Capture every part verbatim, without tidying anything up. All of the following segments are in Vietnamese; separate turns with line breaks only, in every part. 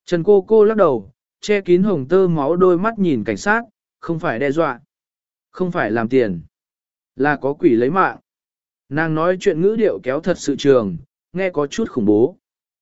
Trần cô cô lắc đầu, che kín hồng tơ máu đôi mắt nhìn cảnh sát, không phải đe dọa, không phải làm tiền, là có quỷ lấy mạng. Nàng nói chuyện ngữ điệu kéo thật sự trường, nghe có chút khủng bố.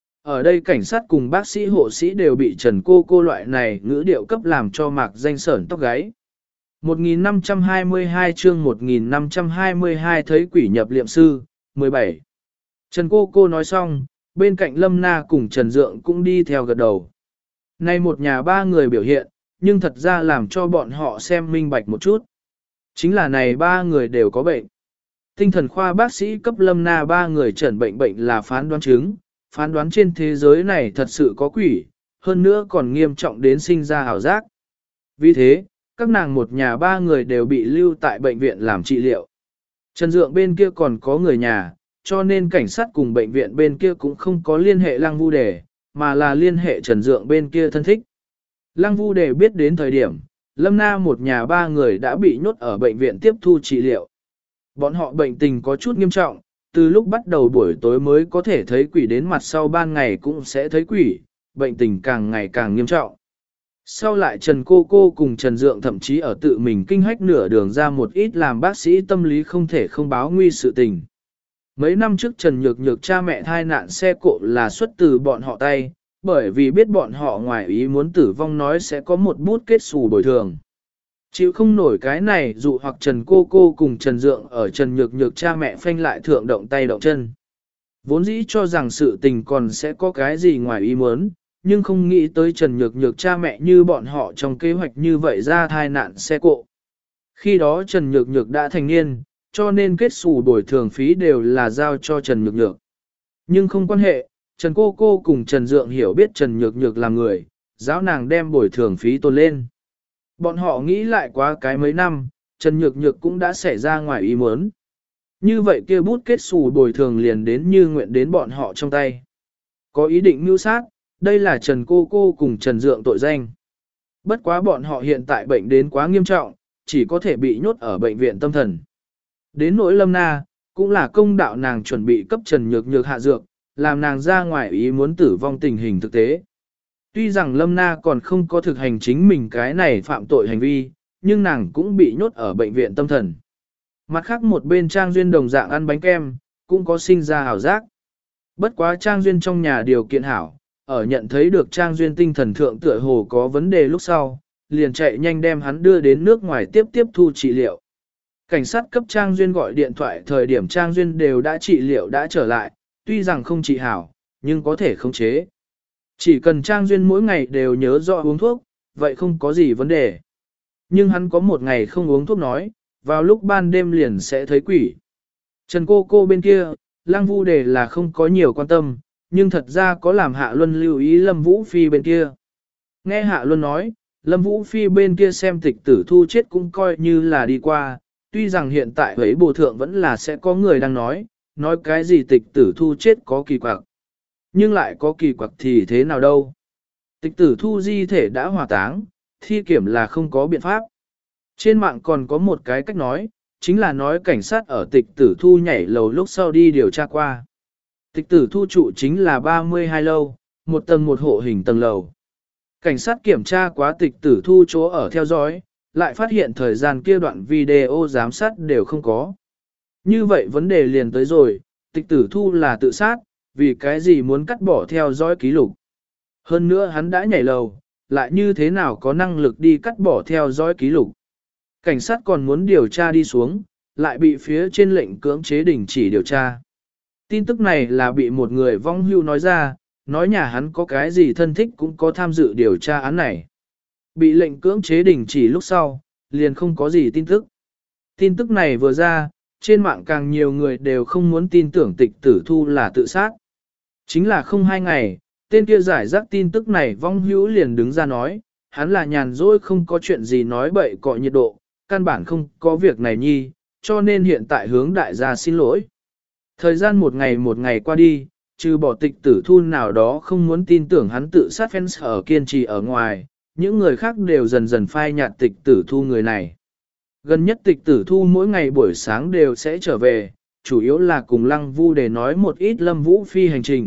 Ở đây cảnh sát cùng bác sĩ hộ sĩ đều bị Trần cô cô loại này ngữ điệu cấp làm cho mạc danh sởn tóc gáy. một nghìn năm trăm hai mươi hai chương một nghìn năm trăm hai mươi hai thấy quỷ nhập liệm sư, mười bảy. Trần cô cô nói xong, bên cạnh Lâm Na cùng Trần Dượng cũng đi theo gật đầu. Nay một nhà ba người biểu hiện, nhưng thật ra làm cho bọn họ xem minh bạch một chút. Chính là này ba người đều có bệnh. Tinh thần khoa bác sĩ cấp Lâm Na ba người chẩn bệnh bệnh là phán đoán chứng, phán đoán trên thế giới này thật sự có quỷ, hơn nữa còn nghiêm trọng đến sinh ra ảo giác. Vì thế, các nàng một nhà ba người đều bị lưu tại bệnh viện làm trị liệu. Trần Dượng bên kia còn có người nhà, cho nên cảnh sát cùng bệnh viện bên kia cũng không có liên hệ Lăng Vu Đề, mà là liên hệ Trần Dượng bên kia thân thích. Lăng Vu Đề biết đến thời điểm, Lâm Na một nhà ba người đã bị nhốt ở bệnh viện tiếp thu trị liệu. Bọn họ bệnh tình có chút nghiêm trọng, từ lúc bắt đầu buổi tối mới có thể thấy quỷ đến mặt sau ban ngày cũng sẽ thấy quỷ, bệnh tình càng ngày càng nghiêm trọng. Sau lại Trần Cô Cô cùng Trần Dượng thậm chí ở tự mình kinh hách nửa đường ra một ít làm bác sĩ tâm lý không thể không báo nguy sự tình. Mấy năm trước Trần Nhược Nhược cha mẹ thai nạn xe cộ là xuất từ bọn họ tay, bởi vì biết bọn họ ngoài ý muốn tử vong nói sẽ có một bút kết xù bồi thường. Chịu không nổi cái này dụ hoặc Trần Cô Cô cùng Trần Dượng ở Trần Nhược Nhược cha mẹ phanh lại thượng động tay động chân. Vốn dĩ cho rằng sự tình còn sẽ có cái gì ngoài ý muốn, nhưng không nghĩ tới Trần Nhược Nhược cha mẹ như bọn họ trong kế hoạch như vậy ra thai nạn xe cộ. Khi đó Trần Nhược Nhược đã thành niên, cho nên kết xù bồi thường phí đều là giao cho Trần Nhược Nhược. Nhưng không quan hệ, Trần Cô Cô cùng Trần Dượng hiểu biết Trần Nhược Nhược là người, giáo nàng đem bồi thường phí tồn lên. Bọn họ nghĩ lại quá cái mấy năm, Trần Nhược Nhược cũng đã xảy ra ngoài ý muốn. Như vậy kia bút kết xù bồi thường liền đến như nguyện đến bọn họ trong tay. Có ý định mưu sát, đây là Trần Cô Cô cùng Trần Dượng tội danh. Bất quá bọn họ hiện tại bệnh đến quá nghiêm trọng, chỉ có thể bị nhốt ở bệnh viện tâm thần. Đến nỗi Lâm Na, cũng là công đạo nàng chuẩn bị cấp Trần Nhược Nhược hạ dược, làm nàng ra ngoài ý muốn tử vong tình hình thực tế. Tuy rằng Lâm Na còn không có thực hành chính mình cái này phạm tội hành vi, nhưng nàng cũng bị nhốt ở bệnh viện tâm thần. Mặt khác một bên Trang Duyên đồng dạng ăn bánh kem, cũng có sinh ra hảo giác. Bất quá Trang Duyên trong nhà điều kiện hảo, ở nhận thấy được Trang Duyên tinh thần thượng tựa hồ có vấn đề lúc sau, liền chạy nhanh đem hắn đưa đến nước ngoài tiếp tiếp thu trị liệu. Cảnh sát cấp Trang Duyên gọi điện thoại thời điểm Trang Duyên đều đã trị liệu đã trở lại, tuy rằng không trị hảo, nhưng có thể khống chế. Chỉ cần Trang Duyên mỗi ngày đều nhớ rõ uống thuốc, vậy không có gì vấn đề. Nhưng hắn có một ngày không uống thuốc nói, vào lúc ban đêm liền sẽ thấy quỷ. Trần Cô Cô bên kia, Lăng Vu Đề là không có nhiều quan tâm, nhưng thật ra có làm Hạ Luân lưu ý Lâm Vũ Phi bên kia. Nghe Hạ Luân nói, Lâm Vũ Phi bên kia xem tịch tử thu chết cũng coi như là đi qua, tuy rằng hiện tại ấy bồ thượng vẫn là sẽ có người đang nói, nói cái gì tịch tử thu chết có kỳ quặc. Nhưng lại có kỳ quặc thì thế nào đâu. Tịch tử thu di thể đã hỏa táng, thi kiểm là không có biện pháp. Trên mạng còn có một cái cách nói, chính là nói cảnh sát ở tịch tử thu nhảy lầu lúc sau đi điều tra qua. Tịch tử thu trụ chính là ba mươi hai lâu, một tầng một hộ hình tầng lầu. Cảnh sát kiểm tra quá tịch tử thu chỗ ở theo dõi, lại phát hiện thời gian kia đoạn video giám sát đều không có. Như vậy vấn đề liền tới rồi, tịch tử thu là tự sát, vì cái gì muốn cắt bỏ theo dõi ký lục. Hơn nữa hắn đã nhảy lầu, lại như thế nào có năng lực đi cắt bỏ theo dõi ký lục. Cảnh sát còn muốn điều tra đi xuống, lại bị phía trên lệnh cưỡng chế đình chỉ điều tra. Tin tức này là bị một người vong hưu nói ra, nói nhà hắn có cái gì thân thích cũng có tham dự điều tra án này. Bị lệnh cưỡng chế đình chỉ lúc sau, liền không có gì tin tức. Tin tức này vừa ra, trên mạng càng nhiều người đều không muốn tin tưởng tịch tử thu là tự sát. Chính là không hai ngày, tên kia giải rác tin tức này vong hữu liền đứng ra nói, hắn là nhàn rỗi không có chuyện gì nói bậy cọ nhiệt độ, căn bản không có việc này nhi, cho nên hiện tại hướng đại gia xin lỗi. Thời gian một ngày một ngày qua đi, trừ bỏ tịch tử thu nào đó không muốn tin tưởng hắn tự sát fans ở kiên trì ở ngoài, những người khác đều dần dần phai nhạt tịch tử thu người này. Gần nhất tịch tử thu mỗi ngày buổi sáng đều sẽ trở về, chủ yếu là cùng Lăng Vu để nói một ít Lâm Vũ Phi hành trình,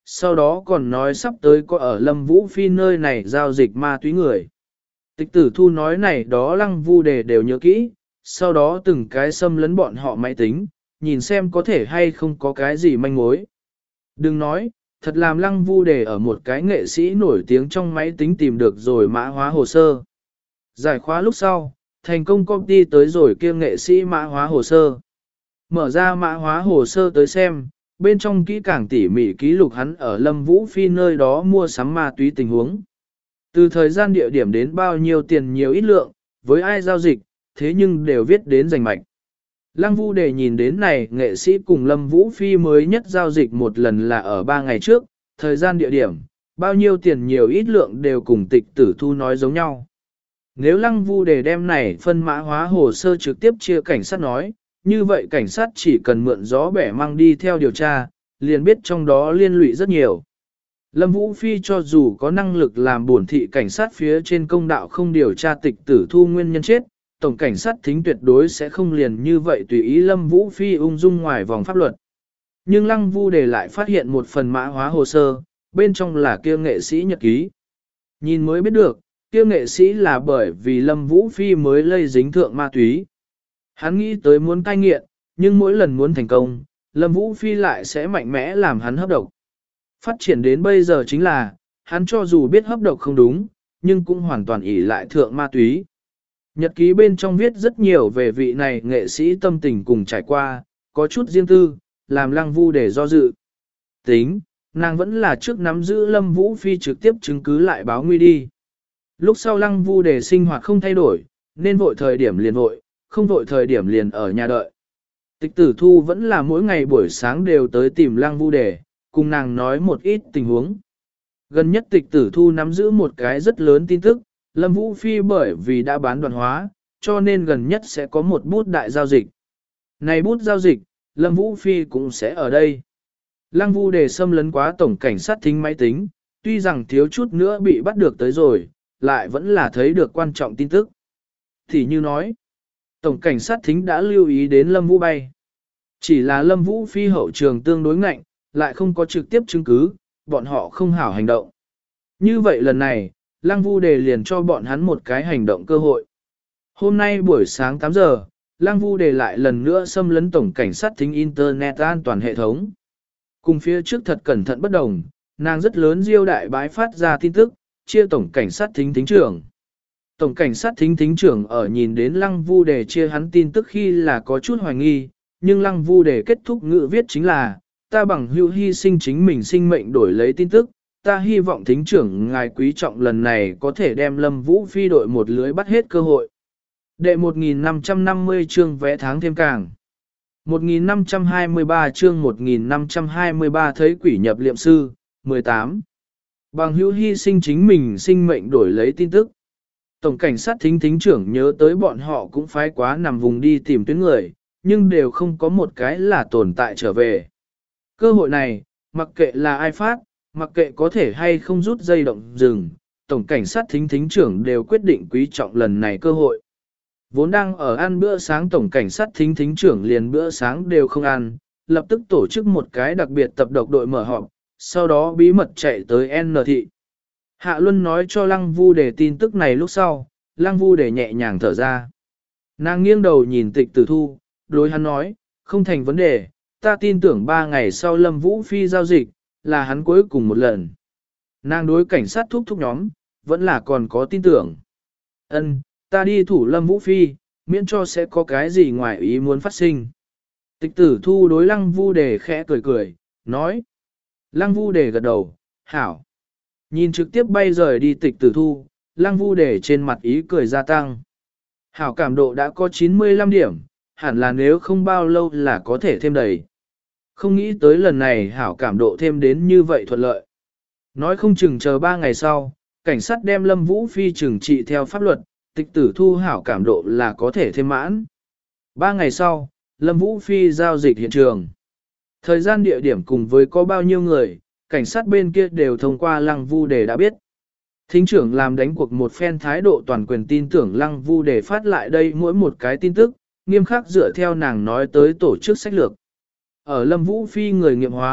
sau đó còn nói sắp tới có ở Lâm Vũ Phi nơi này giao dịch ma túy người. Tịch tử thu nói này đó Lăng Vu Đề đều nhớ kỹ, sau đó từng cái xâm lấn bọn họ máy tính, nhìn xem có thể hay không có cái gì manh mối. Đừng nói, thật làm Lăng Vu Đề ở một cái nghệ sĩ nổi tiếng trong máy tính tìm được rồi mã hóa hồ sơ. Giải khóa lúc sau, thành công công ty tới rồi kia nghệ sĩ mã hóa hồ sơ. Mở ra mã hóa hồ sơ tới xem, bên trong kỹ càng tỉ mỉ ký lục hắn ở Lâm Vũ Phi nơi đó mua sắm ma túy tình huống. Từ thời gian địa điểm đến bao nhiêu tiền nhiều ít lượng, với ai giao dịch, thế nhưng đều viết đến rành mạch. Lăng Vu Đề nhìn đến này, nghệ sĩ cùng Lâm Vũ Phi mới nhất giao dịch một lần là ở ba ngày trước, thời gian địa điểm, bao nhiêu tiền nhiều ít lượng đều cùng tịch tử thu nói giống nhau. Nếu Lăng Vu Đề đem này phân mã hóa hồ sơ trực tiếp chia cảnh sát nói, như vậy cảnh sát chỉ cần mượn gió bẻ mang đi theo điều tra, liền biết trong đó liên lụy rất nhiều. Lâm Vũ Phi cho dù có năng lực làm bổn thị cảnh sát phía trên công đạo không điều tra tịch tử thu nguyên nhân chết, tổng cảnh sát thính tuyệt đối sẽ không liền như vậy tùy ý Lâm Vũ Phi ung dung ngoài vòng pháp luật. Nhưng Lăng Vu Đề lại phát hiện một phần mã hóa hồ sơ, bên trong là kia nghệ sĩ nhật ký. Nhìn mới biết được, kia nghệ sĩ là bởi vì Lâm Vũ Phi mới lây dính thượng ma túy. Hắn nghĩ tới muốn cai nghiện, nhưng mỗi lần muốn thành công, Lâm Vũ Phi lại sẽ mạnh mẽ làm hắn hấp độc. Phát triển đến bây giờ chính là, hắn cho dù biết hấp độc không đúng, nhưng cũng hoàn toàn ỷ lại thượng ma túy. Nhật ký bên trong viết rất nhiều về vị này nghệ sĩ tâm tình cùng trải qua, có chút riêng tư, làm Lăng Vu Đề do dự. Tính, nàng vẫn là trước nắm giữ Lâm Vũ Phi trực tiếp chứng cứ lại báo nguy đi. Lúc sau Lăng Vu Đề sinh hoạt không thay đổi, nên vội thời điểm liền vội, không vội thời điểm liền ở nhà đợi. Tịch tử thu vẫn là mỗi ngày buổi sáng đều tới tìm Lăng Vu Đề, cùng nàng nói một ít tình huống. Gần nhất tịch tử thu nắm giữ một cái rất lớn tin tức, Lâm Vũ Phi bởi vì đã bán đoạn hóa, cho nên gần nhất sẽ có một bút đại giao dịch. Này bút giao dịch, Lâm Vũ Phi cũng sẽ ở đây. Lăng Vu Đề xâm lấn quá tổng cảnh sát thính máy tính, tuy rằng thiếu chút nữa bị bắt được tới rồi, lại vẫn là thấy được quan trọng tin tức. Thì như nói, tổng cảnh sát thính đã lưu ý đến Lâm Vũ bay. Chỉ là Lâm Vũ Phi hậu trường tương đối ngạnh, lại không có trực tiếp chứng cứ, bọn họ không hảo hành động. Như vậy lần này, Lăng Vu Đề liền cho bọn hắn một cái hành động cơ hội. Hôm nay buổi sáng tám giờ, Lăng Vu Đề lại lần nữa xâm lấn tổng cảnh sát thính Internet an toàn hệ thống. Cùng phía trước thật cẩn thận bất đồng, nàng rất lớn diêu đại bái phát ra tin tức, chia tổng cảnh sát thính thính trưởng. Tổng cảnh sát thính thính trưởng ở nhìn đến Lăng Vu Đề chia hắn tin tức khi là có chút hoài nghi, nhưng Lăng Vu Đề kết thúc ngữ viết chính là, ta bằng hữu hy sinh chính mình sinh mệnh đổi lấy tin tức, ta hy vọng thính trưởng ngài quý trọng lần này có thể đem Lâm Vũ Phi đội một lưới bắt hết cơ hội. Đệ một nghìn năm trăm năm mươi chương vẽ tháng thêm càng. một nghìn năm trăm hai mươi ba chương một nghìn năm trăm hai mươi ba thấy quỷ nhập liệm sư, mười tám. Bằng hữu hy sinh chính mình sinh mệnh đổi lấy tin tức. Tổng cảnh sát thính thính trưởng nhớ tới bọn họ cũng phái quá nằm vùng đi tìm tuyến người, nhưng đều không có một cái là tồn tại trở về. Cơ hội này, mặc kệ là ai phát, mặc kệ có thể hay không rút dây động rừng, tổng cảnh sát thính thính trưởng đều quyết định quý trọng lần này cơ hội. Vốn đang ở ăn bữa sáng tổng cảnh sát thính thính trưởng liền bữa sáng đều không ăn, lập tức tổ chức một cái đặc biệt tập độc đội mở họp, sau đó bí mật chạy tới N thị. Hạ Luân nói cho Lăng Vu Đề tin tức này lúc sau, Lăng Vu Đề nhẹ nhàng thở ra. Nàng nghiêng đầu nhìn tịch tử thu, đối hắn nói, không thành vấn đề, ta tin tưởng ba ngày sau Lâm Vũ Phi giao dịch, là hắn cuối cùng một lần. Nàng đối cảnh sát thúc thúc nhóm, vẫn là còn có tin tưởng. Ân, ta đi thủ Lâm Vũ Phi, miễn cho sẽ có cái gì ngoài ý muốn phát sinh. Tịch tử thu đối Lăng Vu Đề khẽ cười cười, nói. Lăng Vu Đề gật đầu, hảo. Nhìn trực tiếp bay rời đi tịch tử thu, Lăng Vu Đề trên mặt ý cười gia tăng. Hảo cảm độ đã có chín mươi lăm điểm, hẳn là nếu không bao lâu là có thể thêm đầy. Không nghĩ tới lần này hảo cảm độ thêm đến như vậy thuận lợi. Nói không chừng chờ ba ngày sau, cảnh sát đem Lâm Vũ Phi trừng trị theo pháp luật, tịch tử thu hảo cảm độ là có thể thêm mãn. Ba ngày sau, Lâm Vũ Phi giao dịch hiện trường. Thời gian địa điểm cùng với có bao nhiêu người, cảnh sát bên kia đều thông qua Lăng Vu Đề đã biết. Thính trưởng làm đánh cuộc một phen thái độ toàn quyền tin tưởng Lăng Vu Đề phát lại đây mỗi một cái tin tức, nghiêm khắc dựa theo nàng nói tới tổ chức sách lược. Ở Lâm Vũ Phi người nghiệm hóa,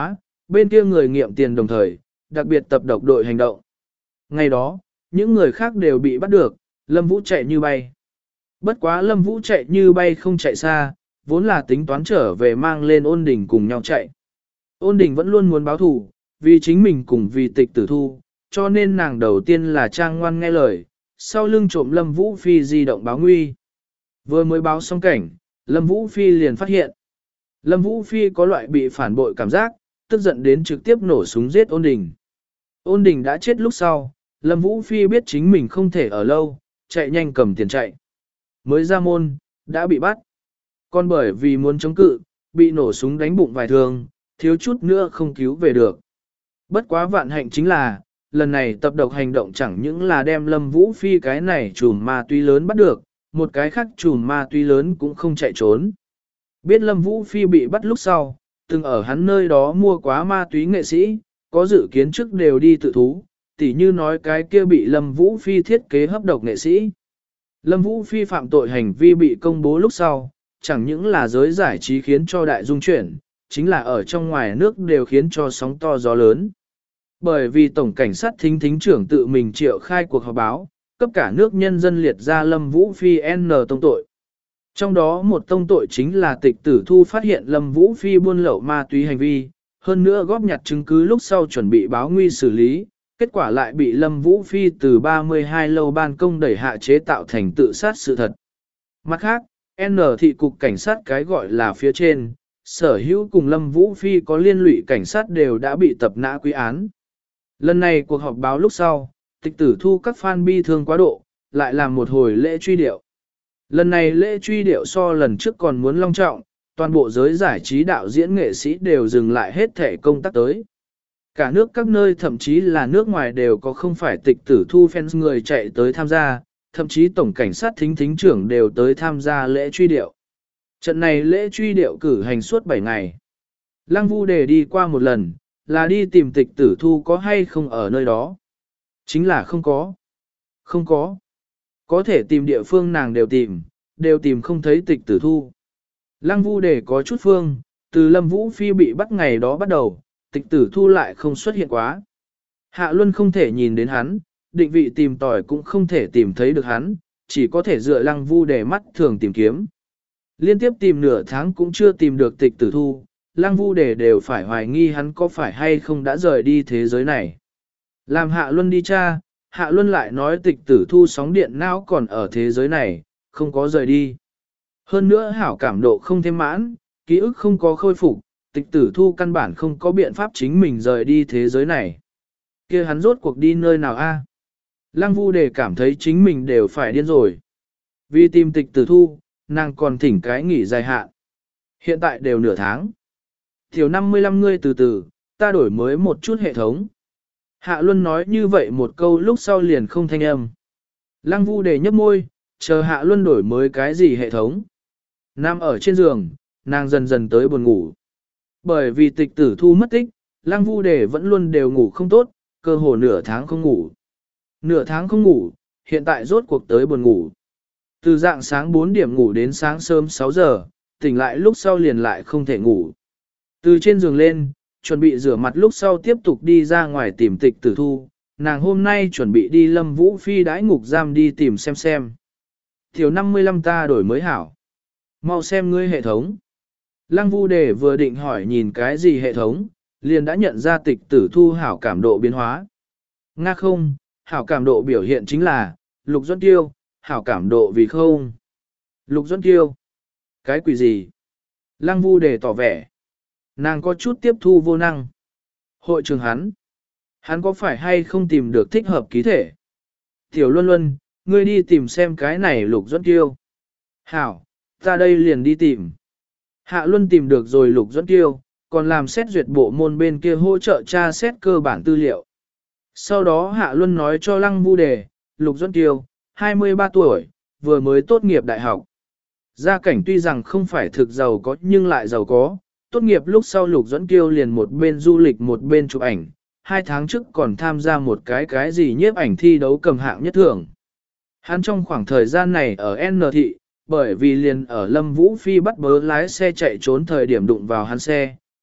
bên kia người nghiệm tiền đồng thời, đặc biệt tập độc đội hành động. Ngày đó, những người khác đều bị bắt được, Lâm Vũ chạy như bay. Bất quá Lâm Vũ chạy như bay không chạy xa, vốn là tính toán trở về mang lên Ôn Đình cùng nhau chạy. Ôn Đình vẫn luôn muốn báo thù, vì chính mình cùng vì Tịch Tử Thu, cho nên nàng đầu tiên là trang ngoan nghe lời, sau lưng trộm Lâm Vũ Phi di động báo nguy. Vừa mới báo xong cảnh, Lâm Vũ Phi liền phát hiện. Lâm Vũ Phi có loại bị phản bội cảm giác, tức giận đến trực tiếp nổ súng giết Ôn Đình. Ôn Đình đã chết lúc sau, Lâm Vũ Phi biết chính mình không thể ở lâu, chạy nhanh cầm tiền chạy. Mới ra môn, đã bị bắt. Còn bởi vì muốn chống cự, bị nổ súng đánh bụng vài thương, thiếu chút nữa không cứu về được. Bất quá vạn hạnh chính là, lần này tập độc hành động chẳng những là đem Lâm Vũ Phi cái này trùm ma túy lớn bắt được, một cái khác trùm ma túy lớn cũng không chạy trốn. Biết Lâm Vũ Phi bị bắt lúc sau, từng ở hắn nơi đó mua quá ma túy nghệ sĩ, có dự kiến trước đều đi tự thú, tỉ như nói cái kia bị Lâm Vũ Phi thiết kế hấp độc nghệ sĩ. Lâm Vũ Phi phạm tội hành vi bị công bố lúc sau, chẳng những là giới giải trí khiến cho đại dung chuyển, chính là ở trong ngoài nước đều khiến cho sóng to gió lớn. Bởi vì Tổng Cảnh sát Thính Thính trưởng tự mình triệu khai cuộc họp báo, cấp cả nước nhân dân liệt ra Lâm Vũ Phi N tông tội. Trong đó một tông tội chính là Tịch Tử Thu phát hiện Lâm Vũ Phi buôn lậu ma túy hành vi, hơn nữa góp nhặt chứng cứ lúc sau chuẩn bị báo nguy xử lý, kết quả lại bị Lâm Vũ Phi từ ba mươi hai lâu ban công đẩy hạ chế tạo thành tự sát sự thật. Mặt khác, N thị cục cảnh sát cái gọi là phía trên, sở hữu cùng Lâm Vũ Phi có liên lụy cảnh sát đều đã bị tập nã quy án. Lần này cuộc họp báo lúc sau, Tịch Tử Thu các fan bi thương quá độ, lại làm một hồi lễ truy điệu. Lần này lễ truy điệu so lần trước còn muốn long trọng, toàn bộ giới giải trí đạo diễn nghệ sĩ đều dừng lại hết thể công tác tới. Cả nước các nơi thậm chí là nước ngoài đều có không phải Tịch Tử Thu fans người chạy tới tham gia, thậm chí Tổng Cảnh sát Thính Thính trưởng đều tới tham gia lễ truy điệu. Trận này lễ truy điệu cử hành suốt bảy ngày. Lăng Vu Đề đi qua một lần, là đi tìm Tịch Tử Thu có hay không ở nơi đó. Chính là không có. Không có. Có thể tìm địa phương nàng đều tìm, đều tìm không thấy Tịch Tử Thu. Lăng Vu Đề có chút phương, từ Lâm Vũ Phi bị bắt ngày đó bắt đầu, Tịch Tử Thu lại không xuất hiện quá. Hạ Luân không thể nhìn đến hắn, định vị tìm tòi cũng không thể tìm thấy được hắn, chỉ có thể dựa Lăng Vu Đề mắt thường tìm kiếm. Liên tiếp tìm nửa tháng cũng chưa tìm được Tịch Tử Thu, Lăng Vu Đề đều phải hoài nghi hắn có phải hay không đã rời đi thế giới này. Làm Hạ Luân đi tra, Hạ Luân lại nói Tịch Tử Thu sóng điện não còn ở thế giới này, không có rời đi. Hơn nữa hảo cảm độ không thêm mãn, ký ức không có khôi phục, Tịch Tử Thu căn bản không có biện pháp chính mình rời đi thế giới này. Kia hắn rốt cuộc đi nơi nào a? Lăng Vu Đề cảm thấy chính mình đều phải điên rồi. Vì tìm Tịch Tử Thu, nàng còn thỉnh cái nghỉ dài hạn. Hiện tại đều nửa tháng. Thiếu năm mươi lăm ngươi từ từ, ta đổi mới một chút hệ thống. Hạ Luân nói như vậy một câu lúc sau liền không thanh âm. Lăng Vu Đề nhấp môi, chờ Hạ Luân đổi mới cái gì hệ thống. Nằm ở trên giường, nàng dần dần tới buồn ngủ. Bởi vì Tịch Tử Thu mất tích, Lăng Vu Đề vẫn luôn đều ngủ không tốt, cơ hồ nửa tháng không ngủ. Nửa tháng không ngủ, hiện tại rốt cuộc tới buồn ngủ. Từ dạng sáng bốn điểm ngủ đến sáng sớm sáu giờ, tỉnh lại lúc sau liền lại không thể ngủ. Từ trên giường lên, chuẩn bị rửa mặt lúc sau tiếp tục đi ra ngoài tìm Tịch Tử Thu, nàng hôm nay chuẩn bị đi Lâm Vũ Phi đãi ngục giam đi tìm xem xem. Thiếu năm mươi lăm ta đổi mới hảo. Mau xem ngươi hệ thống. Lăng Vu Đề vừa định hỏi nhìn cái gì hệ thống, liền đã nhận ra Tịch Tử Thu hảo cảm độ biến hóa. Nga không, hảo cảm độ biểu hiện chính là, Lục Duẫn Kiêu, hảo cảm độ vì không. Lục Duẫn Kiêu. Cái quỷ gì? Lăng Vu Đề tỏ vẻ. Nàng có chút tiếp thu vô năng. Hội trường hắn. Hắn có phải hay không tìm được thích hợp ký thể? Tiểu Luân Luân, ngươi đi tìm xem cái này Lục Duẫn Kiêu. Hảo, ta đây liền đi tìm. Hạ Luân tìm được rồi Lục Duẫn Kiêu, còn làm xét duyệt bộ môn bên kia hỗ trợ tra xét cơ bản tư liệu. Sau đó Hạ Luân nói cho Lăng Vu Đề, Lục Duẫn Kiêu, hai mươi ba tuổi, vừa mới tốt nghiệp đại học. Gia cảnh tuy rằng không phải thực giàu có nhưng lại giàu có, tốt nghiệp lúc sau Lục Duẫn Kiêu liền một bên du lịch một bên chụp ảnh, hai tháng trước còn tham gia một cái cái gì nhiếp ảnh thi đấu cầm hạng nhất thưởng. Hắn trong khoảng thời gian này ở N thị, bởi vì liền ở Lâm Vũ Phi bắt bớ lái xe chạy trốn thời điểm đụng vào hắn xe,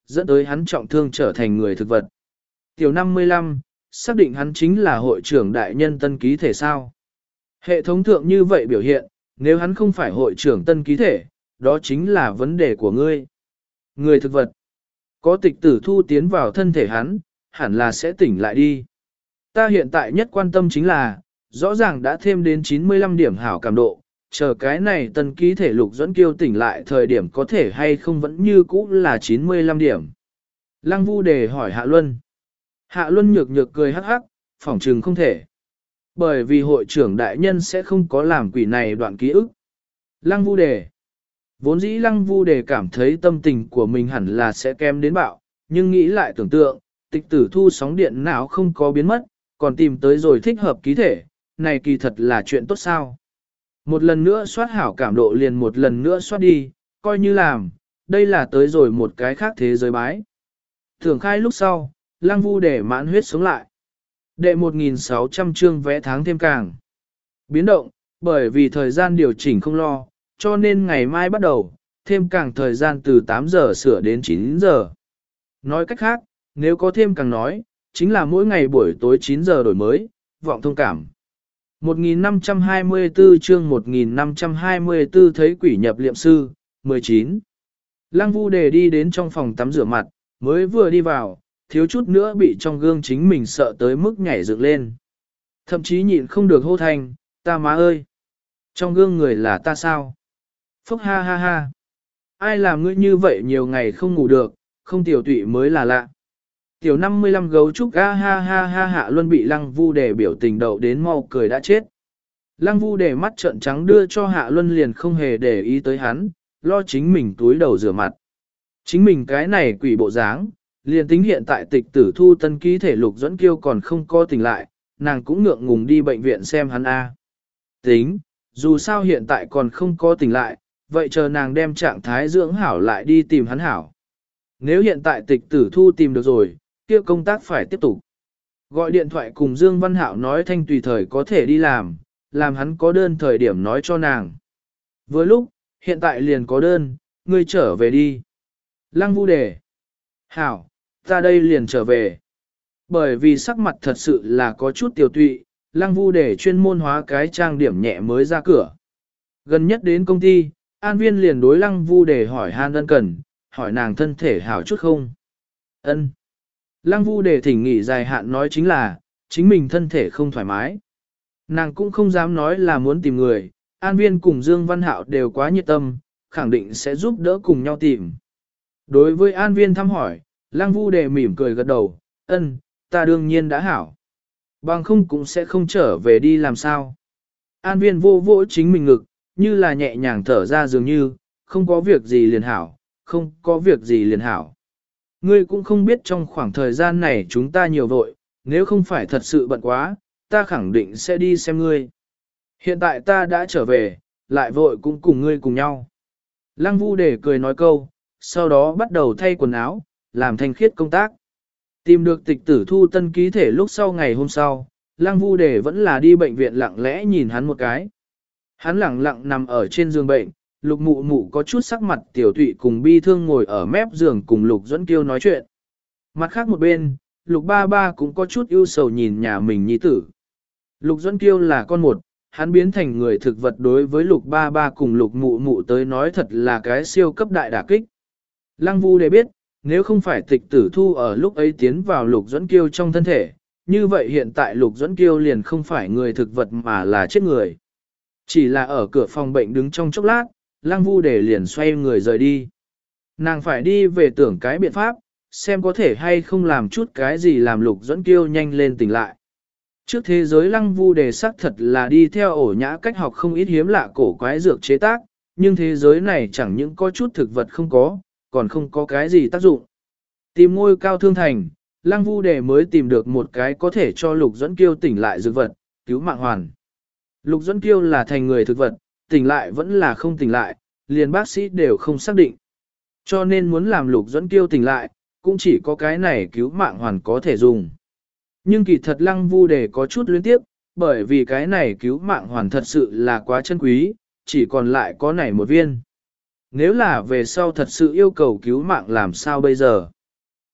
dẫn tới hắn trọng thương trở thành người thực vật. Tiểu năm mươi lăm, xác định hắn chính là hội trưởng đại nhân tân ký thể sao. Hệ thống thượng như vậy biểu hiện, nếu hắn không phải hội trưởng tân ký thể, đó chính là vấn đề của ngươi. Người thực vật, có tịch tử thu tiến vào thân thể hắn, hẳn là sẽ tỉnh lại đi. Ta hiện tại nhất quan tâm chính là, rõ ràng đã thêm đến chín mươi lăm điểm hảo cảm độ, chờ cái này tân ký thể Lục Duẫn Kiêu tỉnh lại thời điểm có thể hay không vẫn như cũ là chín mươi lăm điểm. Lăng Vu Đề hỏi Hạ Luân. Hạ Luân nhược nhược cười hắc hắc, phỏng trừng không thể. Bởi vì hội trưởng đại nhân sẽ không có làm quỷ này đoạn ký ức. Lăng Vu Đề. Vốn dĩ Lăng Vu Đề cảm thấy tâm tình của mình hẳn là sẽ kém đến bạo, nhưng nghĩ lại tưởng tượng, tịch tử thu sóng điện não không có biến mất, còn tìm tới rồi thích hợp ký thể, này kỳ thật là chuyện tốt sao. Một lần nữa soát hảo cảm độ liền một lần nữa soát đi, coi như làm, đây là tới rồi một cái khác thế giới bái. Thường khai lúc sau, Lăng Vu Đề mãn huyết sống lại. Đệ một nghìn sáu trăm chương vẽ tháng thêm càng. Biến động, bởi vì thời gian điều chỉnh không lo, cho nên ngày mai bắt đầu, thêm càng thời gian từ tám giờ sửa đến chín giờ. Nói cách khác, nếu có thêm càng nói, chính là mỗi ngày buổi tối chín giờ đổi mới, vọng thông cảm. một nghìn năm trăm hai mươi tư chương một nghìn năm trăm hai mươi tư thấy quỷ nhập liệm sư, mười chín. Lăng Vu Đề đi đến trong phòng tắm rửa mặt, mới vừa đi vào, thiếu chút nữa bị trong gương chính mình sợ tới mức nhảy dựng lên. Thậm chí nhịn không được hô thành, ta má ơi! Trong gương người là ta sao? Phúc ha ha ha! Ai làm ngươi như vậy nhiều ngày không ngủ được, không tiểu tụy mới là lạ. Tiểu năm mươi lăm gấu trúc a ha ha ha Hạ Luân bị Lăng Vu Đề biểu tình đậu đến mau cười đã chết. Lăng Vu Đề mắt trợn trắng đưa cho Hạ Luân liền không hề để ý tới hắn, lo chính mình túi đầu rửa mặt. Chính mình cái này quỷ bộ dáng, liền tính hiện tại tịch tử thu tân ký thể Lục Duẫn Kiêu còn không co tỉnh lại, nàng cũng ngượng ngùng đi bệnh viện xem hắn a. Tính, dù sao hiện tại còn không có tỉnh lại, vậy chờ nàng đem trạng thái dưỡng hảo lại đi tìm hắn hảo. Nếu hiện tại tịch tử thu tìm được rồi, kia công tác phải tiếp tục. Gọi điện thoại cùng Dương Văn Hạo nói thanh tùy thời có thể đi làm, làm hắn có đơn thời điểm nói cho nàng. Với lúc, hiện tại liền có đơn, ngươi trở về đi. Lăng Vu Đề. Hảo, ta đây liền trở về. Bởi vì sắc mặt thật sự là có chút tiêu tụy, Lăng Vu Đề chuyên môn hóa cái trang điểm nhẹ mới ra cửa. Gần nhất đến công ty, An Viên liền đối Lăng Vu Đề hỏi han ân cần, hỏi nàng thân thể hảo chút không. Ân. Lăng Vu Đề thỉnh nghỉ dài hạn nói chính là, chính mình thân thể không thoải mái. Nàng cũng không dám nói là muốn tìm người, An Viên cùng Dương Văn Hạo đều quá nhiệt tâm, khẳng định sẽ giúp đỡ cùng nhau tìm. Đối với An Viên thăm hỏi, Lăng Vu Đề mỉm cười gật đầu, ân, ta đương nhiên đã hảo. Bằng không cũng sẽ không trở về đi làm sao. An Viên vô vỗ chính mình ngực, như là nhẹ nhàng thở ra dường như, không có việc gì liền hảo, không có việc gì liền hảo. Ngươi cũng không biết trong khoảng thời gian này chúng ta nhiều vội, nếu không phải thật sự bận quá, ta khẳng định sẽ đi xem ngươi. Hiện tại ta đã trở về, lại vội cũng cùng ngươi cùng nhau. Lăng Vu Đề cười nói câu, sau đó bắt đầu thay quần áo, làm thanh khiết công tác. Tìm được tịch tử thu tân ký thể lúc sau ngày hôm sau, Lăng Vu Đề vẫn là đi bệnh viện lặng lẽ nhìn hắn một cái. Hắn lặng lặng nằm ở trên giường bệnh, Lục Mụ Mụ có chút sắc mặt tiểu tụy cùng bi thương ngồi ở mép giường cùng Lục Duẫn Kiêu nói chuyện. Mặt khác một bên, Lục Ba Ba cũng có chút ưu sầu nhìn nhà mình nhi tử. Lục Duẫn Kiêu là con một, hắn biến thành người thực vật đối với Lục Ba Ba cùng Lục Mụ Mụ tới nói thật là cái siêu cấp đại đả kích. Lăng Vu Đề biết, nếu không phải tịch tử thu ở lúc ấy tiến vào Lục Duẫn Kiêu trong thân thể, như vậy hiện tại Lục Duẫn Kiêu liền không phải người thực vật mà là chết người. Chỉ là ở cửa phòng bệnh đứng trong chốc lát, Lăng Vu Đề liền xoay người rời đi. Nàng phải đi về tưởng cái biện pháp, xem có thể hay không làm chút cái gì làm Lục Duẫn Kiêu nhanh lên tỉnh lại. Trước thế giới Lăng Vu Đề xác thật là đi theo ổ nhã cách học không ít hiếm lạ cổ quái dược chế tác, nhưng thế giới này chẳng những có chút thực vật không có, còn không có cái gì tác dụng. Tìm ngôi cao thương thành, Lăng Vu Đề mới tìm được một cái có thể cho Lục Duẫn Kiêu tỉnh lại dược vật, cứu mạng hoàn. Lục Duẫn Kiêu là thành người thực vật, tỉnh lại vẫn là không tỉnh lại, liền bác sĩ đều không xác định. Cho nên muốn làm Lục Duẫn Kiêu tỉnh lại, cũng chỉ có cái này cứu mạng hoàn có thể dùng. Nhưng kỳ thật Lăng Vu Đề có chút luyến tiếp, bởi vì cái này cứu mạng hoàn thật sự là quá chân quý, chỉ còn lại có này một viên. Nếu là về sau thật sự yêu cầu cứu mạng làm sao bây giờ?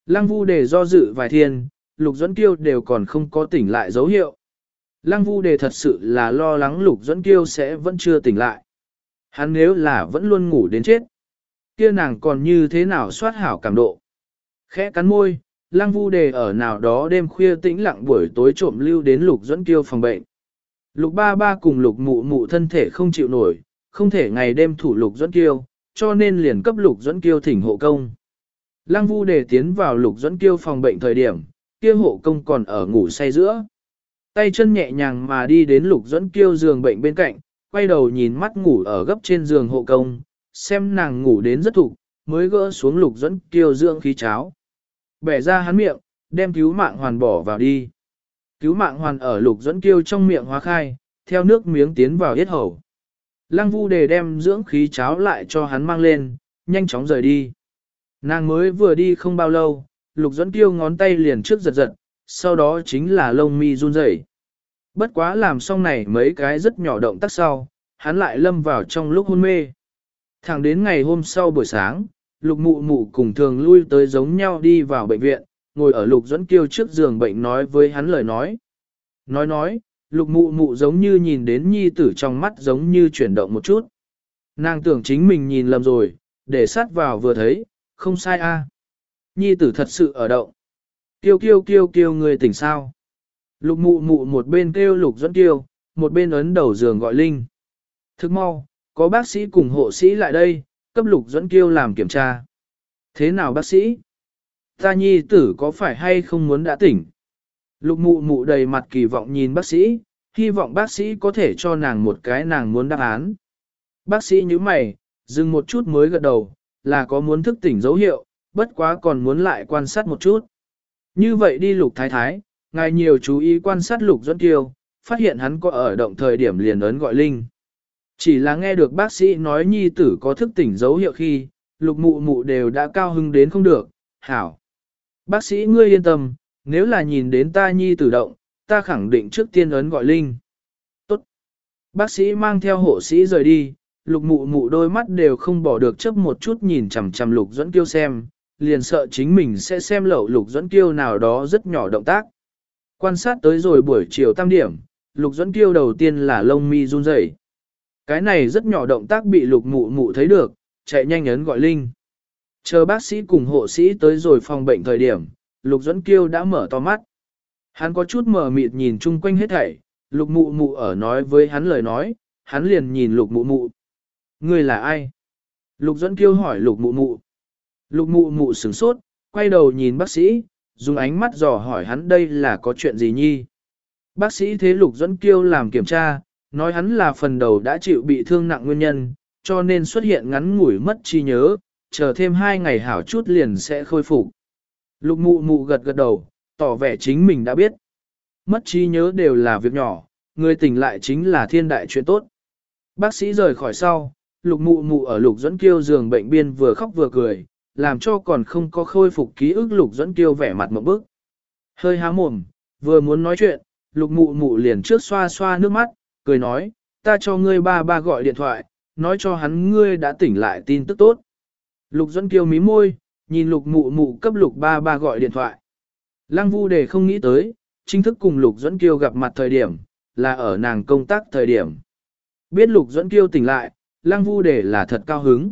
Lăng Vu Đề do dự vài thiên, Lục Duẫn Kiêu đều còn không có tỉnh lại dấu hiệu. Lăng Vu Đề thật sự là lo lắng Lục Duẫn Kiêu sẽ vẫn chưa tỉnh lại. Hắn nếu là vẫn luôn ngủ đến chết, kia nàng còn như thế nào soát hảo cảm độ. Khẽ cắn môi, Lăng Vu Đề ở nào đó đêm khuya tĩnh lặng buổi tối trộm lưu đến Lục Duẫn Kiêu phòng bệnh. Lục ba ba cùng Lục mụ mụ thân thể không chịu nổi, không thể ngày đêm thủ Lục Duẫn Kiêu, cho nên liền cấp Lục Duẫn Kiêu thỉnh hộ công. Lăng Vu Đề tiến vào Lục Duẫn Kiêu phòng bệnh thời điểm, kia hộ công còn ở ngủ say giữa. Tay chân nhẹ nhàng mà đi đến Lục Duẫn Kiêu giường bệnh bên cạnh, quay đầu nhìn mắt ngủ ở gấp trên giường hộ công, xem nàng ngủ đến rất thục, mới gỡ xuống Lục Duẫn Kiêu dưỡng khí cháo. Bẻ ra hắn miệng, đem cứu mạng hoàn bỏ vào đi. Cứu mạng hoàn ở Lục Duẫn Kiêu trong miệng hóa khai, theo nước miếng tiến vào yết hầu. Lăng Vu Đề đem dưỡng khí cháo lại cho hắn mang lên, nhanh chóng rời đi. Nàng mới vừa đi không bao lâu, Lục Duẫn Kiêu ngón tay liền trước giật giật, sau đó chính là lông mi run rẩy. Bất quá làm xong này mấy cái rất nhỏ động tác sau, hắn lại lâm vào trong lúc hôn mê. Thẳng đến ngày hôm sau buổi sáng, Lục mụ mụ cùng thường lui tới giống nhau đi vào bệnh viện, ngồi ở Lục Duẫn Kiêu trước giường bệnh nói với hắn lời nói. Nói nói, Lục mụ mụ giống như nhìn đến nhi tử trong mắt giống như chuyển động một chút. Nàng tưởng chính mình nhìn lầm rồi, để sát vào vừa thấy, không sai a. Nhi tử thật sự ở động. Kiêu kiêu kiêu kiêu người tỉnh sao. Lục mụ mụ một bên kêu Lục Duẫn Kiêu, một bên ấn đầu giường gọi Linh. Thức mau, có bác sĩ cùng hộ sĩ lại đây, cấp Lục Duẫn Kiêu làm kiểm tra. Thế nào bác sĩ? Ta nhi tử có phải hay không muốn đã tỉnh? Lục mụ mụ đầy mặt kỳ vọng nhìn bác sĩ, hy vọng bác sĩ có thể cho nàng một cái nàng muốn đáp án. Bác sĩ nhíu mày, dừng một chút mới gật đầu, là có muốn thức tỉnh dấu hiệu, bất quá còn muốn lại quan sát một chút. Như vậy đi Lục Thái Thái, ngài nhiều chú ý quan sát Lục Duẫn Kiêu, phát hiện hắn có ở động thời điểm liền ấn gọi Linh. Chỉ là nghe được bác sĩ nói nhi tử có thức tỉnh dấu hiệu khi, Lục mụ mụ đều đã cao hứng đến không được, hảo. Bác sĩ ngươi yên tâm, nếu là nhìn đến ta nhi tử động, ta khẳng định trước tiên ấn gọi Linh. Tốt. Bác sĩ mang theo hộ sĩ rời đi, Lục mụ mụ đôi mắt đều không bỏ được chớp một chút nhìn chằm chằm Lục Duẫn Kiêu xem, liền sợ chính mình sẽ xem lậu Lục Duẫn Kiêu nào đó rất nhỏ động tác. Quan sát tới rồi buổi chiều tam điểm, Lục Duẫn Kiêu đầu tiên là lông mi run rẩy. Cái này rất nhỏ động tác bị Lục mụ mụ thấy được, chạy nhanh ấn gọi Linh. Chờ bác sĩ cùng hộ sĩ tới rồi phòng bệnh thời điểm, Lục Duẫn Kiêu đã mở to mắt. Hắn có chút mờ mịt nhìn chung quanh hết thảy, Lục mụ mụ ở nói với hắn lời nói, hắn liền nhìn Lục mụ mụ. Người là ai? Lục Duẫn Kiêu hỏi Lục mụ mụ. Lục mụ mụ sửng sốt, quay đầu nhìn bác sĩ, dùng ánh mắt dò hỏi hắn đây là có chuyện gì nhi. Bác sĩ thế Lục Duẫn Kiêu làm kiểm tra, nói hắn là phần đầu đã chịu bị thương nặng nguyên nhân, cho nên xuất hiện ngắn ngủi mất trí nhớ, chờ thêm hai ngày hảo chút liền sẽ khôi phục. Lục mụ mụ gật gật đầu, tỏ vẻ chính mình đã biết. Mất trí nhớ đều là việc nhỏ, người tỉnh lại chính là thiên đại chuyện tốt. Bác sĩ rời khỏi sau, Lục mụ mụ ở Lục Duẫn Kiêu giường bệnh biên vừa khóc vừa cười, làm cho còn không có khôi phục ký ức Lục Duẫn Kiêu vẻ mặt một bức. Hơi há mồm, vừa muốn nói chuyện, Lục mụ mụ liền trước xoa xoa nước mắt, cười nói, ta cho ngươi ba ba gọi điện thoại, nói cho hắn ngươi đã tỉnh lại tin tức tốt. Lục Duẫn Kiêu mí môi, nhìn Lục mụ mụ cấp Lục ba ba gọi điện thoại. Lăng Vu Đề không nghĩ tới, chính thức cùng Lục Duẫn Kiêu gặp mặt thời điểm, là ở nàng công tác thời điểm. Biết Lục Duẫn Kiêu tỉnh lại, Lăng Vu Đề là thật cao hứng.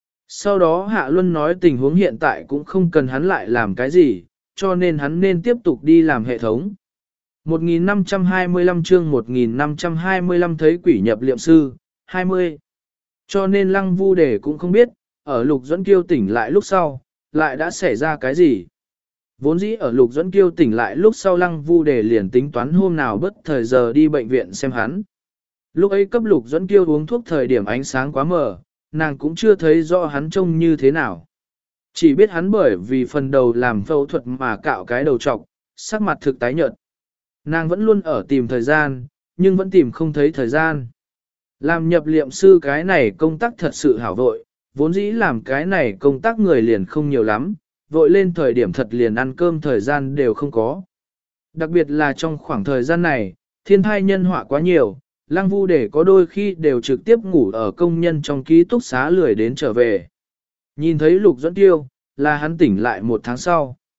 Sau đó Hạ Luân nói tình huống hiện tại cũng không cần hắn lại làm cái gì, cho nên hắn nên tiếp tục đi làm hệ thống. một nghìn năm trăm hai mươi lăm chương một nghìn năm trăm hai mươi lăm thấy quỷ nhập liệm sư, hai mươi. Cho nên Lăng Vu Đề cũng không biết, ở Lục Duẫn Kiêu tỉnh lại lúc sau, lại đã xảy ra cái gì. Vốn dĩ ở Lục Duẫn Kiêu tỉnh lại lúc sau Lăng Vu Đề liền tính toán hôm nào bất thời giờ đi bệnh viện xem hắn. Lúc ấy cấp Lục Duẫn Kiêu uống thuốc thời điểm ánh sáng quá mờ, nàng cũng chưa thấy rõ hắn trông như thế nào. Chỉ biết hắn bởi vì phần đầu làm phẫu thuật mà cạo cái đầu trọc, sắc mặt thực tái nhợt. Nàng vẫn luôn ở tìm thời gian, nhưng vẫn tìm không thấy thời gian. Làm nhập liệm sư cái này công tác thật sự hảo vội, vốn dĩ làm cái này công tác người liền không nhiều lắm, vội lên thời điểm thật liền ăn cơm thời gian đều không có. Đặc biệt là trong khoảng thời gian này, thiên thai nhân họa quá nhiều, Lăng Vu Đề có đôi khi đều trực tiếp ngủ ở công nhân trong ký túc xá lười đến trở về. Nhìn thấy Lục Duẫn Kiêu, là hắn tỉnh lại một tháng sau.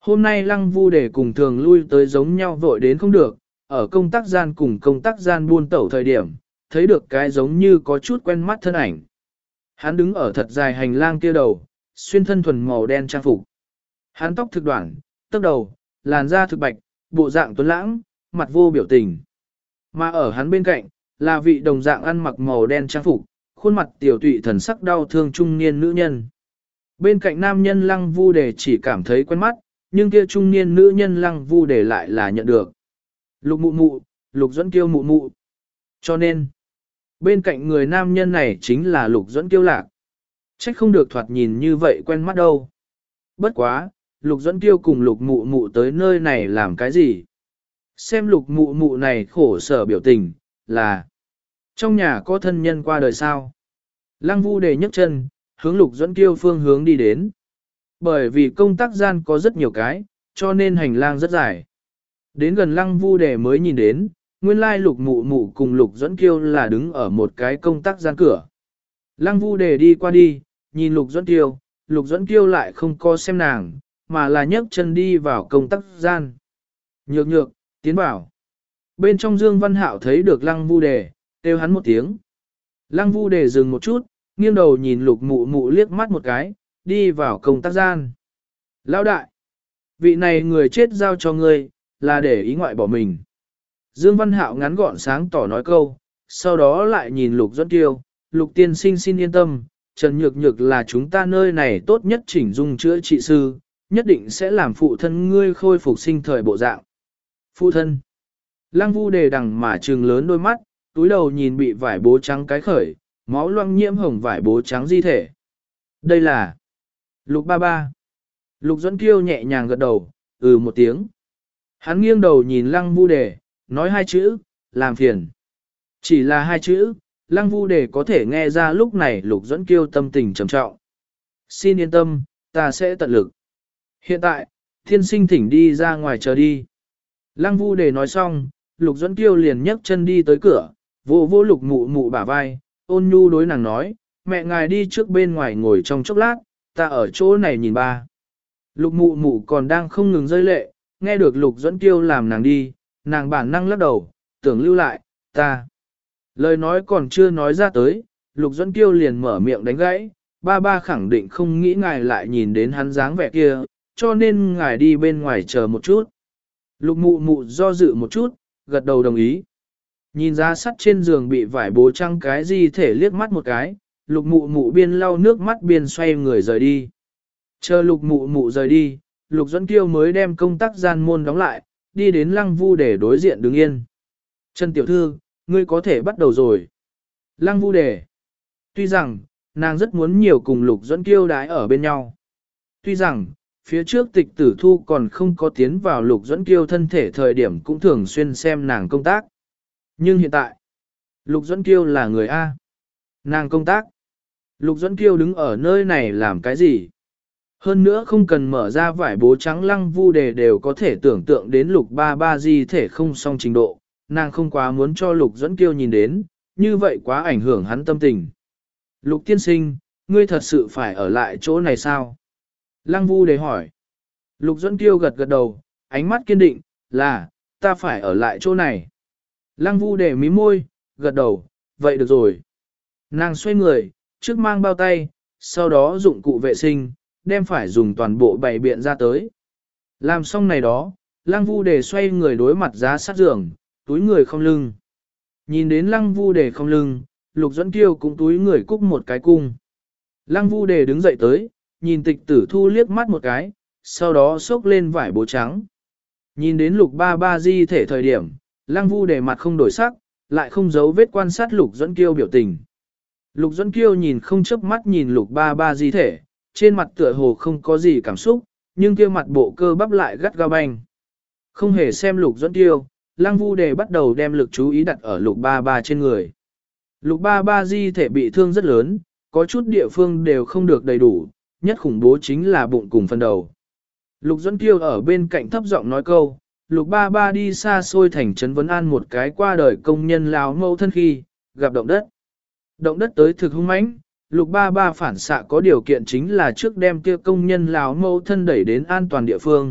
Hôm nay Lăng Vu Đề cùng thường lui tới giống nhau vội đến không được, ở công tác gian cùng công tác gian buôn tẩu thời điểm, thấy được cái giống như có chút quen mắt thân ảnh. Hắn đứng ở thật dài hành lang kia đầu, xuyên thân thuần màu đen trang phục. Hắn tóc thực đoạn, tóc đầu, làn da thực bạch, bộ dạng tuấn lãng, mặt vô biểu tình. Mà ở hắn bên cạnh, là vị đồng dạng ăn mặc màu đen trang phục, khuôn mặt tiểu tụy thần sắc đau thương trung niên nữ nhân. Bên cạnh nam nhân Lăng Vu Đề chỉ cảm thấy quen mắt, nhưng kia trung niên nữ nhân Lăng Vu Đề lại là nhận được. Lục mụ mụ, Lục Duẫn Kiêu mụ mụ. Cho nên, bên cạnh người nam nhân này chính là Lục Duẫn Kiêu lạc. Trách không được thoạt nhìn như vậy quen mắt đâu. Bất quá, Lục Duẫn Kiêu cùng Lục mụ mụ tới nơi này làm cái gì? Xem Lục mụ mụ này khổ sở biểu tình, là trong nhà có thân nhân qua đời sao? Lăng Vu Đề nhấc chân, hướng Lục Duẫn Kiêu phương hướng đi đến. Bởi vì công tác gian có rất nhiều cái, cho nên hành lang rất dài. Đến gần Lăng Vu Đề mới nhìn đến, nguyên lai Lục mụ mụ cùng Lục Duẫn Kiêu là đứng ở một cái công tác gian cửa. Lăng Vu Đề đi qua đi, nhìn Lục Duẫn Kiêu, Lục Duẫn Kiêu lại không co xem nàng, mà là nhấc chân đi vào công tác gian. Nhược nhược, tiến vào. Bên trong Dương Văn Hạo thấy được Lăng Vu Đề, kêu hắn một tiếng. Lăng Vu Đề dừng một chút, nghiêng đầu nhìn Lục mụ mụ liếc mắt một cái, đi vào công tác gian. Lão đại, vị này người chết giao cho ngươi, là để ý ngoại bỏ mình. Dương Văn Hạo ngắn gọn sáng tỏ nói câu, sau đó lại nhìn Lục Duẫn Kiêu, Lục tiên sinh xin yên tâm, Trần Nhược Nhược là chúng ta nơi này tốt nhất chỉnh dung chữa trị sư, nhất định sẽ làm phụ thân ngươi khôi phục sinh thời bộ dạng. Phụ thân. Lăng Vu Đề đằng mà trừng lớn đôi mắt, túi đầu nhìn bị vải bố trắng cái khởi, máu loang nhiễm hồng vải bố trắng di thể. Đây là Lục ba ba. Lục Duẫn Kiêu nhẹ nhàng gật đầu, ừ một tiếng. Hắn nghiêng đầu nhìn Lăng Vu Đề, nói hai chữ, làm phiền. Chỉ là hai chữ, Lăng Vu Đề có thể nghe ra lúc này Lục Duẫn Kiêu tâm tình trầm trọng. Xin yên tâm, ta sẽ tận lực. Hiện tại, thiên sinh thỉnh đi ra ngoài chờ đi. Lăng Vu Đề nói xong, Lục Duẫn Kiêu liền nhấc chân đi tới cửa, vô vô Lục mụ mụ bả vai, ôn nhu đối nàng nói, mẹ ngài đi trước bên ngoài ngồi trong chốc lát, ta ở chỗ này nhìn ba. Lục mụ mụ còn đang không ngừng rơi lệ, nghe được Lục Duẫn Kiêu làm nàng đi, nàng bản năng lắc đầu, tưởng lưu lại, ta. Lời nói còn chưa nói ra tới, Lục Duẫn Kiêu liền mở miệng đánh gãy, ba ba khẳng định không nghĩ ngài lại nhìn đến hắn dáng vẻ kia, cho nên ngài đi bên ngoài chờ một chút. Lục mụ mụ do dự một chút, gật đầu đồng ý. Nhìn ra sắt trên giường bị vải bố trăng cái gì thể liếc mắt một cái, lục mụ mụ biên lau nước mắt biên xoay người rời đi. Chờ lục mụ mụ rời đi, Lục Duẫn Kiêu mới đem công tác gian môn đóng lại, đi đến Lăng Vu Đề đối diện đứng yên. Trần tiểu thư, ngươi có thể bắt đầu rồi. Lăng Vu Đề. Tuy rằng, nàng rất muốn nhiều cùng Lục Duẫn Kiêu đái ở bên nhau. Tuy rằng, phía trước tịch tử thu còn không có tiến vào Lục Duẫn Kiêu thân thể thời điểm cũng thường xuyên xem nàng công tác. Nhưng hiện tại, Lục Duẫn Kiêu là người A. Nàng công tác. Lục Duẫn Kiêu đứng ở nơi này làm cái gì? Hơn nữa không cần mở ra vải bố trắng Lăng Vu Đề đều có thể tưởng tượng đến Lục ba ba di thể không song trình độ, nàng không quá muốn cho Lục Duẫn Kiêu nhìn đến, như vậy quá ảnh hưởng hắn tâm tình. Lục tiên sinh, ngươi thật sự phải ở lại chỗ này sao? Lăng Vu Đề hỏi. Lục Duẫn Kiêu gật gật đầu, ánh mắt kiên định, là, ta phải ở lại chỗ này. Lăng Vu Đề mím môi, gật đầu, vậy được rồi. Nàng xoay người, trước mang bao tay, sau đó dụng cụ vệ sinh, đem phải dùng toàn bộ bày biện ra tới. Làm xong này đó, Lăng Vu Đề xoay người đối mặt giá sát giường, túi người không lưng. Nhìn đến Lăng Vu Đề không lưng, Lục Duẫn Kiêu cũng túi người cúc một cái cung. Lăng Vu Đề đứng dậy tới, nhìn tịch tử thu liếc mắt một cái, sau đó xốc lên vải bố trắng. Nhìn đến Lục ba ba di thể thời điểm, Lăng Vu Đề mặt không đổi sắc, lại không giấu vết quan sát Lục Duẫn Kiêu biểu tình. Lục Duẫn Kiêu nhìn không chớp mắt nhìn Lục ba ba di thể, trên mặt tựa hồ không có gì cảm xúc, nhưng kia mặt bộ cơ bắp lại gắt gao banh. Không hề xem Lục Duẫn Kiêu, Lăng Vu Đề bắt đầu đem lực chú ý đặt ở Lục ba ba trên người. Lục ba ba di thể bị thương rất lớn, có chút địa phương đều không được đầy đủ, nhất khủng bố chính là bụng cùng phần đầu. Lục Duẫn Kiêu ở bên cạnh thấp giọng nói câu, Lục ba ba đi xa xôi thành trấn Vấn An một cái qua đời công nhân láo mâu thân khi, gặp động đất. Động đất tới thực hung mãnh, Lục ba ba phản xạ có điều kiện chính là trước đem kia công nhân láo mâu thân đẩy đến an toàn địa phương,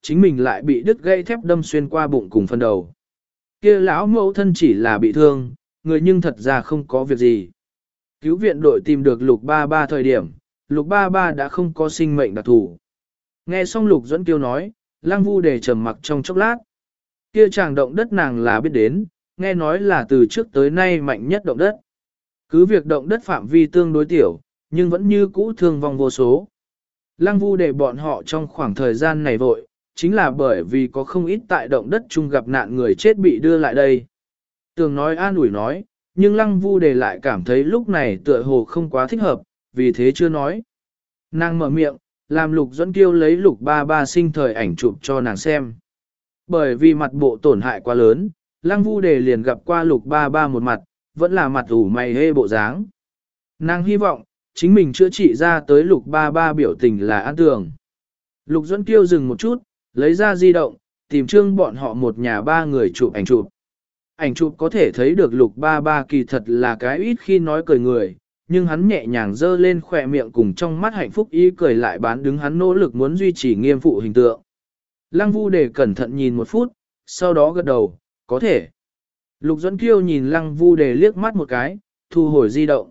chính mình lại bị đứt gãy thép đâm xuyên qua bụng cùng phần đầu. Kia lão mẫu thân chỉ là bị thương, người nhưng thật ra không có việc gì. Cứu viện đội tìm được Lục Ba Ba thời điểm, Lục Ba Ba đã không có sinh mệnh đặc thủ. Nghe xong Lục Duẫn Kiêu nói, Lăng Vu Đề trầm mặc trong chốc lát. Kia chàng động đất nàng là biết đến, nghe nói là từ trước tới nay mạnh nhất động đất. Cứ việc động đất phạm vi tương đối tiểu, nhưng vẫn như cũ thương vong vô số. Lăng Vu Đề bọn họ trong khoảng thời gian này vội, chính là bởi vì có không ít tại động đất chung gặp nạn người chết bị đưa lại đây. Tường nói an ủi nói, nhưng Lăng Vu Đề lại cảm thấy lúc này tựa hồ không quá thích hợp, vì thế chưa nói. Nàng mở miệng, làm Lục Duẫn Kiêu lấy Lục Ba Ba sinh thời ảnh chụp cho nàng xem. Bởi vì mặt bộ tổn hại quá lớn, Lăng Vu Đề liền gặp qua Lục Ba Ba một mặt, vẫn là mặt ủ mày hê bộ dáng. Nàng hy vọng, chính mình chữa trị ra tới Lục Ba Ba biểu tình là an tường. Lục Duẫn Kiêu dừng một chút, lấy ra di động, tìm trương bọn họ một nhà ba người chụp ảnh chụp. Ảnh chụp có thể thấy được Lục Ba Ba kỳ thật là cái ít khi nói cười người, nhưng hắn nhẹ nhàng dơ lên khỏe miệng cùng trong mắt hạnh phúc ý cười lại bán đứng hắn nỗ lực muốn duy trì nghiêm phụ hình tượng. Lăng Vu Đề cẩn thận nhìn một phút, sau đó gật đầu, có thể. Lục Duẫn Kiêu nhìn Lăng Vu Đề liếc mắt một cái, thu hồi di động.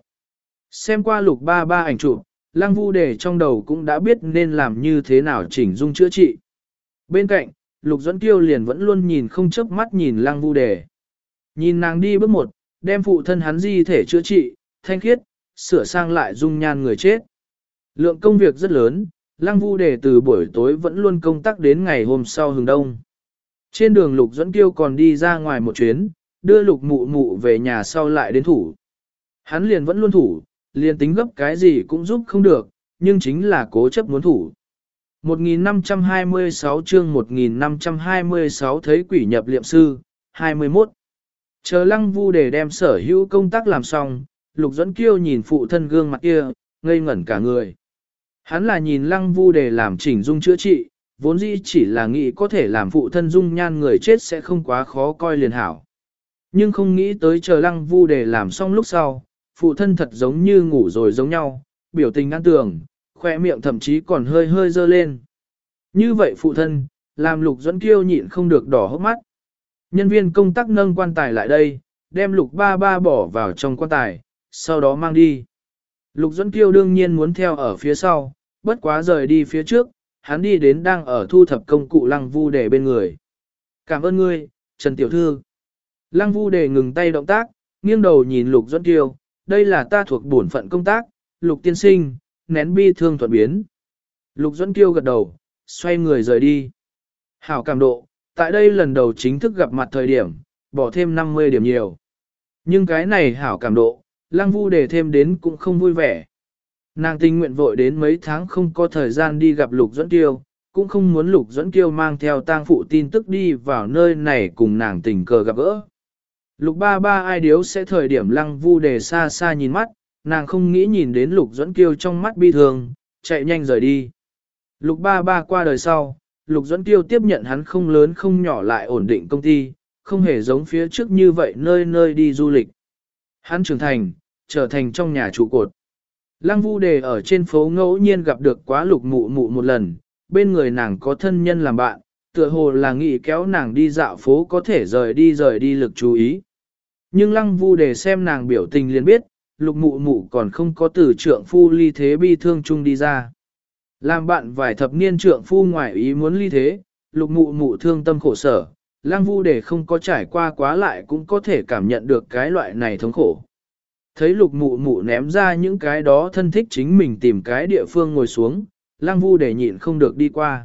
Xem qua Lục Ba Ba ảnh chụp, Lăng Vu Đề trong đầu cũng đã biết nên làm như thế nào chỉnh dung chữa trị. Bên cạnh, Lục Duẫn Kiêu liền vẫn luôn nhìn không chớp mắt nhìn Lăng Vu Đề. Nhìn nàng đi bước một, đem phụ thân hắn di thể chữa trị, thanh khiết, sửa sang lại dung nhan người chết. Lượng công việc rất lớn, Lăng Vu Đề từ buổi tối vẫn luôn công tác đến ngày hôm sau hừng đông. Trên đường Lục Duẫn Kiêu còn đi ra ngoài một chuyến, đưa Lục Mụ Mụ về nhà sau lại đến thủ. Hắn liền vẫn luôn thủ, liền tính gấp cái gì cũng giúp không được, nhưng chính là cố chấp muốn thủ. một nghìn năm trăm hai mươi sáu chương một nghìn năm trăm hai mươi sáu thấy quỷ nhập liệm sư, hai mươi mốt. Chờ Lăng Vu Đề đem sở hữu công tác làm xong, Lục Duẫn Kiêu nhìn phụ thân gương mặt kia, ngây ngẩn cả người. Hắn là nhìn Lăng Vu Đề làm chỉnh dung chữa trị, vốn dĩ chỉ là nghĩ có thể làm phụ thân dung nhan người chết sẽ không quá khó coi liền hảo. Nhưng không nghĩ tới chờ Lăng Vu Đề làm xong lúc sau, phụ thân thật giống như ngủ rồi giống nhau, biểu tình an tường, khoe miệng thậm chí còn hơi hơi dơ lên. Như vậy phụ thân, làm Lục Duẫn Kiêu nhịn không được đỏ hốc mắt. Nhân viên công tác nâng quan tài lại đây, đem Lục Ba Ba bỏ vào trong quan tài, sau đó mang đi. Lục Duẫn Kiêu đương nhiên muốn theo ở phía sau, bất quá rời đi phía trước, hắn đi đến đang ở thu thập công cụ Lăng Vu Đề bên người. Cảm ơn ngươi, Trần Tiểu Thư. Lăng Vu Đề ngừng tay động tác, nghiêng đầu nhìn Lục Duẫn Kiêu, đây là ta thuộc bổn phận công tác, Lục tiên sinh, nén bi thương thuận biến. Lục Duẫn Kiêu gật đầu, xoay người rời đi. Hảo cảm độ, tại đây lần đầu chính thức gặp mặt thời điểm, bỏ thêm năm mươi điểm nhiều. Nhưng cái này hảo cảm độ, Lăng Vu Đề thêm đến cũng không vui vẻ. Nàng tình nguyện vội đến mấy tháng không có thời gian đi gặp Lục Duẫn Kiêu, cũng không muốn Lục Duẫn Kiêu mang theo tang phụ tin tức đi vào nơi này cùng nàng tình cờ gặp gỡ. Lục Ba Ba ai điếu sẽ thời điểm Lăng Vu Đề xa xa nhìn mắt, nàng không nghĩ nhìn đến Lục Duẫn Kiêu trong mắt bi thường, chạy nhanh rời đi. Lục Ba Ba qua đời sau, Lục Duẫn Kiêu tiếp nhận hắn không lớn không nhỏ lại ổn định công ty, không hề giống phía trước như vậy nơi nơi đi du lịch. Hắn trưởng thành, trở thành trong nhà trụ cột. Lăng Vu Đề ở trên phố ngẫu nhiên gặp được quá Lục Mụ Mụ một lần, bên người nàng có thân nhân làm bạn, tựa hồ là nghĩ kéo nàng đi dạo phố có thể rời đi rời đi lực chú ý. Nhưng Lăng Vu Đề xem nàng biểu tình liền biết, Lục Mụ Mụ còn không có từ trượng phu ly thế bi thương chung đi ra. Làm bạn vài thập niên trượng phu ngoại ý muốn ly thế, Lục Mụ Mụ thương tâm khổ sở, Lăng Vu Đề không có trải qua quá lại cũng có thể cảm nhận được cái loại này thống khổ. Thấy Lục Mụ Mụ ném ra những cái đó thân thích chính mình tìm cái địa phương ngồi xuống, Lăng Vu Đề nhịn không được đi qua.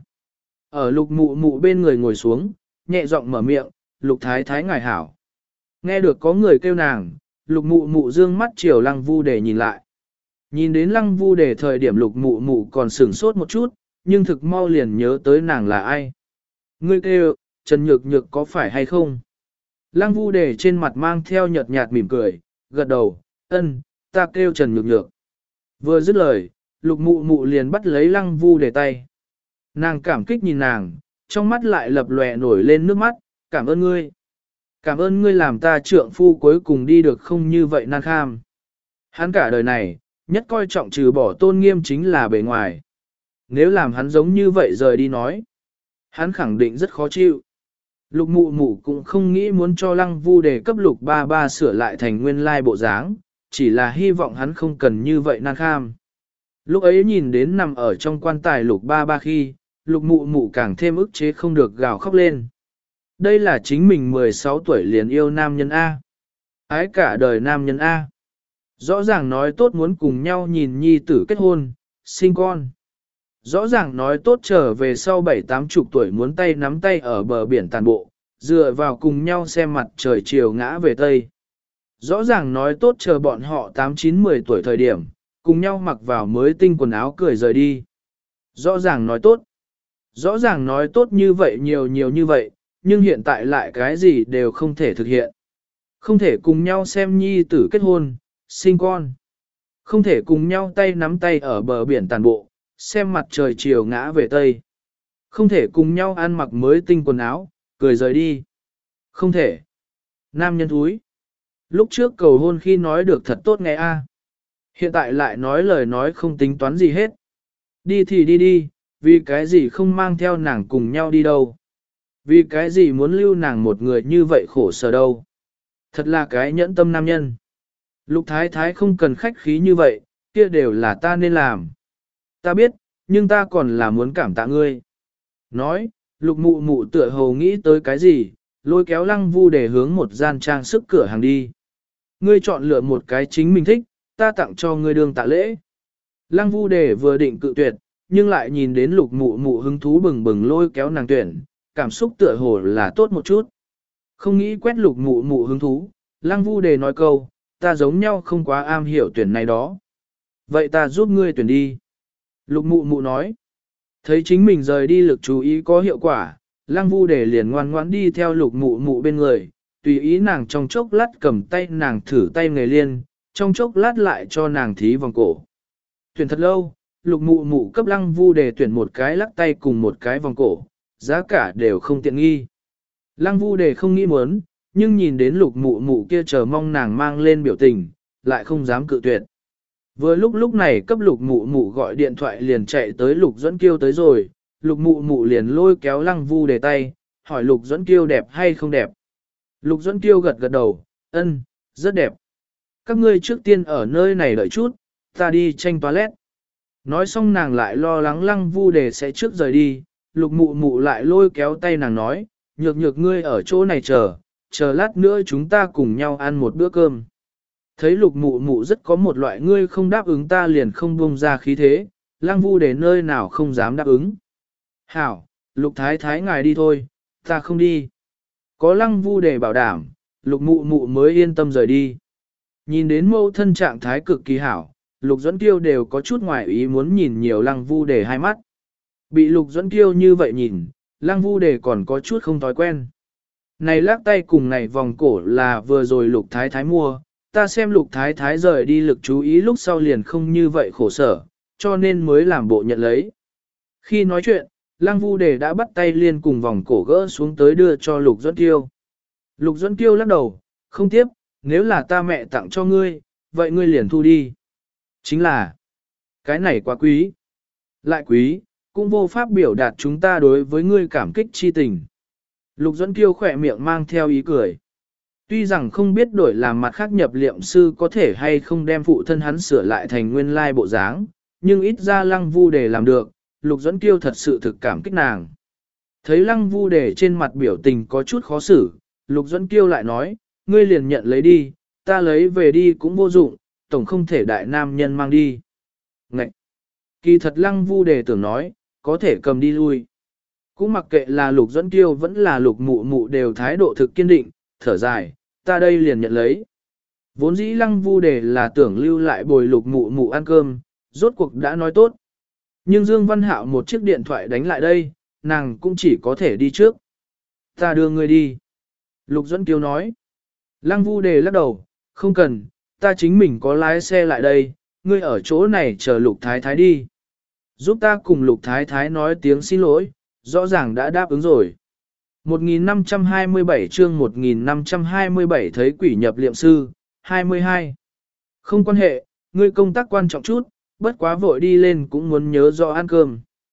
Ở Lục Mụ Mụ bên người ngồi xuống, nhẹ giọng mở miệng, Lục Thái Thái ngài hảo. Nghe được có người kêu nàng, Lục Mụ Mụ dương mắt chiều Lăng Vu Đề nhìn lại. Nhìn đến Lăng Vu Đề thời điểm Lục Mụ Mụ còn sửng sốt một chút, nhưng thực mau liền nhớ tới nàng là ai. Ngươi kêu, Trần Nhược Nhược có phải hay không? Lăng Vu Đề trên mặt mang theo nhợt nhạt mỉm cười, gật đầu, ân, ta kêu Trần Nhược Nhược. Vừa dứt lời, Lục Mụ Mụ liền bắt lấy Lăng Vu Đề tay. Nàng cảm kích nhìn nàng, trong mắt lại lập lòe nổi lên nước mắt, cảm ơn ngươi. Cảm ơn ngươi làm ta trượng phu cuối cùng đi được không như vậy nan kham. Hắn cả đời này, nhất coi trọng trừ bỏ tôn nghiêm chính là bề ngoài. Nếu làm hắn giống như vậy rời đi nói, hắn khẳng định rất khó chịu. Lục mụ mụ cũng không nghĩ muốn cho lăng vu đề cấp lục ba ba sửa lại thành nguyên lai bộ dáng, chỉ là hy vọng hắn không cần như vậy nan kham. Lúc ấy nhìn đến nằm ở trong quan tài lục ba ba khi, lục mụ mụ càng thêm ức chế không được gào khóc lên. Đây là chính mình mười sáu tuổi liền yêu nam nhân A. Ái cả đời nam nhân A. Rõ ràng nói tốt muốn cùng nhau nhìn nhi tử kết hôn, sinh con. Rõ ràng nói tốt trở về sau bảy tám chục tuổi muốn tay nắm tay ở bờ biển tàn bộ, dựa vào cùng nhau xem mặt trời chiều ngã về Tây. Rõ ràng nói tốt chờ bọn họ tám chín mười tuổi thời điểm, cùng nhau mặc vào mới tinh quần áo cười rời đi. Rõ ràng nói tốt. Rõ ràng nói tốt như vậy nhiều nhiều như vậy, nhưng hiện tại lại cái gì đều không thể thực hiện. Không thể cùng nhau xem nhi tử kết hôn, sinh con. Không thể cùng nhau tay nắm tay ở bờ biển tàn bộ, xem mặt trời chiều ngã về Tây. Không thể cùng nhau ăn mặc mới tinh quần áo, cười rời đi. Không thể. Nam nhân thúi. Lúc trước cầu hôn khi nói được thật tốt nghe a, hiện tại lại nói lời nói không tính toán gì hết. Đi thì đi đi, vì cái gì không mang theo nàng cùng nhau đi đâu. Vì cái gì muốn lưu nàng một người như vậy khổ sở đâu. Thật là cái nhẫn tâm nam nhân. Lục thái thái không cần khách khí như vậy, kia đều là ta nên làm. Ta biết, nhưng ta còn là muốn cảm tạ ngươi. Nói, lục mụ mụ tựa hồ nghĩ tới cái gì, lôi kéo lăng vu để hướng một gian trang sức cửa hàng đi. Ngươi chọn lựa một cái chính mình thích, ta tặng cho ngươi đương tạ lễ. Lăng vu để vừa định cự tuyệt, nhưng lại nhìn đến lục mụ mụ hứng thú bừng bừng lôi kéo nàng tuyển, cảm xúc tựa hồ là tốt một chút. Không nghĩ quét lục mụ mụ hứng thú, lăng vu đề nói câu, ta giống nhau không quá am hiểu tuyển này đó. Vậy ta giúp ngươi tuyển đi. Lục mụ mụ nói, thấy chính mình rời đi lực chú ý có hiệu quả, lăng vu đề liền ngoan ngoãn đi theo lục mụ mụ bên người, tùy ý nàng trong chốc lát cầm tay nàng thử tay nghề liên, trong chốc lát lại cho nàng thí vòng cổ. Tuyển thật lâu, lục mụ mụ cấp lăng vu đề tuyển một cái lắc tay cùng một cái vòng cổ, giá cả đều không tiện nghi. Lăng vu đề không nghĩ muốn, nhưng nhìn đến lục mụ mụ kia chờ mong nàng mang lên biểu tình, lại không dám cự tuyệt. Vừa lúc lúc này cấp lục mụ mụ gọi điện thoại liền chạy tới lục dẫn kiêu tới rồi, lục mụ mụ liền lôi kéo lăng vu đề tay, hỏi lục dẫn kiêu đẹp hay không đẹp. Lục dẫn kiêu gật gật đầu, ân, rất đẹp. Các ngươi trước tiên ở nơi này đợi chút, ta đi tranh toilet. Nói xong nàng lại lo lắng lăng vu đề sẽ trước rời đi, lục mụ mụ lại lôi kéo tay nàng nói, nhược nhược ngươi ở chỗ này chờ, chờ lát nữa chúng ta cùng nhau ăn một bữa cơm. Thấy lục mụ mụ rất có một loại ngươi không đáp ứng ta liền không buông ra khí thế, lăng vu đề nơi nào không dám đáp ứng. Hảo, lục thái thái ngài đi thôi, ta không đi. Có lăng vu đề bảo đảm, lục mụ mụ mới yên tâm rời đi. Nhìn đến mâu thân trạng thái cực kỳ hảo, lục dẫn kiêu đều có chút ngoài ý muốn nhìn nhiều lăng vu đề hai mắt. Bị lục dẫn kiêu như vậy nhìn, lăng vu đề còn có chút không thói quen. Này lắc tay cùng này vòng cổ là vừa rồi lục thái thái mua, ta xem lục thái thái rời đi lực chú ý lúc sau liền không như vậy khổ sở, cho nên mới làm bộ nhận lấy. Khi nói chuyện, lăng vu đề đã bắt tay liên cùng vòng cổ gỡ xuống tới đưa cho lục dẫn kiêu. Lục dẫn kiêu lắc đầu, không tiếp, nếu là ta mẹ tặng cho ngươi, vậy ngươi liền thu đi. Chính là, cái này quá quý. Lại quý, cũng vô pháp biểu đạt chúng ta đối với ngươi cảm kích chi tình. Lục dẫn kiêu khỏe miệng mang theo ý cười. Tuy rằng không biết đổi làm mặt khác nhập liệm sư có thể hay không đem phụ thân hắn sửa lại thành nguyên lai bộ dáng, nhưng ít ra lăng vu đề làm được, lục dẫn kiêu thật sự thực cảm kích nàng. Thấy lăng vu đề trên mặt biểu tình có chút khó xử, lục dẫn kiêu lại nói, ngươi liền nhận lấy đi, ta lấy về đi cũng vô dụng, tổng không thể đại nam nhân mang đi. Ngậy! Kỳ thật lăng vu đề tưởng nói, có thể cầm đi lui. Cũng mặc kệ là lục dẫn kiêu vẫn là lục mụ mụ đều thái độ thực kiên định, thở dài, ta đây liền nhận lấy. Vốn dĩ lăng vu đề là tưởng lưu lại bồi lục mụ mụ ăn cơm, rốt cuộc đã nói tốt. Nhưng Dương Văn Hạo một chiếc điện thoại đánh lại đây, nàng cũng chỉ có thể đi trước. Ta đưa ngươi đi. Lục dẫn kiêu nói. Lăng vu đề lắc đầu, không cần, ta chính mình có lái xe lại đây, ngươi ở chỗ này chờ lục thái thái đi. Giúp ta cùng lục thái thái nói tiếng xin lỗi, rõ ràng đã đáp ứng rồi. một nghìn năm trăm hai mươi bảy chương một nghìn năm trăm hai mươi bảy thấy quỷ nhập liệm sư, hai mươi hai. Không quan hệ, ngươi công tác quan trọng chút, bất quá vội đi lên cũng muốn nhớ rõ ăn cơm.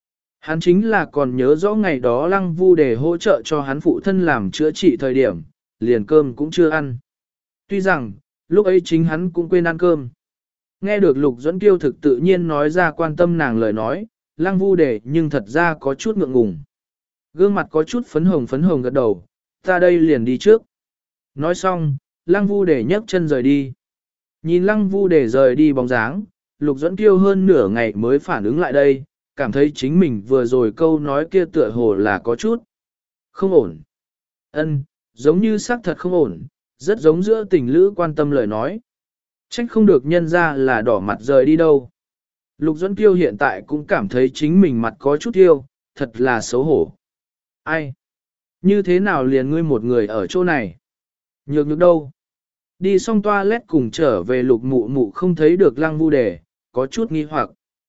Hắn chính là còn nhớ rõ ngày đó Lăng Vu để hỗ trợ cho hắn phụ thân làm chữa trị thời điểm, liền cơm cũng chưa ăn. Tuy rằng, lúc ấy chính hắn cũng quên ăn cơm. Nghe được Lục Duẫn Kiêu thực tự nhiên nói ra quan tâm nàng lời nói, Lăng Vu để nhưng thật ra có chút ngượng ngùng. Gương mặt có chút phấn hồng phấn hồng gật đầu, ta đây liền đi trước. Nói xong, Lăng Vu để nhấc chân rời đi. Nhìn Lăng Vu để rời đi bóng dáng, Lục Duẫn Kiêu hơn nửa ngày mới phản ứng lại đây, cảm thấy chính mình vừa rồi câu nói kia tựa hồ là có chút không ổn. Ân, giống như xác thật không ổn, rất giống giữa tình lữ quan tâm lời nói. Trách không được nhân ra là đỏ mặt rời đi đâu. Lục Duẫn Kiêu hiện tại cũng cảm thấy chính mình mặt có chút tiêu, thật là xấu hổ. Ai? Như thế nào liền ngươi một người ở chỗ này? Nhược nhược đâu? Đi xong toilet cùng trở về Lục Mụ Mụ không thấy được Lăng Vu Đề, có chút nghi hoặc.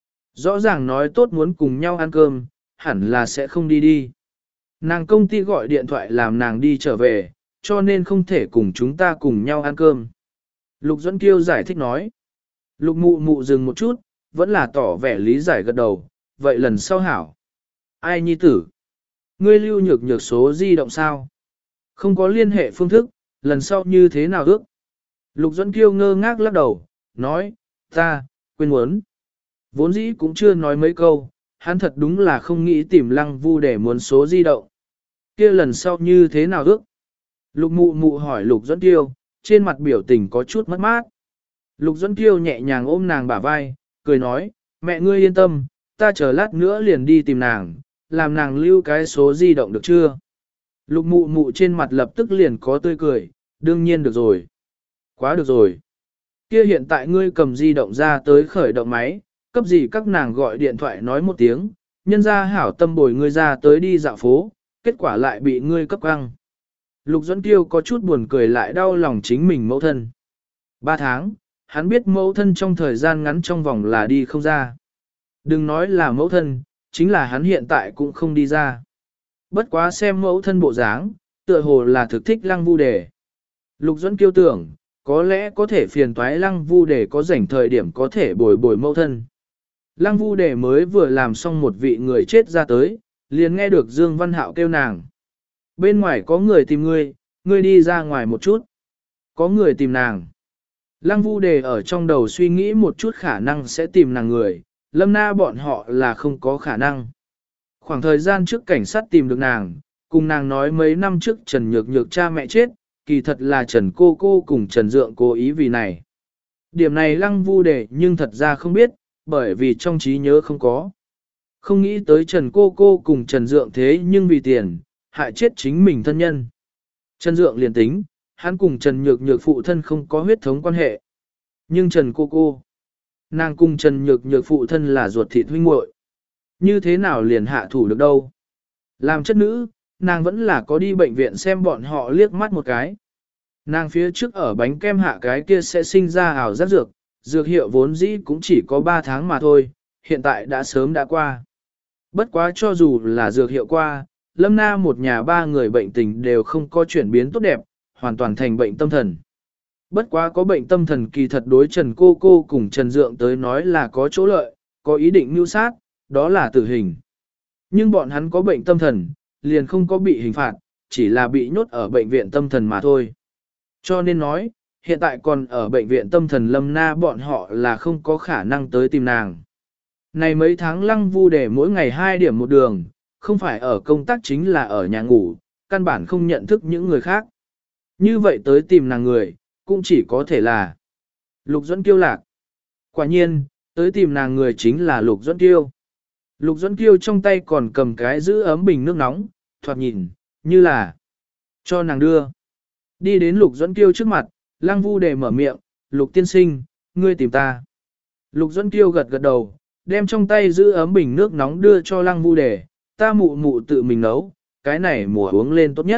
Rõ ràng nói tốt muốn cùng nhau ăn cơm, hẳn là sẽ không đi đi. Nàng công ty gọi điện thoại làm nàng đi trở về, cho nên không thể cùng chúng ta cùng nhau ăn cơm. Lục Duẫn Kiêu giải thích nói. Lục Mụ Mụ dừng một chút, vẫn là tỏ vẻ lý giải gật đầu, vậy lần sau hảo. Ai nhi tử? Ngươi lưu nhược nhược số di động sao? Không có liên hệ phương thức, lần sau như thế nào ước? Lục Duẫn Kiêu ngơ ngác lắc đầu, nói, ta, quên muốn. Vốn dĩ cũng chưa nói mấy câu, hắn thật đúng là không nghĩ tìm Lăng Vu để muốn số di động. Kia lần sau như thế nào ước? Lục Mụ Mụ hỏi Lục Duẫn Kiêu, trên mặt biểu tình có chút mất mát. Lục Duẫn Kiêu nhẹ nhàng ôm nàng bả vai, cười nói, mẹ ngươi yên tâm, ta chờ lát nữa liền đi tìm nàng, làm nàng lưu cái số di động được chưa? Lục Mụ Mụ trên mặt lập tức liền có tươi cười, đương nhiên được rồi. Quá được rồi. Kia hiện tại ngươi cầm di động ra tới khởi động máy, cấp gì các nàng gọi điện thoại nói một tiếng, nhân ra hảo tâm bồi ngươi ra tới đi dạo phố, kết quả lại bị ngươi cấp căng. Lục Duẫn Kiêu có chút buồn cười lại đau lòng chính mình mẫu thân. Ba tháng, hắn biết mẫu thân trong thời gian ngắn trong vòng là đi không ra. Đừng nói là mẫu thân, chính là hắn hiện tại cũng không đi ra. Bất quá xem mẫu thân bộ dáng, tựa hồ là thực thích Lăng Vu Đề. Lục Duẫn Kiêu tưởng, có lẽ có thể phiền toái Lăng Vu Đề có rảnh thời điểm có thể bồi bồi mẫu thân. Lăng Vu Đề mới vừa làm xong một vị người chết ra tới, liền nghe được Dương Văn Hạo kêu nàng. Bên ngoài có người tìm ngươi, ngươi đi ra ngoài một chút. Có người tìm nàng. Lăng Vu Đề ở trong đầu suy nghĩ một chút khả năng sẽ tìm nàng người, Lâm Na bọn họ là không có khả năng. Khoảng thời gian trước cảnh sát tìm được nàng, cùng nàng nói mấy năm trước Trần Nhược Nhược cha mẹ chết, kỳ thật là Trần Cô Cô cùng Trần Dượng cố ý vì này. Điểm này Lăng Vu Đề nhưng thật ra không biết, bởi vì trong trí nhớ không có. Không nghĩ tới Trần Cô Cô cùng Trần Dượng thế nhưng vì tiền, hại chết chính mình thân nhân. Trần Dượng liền tính, hắn cùng Trần Nhược Nhược phụ thân không có huyết thống quan hệ. Nhưng Trần Cô Cô, nàng cùng Trần Nhược Nhược phụ thân là ruột thịt huynh muội, như thế nào liền hạ thủ được đâu. Làm chất nữ, nàng vẫn là có đi bệnh viện xem bọn họ liếc mắt một cái. Nàng phía trước ở bánh kem hạ cái kia sẽ sinh ra ảo giác dược, dược hiệu vốn dĩ cũng chỉ có ba tháng mà thôi, hiện tại đã sớm đã qua. Bất quá cho dù là dược hiệu qua, Lâm Na một nhà ba người bệnh tình đều không có chuyển biến tốt đẹp, hoàn toàn thành bệnh tâm thần. Bất quá có bệnh tâm thần kỳ thật đối Trần Cô Cô cùng Trần Dượng tới nói là có chỗ lợi, có ý định mưu sát, đó là tử hình. Nhưng bọn hắn có bệnh tâm thần, liền không có bị hình phạt, chỉ là bị nhốt ở bệnh viện tâm thần mà thôi. Cho nên nói, hiện tại còn ở bệnh viện tâm thần Lâm Na bọn họ là không có khả năng tới tìm nàng. Này mấy tháng Lăng Vu Đề mỗi ngày hai điểm một đường, không phải ở công tác chính là ở nhà ngủ, căn bản không nhận thức những người khác. Như vậy tới tìm nàng người, cũng chỉ có thể là Lục Duẫn Kiêu lạc. Quả nhiên, tới tìm nàng người chính là Lục Duẫn Kiêu. Lục Duẫn Kiêu trong tay còn cầm cái giữ ấm bình nước nóng, thoạt nhìn, như là cho nàng đưa. Đi đến Lục Duẫn Kiêu trước mặt, Lăng Vu Đề mở miệng, Lục tiên sinh, ngươi tìm ta. Lục Duẫn Kiêu gật gật đầu, đem trong tay giữ ấm bình nước nóng đưa cho Lăng Vu Đề, ta mụ mụ tự mình nấu, cái này mùa uống lên tốt nhất.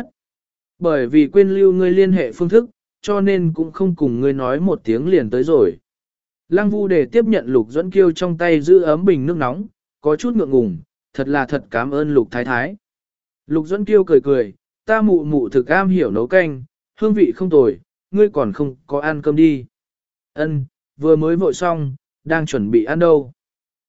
Bởi vì quên lưu ngươi liên hệ phương thức, cho nên cũng không cùng ngươi nói một tiếng liền tới rồi. Lăng Vu Đề tiếp nhận Lục Duẫn Kiêu trong tay giữ ấm bình nước nóng, có chút ngượng ngùng, thật là thật cảm ơn Lục Thái Thái. Lục Duẫn Kiêu cười cười, ta mụ mụ thực am hiểu nấu canh, hương vị không tồi, ngươi còn không có ăn cơm đi. Ân, vừa mới vội xong, đang chuẩn bị ăn đâu.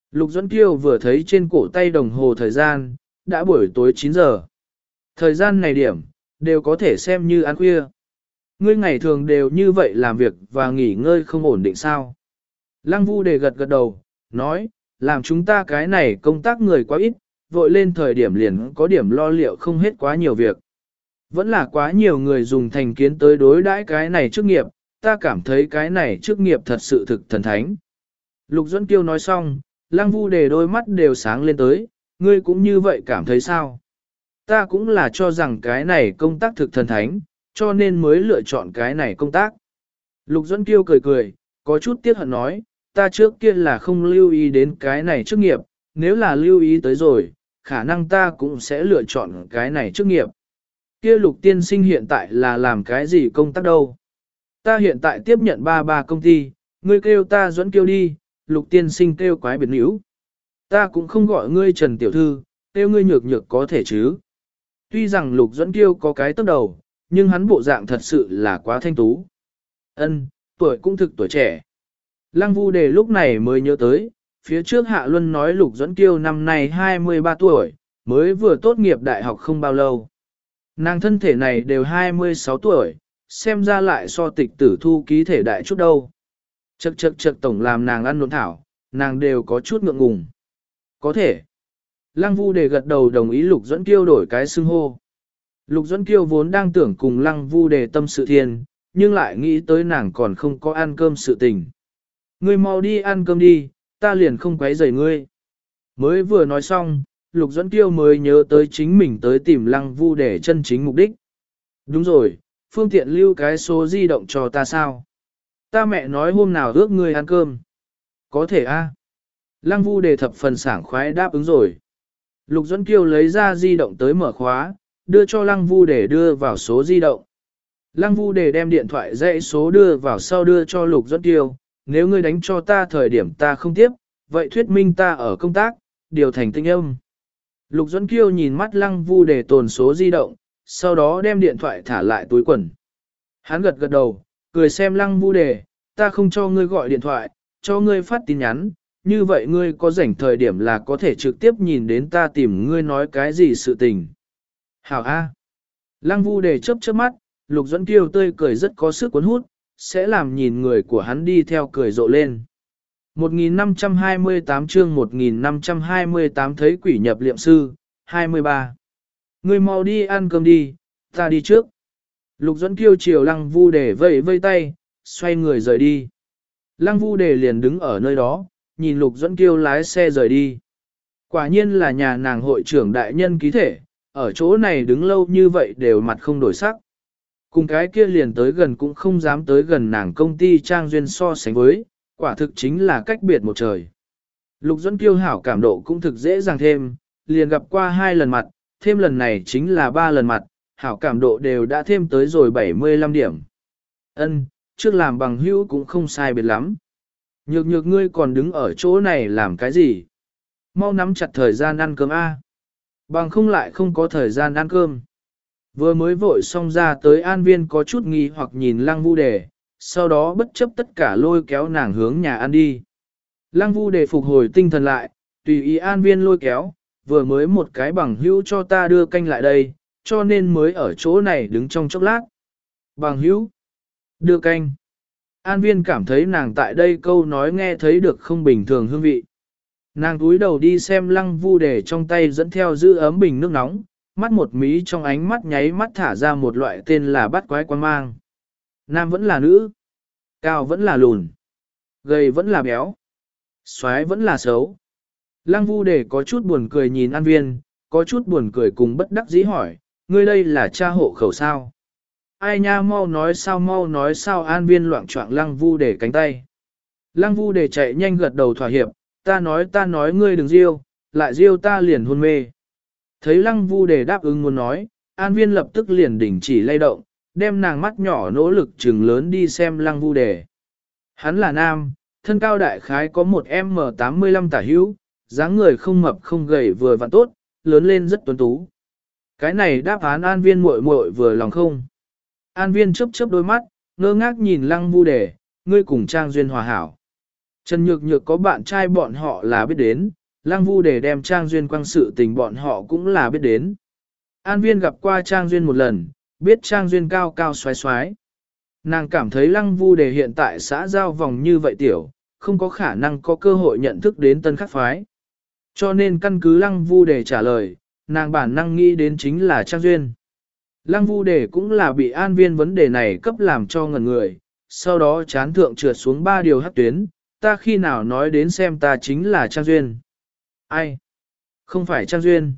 Lục Duẫn Kiêu vừa thấy trên cổ tay đồng hồ thời gian, đã buổi tối chín giờ. Thời gian này điểm, đều có thể xem như ăn khuya. Ngươi ngày thường đều như vậy làm việc và nghỉ ngơi không ổn định sao? Lăng Vu Đề gật gật đầu, nói, làm chúng ta cái này công tác người quá ít, vội lên thời điểm liền có điểm lo liệu không hết quá nhiều việc. Vẫn là quá nhiều người dùng thành kiến tới đối đãi cái này chức nghiệp, ta cảm thấy cái này chức nghiệp thật sự thực thần thánh. Lục Duẫn Kiêu nói xong, Lăng Vu Đề đôi mắt đều sáng lên tới, ngươi cũng như vậy cảm thấy sao? Ta cũng là cho rằng cái này công tác thực thần thánh, cho nên mới lựa chọn cái này công tác. Lục Duẫn Kiêu cười cười, có chút tiếc hận nói, ta trước kia là không lưu ý đến cái này chức nghiệp, nếu là lưu ý tới rồi, khả năng ta cũng sẽ lựa chọn cái này chức nghiệp. Kia Lục tiên sinh hiện tại là làm cái gì công tác đâu? Ta hiện tại tiếp nhận ba ba công ty, ngươi kêu ta Duẫn Kiêu đi, Lục tiên sinh kêu quái biệt níu. Ta cũng không gọi ngươi Trần Tiểu Thư, kêu ngươi nhược nhược có thể chứ. Tuy rằng Lục Duẫn Kiêu có cái tốc đầu, nhưng hắn bộ dạng thật sự là quá thanh tú. Ân, tuổi cũng thực tuổi trẻ. Lăng Vu Đề lúc này mới nhớ tới, phía trước Hạ Luân nói Lục Duẫn Kiêu năm nay hai mươi ba tuổi, mới vừa tốt nghiệp đại học không bao lâu. Nàng thân thể này đều hai mươi sáu tuổi, xem ra lại so tịch tử thu ký thể đại chút đâu. Chậc chậc chậc tổng làm nàng ăn nộn thảo, nàng đều có chút ngượng ngùng. Có thể. Lăng Vu Đề gật đầu đồng ý Lục Duẫn Kiêu đổi cái xưng hô. Lục Duẫn Kiêu vốn đang tưởng cùng Lăng Vu Đề tâm sự thiên, nhưng lại nghĩ tới nàng còn không có ăn cơm sự tình. Ngươi mau đi ăn cơm đi, ta liền không quấy rầy ngươi. Mới vừa nói xong, Lục Duẫn Kiêu mới nhớ tới chính mình tới tìm Lăng Vu Đề chân chính mục đích. Đúng rồi, phương tiện lưu cái số di động cho ta sao? Ta mẹ nói hôm nào ước ngươi ăn cơm. Có thể a. Lăng Vu Đề thập phần sảng khoái đáp ứng rồi. Lục Duẫn Kiêu lấy ra di động tới mở khóa, đưa cho Lăng Vu Đề đưa vào số di động. Lăng Vu Đề đem điện thoại dãy số đưa vào sau đưa cho Lục Duẫn Kiêu, nếu ngươi đánh cho ta thời điểm ta không tiếp, vậy thuyết minh ta ở công tác, điều thành tinh âm. Lục Duẫn Kiêu nhìn mắt Lăng Vu Đề tồn số di động, sau đó đem điện thoại thả lại túi quần. Hắn gật gật đầu, cười xem Lăng Vu Đề, ta không cho ngươi gọi điện thoại, cho ngươi phát tin nhắn, như vậy ngươi có rảnh thời điểm là có thể trực tiếp nhìn đến ta tìm ngươi nói cái gì sự tình. Hảo A. Lăng Vu Đề chớp chớp mắt, Lục Duẫn Kiêu tươi cười rất có sức cuốn hút, sẽ làm nhìn người của hắn đi theo cười rộ lên. một nghìn năm trăm hai mươi tám chương một nghìn năm trăm hai mươi tám thấy quỷ nhập liệm sư, hai mươi ba. Ngươi mau đi ăn cơm đi, ta đi trước. Lục Duẫn Kiêu chiều Lăng Vu Đề vẫy vây tay, xoay người rời đi. Lăng Vu Đề liền đứng ở nơi đó, nhìn Lục Duẫn Kiêu lái xe rời đi. Quả nhiên là nhà nàng hội trưởng đại nhân ký thể, ở chỗ này đứng lâu như vậy đều mặt không đổi sắc. Cùng cái kia liền tới gần cũng không dám tới gần nàng công ty Trang Duyên so sánh với, quả thực chính là cách biệt một trời. Lục Duẫn Kiêu hảo cảm độ cũng thực dễ dàng thêm, liền gặp qua hai lần mặt, thêm lần này chính là ba lần mặt, hảo cảm độ đều đã thêm tới rồi bảy mươi lăm điểm. Ân, trước làm bằng hữu cũng không sai biệt lắm. Nhược nhược ngươi còn đứng ở chỗ này làm cái gì? Mau nắm chặt thời gian ăn cơm A. Bằng không lại không có thời gian ăn cơm. Vừa mới vội xong ra tới An Viên có chút nghi hoặc nhìn Lăng Vu Đề, sau đó bất chấp tất cả lôi kéo nàng hướng nhà ăn đi. Lăng Vu Đề phục hồi tinh thần lại, tùy ý An Viên lôi kéo, vừa mới một cái bằng hữu cho ta đưa canh lại đây, cho nên mới ở chỗ này đứng trong chốc lát. Bằng hữu, đưa canh. An Viên cảm thấy nàng tại đây câu nói nghe thấy được không bình thường hương vị. Nàng túi đầu đi xem Lăng Vu Đề trong tay dẫn theo giữ ấm bình nước nóng, mắt một mí trong ánh mắt nháy mắt thả ra một loại tên là bắt quái quan mang. Nam vẫn là nữ, cao vẫn là lùn, gầy vẫn là béo, xoái vẫn là xấu. Lăng Vu Đề có chút buồn cười nhìn An Viên, có chút buồn cười cùng bất đắc dĩ hỏi, ngươi đây là cha hộ khẩu sao? Ai nha, mau nói sao mau nói sao. An Viên loạn choạng Lăng Vu Đề cánh tay. Lăng Vu Đề chạy nhanh gật đầu thỏa hiệp, ta nói ta nói ngươi đừng riêu, lại riêu ta liền hôn mê. Thấy Lăng Vu Đề đáp ứng muốn nói, An Viên lập tức liền đình chỉ lay động, đem nàng mắt nhỏ nỗ lực trừng lớn đi xem Lăng Vu Đề. Hắn là nam, thân cao đại khái có một M tám mươi lăm tả hữu, dáng người không mập không gầy vừa vặn tốt, lớn lên rất tuấn tú. Cái này đáp án An Viên muội muội vừa lòng không? An Viên chớp chớp đôi mắt, ngơ ngác nhìn Lăng Vu Đề, ngươi cùng Trang Duyên hòa hảo. Trần Nhược Nhược có bạn trai bọn họ là biết đến, Lăng Vu Đề đem Trang Duyên quăng sự tình bọn họ cũng là biết đến. An Viên gặp qua Trang Duyên một lần, biết Trang Duyên cao cao xoái xoái. Nàng cảm thấy Lăng Vu Đề hiện tại xã giao vòng như vậy tiểu, không có khả năng có cơ hội nhận thức đến tân khắc phái. Cho nên căn cứ Lăng Vu Đề trả lời, nàng bản năng nghĩ đến chính là Trang Duyên. Lăng Vu Đề cũng là bị An Viên vấn đề này cấp làm cho ngẩn người, sau đó chán thượng trượt xuống ba điều hắc tuyến, ta khi nào nói đến xem ta chính là Trang Duyên. Ai? Không phải Trang Duyên.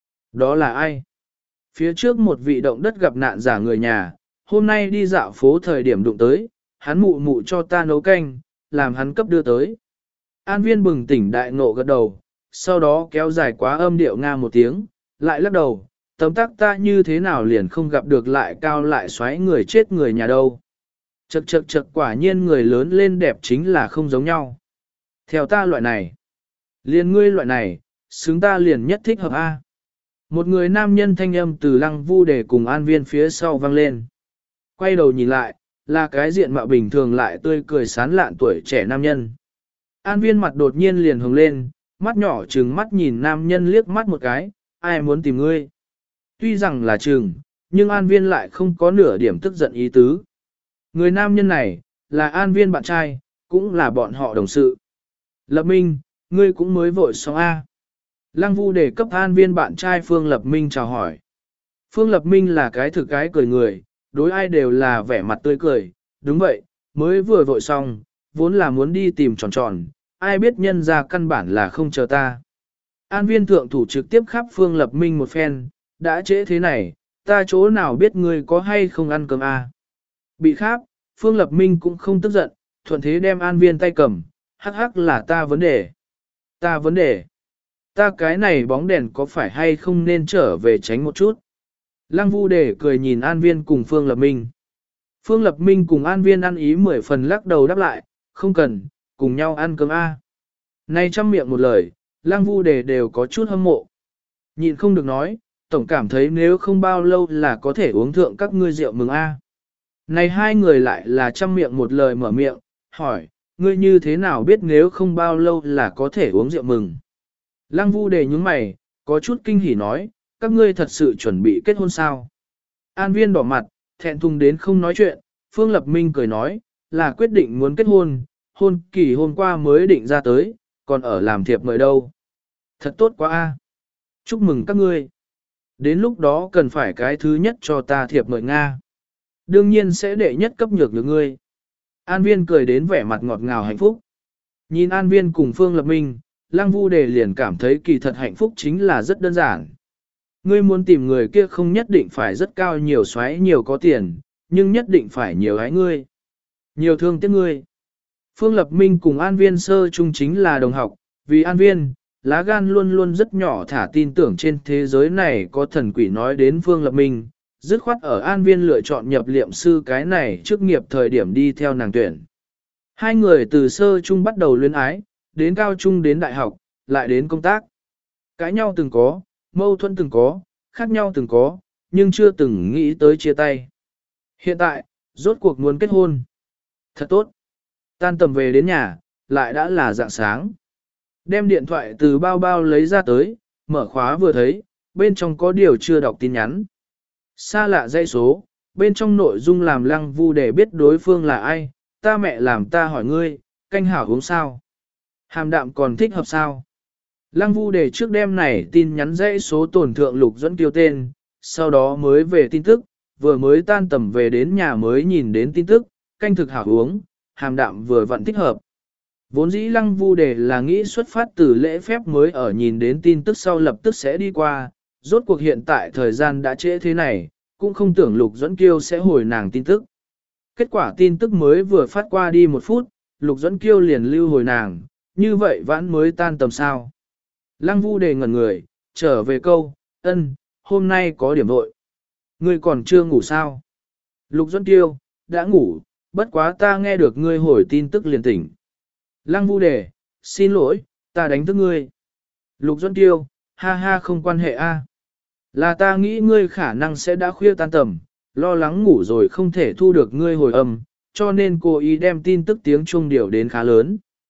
Đó là ai? Phía trước một vị động đất gặp nạn giả người nhà, hôm nay đi dạo phố thời điểm đụng tới, hắn mụ mụ cho ta nấu canh, làm hắn cấp đưa tới. An Viên bừng tỉnh đại ngộ gật đầu, sau đó kéo dài quá âm điệu nga một tiếng, lại lắc đầu, tấm tắc ta như thế nào liền không gặp được lại cao lại xoáy người chết người nhà đâu. Chậc chậc chậc quả nhiên người lớn lên đẹp chính là không giống nhau. Theo ta loại này, liền ngươi loại này, xứng ta liền nhất thích hợp A. Một người nam nhân thanh âm từ Lăng Vu Đề cùng An Viên phía sau vang lên. Quay đầu nhìn lại, là cái diện mạo bình thường lại tươi cười sán lạn tuổi trẻ nam nhân. An Viên mặt đột nhiên liền hồng lên, mắt nhỏ trừng mắt nhìn nam nhân liếc mắt một cái, ai muốn tìm ngươi. Tuy rằng là trừng, nhưng An Viên lại không có nửa điểm tức giận ý tứ. Người nam nhân này, là An Viên bạn trai, cũng là bọn họ đồng sự. Lập Minh, ngươi cũng mới vội xong A. Lăng Vu Đề cấp An Viên bạn trai Phương Lập Minh chào hỏi. Phương Lập Minh là cái thực cái cười người, đối ai đều là vẻ mặt tươi cười, đúng vậy, mới vừa vội xong, vốn là muốn đi tìm tròn tròn, ai biết nhân ra căn bản là không chờ ta. An Viên thượng thủ trực tiếp khắp Phương Lập Minh một phen, đã trễ thế này, ta chỗ nào biết ngươi có hay không ăn cơm A. Bị kháp, Phương Lập Minh cũng không tức giận, thuận thế đem An Viên tay cầm, hắc hắc là ta vấn đề. Ta vấn đề. Ta cái này bóng đèn có phải hay không nên trở về tránh một chút. Lăng Vu Đề cười nhìn An Viên cùng Phương Lập Minh. Phương Lập Minh cùng An Viên ăn ý mười phần lắc đầu đáp lại, không cần, cùng nhau ăn cơm A. Nay trăm miệng một lời, Lăng Vu Đề đều có chút hâm mộ. Nhịn không được nói, tổng cảm thấy nếu không bao lâu là có thể uống thượng các ngươi rượu mừng A. Này hai người lại là trăm miệng một lời mở miệng, hỏi, ngươi như thế nào biết nếu không bao lâu là có thể uống rượu mừng. Lăng Vu Đề nhúng mày, có chút kinh hỉ nói, các ngươi thật sự chuẩn bị kết hôn sao? An Viên đỏ mặt, thẹn thùng đến không nói chuyện, Phương Lập Minh cười nói, là quyết định muốn kết hôn, hôn kỳ hôm qua mới định ra tới, còn ở làm thiệp mời đâu. Thật tốt quá a, chúc mừng các ngươi. Đến lúc đó cần phải cái thứ nhất cho ta thiệp mời Nga. Đương nhiên sẽ đệ nhất cấp nhược được ngươi. An Viên cười đến vẻ mặt ngọt ngào hạnh phúc. Nhìn An Viên cùng Phương Lập Minh, Lăng Vu Đề liền cảm thấy kỳ thật hạnh phúc chính là rất đơn giản. Ngươi muốn tìm người kia không nhất định phải rất cao nhiều xoáy nhiều có tiền, nhưng nhất định phải nhiều ái ngươi. Nhiều thương tiếc ngươi. Phương Lập Minh cùng An Viên sơ chung chính là đồng học, vì An Viên, lá gan luôn luôn rất nhỏ thả tin tưởng trên thế giới này có thần quỷ nói đến Phương Lập Minh, dứt khoát ở An Viên lựa chọn nhập liệm sư cái này trước nghiệp thời điểm đi theo nàng tuyển. Hai người từ sơ chung bắt đầu luyến ái, đến cao trung đến đại học, lại đến công tác. Cãi nhau từng có, mâu thuẫn từng có, khác nhau từng có, nhưng chưa từng nghĩ tới chia tay. Hiện tại, rốt cuộc muốn kết hôn. Thật tốt. Tan tầm về đến nhà, lại đã là dạng sáng. Đem điện thoại từ bao bao lấy ra tới, mở khóa vừa thấy, bên trong có điều chưa đọc tin nhắn. Xa lạ dãy số, bên trong nội dung làm Lăng Vu để biết đối phương là ai, ta mẹ làm ta hỏi ngươi, canh hảo uống sao? Hàm đạm còn thích hợp sao? Lăng Vu để trước đêm này tin nhắn dãy số tổn thượng Lục Duẫn Kiêu tên, sau đó mới về tin tức, vừa mới tan tầm về đến nhà mới nhìn đến tin tức, canh thực hảo uống, hàm đạm vừa vặn thích hợp. Vốn dĩ Lăng Vu để là nghĩ xuất phát từ lễ phép mới ở nhìn đến tin tức sau lập tức sẽ đi qua, rốt cuộc hiện tại thời gian đã trễ thế này, cũng không tưởng Lục Duẫn Kiêu sẽ hồi nàng tin tức. Kết quả tin tức mới vừa phát qua đi một phút, Lục Duẫn Kiêu liền lưu hồi nàng, như vậy vãn mới tan tầm sao. Lăng Vu đề ngẩn người, trở về câu, ân, hôm nay có điểm vội. Ngươi còn chưa ngủ sao? Lục Duẫn Kiêu, đã ngủ, bất quá ta nghe được ngươi hồi tin tức liền tỉnh. Lăng Vu đề, xin lỗi, ta đánh thức ngươi. Lục Duẫn Kiêu, ha ha không quan hệ a. Là ta nghĩ ngươi khả năng sẽ đã khuya tan tầm, lo lắng ngủ rồi không thể thu được ngươi hồi âm, cho nên cô ý đem tin tức tiếng chuông điều đến khá lớn.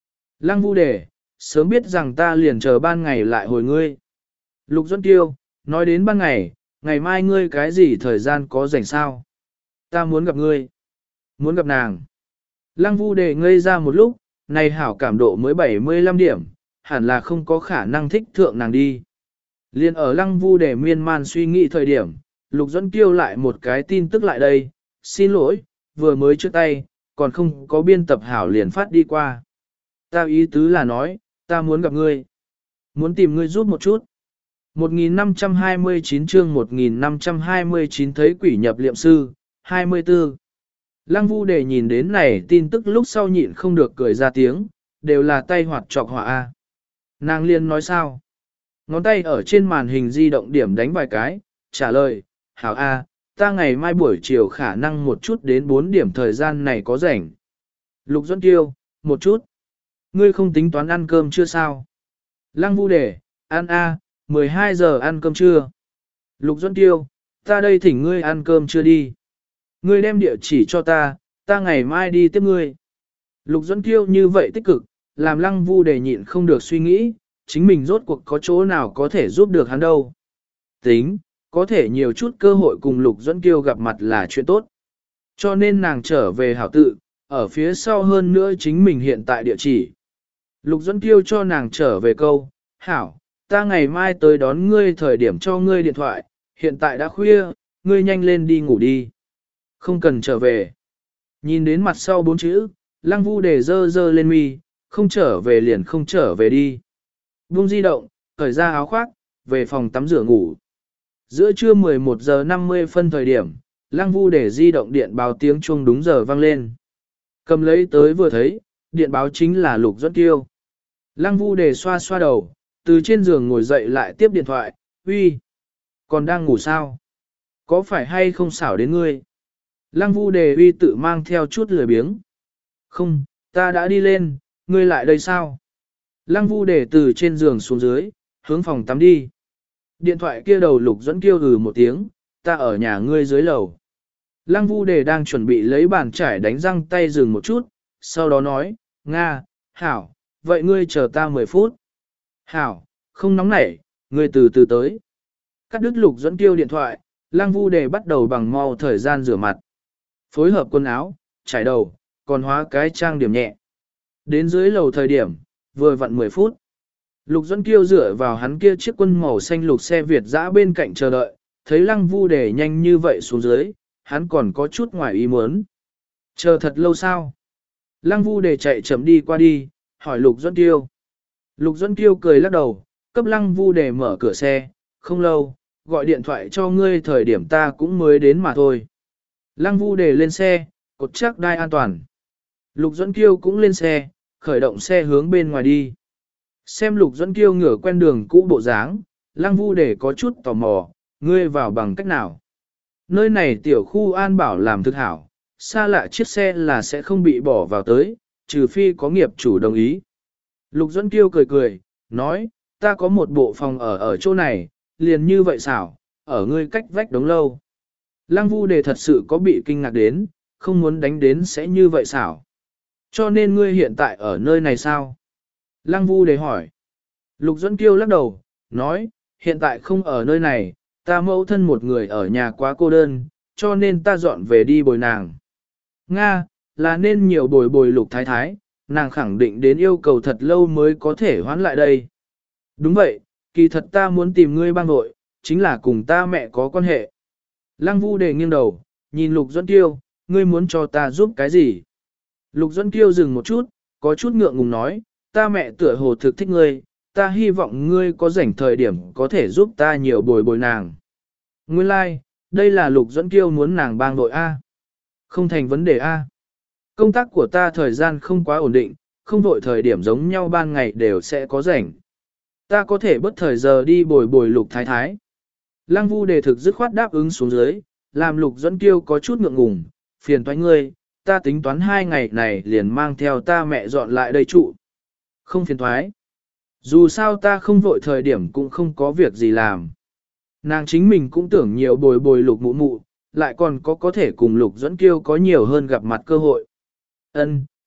Lăng Vu Đề, sớm biết rằng ta liền chờ ban ngày lại hồi ngươi. Lục Duẫn Kiêu, nói đến ban ngày, ngày mai ngươi cái gì thời gian có rảnh sao? Ta muốn gặp ngươi. Muốn gặp nàng. Lăng Vu Đề ngây ra một lúc, này hảo cảm độ mới bảy mươi lăm điểm, hẳn là không có khả năng thích thượng nàng đi. Liên ở Lăng Vu Đề miên man suy nghĩ thời điểm, Lục Duẫn Kiêu lại một cái tin tức lại đây, xin lỗi, vừa mới trước tay, còn không có biên tập hảo liền phát đi qua. Ta ý tứ là nói, ta muốn gặp ngươi. Muốn tìm ngươi giúp một chút. một nghìn năm trăm hai mươi chín chương một nghìn năm trăm hai mươi chín thấy quỷ nhập liệm sư, hai mươi tư. Lăng Vu Đề nhìn đến này tin tức lúc sau nhịn không được cười ra tiếng, đều là tay hoạt trọc họa A. Nàng liên nói sao? Ngón tay ở trên màn hình di động điểm đánh vài cái, trả lời, hảo A, ta ngày mai buổi chiều khả năng một chút đến bốn điểm thời gian này có rảnh. Lục Duẫn Kiêu, một chút. Ngươi không tính toán ăn cơm chưa sao? Lăng Vu Đề, ăn A, mười hai giờ ăn cơm trưa. Lục Duẫn Kiêu, ta đây thỉnh ngươi ăn cơm chưa đi. Ngươi đem địa chỉ cho ta, ta ngày mai đi tiếp ngươi. Lục Duẫn Kiêu như vậy tích cực, làm Lăng Vu Đề nhịn không được suy nghĩ, chính mình rốt cuộc có chỗ nào có thể giúp được hắn đâu. Tính, có thể nhiều chút cơ hội cùng Lục Duẫn Kiêu gặp mặt là chuyện tốt. Cho nên nàng trở về hảo tự, ở phía sau hơn nữa chính mình hiện tại địa chỉ. Lục Duẫn Kiêu cho nàng trở về câu, hảo, ta ngày mai tới đón ngươi thời điểm cho ngươi điện thoại, hiện tại đã khuya, ngươi nhanh lên đi ngủ đi. Không cần trở về. Nhìn đến mặt sau bốn chữ, Lăng Vu Đề dơ dơ lên mi, không trở về liền không trở về đi. Buông di động, cởi ra áo khoác, về phòng tắm rửa ngủ. Giữa trưa mười một giờ năm mươi phân thời điểm, Lăng Vu Đề di động điện báo tiếng chuông đúng giờ vang lên. Cầm lấy tới vừa thấy, điện báo chính là Lục Duẫn Kiêu. Lăng Vu Đề xoa xoa đầu, từ trên giường ngồi dậy lại tiếp điện thoại, uy, còn đang ngủ sao? Có phải hay không xảo đến ngươi? Lăng Vu Đề uy tự mang theo chút lười biếng. Không, ta đã đi lên, ngươi lại đây sao? Lăng Vu Đề từ trên giường xuống dưới, hướng phòng tắm đi. Điện thoại kia đầu Lục Duẫn Kiêu gừ một tiếng, ta ở nhà ngươi dưới lầu. Lăng Vu Đề đang chuẩn bị lấy bàn chải đánh răng tay dừng một chút, sau đó nói, Nga, hảo, vậy ngươi chờ ta mười phút. Hảo, không nóng nảy, ngươi từ từ tới. Cắt đứt Lục Duẫn Kiêu điện thoại, Lăng Vu Đề bắt đầu bằng mau thời gian rửa mặt. Phối hợp quần áo, trải đầu, còn hóa cái trang điểm nhẹ. Đến dưới lầu thời điểm, vừa vặn mười phút. Lục Duẫn Kiêu dựa vào hắn kia chiếc quân màu xanh lục xe Việt dã bên cạnh chờ đợi, thấy Lăng Vu Đề nhanh như vậy xuống dưới, hắn còn có chút ngoài ý muốn. Chờ thật lâu sao? Lăng Vu Đề chạy chậm đi qua đi, hỏi Lục Duẫn Kiêu. Lục Duẫn Kiêu cười lắc đầu, cấp Lăng Vu Đề mở cửa xe, không lâu, gọi điện thoại cho ngươi thời điểm ta cũng mới đến mà thôi. Lăng Vu Đề lên xe, cột chắc đai an toàn. Lục Duẫn Kiêu cũng lên xe, khởi động xe hướng bên ngoài đi. Xem Lục Duẫn Kiêu ngửa quen đường cũ bộ dáng, Lăng Vu Đề có chút tò mò, ngươi vào bằng cách nào? Nơi này tiểu khu an bảo làm thực hảo, xa lạ chiếc xe là sẽ không bị bỏ vào tới, trừ phi có nghiệp chủ đồng ý. Lục Duẫn Kiêu cười cười, nói, ta có một bộ phòng ở ở chỗ này, liền như vậy xảo, ở ngươi cách vách đống lâu. Lăng Vu Đề thật sự có bị kinh ngạc đến, không muốn đánh đến sẽ như vậy xảo. Cho nên ngươi hiện tại ở nơi này sao? Lăng Vu Đề hỏi. Lục Duẫn Kiêu lắc đầu, nói, hiện tại không ở nơi này, ta mẫu thân một người ở nhà quá cô đơn, cho nên ta dọn về đi bồi nàng. Nga, là nên nhiều bồi bồi Lục Thái Thái, nàng khẳng định đến yêu cầu thật lâu mới có thể hoán lại đây. Đúng vậy, kỳ thật ta muốn tìm ngươi bang vội, chính là cùng ta mẹ có quan hệ. Lăng Vu Đề nghiêng đầu, nhìn Lục Duẫn Kiêu, ngươi muốn cho ta giúp cái gì? Lục Duẫn Kiêu dừng một chút, có chút ngượng ngùng nói, ta mẹ tựa hồ thực thích ngươi, ta hy vọng ngươi có rảnh thời điểm có thể giúp ta nhiều bồi bồi nàng. Nguyên lai, like, đây là Lục Duẫn Kiêu muốn nàng bang đội A. Không thành vấn đề A. Công tác của ta thời gian không quá ổn định, không vội thời điểm giống nhau ban ngày đều sẽ có rảnh. Ta có thể bất thời giờ đi bồi bồi Lục Thái Thái. Lăng Vu Đề thực dứt khoát đáp ứng xuống dưới, làm Lục Duẫn Kiêu có chút ngượng ngùng, phiền toái ngươi, ta tính toán hai ngày này liền mang theo ta mẹ dọn lại đây trụ. Không phiền toái. Dù sao ta không vội thời điểm cũng không có việc gì làm. Nàng chính mình cũng tưởng nhiều bồi bồi Lục mụ mụ, lại còn có có thể cùng Lục Duẫn Kiêu có nhiều hơn gặp mặt cơ hội. Ân,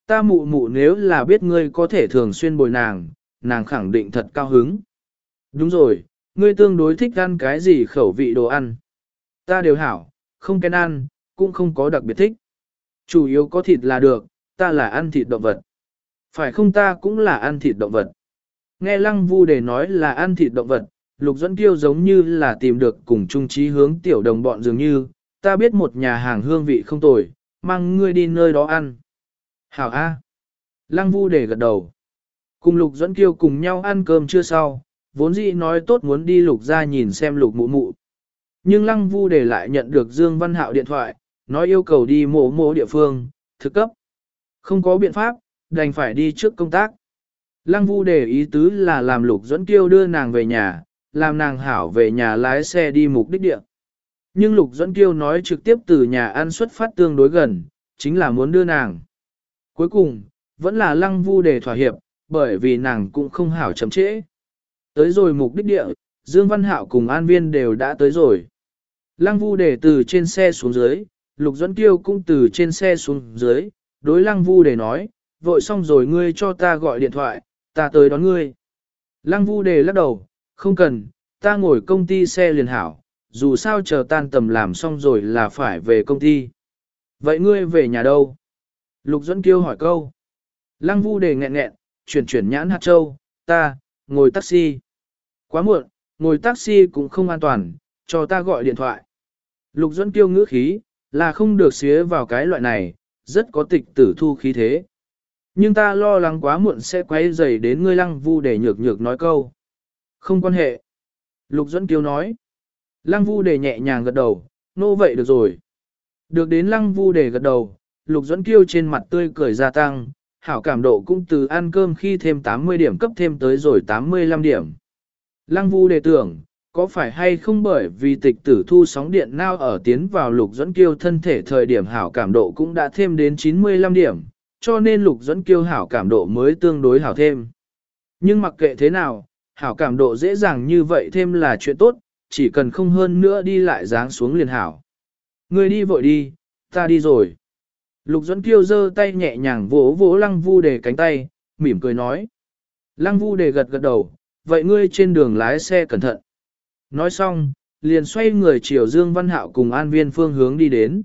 ta mụ mụ nếu là biết ngươi có thể thường xuyên bồi nàng, nàng khẳng định thật cao hứng. Đúng rồi, ngươi tương đối thích ăn cái gì khẩu vị đồ ăn. Ta đều hảo, không kén ăn, cũng không có đặc biệt thích. Chủ yếu có thịt là được, ta là ăn thịt động vật. Phải không, ta cũng là ăn thịt động vật. Nghe Lăng Vu Đề nói là ăn thịt động vật, Lục Duẫn Kiêu giống như là tìm được cùng chung chí hướng tiểu đồng bọn dường như, ta biết một nhà hàng hương vị không tồi, mang ngươi đi nơi đó ăn. Hảo A. Lăng Vu Đề gật đầu. Cùng Lục Duẫn Kiêu cùng nhau ăn cơm trưa sau, vốn dĩ nói tốt muốn đi Lục ra nhìn xem Lục mụ mụ. Nhưng Lăng Vu Đề lại nhận được Dương Văn Hạo điện thoại, nói yêu cầu đi mổ mổ địa phương, thực cấp. Không có biện pháp, đành phải đi trước công tác. Lăng Vu Đề ý tứ là làm Lục Duẫn Kiêu đưa nàng về nhà, làm nàng hảo về nhà lái xe đi mục đích địa. Nhưng Lục Duẫn Kiêu nói trực tiếp từ nhà ăn xuất phát tương đối gần, chính là muốn đưa nàng. Cuối cùng, vẫn là Lăng Vu Đề thỏa hiệp, bởi vì nàng cũng không hảo chậm trễ. Tới rồi mục đích địa, Dương Văn Hạo cùng An Viên đều đã tới rồi. Lăng Vu Đề từ trên xe xuống dưới, Lục Duẫn Kiêu cũng từ trên xe xuống dưới, đối Lăng Vu Đề nói, vội xong rồi ngươi cho ta gọi điện thoại, ta tới đón ngươi. Lăng Vu Đề lắc đầu, không cần, ta ngồi công ty xe liền hảo, dù sao chờ tan tầm làm xong rồi là phải về công ty. Vậy ngươi về nhà đâu? Lục Duẫn Kiêu hỏi câu. Lăng Vu Đề nghẹn nghẹn, chuyển chuyển nhãn hạt châu, ta, ngồi taxi. Quá muộn, ngồi taxi cũng không an toàn, cho ta gọi điện thoại. Lục Duẫn Kiêu ngữ khí, là không được xía vào cái loại này, rất có tịch tử thu khí thế. Nhưng ta lo lắng quá muộn sẽ quấy rầy đến ngươi. Lăng Vu Đề nhược nhược nói câu. Không quan hệ. Lục Duẫn Kiêu nói. Lăng Vu Đề nhẹ nhàng gật đầu, nô vậy được rồi. Được đến Lăng Vu Đề gật đầu, Lục Duẫn Kiêu trên mặt tươi cười gia tăng, hảo cảm độ cũng từ ăn cơm khi thêm tám mươi điểm cấp thêm tới rồi tám mươi lăm điểm. Lăng Vu Đề tưởng, có phải hay không bởi vì tịch tử thu sóng điện nao ở tiến vào Lục Duẫn Kiêu thân thể thời điểm hảo cảm độ cũng đã thêm đến chín mươi lăm điểm, cho nên Lục Duẫn Kiêu hảo cảm độ mới tương đối hảo thêm. Nhưng mặc kệ thế nào, hảo cảm độ dễ dàng như vậy thêm là chuyện tốt, chỉ cần không hơn nữa đi lại dáng xuống liền hảo. Ngươi đi vội đi, ta đi rồi. Lục Duẫn Kiêu giơ tay nhẹ nhàng vỗ vỗ Lăng Vu Đề cánh tay, mỉm cười nói. Lăng Vu Đề gật gật đầu, vậy ngươi trên đường lái xe cẩn thận. Nói xong, liền xoay người chiều Dương Văn Hạo cùng An Viên phương hướng đi đến.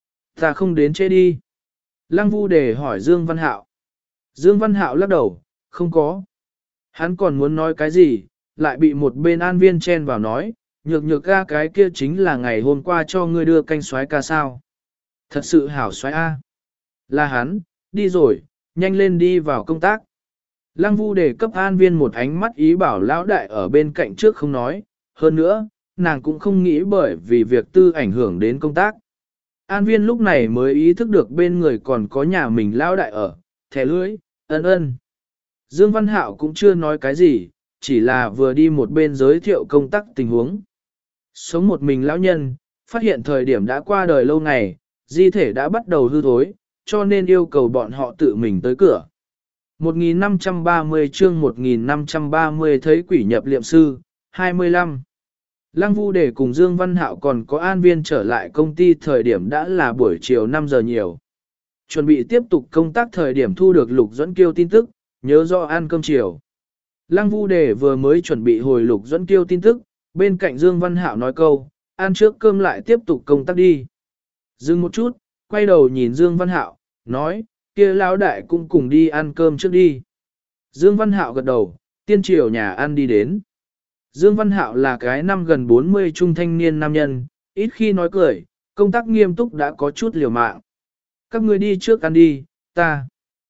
Ta không đến trễ đi. Lăng Vu Đề hỏi Dương Văn Hạo. Dương Văn Hạo lắc đầu, không có. Hắn còn muốn nói cái gì, lại bị một bên An Viên chen vào nói, nhược nhược ca cái kia chính là ngày hôm qua cho ngươi đưa canh soái ca sao. Thật sự hảo soái a. Là hắn, đi rồi, nhanh lên đi vào công tác. Lăng Vu Đề cấp An Viên một ánh mắt ý bảo lão đại ở bên cạnh trước không nói, hơn nữa, nàng cũng không nghĩ bởi vì việc tư ảnh hưởng đến công tác. An Viên lúc này mới ý thức được bên người còn có nhà mình lão đại ở, thẻ lưỡi, ân ân. Dương Văn Hạo cũng chưa nói cái gì, chỉ là vừa đi một bên giới thiệu công tác tình huống. Sống một mình lão nhân, phát hiện thời điểm đã qua đời lâu ngày, di thể đã bắt đầu hư thối, cho nên yêu cầu bọn họ tự mình tới cửa. một nghìn năm trăm ba mươi chương một nghìn năm trăm ba mươi thấy quỷ nhập liệm sư, hai mươi lăm. Lăng Vu Đề cùng Dương Văn Hạo còn có An Viên trở lại công ty thời điểm đã là buổi chiều năm giờ nhiều. Chuẩn bị tiếp tục công tác thời điểm thu được Lục Duẫn Kiêu tin tức, nhớ rõ ăn cơm chiều. Lăng Vu Đề vừa mới chuẩn bị hồi Lục Duẫn Kiêu tin tức, bên cạnh Dương Văn Hạo nói câu, ăn trước cơm lại tiếp tục công tác đi. Dừng một chút, quay đầu nhìn Dương Văn Hạo, nói, kia lão đại cũng cùng đi ăn cơm trước đi. Dương Văn Hạo gật đầu, tiên triều nhà ăn đi đến. Dương Văn Hạo là cái năm gần bốn mươi trung thanh niên nam nhân, ít khi nói cười, công tác nghiêm túc đã có chút liều mạng. Các người đi trước ăn đi, ta,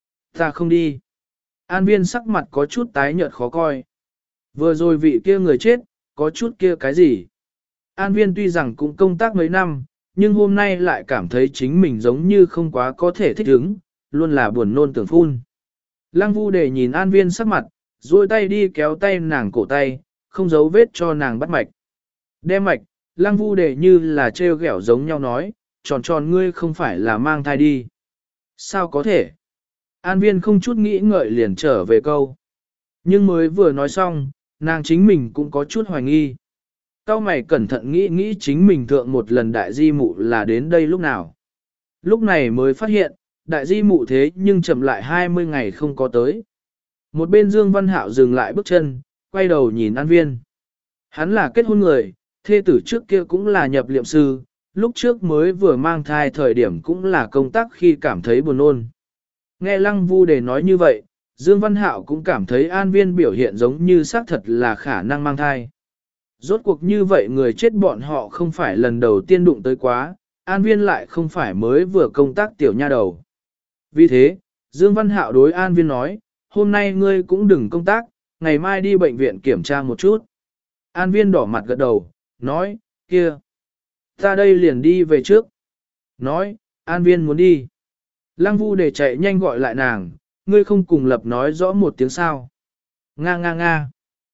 ta không đi. An Viên sắc mặt có chút tái nhợt khó coi. Vừa rồi vị kia người chết, có chút kia cái gì. An Viên tuy rằng cũng công tác mấy năm, nhưng hôm nay lại cảm thấy chính mình giống như không quá có thể thích ứng, luôn là buồn nôn tưởng phun. Lăng Vu Đề nhìn An Viên sắc mặt, duỗi tay đi kéo tay nàng cổ tay, không giấu vết cho nàng bắt mạch. Đem mạch, Lăng Vu Đề như là trêu ghẹo giống nhau nói, tròn tròn ngươi không phải là mang thai đi. Sao có thể? An Viên không chút nghĩ ngợi liền trở về câu. Nhưng mới vừa nói xong, nàng chính mình cũng có chút hoài nghi. Cao mày cẩn thận nghĩ nghĩ chính mình thượng một lần đại di mụ là đến đây lúc nào. Lúc này mới phát hiện, đại di mụ thế nhưng chậm lại hai mươi ngày không có tới. Một bên Dương Văn Hạo dừng lại bước chân, quay đầu nhìn An Viên. Hắn là kết hôn người, thê tử trước kia cũng là nhập liệm sư, lúc trước mới vừa mang thai thời điểm cũng là công tác khi cảm thấy buồn nôn. Nghe Lăng Vu Đề nói như vậy, Dương Văn Hạo cũng cảm thấy An Viên biểu hiện giống như xác thật là khả năng mang thai. Rốt cuộc như vậy người chết bọn họ không phải lần đầu tiên đụng tới quá, An Viên lại không phải mới vừa công tác tiểu nha đầu. Vì thế, Dương Văn Hạo đối An Viên nói, hôm nay ngươi cũng đừng công tác, ngày mai đi bệnh viện kiểm tra một chút. An Viên đỏ mặt gật đầu, nói, kia, ta đây liền đi về trước. Nói, An Viên muốn đi. Lăng Vu Đề chạy nhanh gọi lại nàng, ngươi không cùng Lập nói rõ một tiếng sao. Nga nga nga.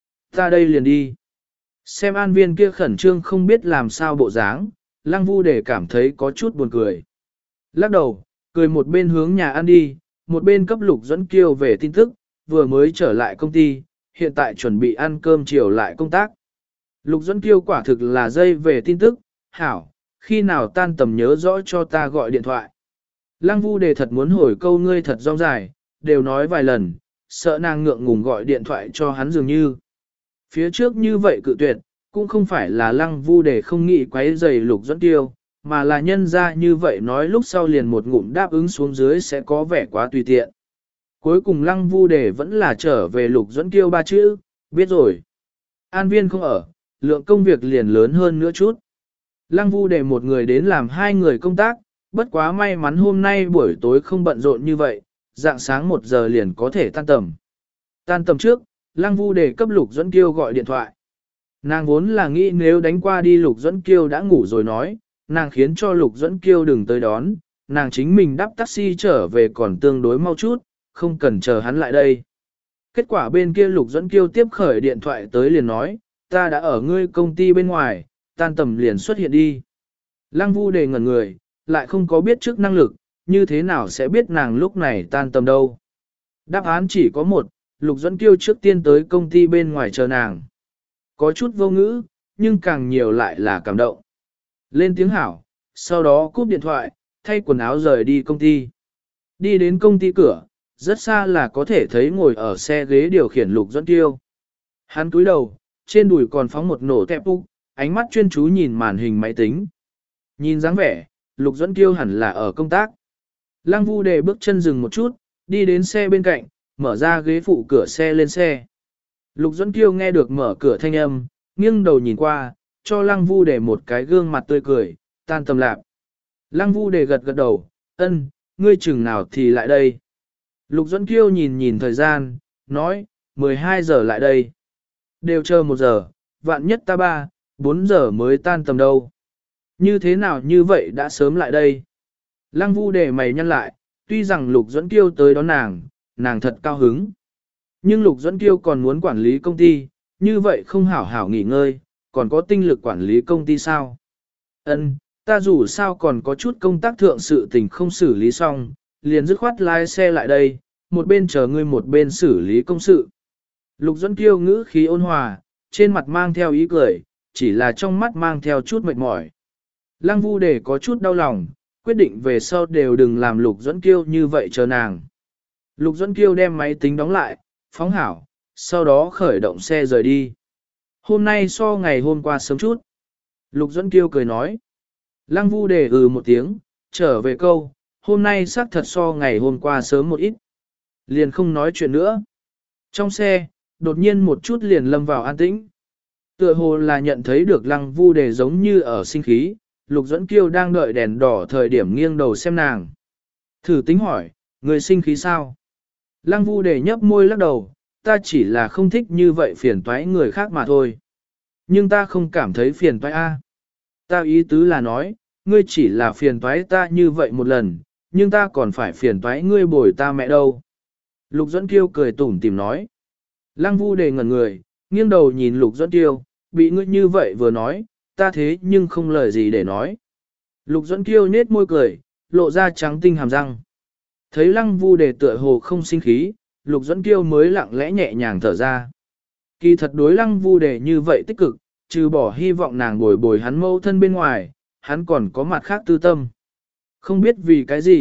Ta đây liền đi. Xem An Viên kia khẩn trương không biết làm sao bộ dáng, Lăng Vu Đề cảm thấy có chút buồn cười. Lắc đầu, cười một bên hướng nhà ăn đi, một bên cấp Lục Duẫn Kiêu về tin tức, vừa mới trở lại công ty, hiện tại chuẩn bị ăn cơm chiều lại công tác. Lục Duẫn Kiêu quả thực là dây về tin tức, hảo, khi nào tan tầm nhớ rõ cho ta gọi điện thoại. Lăng Vu Đề thật muốn hồi câu ngươi thật rong dài, đều nói vài lần, sợ nàng ngượng ngùng gọi điện thoại cho hắn dường như. Phía trước như vậy cự tuyệt, cũng không phải là Lăng Vu Đề không nghĩ quấy rầy Lục Duẫn Kiêu, mà là nhân ra như vậy nói lúc sau liền một ngụm đáp ứng xuống dưới sẽ có vẻ quá tùy tiện. Cuối cùng Lăng Vu Đề vẫn là trở về Lục Duẫn Kiêu ba chữ, biết rồi. An Viên không ở, lượng công việc liền lớn hơn nữa chút. Lăng Vu Đề một người đến làm hai người công tác, bất quá may mắn hôm nay buổi tối không bận rộn như vậy, dạng sáng một giờ liền có thể tan tầm. Tan tầm trước, Lăng Vu Đề cấp Lục Duẫn Kiêu gọi điện thoại. Nàng vốn là nghĩ nếu đánh qua đi Lục Duẫn Kiêu đã ngủ rồi nói, nàng khiến cho Lục Duẫn Kiêu đừng tới đón, nàng chính mình đắp taxi trở về còn tương đối mau chút, không cần chờ hắn lại đây. Kết quả bên kia Lục Duẫn Kiêu tiếp khởi điện thoại tới liền nói, ta đã ở ngươi công ty bên ngoài, tan tầm liền xuất hiện đi. Lăng Vu Đề ngẩn người, lại không có biết trước năng lực, như thế nào sẽ biết nàng lúc này tan tầm đâu. Đáp án chỉ có một, Lục Duẫn Kiêu trước tiên tới công ty bên ngoài chờ nàng. Có chút vô ngữ, nhưng càng nhiều lại là cảm động. Lên tiếng hảo, sau đó cúp điện thoại, thay quần áo rời đi công ty. Đi đến công ty cửa, rất xa là có thể thấy ngồi ở xe ghế điều khiển Lục Duẫn Kiêu. Hắn cúi đầu, trên đùi còn phóng một nổ tẹp úc, ánh mắt chuyên chú nhìn màn hình máy tính. Nhìn dáng vẻ, Lục Duẫn Kiêu hẳn là ở công tác. Lăng Vu Đề bước chân dừng một chút, đi đến xe bên cạnh, mở ra ghế phụ cửa xe lên xe. Lục Duẫn Kiêu nghe được mở cửa thanh âm, nghiêng đầu nhìn qua, cho Lăng Vu Đề một cái gương mặt tươi cười, tan tầm lạp. Lăng Vu Đề gật gật đầu, ân, ngươi chừng nào thì lại đây. Lục Duẫn Kiêu nhìn nhìn thời gian, nói, mười hai giờ lại đây. Đều chờ một giờ, vạn nhất ta ba, bốn giờ mới tan tầm đâu. Như thế nào như vậy đã sớm lại đây. Lăng Vu Đề mày nhăn lại, tuy rằng Lục Duẫn Kiêu tới đón nàng, nàng thật cao hứng. Nhưng Lục Duẫn Kiêu còn muốn quản lý công ty, như vậy không hảo hảo nghỉ ngơi, còn có tinh lực quản lý công ty sao? Ân, ta dù sao còn có chút công tác thượng sự tình không xử lý xong, liền dứt khoát lái xe lại đây, một bên chờ ngươi một bên xử lý công sự. Lục Duẫn Kiêu ngữ khí ôn hòa, trên mặt mang theo ý cười, chỉ là trong mắt mang theo chút mệt mỏi. Lăng Vu Đề có chút đau lòng, quyết định về sau đều đừng làm Lục Duẫn Kiêu như vậy chờ nàng. Lục Duẫn Kiêu đem máy tính đóng lại, phóng hảo, sau đó khởi động xe rời đi. Hôm nay so ngày hôm qua sớm chút. Lục Duẫn Kiêu cười nói. Lăng Vu Đề ừ một tiếng, trở về câu, hôm nay xác thật so ngày hôm qua sớm một ít. Liền không nói chuyện nữa. Trong xe, đột nhiên một chút liền lâm vào an tĩnh. Tựa hồ là nhận thấy được Lăng Vu Đề giống như ở sinh khí, Lục Duẫn Kiêu đang đợi đèn đỏ thời điểm nghiêng đầu xem nàng. Thử tính hỏi, người sinh khí sao? Lăng Vu Đề nhấp môi lắc đầu, ta chỉ là không thích như vậy phiền toái người khác mà thôi. Nhưng ta không cảm thấy phiền toái a. Ta ý tứ là nói, ngươi chỉ là phiền toái ta như vậy một lần, nhưng ta còn phải phiền toái ngươi bồi ta mẹ đâu. Lục Duẫn Kiêu cười tủm tỉm nói. Lăng Vu Đề ngẩn người, nghiêng đầu nhìn Lục Duẫn Kiêu, bị ngươi như vậy vừa nói, ta thế nhưng không lời gì để nói. Lục Duẫn Kiêu nết môi cười, lộ ra trắng tinh hàm răng. Thấy Lăng Vu Đề tựa hồ không sinh khí, Lục Duẫn Kiêu mới lặng lẽ nhẹ nhàng thở ra. Kỳ thật đối Lăng Vu Đề như vậy tích cực, trừ bỏ hy vọng nàng bồi bồi hắn mâu thân bên ngoài, hắn còn có mặt khác tư tâm. Không biết vì cái gì,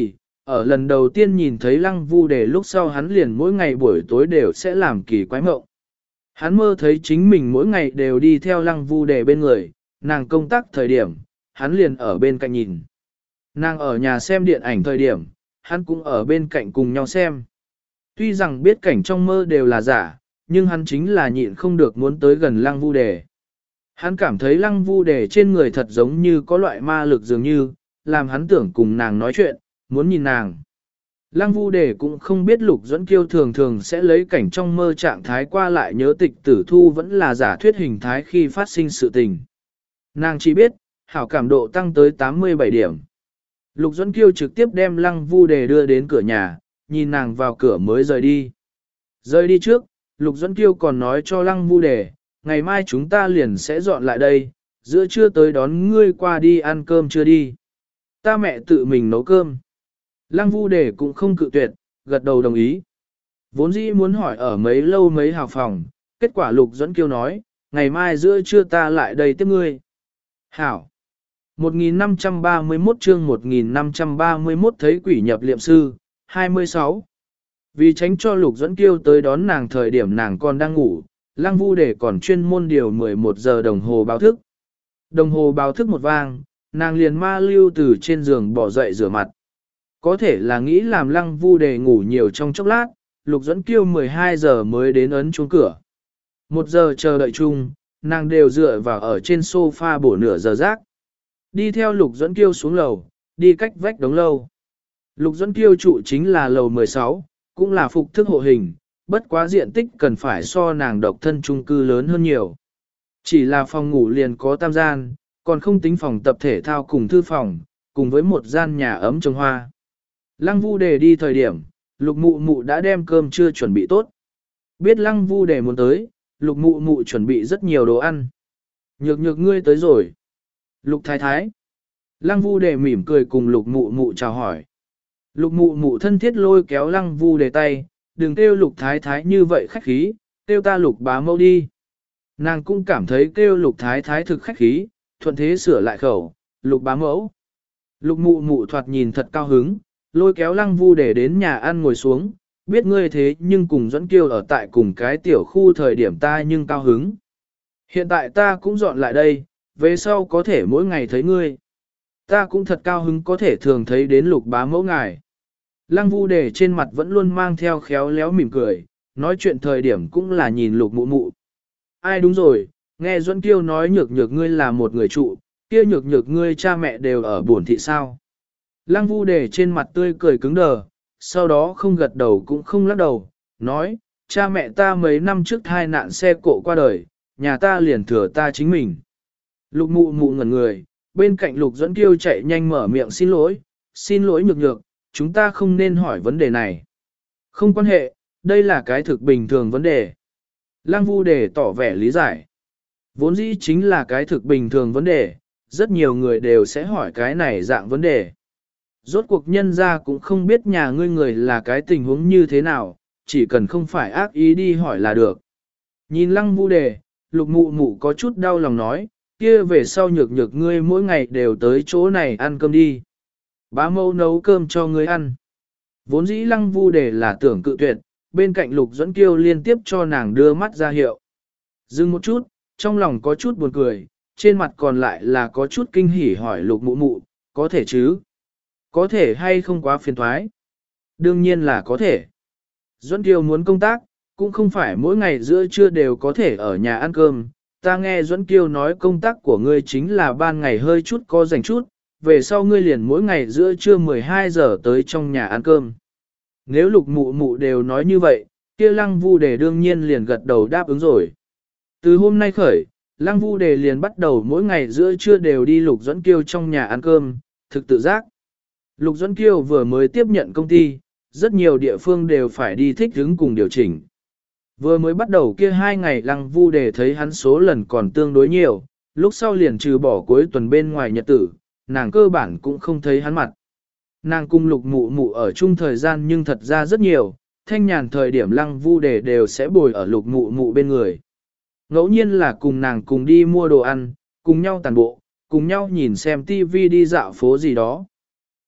Ở lần đầu tiên nhìn thấy lăng vu đề lúc sau hắn liền mỗi ngày buổi tối đều sẽ làm kỳ quái mộng. Hắn mơ thấy chính mình mỗi ngày đều đi theo lăng vu đề bên người, nàng công tác thời điểm, hắn liền ở bên cạnh nhìn. Nàng ở nhà xem điện ảnh thời điểm, hắn cũng ở bên cạnh cùng nhau xem. Tuy rằng biết cảnh trong mơ đều là giả, nhưng hắn chính là nhịn không được muốn tới gần lăng vu đề. Hắn cảm thấy lăng vu đề trên người thật giống như có loại ma lực dường như, làm hắn tưởng cùng nàng nói chuyện, muốn nhìn nàng. Lăng vu đề cũng không biết Lục Duẫn Kiêu thường thường sẽ lấy cảnh trong mơ trạng thái qua lại nhớ tịch tử thu vẫn là giả thuyết hình thái khi phát sinh sự tình. Nàng chỉ biết, hảo cảm độ tăng tới tám mươi bảy điểm. Lục Duẫn Kiêu trực tiếp đem lăng vu đề đưa đến cửa nhà, nhìn nàng vào cửa mới rời đi. Rời đi trước, Lục Duẫn Kiêu còn nói cho lăng vu đề, ngày mai chúng ta liền sẽ dọn lại đây, giữa trưa tới đón ngươi qua đi ăn cơm chưa đi. Ta mẹ tự mình nấu cơm. Lăng vu đề cũng không cự tuyệt, gật đầu đồng ý. Vốn dĩ muốn hỏi ở mấy lâu mấy hào phòng, kết quả Lục Duẫn Kiêu nói, ngày mai giữa trưa ta lại đây tiếp ngươi. Hảo. một nghìn năm trăm ba mươi mốt chương một nghìn năm trăm ba mươi mốt thấy quỷ nhập liệm sư, hai mươi sáu. Vì tránh cho Lục Duẫn Kiêu tới đón nàng thời điểm nàng còn đang ngủ, Lăng vu đề còn chuyên môn điều mười một giờ đồng hồ báo thức. Đồng hồ báo thức một vang, nàng liền ma lưu từ trên giường bỏ dậy rửa mặt. Có thể là nghĩ làm lăng vu đề ngủ nhiều trong chốc lát, Lục Duẫn Kiêu mười hai giờ mới đến ấn chuông cửa. Một giờ chờ đợi chung, nàng đều dựa vào ở trên sofa bổ nửa giờ rác. Đi theo Lục Duẫn Kiêu xuống lầu, đi cách vách đống lâu. Lục Duẫn Kiêu trụ chính là lầu mười sáu, cũng là phục thức hộ hình, bất quá diện tích cần phải so nàng độc thân chung cư lớn hơn nhiều. Chỉ là phòng ngủ liền có tam gian, còn không tính phòng tập thể thao cùng thư phòng, cùng với một gian nhà ấm trồng hoa. Lăng vu đề đi thời điểm, Lục mụ mụ đã đem cơm trưa chuẩn bị tốt. Biết lăng vu đề muốn tới, Lục mụ mụ chuẩn bị rất nhiều đồ ăn. Nhược nhược ngươi tới rồi. Lục thái thái. Lăng vu đề mỉm cười cùng lục mụ mụ chào hỏi. Lục mụ mụ thân thiết lôi kéo lăng vu đề tay, đừng kêu lục thái thái như vậy khách khí, kêu ta lục bá mẫu đi. Nàng cũng cảm thấy kêu lục thái thái thực khách khí, thuận thế sửa lại khẩu, lục bá mẫu. Lục mụ mụ thoạt nhìn thật cao hứng, lôi kéo lăng vu để đến nhà ăn ngồi xuống, biết ngươi thế nhưng cùng Duẫn Kiêu ở tại cùng cái tiểu khu thời điểm ta nhưng cao hứng. Hiện tại ta cũng dọn lại đây, về sau có thể mỗi ngày thấy ngươi. Ta cũng thật cao hứng có thể thường thấy đến lục bá mẫu ngài. Lăng vu để trên mặt vẫn luôn mang theo khéo léo mỉm cười, nói chuyện thời điểm cũng là nhìn lục mụ mụ. Ai đúng rồi, nghe Duẫn Kiêu nói nhược nhược ngươi là một người trụ, kia nhược nhược ngươi cha mẹ đều ở buồn thị sao. Lăng vu để trên mặt tươi cười cứng đờ, sau đó không gật đầu cũng không lắc đầu, nói, cha mẹ ta mấy năm trước thai nạn xe cộ qua đời, nhà ta liền thừa ta chính mình. Lục mụ mụ ngẩn người, bên cạnh Lục Duẫn Kiêu chạy nhanh mở miệng xin lỗi, xin lỗi nhược nhược, chúng ta không nên hỏi vấn đề này. Không quan hệ, đây là cái thực bình thường vấn đề. Lăng vu để tỏ vẻ lý giải. Vốn dĩ chính là cái thực bình thường vấn đề, rất nhiều người đều sẽ hỏi cái này dạng vấn đề. Rốt cuộc nhân ra cũng không biết nhà ngươi người là cái tình huống như thế nào, chỉ cần không phải ác ý đi hỏi là được. Nhìn lăng vu đề, lục mụ mụ có chút đau lòng nói, kia về sau nhược nhược ngươi mỗi ngày đều tới chỗ này ăn cơm đi. Bá mẫu nấu cơm cho ngươi ăn. Vốn dĩ lăng vu đề là tưởng cự tuyệt, bên cạnh Lục Duẫn Kiêu liên tiếp cho nàng đưa mắt ra hiệu. Dừng một chút, trong lòng có chút buồn cười, trên mặt còn lại là có chút kinh hỉ hỏi Lục mụ mụ, có thể chứ? Có thể hay không quá phiền thoái? Đương nhiên là có thể. Duẫn Kiêu muốn công tác, cũng không phải mỗi ngày giữa trưa đều có thể ở nhà ăn cơm. Ta nghe Duẫn Kiêu nói công tác của ngươi chính là ban ngày hơi chút có rảnh chút, về sau ngươi liền mỗi ngày giữa trưa mười hai giờ tới trong nhà ăn cơm. Nếu lục mụ mụ đều nói như vậy, kia lăng vu đề đương nhiên liền gật đầu đáp ứng rồi. Từ hôm nay khởi, lăng vu đề liền bắt đầu mỗi ngày giữa trưa đều đi Lục Duẫn Kiêu trong nhà ăn cơm, thực tự giác. Lục Duẫn Kiêu vừa mới tiếp nhận công ty, rất nhiều địa phương đều phải đi thích ứng cùng điều chỉnh. Vừa mới bắt đầu kia hai ngày lăng vu đề thấy hắn số lần còn tương đối nhiều, lúc sau liền trừ bỏ cuối tuần bên ngoài nhật tử, nàng cơ bản cũng không thấy hắn mặt. Nàng cùng lục mụ mụ ở chung thời gian nhưng thật ra rất nhiều, thanh nhàn thời điểm lăng vu đề đều sẽ bồi ở lục mụ mụ bên người. Ngẫu nhiên là cùng nàng cùng đi mua đồ ăn, cùng nhau tàn bộ, cùng nhau nhìn xem tivi đi dạo phố gì đó.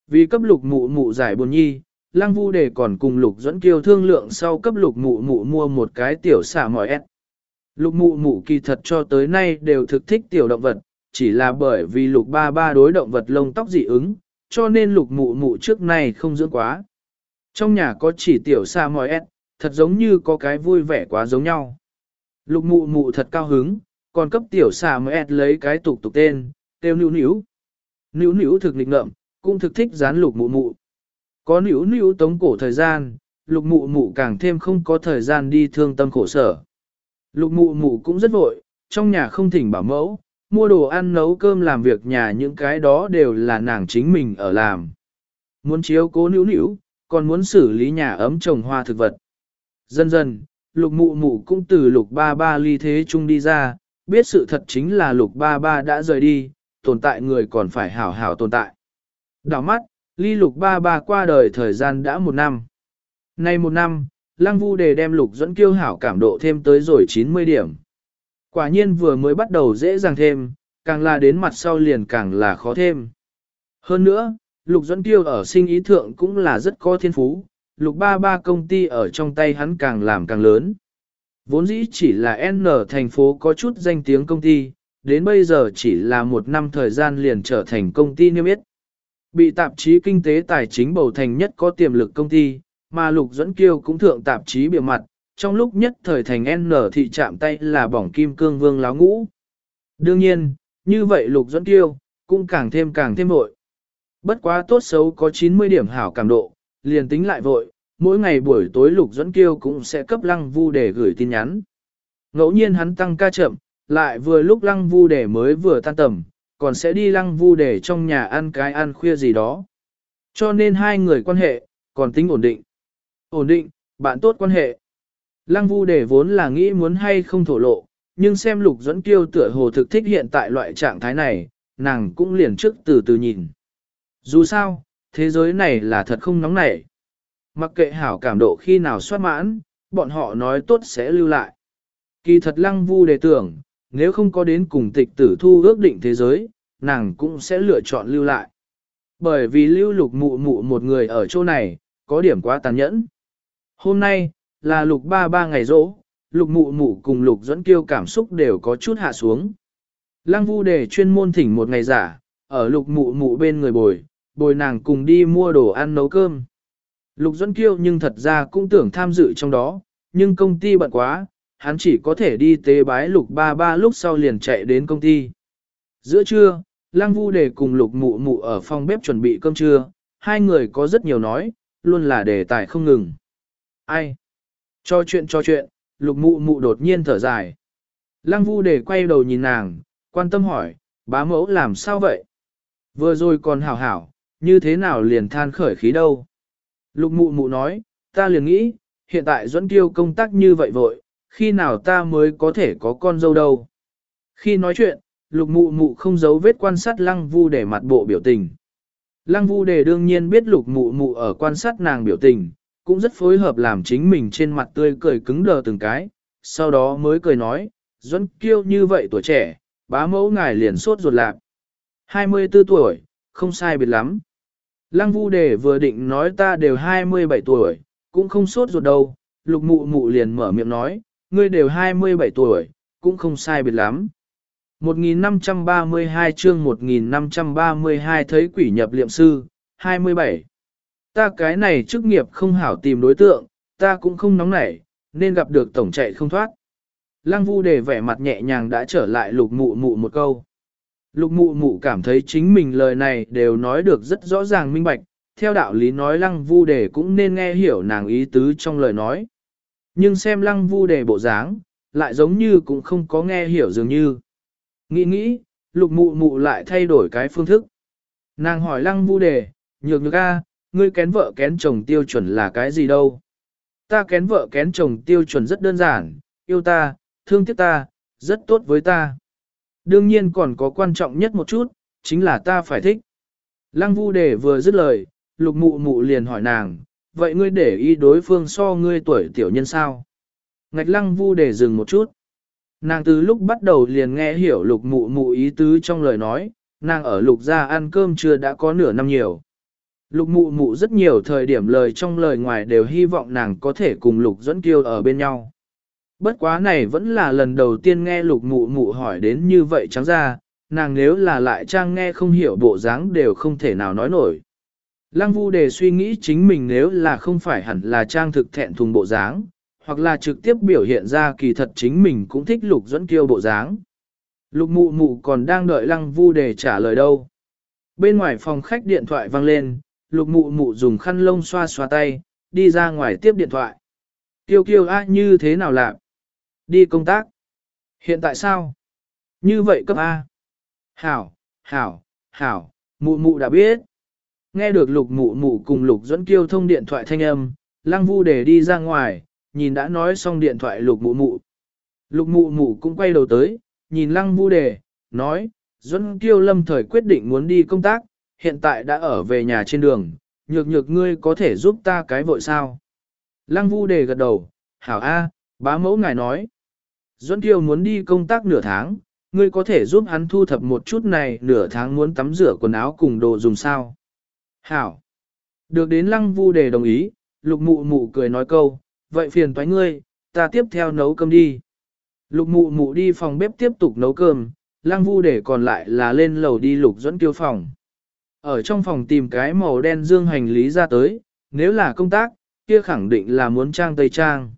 Vì cấp lục mụ mụ giải buồn nhi, Lăng Vu Đề còn cùng Lục Duẫn Kiêu thương lượng sau cấp lục mụ mụ mua một cái tiểu xà mỏi ép. Lục mụ mụ kỳ thật cho tới nay đều thực thích tiểu động vật, chỉ là bởi vì lục ba ba đối động vật lông tóc dị ứng, cho nên lục mụ mụ trước nay không dưỡng quá. Trong nhà có chỉ tiểu xà mỏi ép, thật giống như có cái vui vẻ quá giống nhau. Lục mụ mụ thật cao hứng, còn cấp tiểu xà mỏi ép lấy cái tục tục tên, tiêu níu níu. Níu níu thực nghịch ngợm, cũng thực thích dán lục mụ mụ. Có níu níu tống cổ thời gian, lục mụ mụ càng thêm không có thời gian đi thương tâm khổ sở. Lục mụ mụ cũng rất vội, trong nhà không thỉnh bảo mẫu, mua đồ ăn nấu cơm làm việc nhà những cái đó đều là nàng chính mình ở làm. Muốn chiếu cố níu níu, còn muốn xử lý nhà ấm trồng hoa thực vật. Dần dần, lục mụ mụ cũng từ lục ba ba ly thế chung đi ra, biết sự thật chính là lục ba ba đã rời đi, tồn tại người còn phải hảo hảo tồn tại. Đảo mắt, ly lục ba ba qua đời thời gian đã một năm. Nay một năm, Lăng Vu Đề đem Lục Duẫn Kiêu hảo cảm độ thêm tới rồi chín mươi điểm. Quả nhiên vừa mới bắt đầu dễ dàng thêm, càng là đến mặt sau liền càng là khó thêm. Hơn nữa, Lục Duẫn Kiêu ở sinh ý thượng cũng là rất có thiên phú, Lục ba ba công ty ở trong tay hắn càng làm càng lớn. Vốn dĩ chỉ là N thành phố có chút danh tiếng công ty, đến bây giờ chỉ là một năm thời gian liền trở thành công ty niêm yết. Bị tạp chí kinh tế tài chính bầu thành nhất có tiềm lực công ty, mà Lục Duẫn Kiêu cũng thượng tạp chí bìa mặt, trong lúc nhất thời thành N thị chạm tay là bỏng kim cương vương láo ngũ. Đương nhiên, như vậy Lục Duẫn Kiêu cũng càng thêm càng thêm vội. Bất quá tốt xấu có chín mươi điểm hảo cảm độ, liền tính lại vội, mỗi ngày buổi tối Lục Duẫn Kiêu cũng sẽ cấp Lăng Vu Đề gửi tin nhắn. Ngẫu nhiên hắn tăng ca chậm, lại vừa lúc Lăng Vu Đề mới vừa tan tầm, còn sẽ đi Lăng Vu Đề trong nhà ăn cái ăn khuya gì đó. Cho nên hai người quan hệ còn tính ổn định. Ổn định, bạn tốt quan hệ. Lăng Vu Đề vốn là nghĩ muốn hay không thổ lộ, nhưng xem Lục Duẫn Kiêu tựa hồ thực thích hiện tại loại trạng thái này, nàng cũng liền trước từ từ nhìn. Dù sao, thế giới này là thật không nóng nảy. Mặc kệ hảo cảm độ khi nào soát mãn, bọn họ nói tốt sẽ lưu lại. Kỳ thật Lăng Vu Đề tưởng, nếu không có đến cùng tịch tử thu ước định thế giới, nàng cũng sẽ lựa chọn lưu lại. Bởi vì lưu lục mụ mụ một người ở chỗ này, có điểm quá tàn nhẫn. Hôm nay, là lục ba ba ngày rỗ, lục mụ mụ cùng Lục Duẫn Kiêu cảm xúc đều có chút hạ xuống. Lăng Vu Đề chuyên môn thỉnh một ngày giả, ở lục mụ mụ bên người bồi, bồi nàng cùng đi mua đồ ăn nấu cơm. Lục Duẫn Kiêu nhưng thật ra cũng tưởng tham dự trong đó, nhưng công ty bận quá, hắn chỉ có thể đi tế bái lục ba ba lúc sau liền chạy đến công ty. Giữa trưa, Lăng Vu Đề cùng lục mụ mụ ở phòng bếp chuẩn bị cơm trưa, hai người có rất nhiều nói, luôn là đề tài không ngừng. Ai? Cho chuyện cho chuyện, lục mụ mụ đột nhiên thở dài. Lăng Vu Đề quay đầu nhìn nàng, quan tâm hỏi, bá mẫu làm sao vậy? Vừa rồi còn hảo hảo, như thế nào liền than khởi khí đâu? Lục mụ mụ nói, ta liền nghĩ, hiện tại Duẫn Kiêu công tác như vậy vội, khi nào ta mới có thể có con dâu đâu? Khi nói chuyện, lục mụ mụ không giấu vết quan sát Lăng Vu Đề mặt bộ biểu tình. Lăng Vu Đề đương nhiên biết lục mụ mụ ở quan sát nàng biểu tình, cũng rất phối hợp làm chính mình trên mặt tươi cười cứng đờ từng cái, sau đó mới cười nói, Duẫn Kiêu như vậy tuổi trẻ, bá mẫu ngài liền sốt ruột lạc. hai mươi tư tuổi, không sai biệt lắm. Lăng Vu Đề vừa định nói ta đều hai mươi bảy tuổi, cũng không sốt ruột đâu, lục mụ mụ liền mở miệng nói, ngươi đều hai mươi bảy tuổi, cũng không sai biệt lắm. một nghìn năm trăm ba mươi hai chương một nghìn năm trăm ba mươi hai thấy quỷ nhập liệm sư, hai mươi bảy. Ta cái này chức nghiệp không hảo tìm đối tượng, ta cũng không nóng nảy, nên gặp được tổng chạy không thoát. Lăng Vu Đề vẻ mặt nhẹ nhàng đã trở lại lục mụ mụ một câu. Lục mụ mụ cảm thấy chính mình lời này đều nói được rất rõ ràng minh bạch, theo đạo lý nói Lăng Vu Đề cũng nên nghe hiểu nàng ý tứ trong lời nói. Nhưng xem Lăng Vu Đề bộ dáng, lại giống như cũng không có nghe hiểu dường như. Nghĩ nghĩ, lục mụ mụ lại thay đổi cái phương thức. Nàng hỏi Lăng Vu Đề, nhược nhược a, ngươi kén vợ kén chồng tiêu chuẩn là cái gì đâu? Ta kén vợ kén chồng tiêu chuẩn rất đơn giản, yêu ta, thương tiếc ta, rất tốt với ta. Đương nhiên còn có quan trọng nhất một chút, chính là ta phải thích. Lăng Vu Đề vừa dứt lời, lục mụ mụ liền hỏi nàng, vậy ngươi để ý đối phương so ngươi tuổi tiểu nhân sao? Ngạch Lăng Vu Đề dừng một chút. Nàng từ lúc bắt đầu liền nghe hiểu lục mụ mụ ý tứ trong lời nói, nàng ở lục gia ăn cơm chưa đã có nửa năm nhiều. Lục mụ mụ rất nhiều thời điểm lời trong lời ngoài đều hy vọng nàng có thể cùng Lục Duẫn Kiêu ở bên nhau. Bất quá này vẫn là lần đầu tiên nghe lục mụ mụ hỏi đến như vậy trắng ra, nàng nếu là lại trang nghe không hiểu bộ dáng đều không thể nào nói nổi. Lăng Vu Đề suy nghĩ chính mình nếu là không phải hẳn là trang thực thẹn thùng bộ dáng, hoặc là trực tiếp biểu hiện ra kỳ thật chính mình cũng thích Lục Duẫn Kiêu bộ dáng. Lục mụ mụ còn đang đợi Lăng Vu Đề trả lời đâu. Bên ngoài phòng khách điện thoại vang lên, lục mụ mụ dùng khăn lông xoa xoa tay, đi ra ngoài tiếp điện thoại. Kiêu Kiêu á như thế nào làm? Đi công tác. Hiện tại sao? Như vậy cấp A. Hảo, hảo, hảo, mụ mụ đã biết. Nghe được lục mụ mụ cùng lục Duẫn Kiêu thông điện thoại thanh âm, Lăng Vu Đề đi ra ngoài, nhìn đã nói xong điện thoại lục mụ mụ. Lục mụ mụ cũng quay đầu tới, nhìn Lăng Vu Đề, nói, Duẫn Kiêu lâm thời quyết định muốn đi công tác, hiện tại đã ở về nhà trên đường, nhược nhược ngươi có thể giúp ta cái vội sao? Lăng Vu Đề gật đầu, hảo A, bá mẫu ngài nói. Duẫn Kiêu muốn đi công tác nửa tháng, ngươi có thể giúp hắn thu thập một chút này nửa tháng muốn tắm rửa quần áo cùng đồ dùng sao? Hảo. Được đến Lăng Vu Đề đồng ý, lục mụ mụ cười nói câu, vậy phiền toái ngươi, ta tiếp theo nấu cơm đi. Lục mụ mụ đi phòng bếp tiếp tục nấu cơm, Lăng Vu Đề còn lại là lên lầu đi lục Duẫn Kiêu phòng. Ở trong phòng tìm cái màu đen dương hành lý ra tới, nếu là công tác, kia khẳng định là muốn trang tây trang.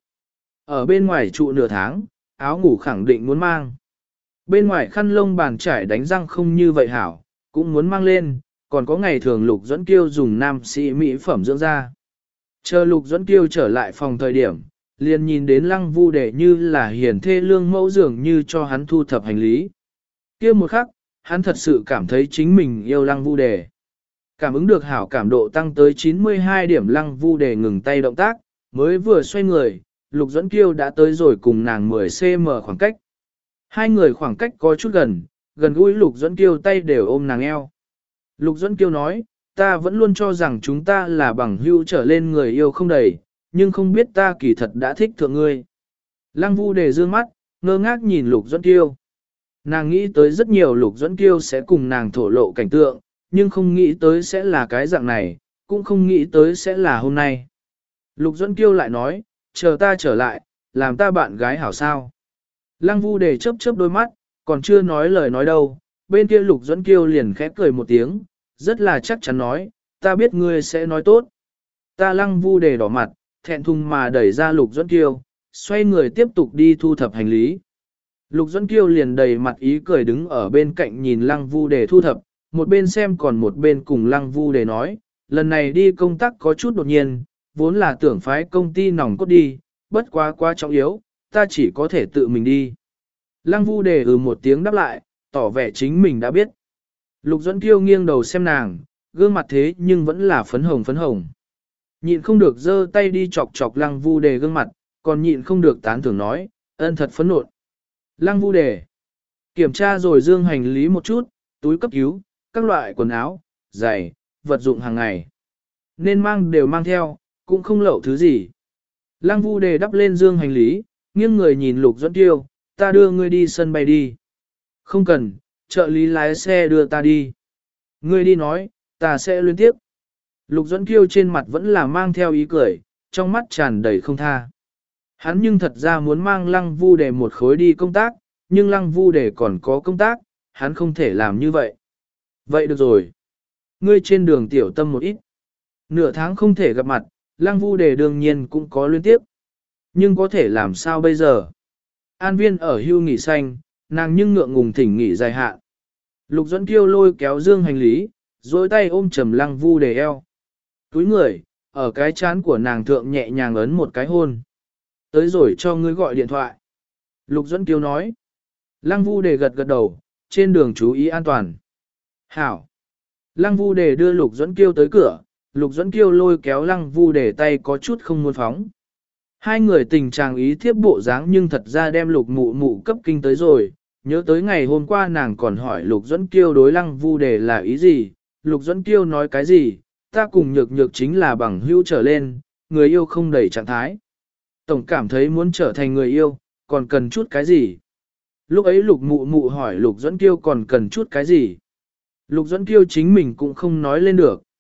Ở bên ngoài trụ nửa tháng, áo ngủ khẳng định muốn mang. Bên ngoài khăn lông bàn trải đánh răng không như vậy hảo, cũng muốn mang lên, còn có ngày thường Lục Duẫn Kiêu dùng nam sĩ mỹ phẩm dưỡng da. Chờ Lục Duẫn Kiêu trở lại phòng thời điểm, liền nhìn đến Lăng Vu Đề như là hiền thê lương mẫu dường như cho hắn thu thập hành lý. Kia một khắc, hắn thật sự cảm thấy chính mình yêu Lăng Vu Đề. Cảm ứng được hảo cảm độ tăng tới chín mươi hai điểm, Lăng Vu Đề ngừng tay động tác, mới vừa xoay người, Lục Duẫn Kiêu đã tới rồi cùng nàng mười xăng-ti-mét khoảng cách. Hai người khoảng cách có chút gần, gần gũi Lục Duẫn Kiêu tay đều ôm nàng eo. Lục Duẫn Kiêu nói, ta vẫn luôn cho rằng chúng ta là bằng hữu trở lên người yêu không đầy, nhưng không biết ta kỳ thật đã thích thượng ngươi. Lăng Vu Đề dương mắt, ngơ ngác nhìn Lục Duẫn Kiêu. Nàng nghĩ tới rất nhiều Lục Duẫn Kiêu sẽ cùng nàng thổ lộ cảnh tượng, nhưng không nghĩ tới sẽ là cái dạng này, cũng không nghĩ tới sẽ là hôm nay. Lục Duẫn Kiêu lại nói, chờ ta trở lại, làm ta bạn gái hảo sao. Lăng Vu Đề chớp chớp đôi mắt, còn chưa nói lời nói đâu, bên kia Lục Duẫn Kiêu liền khẽ cười một tiếng, rất là chắc chắn nói, ta biết ngươi sẽ nói tốt. Ta Lăng Vu Đề đỏ mặt, thẹn thùng mà đẩy ra Lục Duẫn Kiêu, xoay người tiếp tục đi thu thập hành lý. Lục Duẫn Kiêu liền đầy mặt ý cười đứng ở bên cạnh nhìn Lăng Vu Đề thu thập, một bên xem còn một bên cùng Lăng Vu Đề nói, lần này đi công tác có chút đột nhiên, vốn là tưởng phái công ty nòng cốt đi, bất quá quá trọng yếu, ta chỉ có thể tự mình đi. Lăng Vu Đề ừ một tiếng đáp lại, tỏ vẻ chính mình đã biết. Lục Duẫn Kiêu nghiêng đầu xem nàng, gương mặt thế nhưng vẫn là phấn hồng phấn hồng. Nhịn không được giơ tay đi chọc chọc Lăng Vu Đề gương mặt, còn nhịn không được tán thưởng nói, ân thật phấn nộn. Lăng Vu Đề kiểm tra rồi dương hành lý một chút, túi cấp cứu, các loại quần áo, giày, vật dụng hàng ngày. Nên mang đều mang theo, cũng không lậu thứ gì. Lăng Vu Đề đắp lên dương hành lý, nghiêng người nhìn Lục Duẫn Kiêu, ta đưa ngươi đi sân bay đi. Không cần, trợ lý lái xe đưa ta đi. Ngươi đi nói, ta sẽ liên tiếp. Lục Duẫn Kiêu trên mặt vẫn là mang theo ý cười, trong mắt tràn đầy không tha. Hắn nhưng thật ra muốn mang Lăng Vu Đề một khối đi công tác, nhưng Lăng Vu Đề còn có công tác, hắn không thể làm như vậy. Vậy được rồi. Ngươi trên đường tiểu tâm một ít. Nửa tháng không thể gặp mặt, Lăng Vu Đề đương nhiên cũng có liên tiếp. Nhưng có thể làm sao bây giờ? An Viên ở hưu nghỉ xanh, nàng nhưng ngượng ngùng thỉnh nghỉ dài hạn. Lục Duẫn Kiêu lôi kéo dương hành lý, dối tay ôm chầm Lăng Vu Đề eo. Túi người, ở cái chán của nàng thượng nhẹ nhàng ấn một cái hôn. Tới rồi cho ngươi gọi điện thoại. Lục Duẫn Kiêu nói. Lăng Vu Đề gật gật đầu, trên đường chú ý an toàn. Hảo. Lăng Vu Đề đưa Lục Duẫn Kiêu tới cửa, Lục Duẫn Kiêu lôi kéo Lăng Vu Đề tay có chút không muốn phóng. Hai người tình trạng ý thiếp bộ dáng nhưng thật ra đem Lục mụ mụ cấp kinh tới rồi, nhớ tới ngày hôm qua nàng còn hỏi Lục Duẫn Kiêu đối Lăng Vu Đề là ý gì, Lục Duẫn Kiêu nói cái gì, ta cùng nhược nhược chính là bằng hữu trở lên, người yêu không đầy trạng thái. Tổng cảm thấy muốn trở thành người yêu, còn cần chút cái gì? Lúc ấy Lục mụ mụ hỏi Lục Duẫn Kiêu còn cần chút cái gì? Lục Duẫn Kiêu chính mình cũng không nói lên được.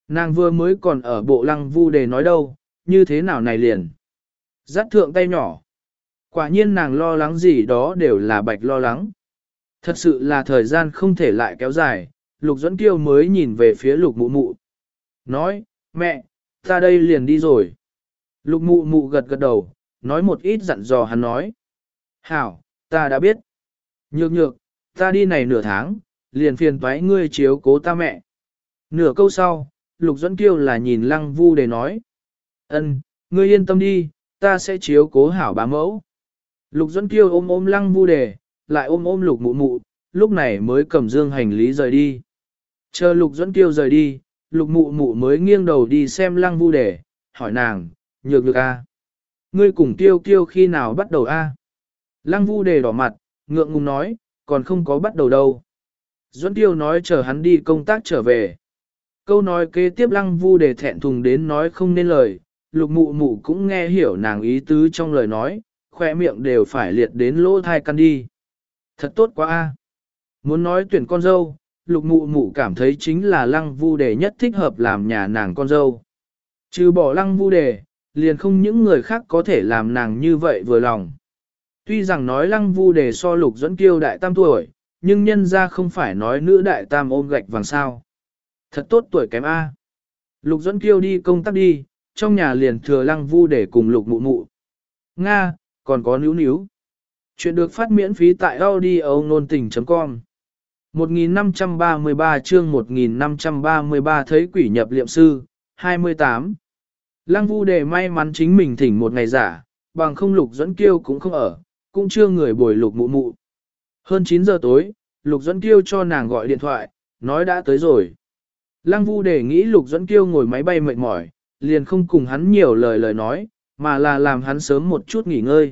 Nàng vừa mới còn ở bộ Lăng Vu Đề nói đâu, như thế nào này liền. Dắt thượng tay nhỏ. Quả nhiên nàng lo lắng gì đó đều là bạch lo lắng. Thật sự là thời gian không thể lại kéo dài, Lục Duẫn Kiêu mới nhìn về phía Lục Mụ Mụ. Nói, mẹ, ta đây liền đi rồi. Lục Mụ Mụ gật gật đầu, nói một ít dặn dò hắn nói. Hảo, ta đã biết. Nhược nhược, ta đi này nửa tháng, liền phiền toái ngươi chiếu cố ta mẹ. Nửa câu sau, Lục Duẫn Kiêu là nhìn Lăng Vu Đề nói. Ân, ngươi yên tâm đi, ta sẽ chiếu cố hảo bá mẫu. Lục Duẫn Kiêu ôm ôm Lăng Vu Đề, lại ôm ôm Lục Mụ Mụ, lúc này mới cầm dương hành lý rời đi. Chờ Lục Duẫn Kiêu rời đi, Lục Mụ Mụ mới nghiêng đầu đi xem Lăng Vu Đề, hỏi nàng, nhược nhược a, ngươi cùng Kiêu Kiêu khi nào bắt đầu a? Lăng Vu Đề đỏ mặt, ngượng ngùng nói, còn không có bắt đầu đâu. Duẫn Kiêu nói chờ hắn đi công tác trở về. Câu nói kế tiếp Lăng Vu Đề thẹn thùng đến nói không nên lời, Lục Mụ Mụ cũng nghe hiểu nàng ý tứ trong lời nói, khỏe miệng đều phải liệt đến lỗ thai căn đi. Thật tốt quá a. Muốn nói tuyển con dâu, Lục Mụ Mụ cảm thấy chính là Lăng Vu Đề nhất thích hợp làm nhà nàng con dâu. Trừ bỏ Lăng Vu Đề, liền không những người khác có thể làm nàng như vậy vừa lòng. Tuy rằng nói Lăng Vu Đề so Lục Duẫn Kiêu đại tam tuổi, nhưng nhân ra không phải nói nữ đại tam ôm gạch vàng sao. Thật tốt tuổi kém A. Lục Duẫn Kiêu đi công tác đi, trong nhà liền thừa Lăng Vu Đề cùng Lục Mụ Mụ. Nga, còn có níu níu. Chuyện được phát miễn phí tại audio nôn tình chấm com. một nghìn năm trăm ba mươi ba chương một nghìn năm trăm ba mươi ba thấy quỷ nhập liệm sư, hai mươi tám. Lăng Vu Đề may mắn chính mình thỉnh một ngày giả, bằng không Lục Duẫn Kiêu cũng không ở, cũng chưa người bồi Lục Mụ Mụ. Hơn chín giờ tối, Lục Duẫn Kiêu cho nàng gọi điện thoại, nói đã tới rồi. Lăng Vu Đề nghĩ Lục Duẫn Kiêu ngồi máy bay mệt mỏi, liền không cùng hắn nhiều lời lời nói, mà là làm hắn sớm một chút nghỉ ngơi.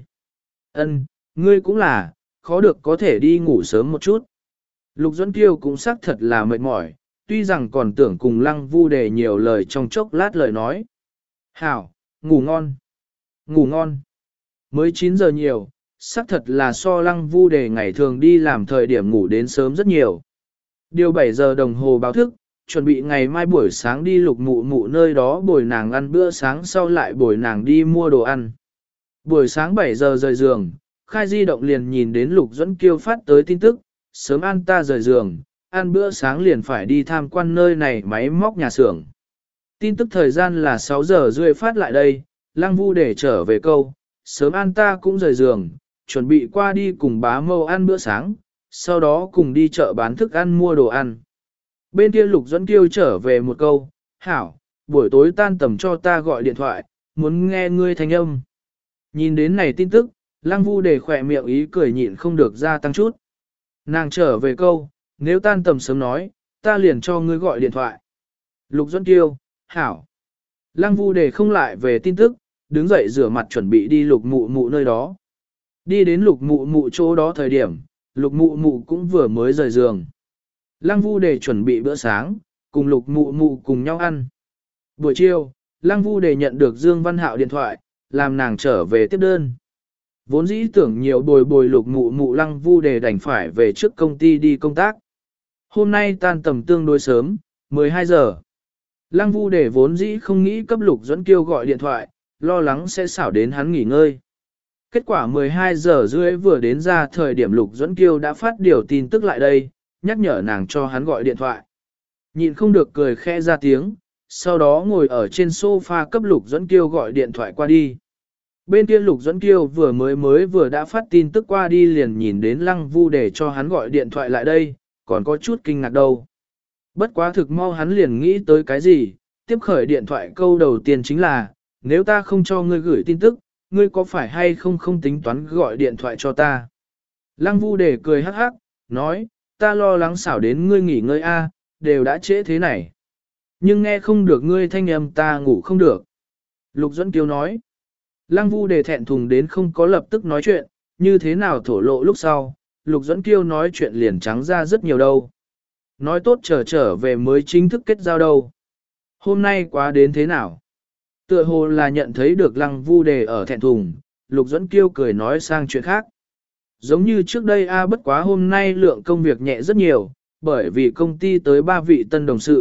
Ân, ngươi cũng là, khó được có thể đi ngủ sớm một chút. Lục Duẫn Kiêu cũng xác thật là mệt mỏi, tuy rằng còn tưởng cùng Lăng Vu Đề nhiều lời trong chốc lát lời nói. Hảo, ngủ ngon, ngủ ngon. Mới chín giờ nhiều, xác thật là so Lăng Vu Đề ngày thường đi làm thời điểm ngủ đến sớm rất nhiều. Điều bảy giờ đồng hồ báo thức, chuẩn bị ngày mai buổi sáng đi Lục Mụ Mụ nơi đó bồi nàng ăn bữa sáng sau lại bồi nàng đi mua đồ ăn. Buổi sáng bảy giờ rời giường, khai di động liền nhìn đến Lục Duẫn Kiêu phát tới tin tức, sớm ăn ta rời giường, ăn bữa sáng liền phải đi tham quan nơi này máy móc nhà xưởng. Tin tức thời gian là sáu giờ rưỡi phát lại đây, Lăng Vu Đề trở về câu, sớm ăn ta cũng rời giường, chuẩn bị qua đi cùng bá mâu ăn bữa sáng, sau đó cùng đi chợ bán thức ăn mua đồ ăn. Bên kia Lục Duẫn Kiêu trở về một câu, hảo, buổi tối tan tầm cho ta gọi điện thoại, muốn nghe ngươi thanh âm. Nhìn đến này tin tức, Lăng Vu Đề khỏe miệng ý cười nhịn không được gia tăng chút. Nàng trở về câu, nếu tan tầm sớm nói, ta liền cho ngươi gọi điện thoại. Lục Duẫn Kiêu, hảo. Lăng Vu Đề không lại về tin tức, đứng dậy rửa mặt chuẩn bị đi Lục Mụ Mụ nơi đó. Đi đến Lục Mụ Mụ chỗ đó thời điểm, Lục Mụ Mụ cũng vừa mới rời giường. Lăng Vu Đề chuẩn bị bữa sáng, cùng Lục Mụ Mụ cùng nhau ăn. Buổi chiều, Lăng Vu Đề nhận được Dương Văn Hạo điện thoại, làm nàng trở về tiếp đơn. Vốn dĩ tưởng nhiều bồi bồi Lục Mụ Mụ Lăng Vu Đề đành phải về trước công ty đi công tác. Hôm nay tan tầm tương đối sớm, mười hai giờ. Lăng Vu Đề vốn dĩ không nghĩ cấp Lục Duẫn Kiêu gọi điện thoại, lo lắng sẽ xảo đến hắn nghỉ ngơi. Kết quả mười hai giờ rưỡi vừa đến ra thời điểm Lục Duẫn Kiêu đã phát điều tin tức lại đây, nhắc nhở nàng cho hắn gọi điện thoại. Nhịn không được cười khẽ ra tiếng, sau đó ngồi ở trên sofa cấp Lục Duẫn Kiêu gọi điện thoại qua đi. Bên kia Lục Duẫn Kiêu vừa mới mới vừa đã phát tin tức qua đi liền nhìn đến Lăng Vu Đề cho hắn gọi điện thoại lại đây, còn có chút kinh ngạc đâu. Bất quá thực mau hắn liền nghĩ tới cái gì, tiếp khởi điện thoại câu đầu tiên chính là, nếu ta không cho ngươi gửi tin tức, ngươi có phải hay không không tính toán gọi điện thoại cho ta. Lăng Vu Đề cười hắc hắc, nói, ta lo lắng xảo đến ngươi nghỉ ngơi a, đều đã trễ thế này. Nhưng nghe không được ngươi thanh âm ta ngủ không được. Lục Duẫn Kiêu nói, Lăng Vu Đề thẹn thùng đến không có lập tức nói chuyện, như thế nào thổ lộ lúc sau, Lục Duẫn Kiêu nói chuyện liền trắng ra rất nhiều đâu. Nói tốt trở trở về mới chính thức kết giao đâu. Hôm nay quá đến thế nào? Tựa hồ là nhận thấy được Lăng Vu Đề ở thẹn thùng, Lục Duẫn Kiêu cười nói sang chuyện khác. Giống như trước đây a bất quá hôm nay lượng công việc nhẹ rất nhiều, bởi vì công ty tới ba vị tân đồng sự,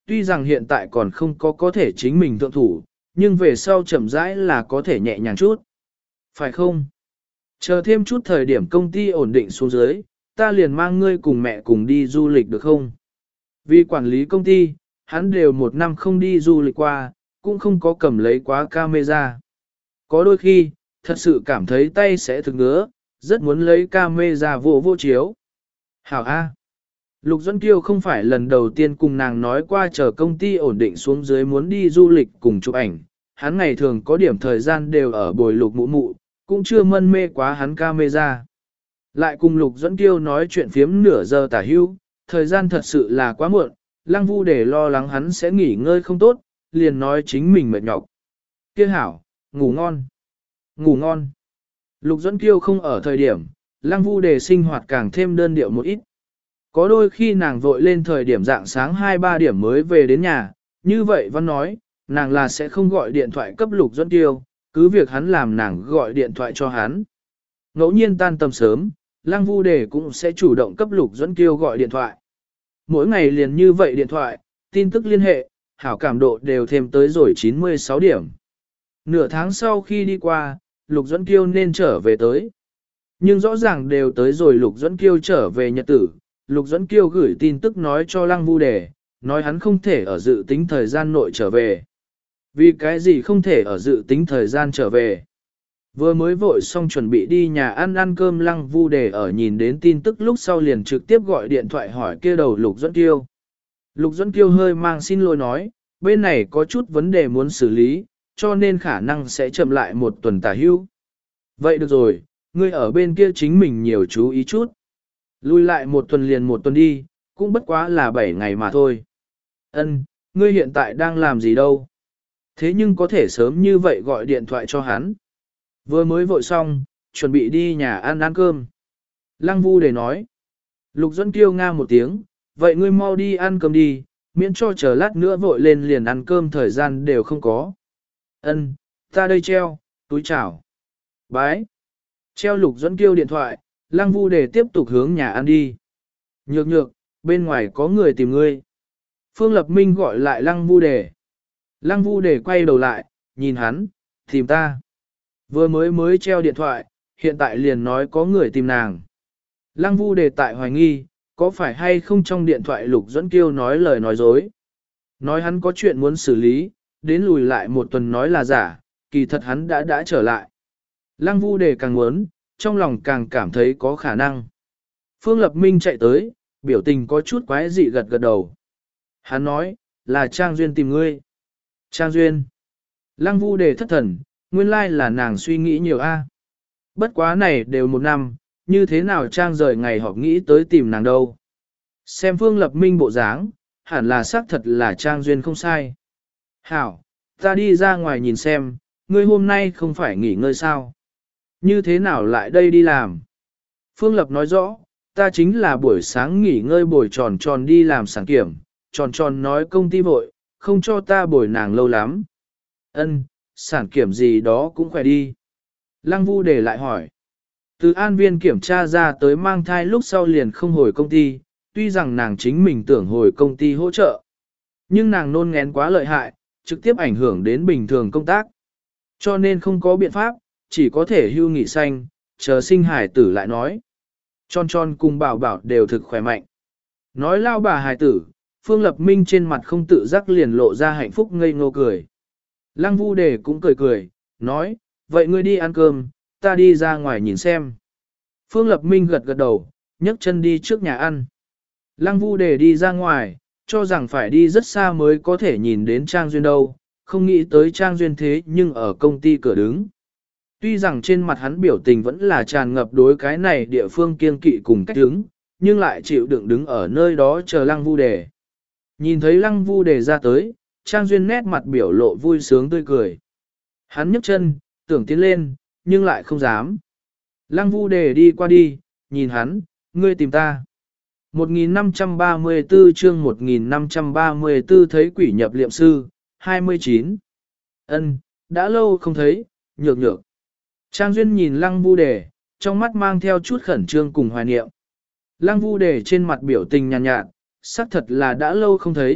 tuy rằng hiện tại còn không có có thể chính mình thượng thủ, nhưng về sau chậm rãi là có thể nhẹ nhàng chút. Phải không? Chờ thêm chút thời điểm công ty ổn định xuống dưới, ta liền mang ngươi cùng mẹ cùng đi du lịch được không? Vì quản lý công ty, hắn đều một năm không đi du lịch qua, cũng không có cầm lấy quá camera. Có đôi khi, thật sự cảm thấy tay sẽ thực ngứa, rất muốn lấy camera vô vô chiếu. Hảo A. Lục Duẫn Kiêu không phải lần đầu tiên cùng nàng nói qua chờ công ty ổn định xuống dưới muốn đi du lịch cùng chụp ảnh. Hắn ngày thường có điểm thời gian đều ở bồi lục mụ mụ, cũng chưa mân mê quá hắn camera. Lại cùng Lục Duẫn Kiêu nói chuyện phiếm nửa giờ tả hưu, thời gian thật sự là quá muộn, Lăng Vu để lo lắng hắn sẽ nghỉ ngơi không tốt, liền nói chính mình mệt nhọc. Kia hảo, ngủ ngon. Ngủ ngon. Lục Duẫn Kiêu không ở thời điểm, Lăng Vu đề sinh hoạt càng thêm đơn điệu một ít. Có đôi khi nàng vội lên thời điểm dạng sáng hai ba điểm mới về đến nhà, như vậy Văn nói, nàng là sẽ không gọi điện thoại cấp Lục Duẫn Kiêu, cứ việc hắn làm nàng gọi điện thoại cho hắn. Ngẫu nhiên tan tầm sớm, Lăng Vu đề cũng sẽ chủ động cấp Lục Duẫn Kiêu gọi điện thoại. Mỗi ngày liền như vậy điện thoại, tin tức liên hệ, hảo cảm độ đều thêm tới rồi chín mươi sáu điểm. Nửa tháng sau khi đi qua, Lục Duẫn Kiêu nên trở về tới. Nhưng rõ ràng đều tới rồi Lục Duẫn Kiêu trở về nhật tử, Lục Duẫn Kiêu gửi tin tức nói cho Lăng Vu đề, nói hắn không thể ở dự tính thời gian nội trở về. Vì cái gì không thể ở dự tính thời gian trở về? Vừa mới vội xong chuẩn bị đi nhà ăn ăn cơm, Lăng Vu đề ở nhìn đến tin tức lúc sau liền trực tiếp gọi điện thoại hỏi kia đầu Lục Duẫn Kiêu. Lục Duẫn Kiêu hơi mang xin lỗi nói, bên này có chút vấn đề muốn xử lý, cho nên khả năng sẽ chậm lại một tuần tả hưu. Vậy được rồi, ngươi ở bên kia chính mình nhiều chú ý chút. Lui lại một tuần liền một tuần đi, cũng bất quá là bảy ngày mà thôi. Ân, ngươi hiện tại đang làm gì đâu? Thế nhưng có thể sớm như vậy gọi điện thoại cho hắn. Vừa mới vội xong, chuẩn bị đi nhà ăn ăn cơm. Lăng Vu để nói. Lục Duẫn Kiêu nga một tiếng, vậy ngươi mau đi ăn cơm đi, miễn cho chờ lát nữa vội lên liền ăn cơm thời gian đều không có. Ân, ta đây treo, túi chào. Bái. Treo Lục Duẫn Kiêu điện thoại, Lăng Vu để tiếp tục hướng nhà ăn đi. Nhược nhược, bên ngoài có người tìm ngươi. Phương Lập Minh gọi lại Lăng Vu đề. Lăng Vu đề quay đầu lại, nhìn hắn, tìm ta. Vừa mới mới treo điện thoại, hiện tại liền nói có người tìm nàng. Lăng Vu đề tại hoài nghi, có phải hay không trong điện thoại Lục Duẫn Kiêu nói lời nói dối. Nói hắn có chuyện muốn xử lý, đến lùi lại một tuần nói là giả, kỳ thật hắn đã đã trở lại. Lăng Vu đề càng muốn, trong lòng càng cảm thấy có khả năng. Phương Lập Minh chạy tới, biểu tình có chút quái dị gật gật đầu. Hắn nói, là Trang Duyên tìm ngươi. Trang Duyên. Lăng Vu đề thất thần, nguyên lai là nàng suy nghĩ nhiều a. Bất quá này đều một năm, như thế nào Trang rời ngày họp nghĩ tới tìm nàng đâu. Xem Phương Lập Minh bộ dáng, hẳn là xác thật là Trang Duyên không sai. Hảo, ta đi ra ngoài nhìn xem, ngươi hôm nay không phải nghỉ ngơi sao? Như thế nào lại đây đi làm? Phương Lập nói rõ, ta chính là buổi sáng nghỉ ngơi bồi tròn tròn đi làm sản kiểm, tròn tròn nói công ty vội, không cho ta bồi nàng lâu lắm. Ân, sản kiểm gì đó cũng khỏe đi. Lăng Vu để lại hỏi. Từ an viên kiểm tra ra tới mang thai lúc sau liền không hồi công ty, tuy rằng nàng chính mình tưởng hồi công ty hỗ trợ. Nhưng nàng nôn ngén quá lợi hại, trực tiếp ảnh hưởng đến bình thường công tác. Cho nên không có biện pháp, chỉ có thể hưu nghỉ xanh, chờ sinh hải tử lại nói. Tròn tròn cùng bảo bảo đều thực khỏe mạnh. Nói lao bà hải tử, Phương Lập Minh trên mặt không tự giác liền lộ ra hạnh phúc ngây ngô cười. Lăng Vu đề cũng cười cười, nói, vậy ngươi đi ăn cơm, ta đi ra ngoài nhìn xem. Phương Lập Minh gật gật đầu, nhấc chân đi trước nhà ăn. Lăng Vu đề đi ra ngoài, cho rằng phải đi rất xa mới có thể nhìn đến Trang Duyên đâu, không nghĩ tới Trang Duyên thế nhưng ở công ty cửa đứng. Tuy rằng trên mặt hắn biểu tình vẫn là tràn ngập đối cái này địa phương kiên kỵ cùng cách đứng, nhưng lại chịu đựng đứng ở nơi đó chờ Lăng Vu đề. Nhìn thấy Lăng Vu đề ra tới, Trang Duyên nét mặt biểu lộ vui sướng tươi cười. Hắn nhấc chân, tưởng tiến lên, nhưng lại không dám. Lăng Vu đề đi qua đi, nhìn hắn, ngươi tìm ta. một nghìn năm trăm ba mươi tư chương một nghìn năm trăm ba mươi tư thấy quỷ nhập liệm sư, hai mươi chín. Ân, đã lâu không thấy, nhược nhược. Trang Duyên nhìn Lăng Vu đề, trong mắt mang theo chút khẩn trương cùng hoài niệm. Lăng Vu đề trên mặt biểu tình nhàn nhạt, nhạt, xác thật là đã lâu không thấy,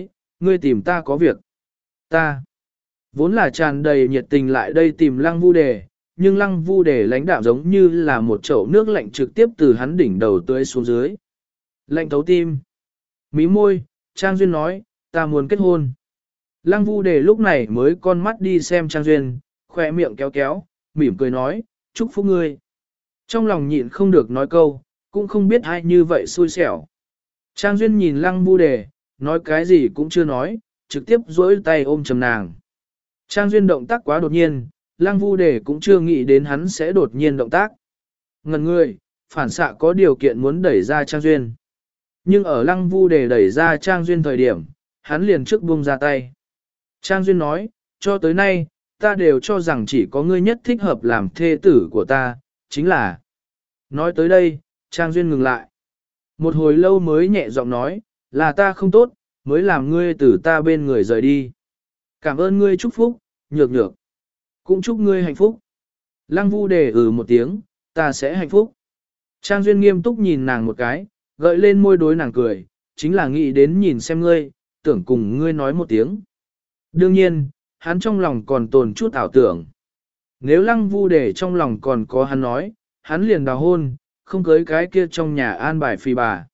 ngươi tìm ta có việc. Ta, vốn là tràn đầy nhiệt tình lại đây tìm lăng vu đề, nhưng lăng vu đề lãnh đạm giống như là một chậu nước lạnh trực tiếp từ hắn đỉnh đầu tưới xuống dưới. Lạnh thấu tim. Mí môi, Trang Duyên nói, ta muốn kết hôn. Lăng vu đề lúc này mới con mắt đi xem Trang Duyên, khỏe miệng kéo kéo, mỉm cười nói, chúc phúc ngươi. Trong lòng nhịn không được nói câu, cũng không biết ai như vậy xui xẻo. Trang Duyên nhìn lăng vu đề, nói cái gì cũng chưa nói, trực tiếp duỗi tay ôm chầm nàng. Trang Duyên động tác quá đột nhiên, lăng vu đề cũng chưa nghĩ đến hắn sẽ đột nhiên động tác. Ngần người, phản xạ có điều kiện muốn đẩy ra Trang Duyên. Nhưng ở lăng vu đề đẩy ra Trang Duyên thời điểm, hắn liền trước buông ra tay. Trang Duyên nói, cho tới nay, ta đều cho rằng chỉ có ngươi nhất thích hợp làm thê tử của ta, chính là. Nói tới đây, Trang Duyên ngừng lại. Một hồi lâu mới nhẹ giọng nói, là ta không tốt, mới làm ngươi từ ta bên người rời đi. Cảm ơn ngươi chúc phúc, nhược nhược. Cũng chúc ngươi hạnh phúc. Lăng vu đề ừ một tiếng, ta sẽ hạnh phúc. Trang Duyên nghiêm túc nhìn nàng một cái, gợi lên môi đối nàng cười, chính là nghĩ đến nhìn xem ngươi, tưởng cùng ngươi nói một tiếng. Đương nhiên, hắn trong lòng còn tồn chút ảo tưởng. Nếu lăng vu đề trong lòng còn có hắn nói, hắn liền đào hôn, không cưới cái kia trong nhà an bài phi bà.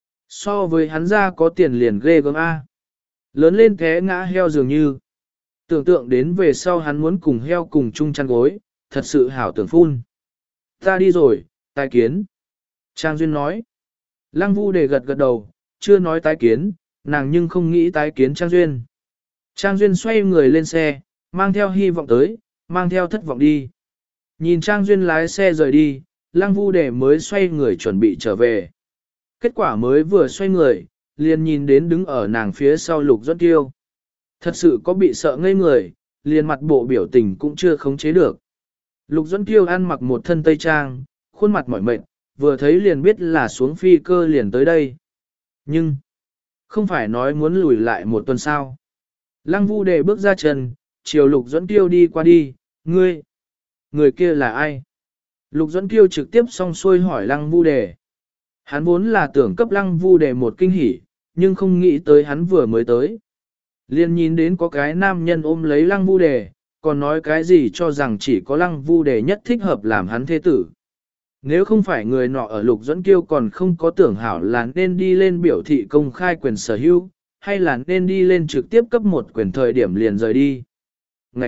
So với hắn ra có tiền liền ghê gớm A. Lớn lên thế ngã heo dường như. Tưởng tượng đến về sau hắn muốn cùng heo cùng chung chăn gối, thật sự hảo tưởng phun. Ta đi rồi, tái kiến. Trang Duyên nói. Lăng vu đề gật gật đầu, chưa nói tái kiến, nàng nhưng không nghĩ tái kiến Trang Duyên. Trang Duyên xoay người lên xe, mang theo hy vọng tới, mang theo thất vọng đi. Nhìn Trang Duyên lái xe rời đi, Lăng vu đề mới xoay người chuẩn bị trở về. Kết quả mới vừa xoay người, liền nhìn đến đứng ở nàng phía sau Lục Duẫn Kiêu. Thật sự có bị sợ ngây người, liền mặt bộ biểu tình cũng chưa khống chế được. Lục Duẫn Kiêu ăn mặc một thân tây trang, khuôn mặt mỏi mệt, vừa thấy liền biết là xuống phi cơ liền tới đây. Nhưng, không phải nói muốn lùi lại một tuần sao. Lăng vu đề bước ra chân, chiều Lục Duẫn Kiêu đi qua đi, ngươi, người kia là ai? Lục Duẫn Kiêu trực tiếp song xuôi hỏi Lăng vu đề. Hắn vốn là tưởng cấp Lăng vu đề một kinh hỉ, nhưng không nghĩ tới hắn vừa mới tới. Liên nhìn đến có cái nam nhân ôm lấy Lăng vu đề, còn nói cái gì cho rằng chỉ có Lăng vu đề nhất thích hợp làm hắn thế tử. Nếu không phải người nọ ở Lục Duẫn Kiêu còn không có tưởng hảo là nên đi lên biểu thị công khai quyền sở hữu, hay là nên đi lên trực tiếp cấp một quyền thời điểm liền rời đi. Ngậy!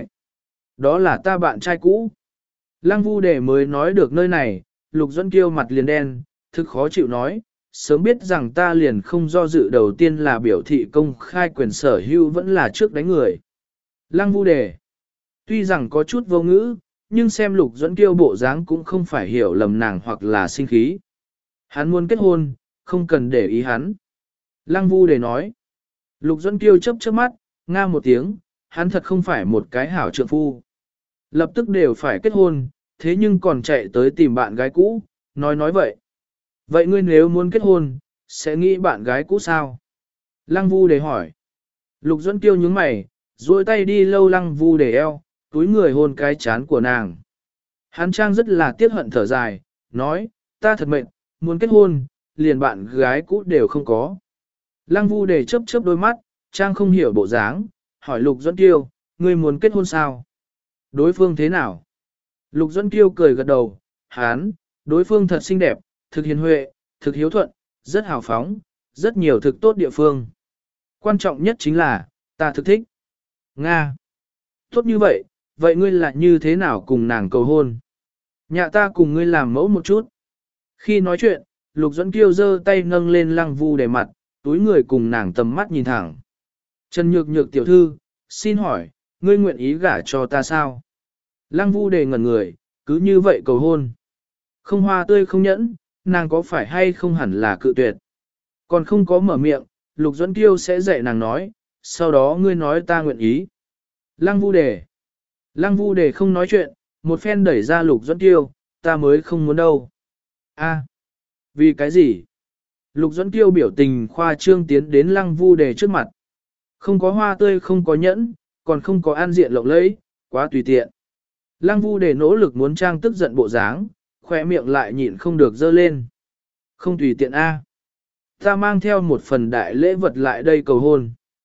Đó là ta bạn trai cũ. Lăng vu đề mới nói được nơi này, Lục Duẫn Kiêu mặt liền đen, thực khó chịu nói, sớm biết rằng ta liền không do dự đầu tiên là biểu thị công khai quyền sở hữu vẫn là trước đánh người. Lăng vu đề, tuy rằng có chút vô ngữ, nhưng xem Lục Duẫn Kiêu bộ dáng cũng không phải hiểu lầm nàng hoặc là sinh khí. Hắn muốn kết hôn, không cần để ý hắn. Lăng vu đề nói, Lục Duẫn Kiêu chớp chớp mắt, nga một tiếng, hắn thật không phải một cái hảo trượng phu. Lập tức đều phải kết hôn, thế nhưng còn chạy tới tìm bạn gái cũ, nói nói vậy. Vậy ngươi nếu muốn kết hôn, sẽ nghĩ bạn gái cũ sao? Lăng vu đề hỏi. Lục Duẫn Kiêu nhướng mày, duỗi tay đi lâu Lăng vu đề eo, túi người hôn cái chán của nàng. Hắn Trang rất là tiếc hận thở dài, nói, ta thật mệt, muốn kết hôn, liền bạn gái cũ đều không có. Lăng vu đề chớp chớp đôi mắt, Trang không hiểu bộ dáng, hỏi Lục Duẫn Kiêu, ngươi muốn kết hôn sao? Đối phương thế nào? Lục Duẫn Kiêu cười gật đầu, hán, đối phương thật xinh đẹp, thực hiền huệ, thực hiếu thuận, rất hào phóng, rất nhiều thực tốt địa phương. Quan trọng nhất chính là, ta thực thích. Nga. Tốt như vậy, vậy ngươi lại như thế nào cùng nàng cầu hôn? Nhà ta cùng ngươi làm mẫu một chút. Khi nói chuyện, Lục Duẫn Kiêu giơ tay nâng lên Lăng vu đề mặt, túi người cùng nàng tầm mắt nhìn thẳng. Trần Nhược Nhược tiểu thư, xin hỏi, ngươi nguyện ý gả cho ta sao? Lăng vu đề ngẩn người, cứ như vậy cầu hôn. Không hoa tươi không nhẫn, nàng có phải hay không hẳn là cự tuyệt. Còn không có mở miệng, Lục Duẫn Kiêu sẽ dạy nàng nói, sau đó ngươi nói ta nguyện ý. Lăng vu đề. Lăng vu đề không nói chuyện, một phen đẩy ra Lục Duẫn Kiêu, ta mới không muốn đâu. A, vì cái gì? Lục Duẫn Kiêu biểu tình khoa trương tiến đến Lăng vu đề trước mặt. Không có hoa tươi không có nhẫn, còn không có an diện lộng lẫy, quá tùy tiện. Lăng vu đề nỗ lực muốn trang tức giận bộ dáng, khỏe miệng lại nhịn không được dơ lên. Không tùy tiện A. Ta mang theo một phần đại lễ vật lại đây cầu hôn.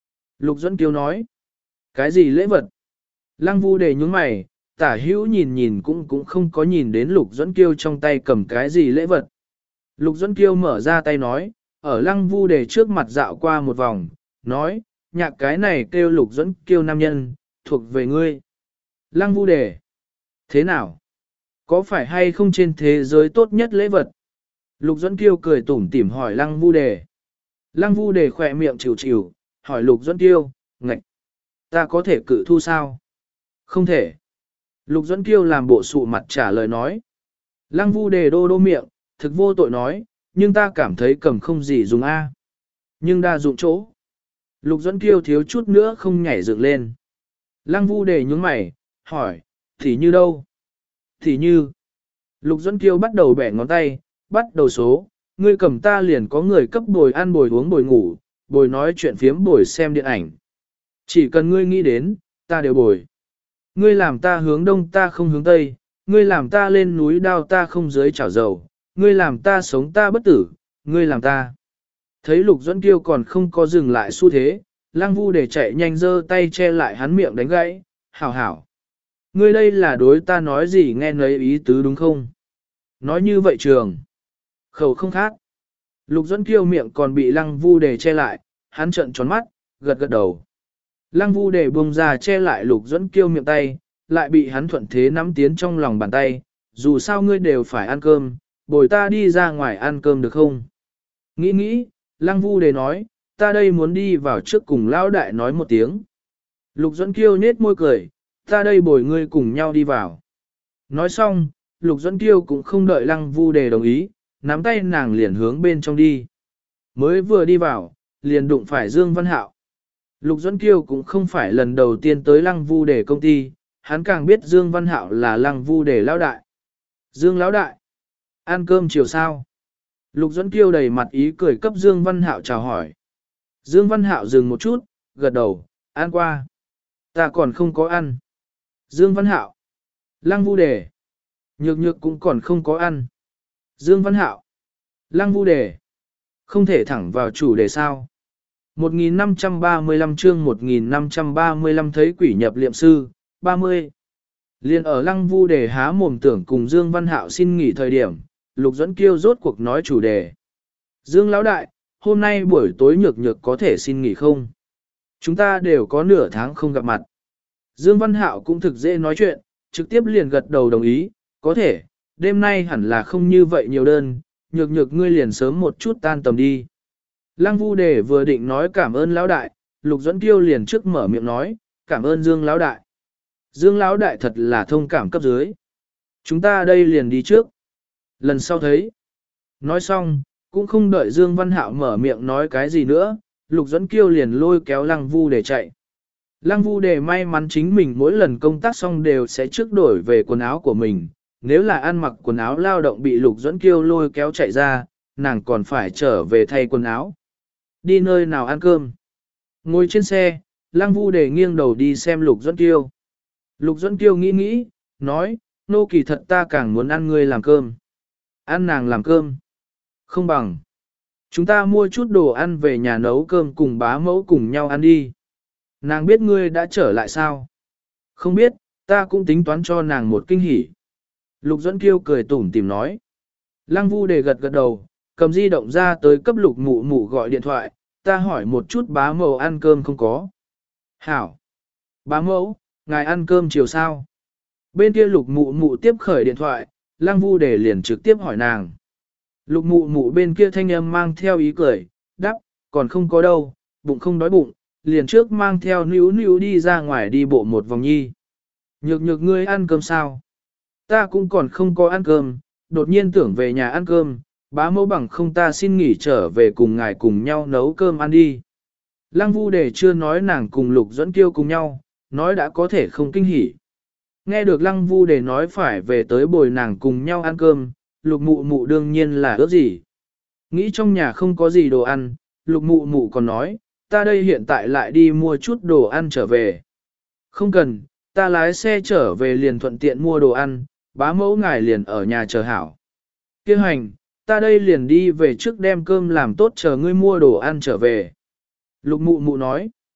Lục Duẫn Kiêu nói. Cái gì lễ vật? Lăng Vu Đề nhướng mày, tả hữu nhìn nhìn cũng cũng không có nhìn đến Lục Duẫn Kiêu trong tay cầm cái gì lễ vật. Lục Duẫn Kiêu mở ra tay nói, ở Lăng Vu Đề trước mặt dạo qua một vòng, nói, nhạc cái này kêu Lục Duẫn Kiêu nam nhân, thuộc về ngươi. Lăng Vu Đề. Thế nào? Có phải hay không trên thế giới tốt nhất lễ vật? Lục Duẫn Kiêu cười tủm tỉm hỏi Lăng Vu Đề. Lăng Vu Đề khỏe miệng chịu chịu, hỏi Lục Duẫn Kiêu, ngạch, ta có thể cự thu sao? Không thể. Lục Duẫn Kiêu làm bộ sụ mặt trả lời nói. Lăng Vu Đề đô đô miệng, thực vô tội nói, nhưng ta cảm thấy cầm không gì dùng a. Nhưng đa dụng chỗ. Lục Duẫn Kiêu thiếu chút nữa không nhảy dựng lên. Lăng Vu Đề nhướng mày, hỏi, thì như đâu? Thì như. Lục Duẫn Kiêu bắt đầu bẻ ngón tay, bắt đầu số, ngươi cầm ta liền có người cấp bồi ăn bồi uống bồi ngủ, bồi nói chuyện phiếm bồi xem điện ảnh. Chỉ cần ngươi nghĩ đến, ta đều bồi. Ngươi làm ta hướng đông ta không hướng tây, ngươi làm ta lên núi đao ta không dưới chảo dầu, ngươi làm ta sống ta bất tử, ngươi làm ta. Thấy Lục Duẫn Kiêu còn không có dừng lại xu thế, Lăng Vu Đề chạy nhanh giơ tay che lại hắn miệng đánh gãy, hảo hảo. Ngươi đây là đối ta nói gì nghe nấy ý tứ đúng không? Nói như vậy trường. Khẩu không khác. Lục Duẫn Kiêu miệng còn bị Lăng Vu Đề che lại, hắn trợn tròn mắt, gật gật đầu. Lăng Vu Đề bông ra che lại Lục Duẫn Kiêu miệng tay, lại bị hắn thuận thế nắm tiến trong lòng bàn tay, dù sao ngươi đều phải ăn cơm, bồi ta đi ra ngoài ăn cơm được không? Nghĩ nghĩ, Lăng Vu Đề nói, ta đây muốn đi vào trước cùng lão đại nói một tiếng. Lục Duẫn Kiêu nết môi cười, ta đây bồi ngươi cùng nhau đi vào. Nói xong, Lục Duẫn Kiêu cũng không đợi Lăng Vu Đề đồng ý, nắm tay nàng liền hướng bên trong đi. Mới vừa đi vào, liền đụng phải Dương Văn Hạo. Lục Duẫn Kiêu cũng không phải lần đầu tiên tới Lăng Vu Đề công ty, hắn càng biết Dương Văn Hạo là Lăng Vu Đề lão đại. Dương lão đại, ăn cơm chiều sao? Lục Duẫn Kiêu đầy mặt ý cười cấp Dương Văn Hạo chào hỏi. Dương Văn Hạo dừng một chút, gật đầu, ăn qua. Ta còn không có ăn. Dương Văn Hạo, Lăng Vu Đề, nhược nhược cũng còn không có ăn. Dương Văn Hạo, Lăng Vu Đề, không thể thẳng vào chủ đề sao. một nghìn năm trăm ba mươi lăm chương một nghìn năm trăm ba mươi lăm thấy quỷ nhập liệm sư, ba mươi. Liên ở Lăng Vu Đề há mồm tưởng cùng Dương Văn Hạo xin nghỉ thời điểm, Lục Duẫn Kiêu rốt cuộc nói chủ đề. Dương lão đại, hôm nay buổi tối nhược nhược có thể xin nghỉ không? Chúng ta đều có nửa tháng không gặp mặt. Dương Văn Hạo cũng thực dễ nói chuyện, trực tiếp liền gật đầu đồng ý, có thể, đêm nay hẳn là không như vậy nhiều đơn, nhược nhược ngươi liền sớm một chút tan tầm đi. Lăng Vu Đề vừa định nói cảm ơn lão đại, Lục Duẫn Kiêu liền trước mở miệng nói, cảm ơn Dương lão đại. Dương lão đại thật là thông cảm cấp dưới. Chúng ta đây liền đi trước. Lần sau thấy. Nói xong, cũng không đợi Dương Văn Hạo mở miệng nói cái gì nữa, Lục Duẫn Kiêu liền lôi kéo Lăng Vu Đề chạy. Lăng Vu Đề may mắn chính mình mỗi lần công tác xong đều sẽ trước đổi về quần áo của mình, nếu là ăn mặc quần áo lao động bị Lục Duẫn Kiêu lôi kéo chạy ra, nàng còn phải trở về thay quần áo. Đi nơi nào ăn cơm? Ngồi trên xe, Lăng Vu Đề nghiêng đầu đi xem Lục Duẫn Kiêu. Lục Duẫn Kiêu nghĩ nghĩ, nói, nô kỳ thật ta càng muốn ăn ngươi làm cơm. Ăn nàng làm cơm. Không bằng. Chúng ta mua chút đồ ăn về nhà nấu cơm cùng bá mẫu cùng nhau ăn đi. Nàng biết ngươi đã trở lại sao? Không biết, ta cũng tính toán cho nàng một kinh hỉ. Lục Duẫn Kiêu cười tủm tỉm nói. Lăng Vu Đề gật gật đầu, cầm di động ra tới cấp Lục Mụ Mụ gọi điện thoại, ta hỏi một chút bá mẫu ăn cơm không có. Hảo. Bá mẫu, ngài ăn cơm chiều sao? Bên kia Lục Mụ Mụ tiếp khởi điện thoại, Lăng Vu Đề liền trực tiếp hỏi nàng. Lục Mụ Mụ bên kia thanh âm mang theo ý cười, đáp, còn không có đâu, bụng không đói bụng, liền trước mang theo níu níu đi ra ngoài đi bộ một vòng nhi. Nhược nhược ngươi ăn cơm sao? Ta cũng còn không có ăn cơm, đột nhiên tưởng về nhà ăn cơm, bá mẫu bằng không ta xin nghỉ trở về cùng ngài cùng nhau nấu cơm ăn đi. Lăng Vu Đề chưa nói nàng cùng Lục Duẫn Kiêu cùng nhau, nói đã có thể không kinh hỉ. Nghe được Lăng Vu Đề nói phải về tới bồi nàng cùng nhau ăn cơm, Lục Mụ Mụ đương nhiên là ước gì. Nghĩ trong nhà không có gì đồ ăn, Lục Mụ Mụ còn nói, ta đây hiện tại lại đi mua chút đồ ăn trở về. Không cần, ta lái xe trở về liền thuận tiện mua đồ ăn, bá mẫu ngài liền ở nhà chờ hảo. Kêu hành, ta đây liền đi về trước đem cơm làm tốt chờ ngươi mua đồ ăn trở về. Lục Mụ Mụ nói,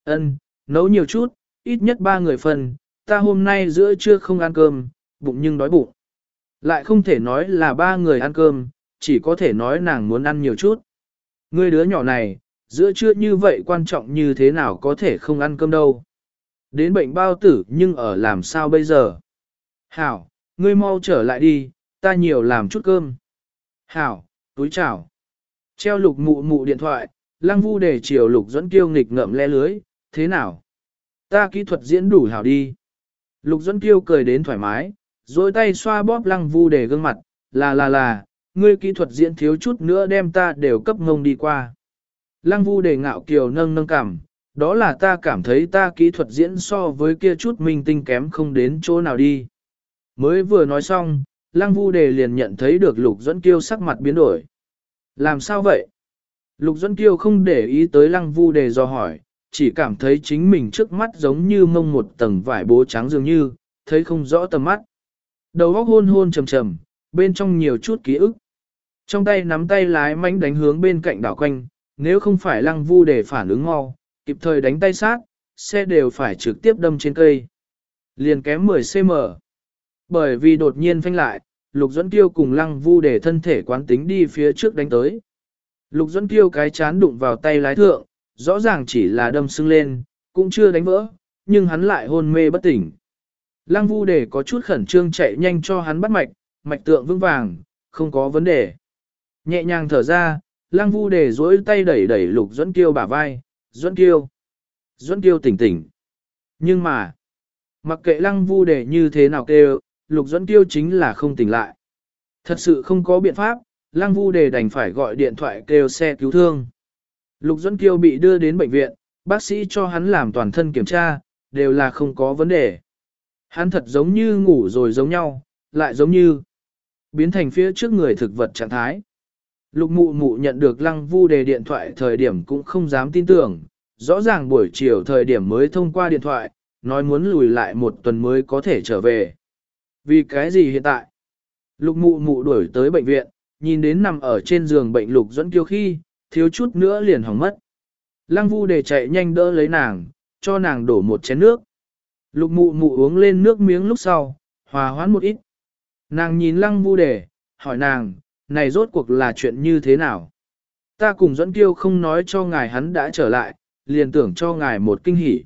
Ân, nấu nhiều chút, ít nhất ba người phần, ta hôm nay giữa trưa không ăn cơm, bụng nhưng đói bụng. Lại không thể nói là ba người ăn cơm, chỉ có thể nói nàng muốn ăn nhiều chút. Ngươi đứa nhỏ này, giữa trưa như vậy quan trọng như thế nào có thể không ăn cơm đâu. Đến bệnh bao tử nhưng ở làm sao bây giờ? Hảo, ngươi mau trở lại đi, ta nhiều làm chút cơm. Hảo, túi chào. Treo lục mụ mụ điện thoại, lăng vu để chiều lục dẫn kiêu nghịch ngậm le lưới, thế nào? Ta kỹ thuật diễn đủ hảo đi. Lục dẫn kiêu cười đến thoải mái, dối tay xoa bóp lăng vu để gương mặt, là là là, ngươi kỹ thuật diễn thiếu chút nữa đem ta đều cấp ngông đi qua. Lăng vu để ngạo kiều nâng nâng cảm, đó là ta cảm thấy ta kỹ thuật diễn so với kia chút minh tinh kém không đến chỗ nào đi. Mới vừa nói xong, lăng vu đề liền nhận thấy được lục dẫn kiêu sắc mặt biến đổi. Làm sao vậy? Lục dẫn kiêu không để ý tới lăng vu đề do hỏi, chỉ cảm thấy chính mình trước mắt giống như mông một tầng vải bố trắng dường như, thấy không rõ tầm mắt. Đầu óc hôn hôn trầm trầm, bên trong nhiều chút ký ức. Trong tay nắm tay lái mánh đánh hướng bên cạnh đảo quanh, nếu không phải lăng vu đề phản ứng mau, kịp thời đánh tay sát, xe đều phải trực tiếp đâm trên cây. Liền kém mười xăng ti mét. Bởi vì đột nhiên phanh lại, Lục Duẫn Kiêu cùng Lăng Vu để thân thể quán tính đi phía trước đánh tới. Lục Duẫn Kiêu cái chán đụng vào tay lái thượng, rõ ràng chỉ là đâm sưng lên, cũng chưa đánh vỡ, nhưng hắn lại hôn mê bất tỉnh. Lăng Vu để có chút khẩn trương chạy nhanh cho hắn bắt mạch, mạch tượng vững vàng, không có vấn đề. Nhẹ nhàng thở ra, Lăng Vu để duỗi tay đẩy đẩy Lục Duẫn Kiêu bả vai, Duẫn Kiêu, Duẫn Kiêu tỉnh tỉnh. Nhưng mà, mặc kệ Lăng Vu để như thế nào kêu, Lục Duẫn Kiêu chính là không tỉnh lại. Thật sự không có biện pháp, Lăng Vu Đề đành phải gọi điện thoại kêu xe cứu thương. Lục Duẫn Kiêu bị đưa đến bệnh viện, bác sĩ cho hắn làm toàn thân kiểm tra, đều là không có vấn đề. Hắn thật giống như ngủ rồi giống nhau, lại giống như biến thành phía trước người thực vật trạng thái. Lục mụ mụ nhận được Lăng Vu Đề điện thoại thời điểm cũng không dám tin tưởng, rõ ràng buổi chiều thời điểm mới thông qua điện thoại, nói muốn lùi lại một tuần mới có thể trở về. Vì cái gì hiện tại? Lục mụ mụ đuổi tới bệnh viện, nhìn đến nằm ở trên giường bệnh Lục Duẫn Kiêu khi, thiếu chút nữa liền hỏng mất. Lăng Vu Đề chạy nhanh đỡ lấy nàng, cho nàng đổ một chén nước. Lục mụ mụ uống lên nước miếng lúc sau, hòa hoãn một ít. Nàng nhìn Lăng Vu Đề, hỏi nàng, này rốt cuộc là chuyện như thế nào? Ta cùng Duẫn Kiêu không nói cho ngài hắn đã trở lại, liền tưởng cho ngài một kinh hỉ.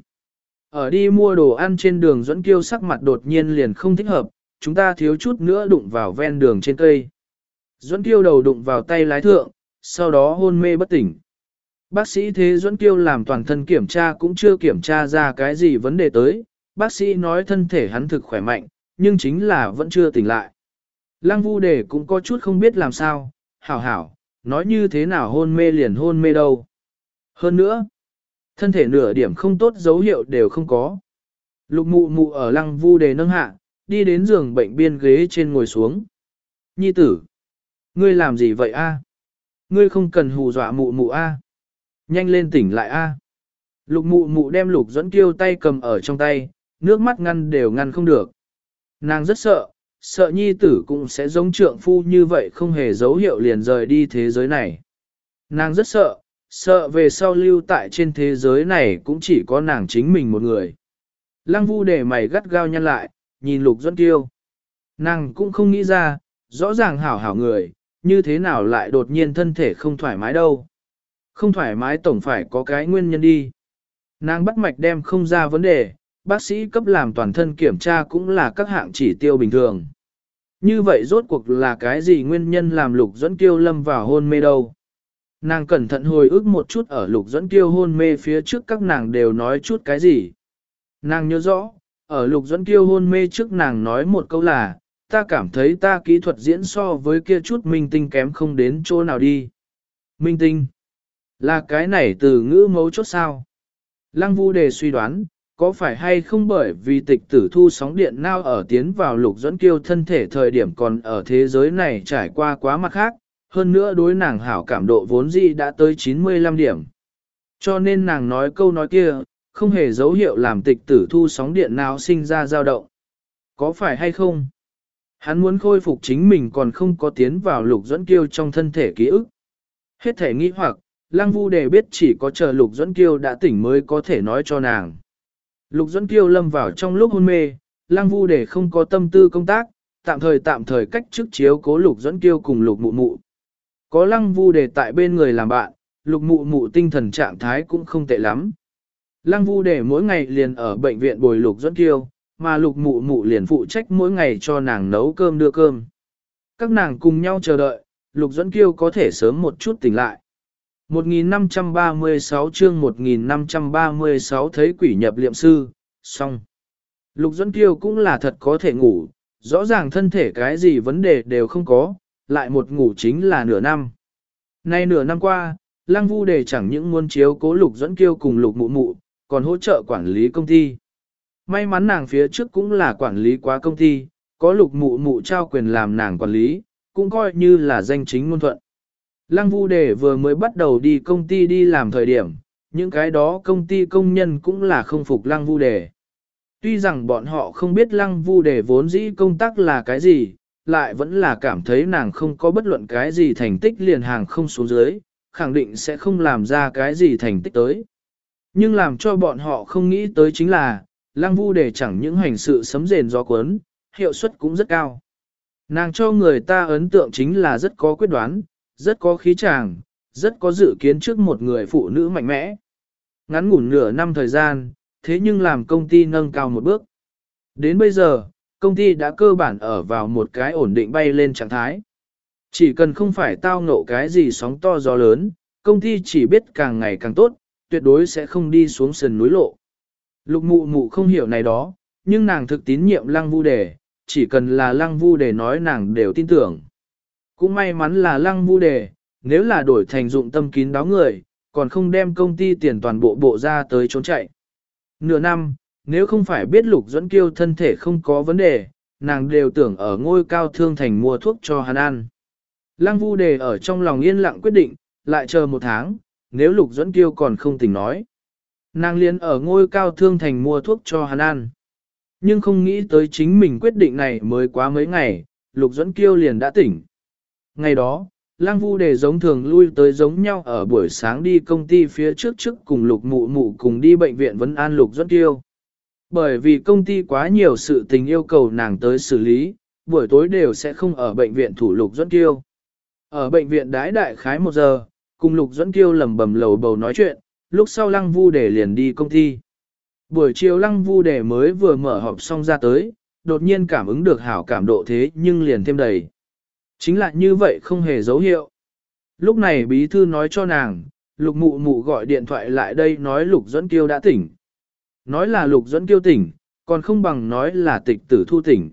Ở đi mua đồ ăn trên đường Duẫn Kiêu sắc mặt đột nhiên liền không thích hợp, chúng ta thiếu chút nữa đụng vào ven đường trên cây. Duẫn Kiêu đầu đụng vào tay lái thượng, sau đó hôn mê bất tỉnh. Bác sĩ thế Duẫn Kiêu làm toàn thân kiểm tra cũng chưa kiểm tra ra cái gì vấn đề tới, bác sĩ nói thân thể hắn thực khỏe mạnh, nhưng chính là vẫn chưa tỉnh lại. Lăng Vu Đề cũng có chút không biết làm sao, hảo hảo, nói như thế nào hôn mê liền hôn mê đâu. Hơn nữa, thân thể nửa điểm không tốt dấu hiệu đều không có. Lục mụ mụ ở Lăng Vu Đề nâng hạ, đi đến giường bệnh biên ghế trên ngồi xuống. Nhi tử, ngươi làm gì vậy a? Ngươi không cần hù dọa mụ mụ a. Nhanh lên tỉnh lại a. Lục mụ mụ đem Lục Duẫn Kiêu tay cầm ở trong tay, nước mắt ngăn đều ngăn không được. Nàng rất sợ, sợ nhi tử cũng sẽ giống trượng phu như vậy không hề dấu hiệu liền rời đi thế giới này. Nàng rất sợ, sợ về sau lưu tại trên thế giới này cũng chỉ có nàng chính mình một người. Lăng Vu để mày gắt gao nhăn lại, nhìn Lục Duẫn Kiêu. Nàng cũng không nghĩ ra, rõ ràng hảo hảo người, như thế nào lại đột nhiên thân thể không thoải mái đâu. Không thoải mái tổng phải có cái nguyên nhân đi. Nàng bắt mạch đem không ra vấn đề, bác sĩ cấp làm toàn thân kiểm tra cũng là các hạng chỉ tiêu bình thường. Như vậy rốt cuộc là cái gì nguyên nhân làm Lục Duẫn Kiêu lâm vào hôn mê đâu. Nàng cẩn thận hồi ức một chút ở Lục Duẫn Kiêu hôn mê phía trước các nàng đều nói chút cái gì. Nàng nhớ rõ, ở Lục Duẫn Kiêu hôn mê trước nàng nói một câu là, ta cảm thấy ta kỹ thuật diễn so với kia chút minh tinh kém không đến chỗ nào đi. Minh tinh, là cái này từ ngữ mấu chốt sao? Lăng Vu Đề suy đoán, có phải hay không bởi vì tịch tử thu sóng điện nào ở tiến vào Lục Duẫn Kiêu thân thể thời điểm còn ở thế giới này trải qua quá mặt khác, hơn nữa đối nàng hảo cảm độ vốn dĩ đã tới chín mươi lăm điểm. Cho nên nàng nói câu nói kia, không hề dấu hiệu làm tịch tử thu sóng điện nào sinh ra dao động. Có phải hay không? Hắn muốn khôi phục chính mình còn không có tiến vào Lục Duẫn Kiêu trong thân thể ký ức. Hết thể nghĩ hoặc, Lăng Vu Đề biết chỉ có chờ Lục Duẫn Kiêu đã tỉnh mới có thể nói cho nàng. Lục Duẫn Kiêu lâm vào trong lúc hôn mê, Lăng Vu Đề không có tâm tư công tác, tạm thời tạm thời cách chức chiếu cố Lục Duẫn Kiêu cùng Lục Mụ Mụ. Có Lăng Vu Đề tại bên người làm bạn, Lục Mụ Mụ tinh thần trạng thái cũng không tệ lắm. Lăng Vu Đề mỗi ngày liền ở bệnh viện bồi Lục Duẫn Kiêu, mà Lục Mụ Mụ liền phụ trách mỗi ngày cho nàng nấu cơm đưa cơm. Các nàng cùng nhau chờ đợi, Lục Duẫn Kiêu có thể sớm một chút tỉnh lại. một nghìn năm trăm ba mươi sáu chương một nghìn năm trăm ba mươi sáu thấy quỷ nhập liệm sư, xong. Lục Duẫn Kiêu cũng là thật có thể ngủ, rõ ràng thân thể cái gì vấn đề đều không có, lại một ngủ chính là nửa năm. Nay nửa năm qua, Lăng Vu Đề chẳng những muốn chiếu cố Lục Duẫn Kiêu cùng Lục Mụ Mụ, còn hỗ trợ quản lý công ty. May mắn nàng phía trước cũng là quản lý quá công ty, có Lục Mụ Mụ trao quyền làm nàng quản lý, cũng coi như là danh chính ngôn thuận. Lăng Vu Đề vừa mới bắt đầu đi công ty đi làm thời điểm, những cái đó công ty công nhân cũng là không phục Lăng Vu Đề. Tuy rằng bọn họ không biết Lăng Vu Đề vốn dĩ công tác là cái gì, lại vẫn là cảm thấy nàng không có bất luận cái gì thành tích liền hàng không xuống dưới, khẳng định sẽ không làm ra cái gì thành tích tới. Nhưng làm cho bọn họ không nghĩ tới chính là, Lăng Vu Đề chẳng những hành sự sấm rền gió cuốn, hiệu suất cũng rất cao. Nàng cho người ta ấn tượng chính là rất có quyết đoán, rất có khí tràng, rất có dự kiến trước một người phụ nữ mạnh mẽ. Ngắn ngủn nửa năm thời gian, thế nhưng làm công ty nâng cao một bước. Đến bây giờ, công ty đã cơ bản ở vào một cái ổn định bay lên trạng thái. Chỉ cần không phải tao ngộ cái gì sóng to gió lớn, công ty chỉ biết càng ngày càng tốt, tuyệt đối sẽ không đi xuống sườn núi lộ. Lục Mụ Mụ không hiểu này đó, nhưng nàng thực tín nhiệm Lăng Vu Đề, chỉ cần là Lăng Vu Đề nói nàng đều tin tưởng. Cũng may mắn là Lăng Vu Đề, nếu là đổi thành dụng tâm kín đáo người, còn không đem công ty tiền toàn bộ bộ ra tới trốn chạy. Nửa năm, nếu không phải biết Lục Duẫn Kiêu thân thể không có vấn đề, nàng đều tưởng ở ngôi cao thương thành mua thuốc cho hắn ăn. Lăng Vu Đề ở trong lòng yên lặng quyết định, lại chờ một tháng, nếu Lục Duẫn Kiêu còn không tỉnh nói. Nàng liền ở ngôi cao thương thành mua thuốc cho hắn ăn. Nhưng không nghĩ tới chính mình quyết định này mới quá mấy ngày, Lục Duẫn Kiêu liền đã tỉnh. Ngày đó, Lăng Vu Đề giống thường lui tới giống nhau ở buổi sáng đi công ty phía trước trước cùng Lục Mụ Mụ cùng đi bệnh viện vấn an Lục Duẫn Kiêu. Bởi vì công ty quá nhiều sự tình yêu cầu nàng tới xử lý, buổi tối đều sẽ không ở bệnh viện thủ Lục Duẫn Kiêu. Ở bệnh viện đãi đại khái một giờ, cùng Lục Duẫn Kiêu lầm bầm lầu bầu nói chuyện, lúc sau Lăng Vu Đề liền đi công ty. Buổi chiều Lăng Vu Đề mới vừa mở họp xong ra tới, đột nhiên cảm ứng được hảo cảm độ thế nhưng liền thêm đầy. Chính là như vậy không hề dấu hiệu. Lúc này bí thư nói cho nàng, Lục Mụ Mụ gọi điện thoại lại đây nói Lục Duẫn Kiêu đã tỉnh. Nói là Lục Duẫn Kiêu tỉnh, còn không bằng nói là Tịch Tử Thu tỉnh.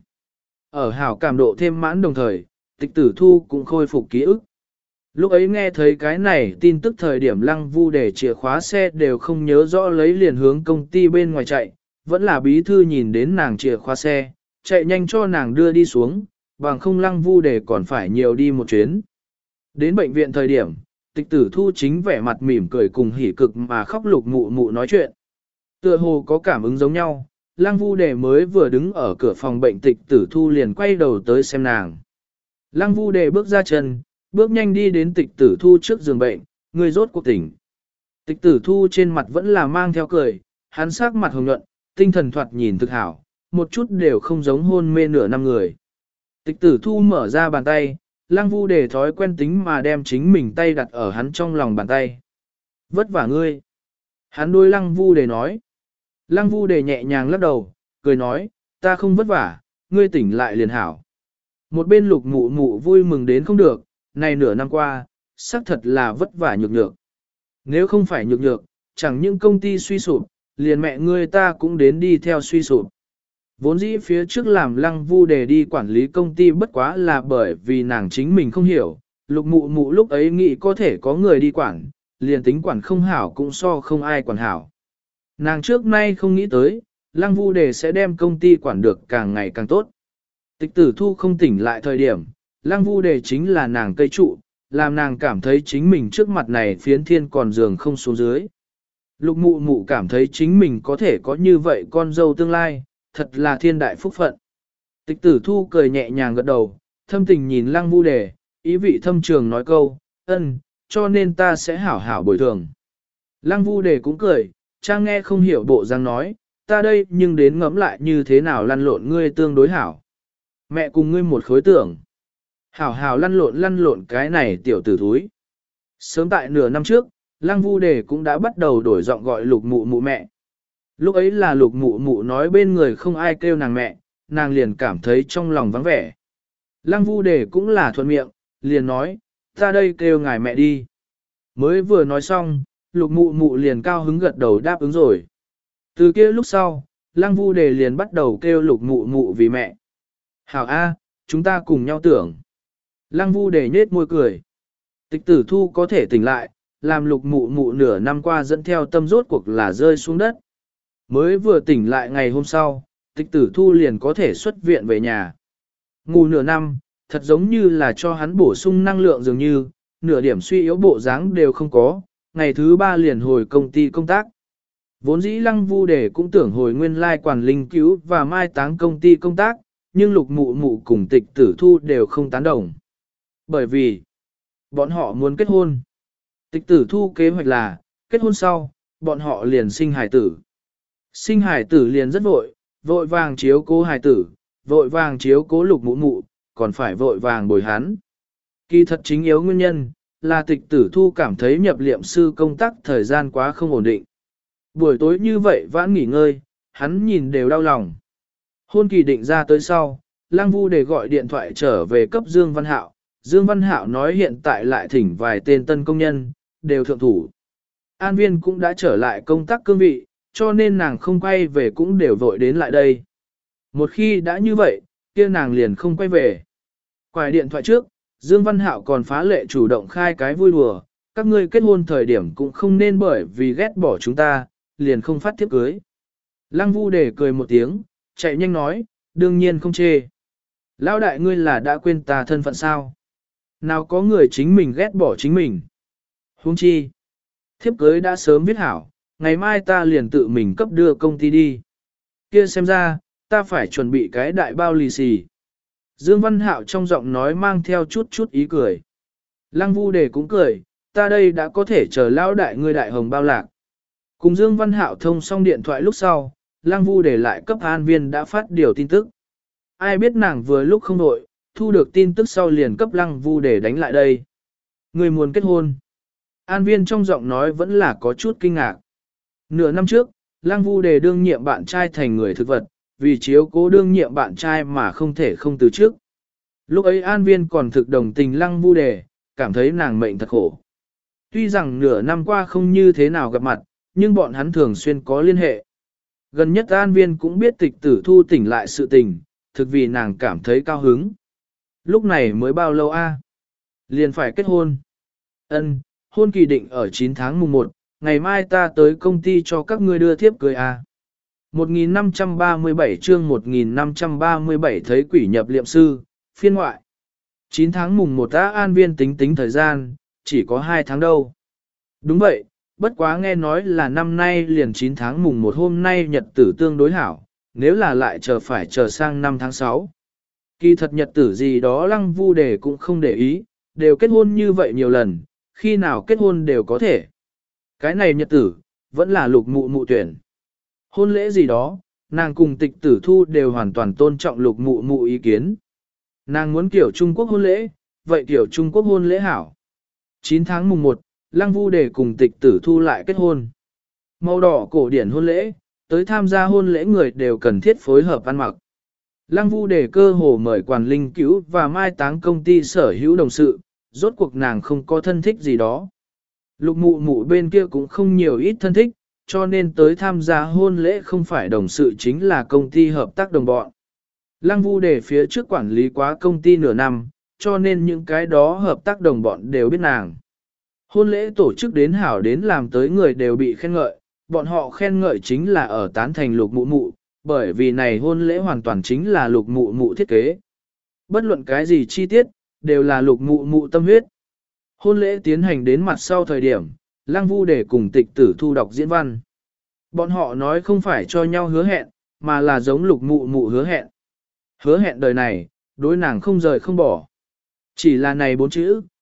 Ở hảo cảm độ thêm mãn đồng thời, Tịch Tử Thu cũng khôi phục ký ức. Lúc ấy nghe thấy cái này tin tức thời điểm Lăng Vu Đề chìa khóa xe đều không nhớ rõ lấy liền hướng công ty bên ngoài chạy, vẫn là bí thư nhìn đến nàng chìa khóa xe, chạy nhanh cho nàng đưa đi xuống, bằng không Lăng Vu Đề còn phải nhiều đi một chuyến. Đến bệnh viện thời điểm, Tịch Tử Thu chính vẻ mặt mỉm cười cùng hỉ cực mà khóc Lục Mụ Mụ nói chuyện. Tựa hồ có cảm ứng giống nhau, Lăng Vu Đề mới vừa đứng ở cửa phòng bệnh Tịch Tử Thu liền quay đầu tới xem nàng. Lăng Vu Đề bước ra chân, bước nhanh đi đến Tịch Tử Thu trước giường bệnh, người rốt cuộc tỉnh. Tịch Tử Thu trên mặt vẫn là mang theo cười, hắn sắc mặt hồng nhuận, tinh thần thoạt nhìn thực hảo, một chút đều không giống hôn mê nửa năm người. Tịch Tử Thu mở ra bàn tay, Lăng Vu Đề thói quen tính mà đem chính mình tay đặt ở hắn trong lòng bàn tay. Vất vả ngươi. Hắn đôi Lăng Vu Đề nói. Lăng Vu Đề nhẹ nhàng lắc đầu, cười nói, ta không vất vả, ngươi tỉnh lại liền hảo. Một bên Lục Mụ Mụ vui mừng đến không được, này nửa năm qua, xác thật là vất vả nhược nhược. Nếu không phải nhược nhược, chẳng những công ty suy sụp, liền mẹ ngươi ta cũng đến đi theo suy sụp. Vốn dĩ phía trước làm Lăng Vu Đề đi quản lý công ty bất quá là bởi vì nàng chính mình không hiểu, Lục Mụ Mụ lúc ấy nghĩ có thể có người đi quản, liền tính quản không hảo cũng so không ai quản hảo. Nàng trước nay không nghĩ tới, Lăng Vu Đề sẽ đem công ty quản được càng ngày càng tốt. Tịch Tử Thu không tỉnh lại thời điểm, Lăng Vu Đề chính là nàng cây trụ, làm nàng cảm thấy chính mình trước mặt này phiến thiên còn giường không xuống dưới. Lục Mụ Mụ cảm thấy chính mình có thể có như vậy con dâu tương lai, thật là thiên đại phúc phận. Tịch Tử Thu cười nhẹ nhàng gật đầu, thâm tình nhìn Lăng Vu Đề, ý vị thâm trường nói câu, ân, cho nên ta sẽ hảo hảo bồi thường. Lăng Vu Đề cũng cười, Trang nghe không hiểu bộ dáng nói, ta đây nhưng đến ngẫm lại như thế nào lăn lộn ngươi tương đối hảo. Mẹ cùng ngươi một khối tưởng. Hảo hảo lăn lộn lăn lộn cái này tiểu tử thúi. Sớm tại nửa năm trước, Lăng Vu Đề cũng đã bắt đầu đổi giọng gọi lục mụ mụ mẹ. Lúc ấy là lục mụ mụ nói bên người không ai kêu nàng mẹ, nàng liền cảm thấy trong lòng vắng vẻ. Lăng Vu Đề cũng là thuận miệng, liền nói, ta đây kêu ngài mẹ đi. Mới vừa nói xong, lục mụ mụ liền cao hứng gật đầu đáp ứng rồi. Từ kia lúc sau, Lăng Vu Đề liền bắt đầu kêu lục mụ mụ vì mẹ. Hảo A, chúng ta cùng nhau tưởng. Lăng Vu Đề nhết môi cười. Tịch Tử Thu có thể tỉnh lại, làm lục mụ mụ nửa năm qua dẫn theo tâm rốt cuộc là rơi xuống đất. Mới vừa tỉnh lại ngày hôm sau, Tịch Tử Thu liền có thể xuất viện về nhà. Ngủ nửa năm, thật giống như là cho hắn bổ sung năng lượng dường như, nửa điểm suy yếu bộ dáng đều không có, ngày thứ ba liền hồi công ty công tác. Vốn dĩ Lăng Vu Đề cũng tưởng hồi nguyên lai quản linh cứu và mai táng công ty công tác, nhưng lục mụ mụ cùng Tịch Tử Thu đều không tán đồng. Bởi vì, bọn họ muốn kết hôn. Tịch Tử Thu kế hoạch là, kết hôn sau, bọn họ liền sinh hài tử. Sinh hài tử liền rất vội, vội vàng chiếu cố hài tử, vội vàng chiếu cố lục mụ mụ, còn phải vội vàng bồi hắn. Kỳ thật chính yếu nguyên nhân, là Tịch Tử Thu cảm thấy nhập liệm sư công tác thời gian quá không ổn định. Buổi tối như vậy vãn nghỉ ngơi, hắn nhìn đều đau lòng. Hôn kỳ định ra tới sau, Lăng Vu Đề gọi điện thoại trở về cấp Dương Văn Hạo. Dương Văn Hạo nói hiện tại lại thỉnh vài tên tân công nhân, đều thượng thủ. An Viên cũng đã trở lại công tác cương vị, cho nên nàng không quay về cũng đều vội đến lại đây. Một khi đã như vậy, kia nàng liền không quay về. Quài điện thoại trước, Dương Văn Hạo còn phá lệ chủ động khai cái vui đùa, các ngươi kết hôn thời điểm cũng không nên bởi vì ghét bỏ chúng ta, liền không phát thiếp cưới. Lăng Vu Đề cười một tiếng, chạy nhanh nói, đương nhiên không chê. Lão đại ngươi là đã quên ta thân phận sao? Nào có người chính mình ghét bỏ chính mình. Huống chi. Thiếp cưới đã sớm viết hảo, ngày mai ta liền tự mình cấp đưa công ty đi. Kia xem ra, ta phải chuẩn bị cái đại bao lì xì. Dương Văn Hạo trong giọng nói mang theo chút chút ý cười. Lăng Vu Đề cũng cười, ta đây đã có thể chờ lão đại ngươi đại hồng bao lạc. Cùng Dương Văn Hạo thông xong điện thoại lúc sau, Lăng Vu Đề lại cấp An Viên đã phát điều tin tức. Ai biết nàng vừa lúc không đội, thu được tin tức sau liền cấp Lăng Vu Đề đánh lại đây. Người muốn kết hôn. An Viên trong giọng nói vẫn là có chút kinh ngạc. Nửa năm trước, Lăng Vu Đề đương nhiệm bạn trai thành người thực vật, vì chiếu cố đương nhiệm bạn trai mà không thể không từ trước. Lúc ấy An Viên còn thực đồng tình Lăng Vu Đề, cảm thấy nàng mệnh thật khổ. Tuy rằng nửa năm qua không như thế nào gặp mặt, nhưng bọn hắn thường xuyên có liên hệ. Gần nhất An Viên cũng biết Tịch Tử Thu tỉnh lại sự tình, thực vì nàng cảm thấy cao hứng. Lúc này mới bao lâu a? Liền phải kết hôn. Ân, hôn kỳ định ở chín tháng mùng một, ngày mai ta tới công ty cho các ngươi đưa thiếp cưới a. một nghìn năm trăm ba mươi bảy chương một nghìn năm trăm ba mươi bảy thấy quỷ nhập liệm sư, phiên ngoại. chín tháng mùng một ta An Viên tính tính thời gian, chỉ có hai tháng đâu. Đúng vậy, bất quá nghe nói là năm nay liền chín tháng mùng một hôm nay nhật tử tương đối hảo, nếu là lại chờ phải chờ sang năm tháng sáu. Kỳ thật nhật tử gì đó Lăng Vu Đề cũng không để ý, đều kết hôn như vậy nhiều lần, khi nào kết hôn đều có thể. Cái này nhật tử, vẫn là lục mụ mụ tuyển. Hôn lễ gì đó, nàng cùng Tịch Tử Thu đều hoàn toàn tôn trọng lục mụ mụ ý kiến. Nàng muốn kiểu Trung Quốc hôn lễ, vậy kiểu Trung Quốc hôn lễ hảo. chín tháng mùng một, Lăng Vu Đề cùng Tịch Tử Thu lại kết hôn. Màu đỏ cổ điển hôn lễ, tới tham gia hôn lễ người đều cần thiết phối hợp ăn mặc. Lăng Vu Đề cơ hồ mời quản linh cứu và mai táng công ty sở hữu đồng sự, rốt cuộc nàng không có thân thích gì đó. Lục mụ mụ bên kia cũng không nhiều ít thân thích, cho nên tới tham gia hôn lễ không phải đồng sự chính là công ty hợp tác đồng bọn. Lăng Vu Đề phía trước quản lý quá công ty nửa năm, cho nên những cái đó hợp tác đồng bọn đều biết nàng. Hôn lễ tổ chức đến hảo đến làm tới người đều bị khen ngợi, bọn họ khen ngợi chính là ở tán thành lục mụ mụ, bởi vì này hôn lễ hoàn toàn chính là lục mụ mụ thiết kế. Bất luận cái gì chi tiết, đều là lục mụ mụ tâm huyết. Hôn lễ tiến hành đến mặt sau thời điểm, Lăng Vu Đề cùng Tịch Tử Thu đọc diễn văn. Bọn họ nói không phải cho nhau hứa hẹn, mà là giống lục mụ mụ hứa hẹn. Hứa hẹn đời này, đối nàng không rời không bỏ. Chỉ là này bốn chữ,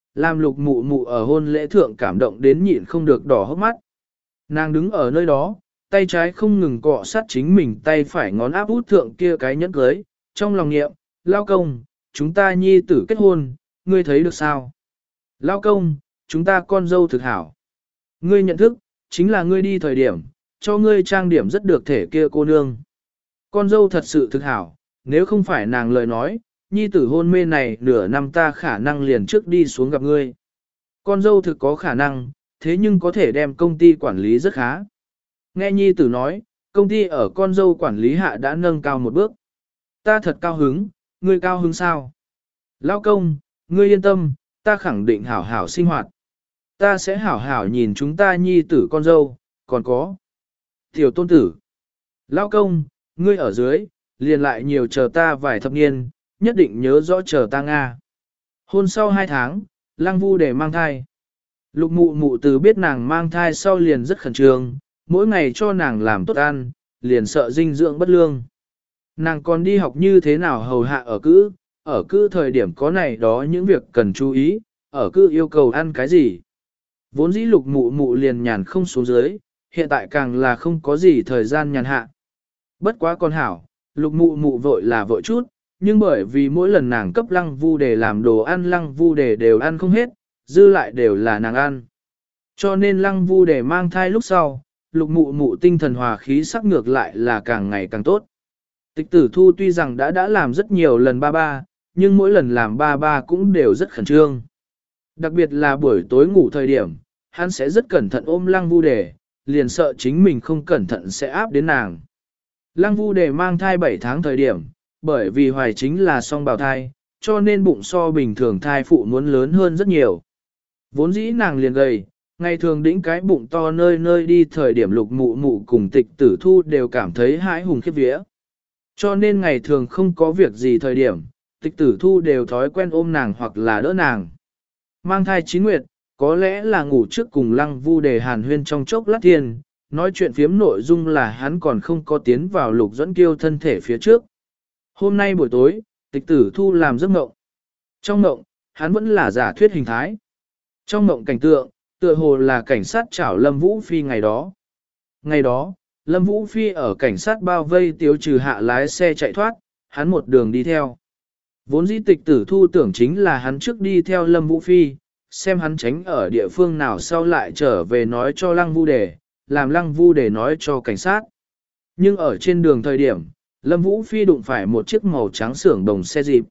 làm lục mụ mụ ở hôn lễ thượng cảm động đến nhịn không được đỏ hốc mắt. Nàng đứng ở nơi đó, tay trái không ngừng cọ sát chính mình tay phải ngón áp út thượng kia cái nhẫn cưới, trong lòng niệm, lao công, chúng ta nhi tử kết hôn, ngươi thấy được sao? Lao công, chúng ta con dâu thực hảo. Ngươi nhận thức, chính là ngươi đi thời điểm, cho ngươi trang điểm rất được thể kia cô nương. Con dâu thật sự thực hảo, nếu không phải nàng lời nói, nhi tử hôn mê này nửa năm ta khả năng liền trước đi xuống gặp ngươi. Con dâu thực có khả năng, thế nhưng có thể đem công ty quản lý rất khá. Nghe nhi tử nói, công ty ở con dâu quản lý hạ đã nâng cao một bước. Ta thật cao hứng, ngươi cao hứng sao? Lao công, ngươi yên tâm, ta khẳng định hảo hảo sinh hoạt. Ta sẽ hảo hảo nhìn chúng ta nhi tử con dâu, còn có. Tiểu tôn tử. Lao công, ngươi ở dưới, liền lại nhiều chờ ta vài thập niên, nhất định nhớ rõ chờ ta Nga. Hôn sau hai tháng, Lăng Vu để mang thai. Lục mụ mụ từ biết nàng mang thai sau liền rất khẩn trương, mỗi ngày cho nàng làm tốt ăn, liền sợ dinh dưỡng bất lương. Nàng còn đi học như thế nào hầu hạ ở cữ, ở cữ thời điểm có này đó những việc cần chú ý, ở cữ yêu cầu ăn cái gì. Vốn dĩ lục mụ mụ liền nhàn không xuống dưới, hiện tại càng là không có gì thời gian nhàn hạ. Bất quá con hảo, lục mụ mụ vội là vội chút, nhưng bởi vì mỗi lần nàng cấp Lăng Vu để làm đồ ăn Lăng Vu để đều ăn không hết, dư lại đều là nàng ăn. Cho nên Lăng Vu để mang thai lúc sau, lục mụ mụ tinh thần hòa khí sắc ngược lại là càng ngày càng tốt. Tịch Tử Thu tuy rằng đã đã làm rất nhiều lần ba ba, nhưng mỗi lần làm ba ba cũng đều rất khẩn trương. Đặc biệt là buổi tối ngủ thời điểm, hắn sẽ rất cẩn thận ôm Lăng Vu Đề, liền sợ chính mình không cẩn thận sẽ áp đến nàng. Lăng Vu Đề mang thai bảy tháng thời điểm, bởi vì hoài chính là song bào thai, cho nên bụng so bình thường thai phụ muốn lớn hơn rất nhiều. Vốn dĩ nàng liền gầy, ngày thường đĩnh cái bụng to nơi nơi đi thời điểm lục mụ mụ cùng Tịch Tử Thu đều cảm thấy hãi hùng khiếp vía. Cho nên ngày thường không có việc gì thời điểm, Tịch Tử Thu đều thói quen ôm nàng hoặc là đỡ nàng. Mang thai chín nguyệt, có lẽ là ngủ trước cùng Lăng Vu Đề hàn huyên trong chốc lát thiên, nói chuyện phiếm nội dung là hắn còn không có tiến vào Lục Duẫn Kiêu thân thể phía trước. Hôm nay buổi tối, Tịch Tử Thu làm giấc mộng. Trong mộng, hắn vẫn là giả thuyết hình thái. Trong mộng cảnh tượng, tựa hồ là cảnh sát chảo Lâm Vũ Phi ngày đó. Ngày đó, Lâm Vũ Phi ở cảnh sát bao vây tiêu trừ hạ lái xe chạy thoát, hắn một đường đi theo. Vốn dĩ Tịch Tử Thu tưởng chính là hắn trước đi theo Lâm Vũ Phi, xem hắn tránh ở địa phương nào sau lại trở về nói cho Lăng Vu Đề, làm Lăng Vu Đề nói cho cảnh sát. Nhưng ở trên đường thời điểm, Lâm Vũ Phi đụng phải một chiếc màu trắng xưởng đồng xe dịp.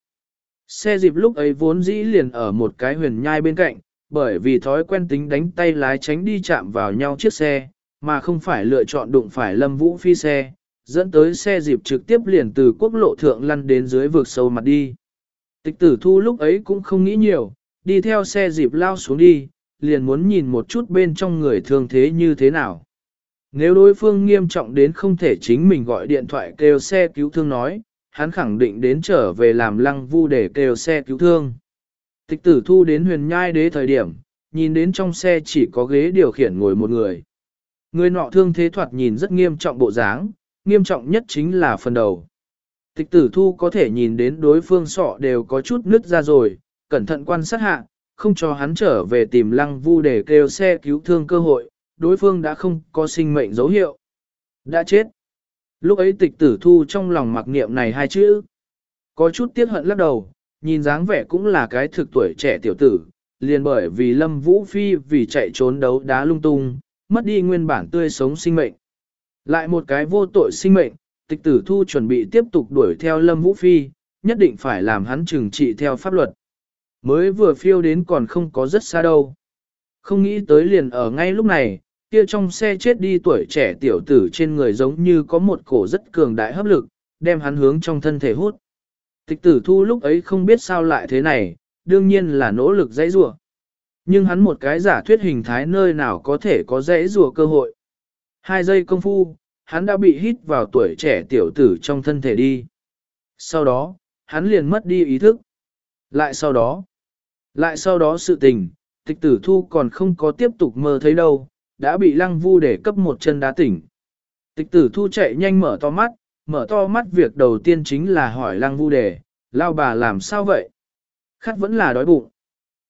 Xe dịp lúc ấy vốn dĩ liền ở một cái huyền nhai bên cạnh, bởi vì thói quen tính đánh tay lái tránh đi chạm vào nhau chiếc xe, mà không phải lựa chọn đụng phải Lâm Vũ Phi xe, dẫn tới xe dịp trực tiếp liền từ quốc lộ thượng lăn đến dưới vực sâu mặt đi. Tịch Tử Thu lúc ấy cũng không nghĩ nhiều, đi theo xe dịp lao xuống đi, liền muốn nhìn một chút bên trong người thương thế như thế nào. Nếu đối phương nghiêm trọng đến không thể chính mình gọi điện thoại kêu xe cứu thương nói, hắn khẳng định đến trở về làm Lăng Vu để kêu xe cứu thương. Tịch Tử Thu đến huyền nhai đế thời điểm, nhìn đến trong xe chỉ có ghế điều khiển ngồi một người. Người nọ thương thế thoạt nhìn rất nghiêm trọng bộ dáng, nghiêm trọng nhất chính là phần đầu. Tịch Tử Thu có thể nhìn đến đối phương sọ đều có chút nứt ra rồi, cẩn thận quan sát hạ, không cho hắn trở về tìm Lăng Vu để kêu xe cứu thương cơ hội, đối phương đã không có sinh mệnh dấu hiệu. Đã chết. Lúc ấy Tịch Tử Thu trong lòng mặc niệm này hai chữ. Có chút tiếc hận lắc đầu, nhìn dáng vẻ cũng là cái thực tuổi trẻ tiểu tử, liền bởi vì Lâm Vũ Phi vì chạy trốn đấu đá lung tung, mất đi nguyên bản tươi sống sinh mệnh. Lại một cái vô tội sinh mệnh, Tịch Tử Thu chuẩn bị tiếp tục đuổi theo Lâm Vũ Phi, nhất định phải làm hắn trừng trị theo pháp luật. Mới vừa phiêu đến còn không có rất xa đâu. Không nghĩ tới liền ở ngay lúc này, kia trong xe chết đi tuổi trẻ tiểu tử trên người giống như có một cổ rất cường đại hấp lực, đem hắn hướng trong thân thể hút. Tịch Tử Thu lúc ấy không biết sao lại thế này, đương nhiên là nỗ lực dãy rủa. Nhưng hắn một cái giả thuyết hình thái nơi nào có thể có dãy rủa cơ hội. Hai giây công phu, hắn đã bị hít vào tuổi trẻ tiểu tử trong thân thể đi. Sau đó, hắn liền mất đi ý thức. Lại sau đó, lại sau đó sự tình, Tịch Tử Thu còn không có tiếp tục mơ thấy đâu, đã bị Lăng Vu để cấp một chân đá tỉnh. Tịch Tử Thu chạy nhanh mở to mắt, mở to mắt việc đầu tiên chính là hỏi Lăng Vu để, lao bà làm sao vậy? Khát vẫn là đói bụng.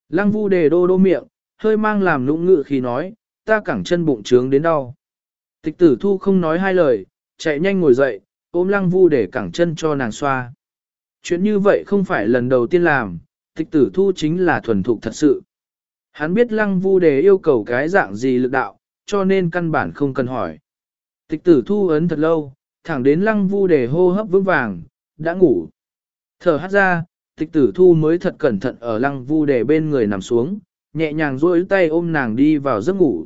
Lăng Vu Đề đô đô miệng, hơi mang làm nũng ngự khi nói, ta cẳng chân bụng trướng đến đau. Tịch Tử Thu không nói hai lời, chạy nhanh ngồi dậy, ôm Lăng Vu Đề cẳng chân cho nàng xoa. Chuyện như vậy không phải lần đầu tiên làm, Tịch Tử Thu chính là thuần thục thật sự. Hắn biết Lăng Vu Đề yêu cầu cái dạng gì lực đạo, cho nên căn bản không cần hỏi. Tịch Tử Thu ấn thật lâu, thẳng đến Lăng Vu Đề hô hấp vững vàng, đã ngủ. Thở hắt ra, Tịch Tử Thu mới thật cẩn thận ở Lăng Vu Đề bên người nằm xuống, nhẹ nhàng duỗi tay ôm nàng đi vào giấc ngủ.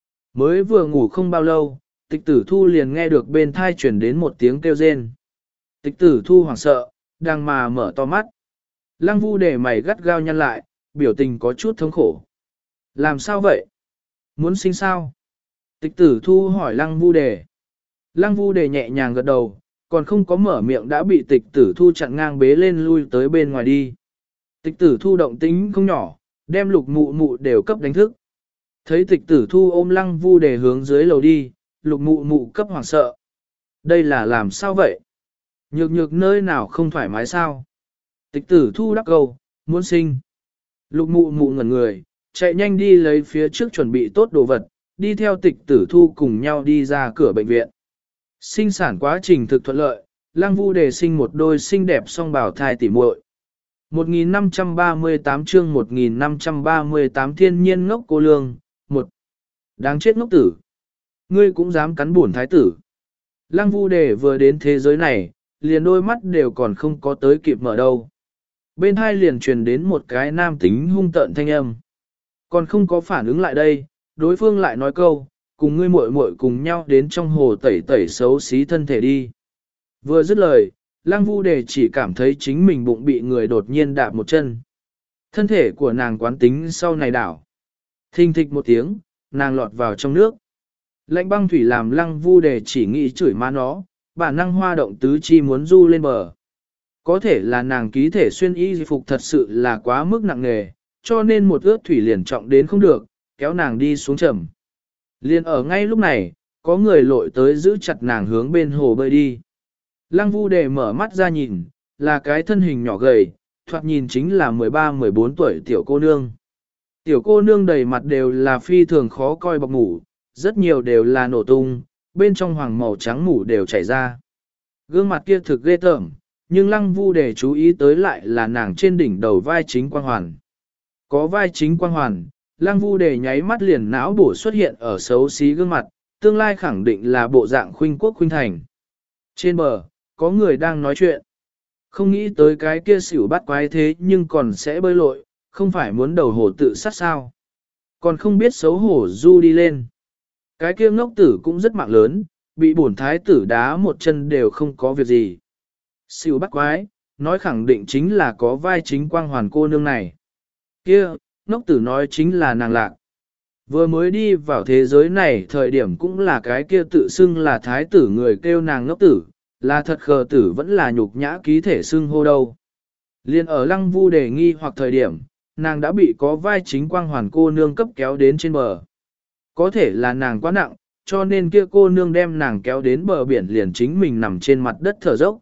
Mới vừa ngủ không bao lâu, Tịch Tử Thu liền nghe được bên thai chuyển đến một tiếng kêu rên. Tịch Tử Thu hoảng sợ, đang mà mở to mắt. Lăng Vu Đề mày gắt gao nhăn lại, biểu tình có chút thống khổ. Làm sao vậy? Muốn sinh sao? Tịch Tử Thu hỏi Lăng Vu Đề. Lăng Vu Đề nhẹ nhàng gật đầu, còn không có mở miệng đã bị Tịch Tử Thu chặn ngang bế lên lui tới bên ngoài đi. Tịch Tử Thu động tính không nhỏ, đem Lục Mụ Mụ đều cấp đánh thức. Thấy Tịch Tử Thu ôm Lăng Vu Đề hướng dưới lầu đi, Lục Mụ Mụ cấp hoảng sợ. Đây là làm sao vậy? Nhược nhược nơi nào không thoải mái sao? Tịch Tử Thu đắc câu, muốn sinh. Lục Mụ Mụ ngẩn người, chạy nhanh đi lấy phía trước chuẩn bị tốt đồ vật, đi theo Tịch Tử Thu cùng nhau đi ra cửa bệnh viện. Sinh sản quá trình thực thuận lợi, Lăng Vu Đề sinh một đôi xinh đẹp song bào thai tỉ muội. một nghìn năm trăm ba mươi tám chương một nghìn năm trăm ba mươi tám thiên nhiên ngốc cô lương, một đáng chết ngốc tử. Ngươi cũng dám cắn bổn thái tử. Lăng Vu Đề vừa đến thế giới này, liền đôi mắt đều còn không có tới kịp mở đâu. Bên hai liền truyền đến một cái nam tính hung tợn thanh âm. Còn không có phản ứng lại đây, đối phương lại nói câu, cùng ngươi muội muội cùng nhau đến trong hồ tẩy tẩy xấu xí thân thể đi. Vừa dứt lời, Lăng Vu Đề chỉ cảm thấy chính mình bụng bị người đột nhiên đạp một chân. Thân thể của nàng quán tính sau này đảo. Thình thịch một tiếng, nàng lọt vào trong nước. Lạnh băng thủy làm Lăng Vu Đề chỉ nghĩ chửi má nó, bản năng hoa động tứ chi muốn du lên bờ. Có thể là nàng ký thể xuyên y phục thật sự là quá mức nặng nề, cho nên một ướt thủy liền trọng đến không được, kéo nàng đi xuống trầm. Liền ở ngay lúc này, có người lội tới giữ chặt nàng hướng bên hồ bơi đi. Lăng Vu Đề mở mắt ra nhìn, là cái thân hình nhỏ gầy, thoạt nhìn chính là mười ba mười bốn tuổi tiểu cô nương. Tiểu cô nương đầy mặt đều là phi thường khó coi bọc ngủ, rất nhiều đều là nổ tung, bên trong hoàng màu trắng ngủ đều chảy ra. Gương mặt kia thực ghê tởm, nhưng Lăng Vu Đề chú ý tới lại là nàng trên đỉnh đầu vai chính quang hoàn. Có vai chính quang hoàn, Lăng Vu Đề nháy mắt liền não bổ xuất hiện ở xấu xí gương mặt, tương lai khẳng định là bộ dạng khuynh quốc khuynh thành. Trên bờ, có người đang nói chuyện. Không nghĩ tới cái kia xỉu bắt quái thế nhưng còn sẽ bơi lội, không phải muốn đầu hổ tự sát sao. Còn không biết xấu hổ du đi lên. Cái kia ngốc tử cũng rất mạng lớn, bị bổn thái tử đá một chân đều không có việc gì. Xỉu bắt quái, nói khẳng định chính là có vai chính quang hoàn cô nương này. Kia, ngốc tử nói chính là nàng Lạc. Vừa mới đi vào thế giới này thời điểm cũng là cái kia tự xưng là thái tử người kêu nàng ngốc tử, là thật khờ tử vẫn là nhục nhã ký thể xưng hô đâu. Liên ở Lăng Vu Đề nghi hoặc thời điểm, nàng đã bị có vai chính quang hoàn cô nương cấp kéo đến trên bờ. Có thể là nàng quá nặng, cho nên kia cô nương đem nàng kéo đến bờ biển liền chính mình nằm trên mặt đất thở dốc.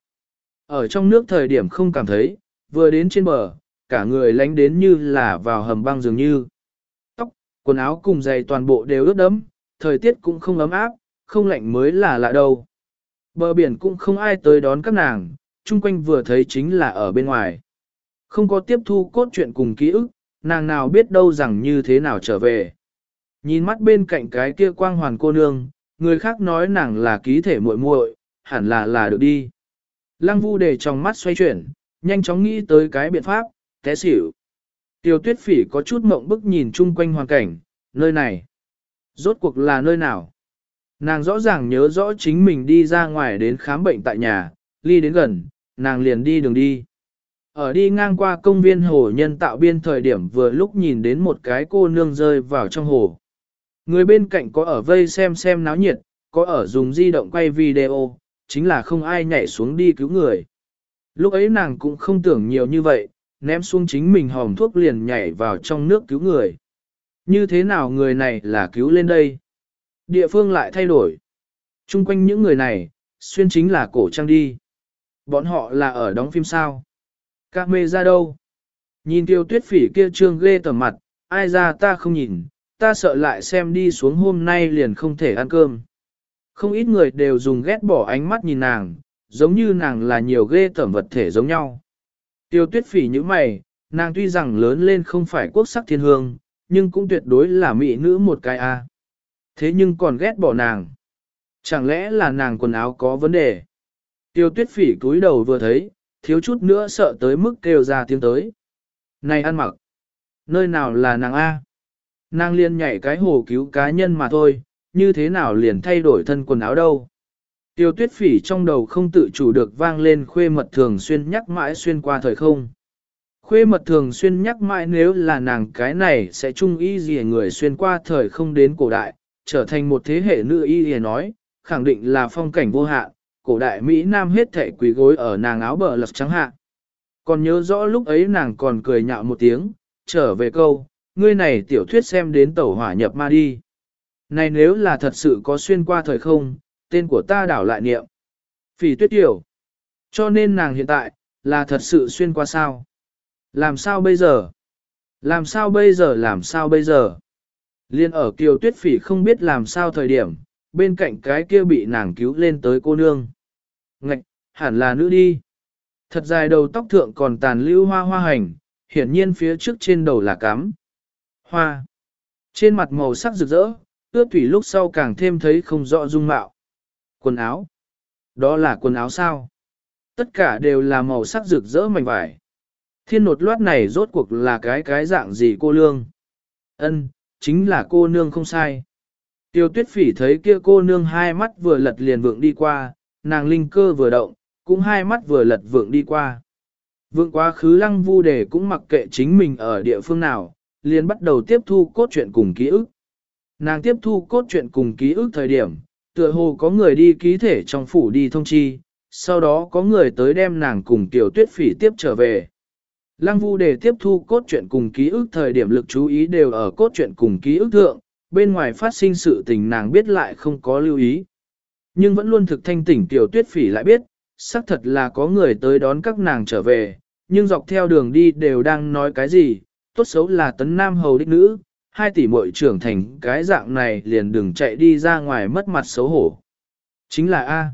Ở trong nước thời điểm không cảm thấy, vừa đến trên bờ, cả người lánh đến như là vào hầm băng dường như. Tóc, quần áo cùng giày toàn bộ đều ướt đẫm, thời tiết cũng không ấm áp, không lạnh mới là lạ đâu. Bờ biển cũng không ai tới đón các nàng, chung quanh vừa thấy chính là ở bên ngoài. Không có tiếp thu cốt truyện cùng ký ức, nàng nào biết đâu rằng như thế nào trở về. Nhìn mắt bên cạnh cái kia quang hoàn cô nương, người khác nói nàng là ký thể muội muội, hẳn là là được đi. Lăng Vu Đề trong mắt xoay chuyển, nhanh chóng nghĩ tới cái biện pháp, té xỉu. Tiêu Tuyết Phỉ có chút mộng bức nhìn chung quanh hoàn cảnh, nơi này. Rốt cuộc là nơi nào? Nàng rõ ràng nhớ rõ chính mình đi ra ngoài đến khám bệnh tại nhà, ly đến gần, nàng liền đi đường đi. Ở đi ngang qua công viên hồ nhân tạo biên thời điểm vừa lúc nhìn đến một cái cô nương rơi vào trong hồ. Người bên cạnh có ở vây xem xem náo nhiệt, có ở dùng di động quay video, chính là không ai nhảy xuống đi cứu người. Lúc ấy nàng cũng không tưởng nhiều như vậy, ném xuống chính mình hòm thuốc liền nhảy vào trong nước cứu người. Như thế nào người này là cứu lên đây? Địa phương lại thay đổi. Trung quanh những người này, xuyên chính là cổ trang đi. Bọn họ là ở đóng phim sao? Các mê ra đâu? Nhìn Tiêu Tuyết Phỉ kia trương ghê tởm mặt, ai ra ta không nhìn, ta sợ lại xem đi xuống hôm nay liền không thể ăn cơm. Không ít người đều dùng ghét bỏ ánh mắt nhìn nàng, giống như nàng là nhiều ghê tởm vật thể giống nhau. Tiêu Tuyết Phỉ như mày, nàng tuy rằng lớn lên không phải quốc sắc thiên hương, nhưng cũng tuyệt đối là mỹ nữ một cái a. Thế nhưng còn ghét bỏ nàng. Chẳng lẽ là nàng quần áo có vấn đề? Tiêu Tuyết Phỉ cúi đầu vừa thấy, thiếu chút nữa sợ tới mức kêu ra tiếng tới. Này ăn mặc, nơi nào là nàng A? Nàng liền nhảy cái hồ cứu cá nhân mà thôi, như thế nào liền thay đổi thân quần áo đâu? Tiêu Tuyết Phỉ trong đầu không tự chủ được vang lên khuê mật thường xuyên nhắc mãi xuyên qua thời không. Khuê mật thường xuyên nhắc mãi nếu là nàng cái này sẽ chung y gì người xuyên qua thời không đến cổ đại, trở thành một thế hệ nữ y gì nói, khẳng định là phong cảnh vô hạn, cổ đại Mỹ Nam hết thảy quỳ gối ở nàng áo bờ lật trắng hạ. Còn nhớ rõ lúc ấy nàng còn cười nhạo một tiếng, trở về câu, ngươi này tiểu thuyết xem đến tẩu hỏa nhập ma đi. Này nếu là thật sự có xuyên qua thời không, tên của ta đảo lại niệm. Phỉ Tuyết Tiểu. Cho nên nàng hiện tại, là thật sự xuyên qua sao? Làm sao bây giờ? Làm sao bây giờ làm sao bây giờ? Liên ở Kiều Tuyết Phỉ không biết làm sao thời điểm, bên cạnh cái kia bị nàng cứu lên tới cô nương. Ngạch, hẳn là nữ đi. Thật dài đầu tóc thượng còn tàn lưu hoa hoa hành, hiển nhiên phía trước trên đầu là cắm. Hoa. Trên mặt màu sắc rực rỡ, ướt thủy lúc sau càng thêm thấy không rõ dung mạo. Quần áo. Đó là quần áo sao? Tất cả đều là màu sắc rực rỡ mảnh vải. Thiên nột loát này rốt cuộc là cái cái dạng gì cô nương? Ân, chính là cô nương không sai. Tiêu Tuyết Phỉ thấy kia cô nương hai mắt vừa lật liền vượng đi qua, nàng linh cơ vừa động, cũng hai mắt vừa lật vượng đi qua. Vượng quá khứ Lăng Vu Đề cũng mặc kệ chính mình ở địa phương nào, liền bắt đầu tiếp thu cốt truyện cùng ký ức. Nàng tiếp thu cốt truyện cùng ký ức thời điểm, tựa hồ có người đi ký thể trong phủ đi thông chi, sau đó có người tới đem nàng cùng Tiêu Tuyết Phỉ tiếp trở về. Lăng Vu Đề tiếp thu cốt truyện cùng ký ức thời điểm lực chú ý đều ở cốt truyện cùng ký ức thượng, bên ngoài phát sinh sự tình nàng biết lại không có lưu ý. Nhưng vẫn luôn thực thanh tỉnh Tiểu Tuyết Phỉ lại biết, xác thật là có người tới đón các nàng trở về, nhưng dọc theo đường đi đều đang nói cái gì, tốt xấu là tấn nam hầu đích nữ, hai tỷ muội trưởng thành cái dạng này liền đừng chạy đi ra ngoài mất mặt xấu hổ. Chính là A.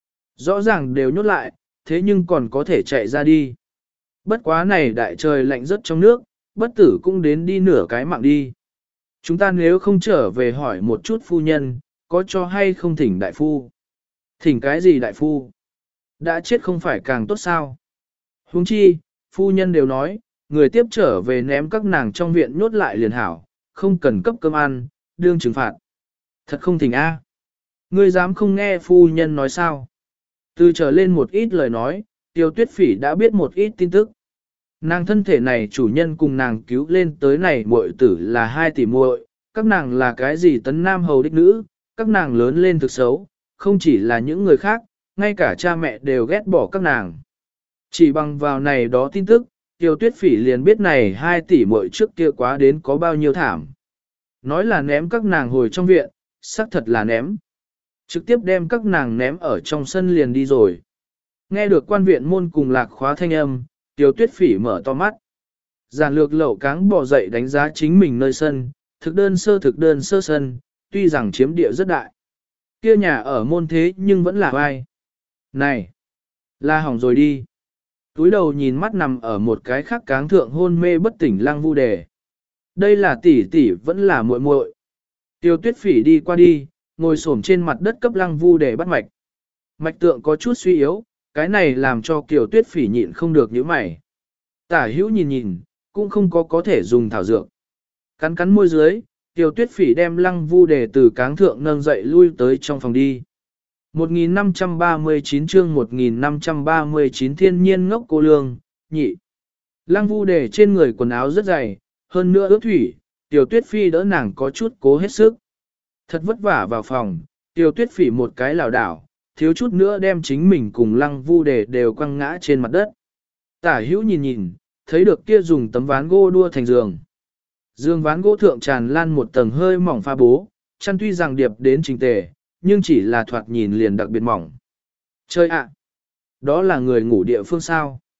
Rõ ràng đều nhốt lại, thế nhưng còn có thể chạy ra đi. Bất quá này đại trời lạnh rất trong nước, bất tử cũng đến đi nửa cái mạng đi. Chúng ta nếu không trở về hỏi một chút phu nhân, có cho hay không thỉnh đại phu? Thỉnh cái gì đại phu? Đã chết không phải càng tốt sao? Huống chi, phu nhân đều nói, người tiếp trở về ném các nàng trong viện nhốt lại liền hảo, không cần cấp cơm ăn, đương trừng phạt. Thật không thỉnh A. Ngươi dám không nghe phu nhân nói sao? Từ trở lên một ít lời nói, Tiêu Tuyết Phỉ đã biết một ít tin tức. Nàng thân thể này chủ nhân cùng nàng cứu lên tới này muội tử là hai tỷ muội, các nàng là cái gì tấn nam hầu đích nữ, các nàng lớn lên thực xấu, không chỉ là những người khác, ngay cả cha mẹ đều ghét bỏ các nàng. Chỉ bằng vào này đó tin tức, Tiêu Tuyết Phỉ liền biết này hai tỷ muội trước kia quá đến có bao nhiêu thảm. Nói là ném các nàng hồi trong viện, xác thật là ném. Trực tiếp đem các nàng ném ở trong sân liền đi rồi. Nghe được quan viện môn cùng lạc khóa thanh âm, Tiêu Tuyết Phỉ mở to mắt. Giản lược lậu cáng bò dậy đánh giá chính mình nơi sân, thực đơn sơ thực đơn sơ sân, tuy rằng chiếm địa rất đại. Kia nhà ở môn thế nhưng vẫn là vai. Này, là hỏng rồi đi. Túi đầu nhìn mắt nằm ở một cái khác cáng thượng hôn mê bất tỉnh Lăng Vu Đề. Đây là tỷ tỷ vẫn là muội muội. Tiêu Tuyết Phỉ đi qua đi, ngồi xổm trên mặt đất cấp Lăng Vu Đề bắt mạch. Mạch tượng có chút suy yếu, cái này làm cho Kiều Tuyết Phỉ nhịn không được nhíu mày. Tả hữu nhìn nhìn, cũng không có có thể dùng thảo dược. Cắn cắn môi dưới, Kiều Tuyết Phỉ đem Lăng Vu Đề từ cáng thượng nâng dậy lui tới trong phòng đi. một nghìn năm trăm ba mươi chín chương một nghìn năm trăm ba mươi chín thiên nhiên ngốc cô lương, nhị. Lăng Vu Đề trên người quần áo rất dày, hơn nữa ướt thủy, Kiều Tuyết Phi đỡ nàng có chút cố hết sức. Thật vất vả vào phòng, Kiều Tuyết Phỉ một cái lảo đảo, thiếu chút nữa đem chính mình cùng Lăng Vu Đề đều quăng ngã trên mặt đất. Tả hữu nhìn nhìn, thấy được kia dùng tấm ván gỗ đua thành giường. Giường ván gỗ thượng tràn lan một tầng hơi mỏng pha bố, chăn tuy rằng điệp đến trình tề, nhưng chỉ là thoạt nhìn liền đặc biệt mỏng. Chơi ạ! Đó là người ngủ địa phương sao?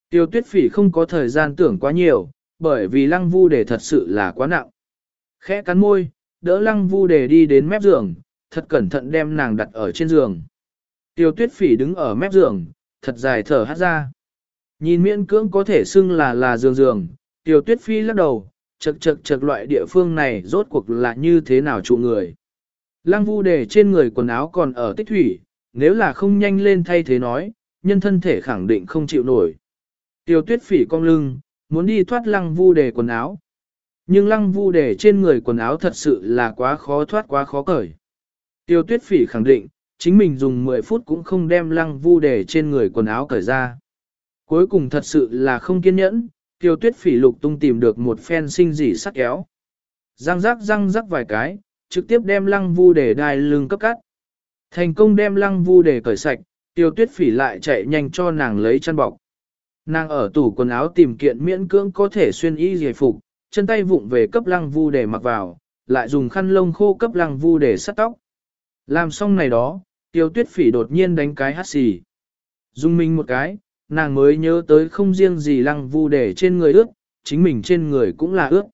Tiêu tuyết phỉ không có thời gian tưởng quá nhiều, bởi vì lăng vu đề thật sự là quá nặng. Khẽ cắn môi, đỡ lăng vu đề đi đến mép giường, thật cẩn thận đem nàng đặt ở trên giường. Tiêu tuyết phỉ đứng ở mép giường, thật dài thở hát ra. Nhìn miễn cưỡng có thể xưng là là giường giường, tiêu tuyết phi lắc đầu, chật chật chật loại địa phương này rốt cuộc là như thế nào trụ người. Lăng vu đề trên người quần áo còn ở tích thủy, nếu là không nhanh lên thay thế nói, nhân thân thể khẳng định không chịu nổi. Tiêu tuyết phỉ cong lưng, muốn đi thoát lăng vu đề quần áo. Nhưng lăng vu đề trên người quần áo thật sự là quá khó thoát quá khó cởi. Tiêu tuyết phỉ khẳng định, chính mình dùng mười phút cũng không đem lăng vu đề trên người quần áo cởi ra. Cuối cùng thật sự là không kiên nhẫn, tiêu tuyết phỉ lục tung tìm được một phen sinh dỉ sắc kéo. Răng rắc răng rắc vài cái, trực tiếp đem lăng vu đề đai lưng cấp cắt. Thành công đem lăng vu đề cởi sạch, tiêu tuyết phỉ lại chạy nhanh cho nàng lấy chăn bọc. Nàng ở tủ quần áo tìm kiện miễn cưỡng có thể xuyên y giải phục, chân tay vụng về cấp lăng vu đề mặc vào, lại dùng khăn lông khô cấp lăng vu đề sắt tóc. Làm xong này đó, tiêu tuyết phỉ đột nhiên đánh cái hắt xì. Dùng mình một cái, nàng mới nhớ tới không riêng gì lăng vu đề trên người ướt, chính mình trên người cũng là ướt.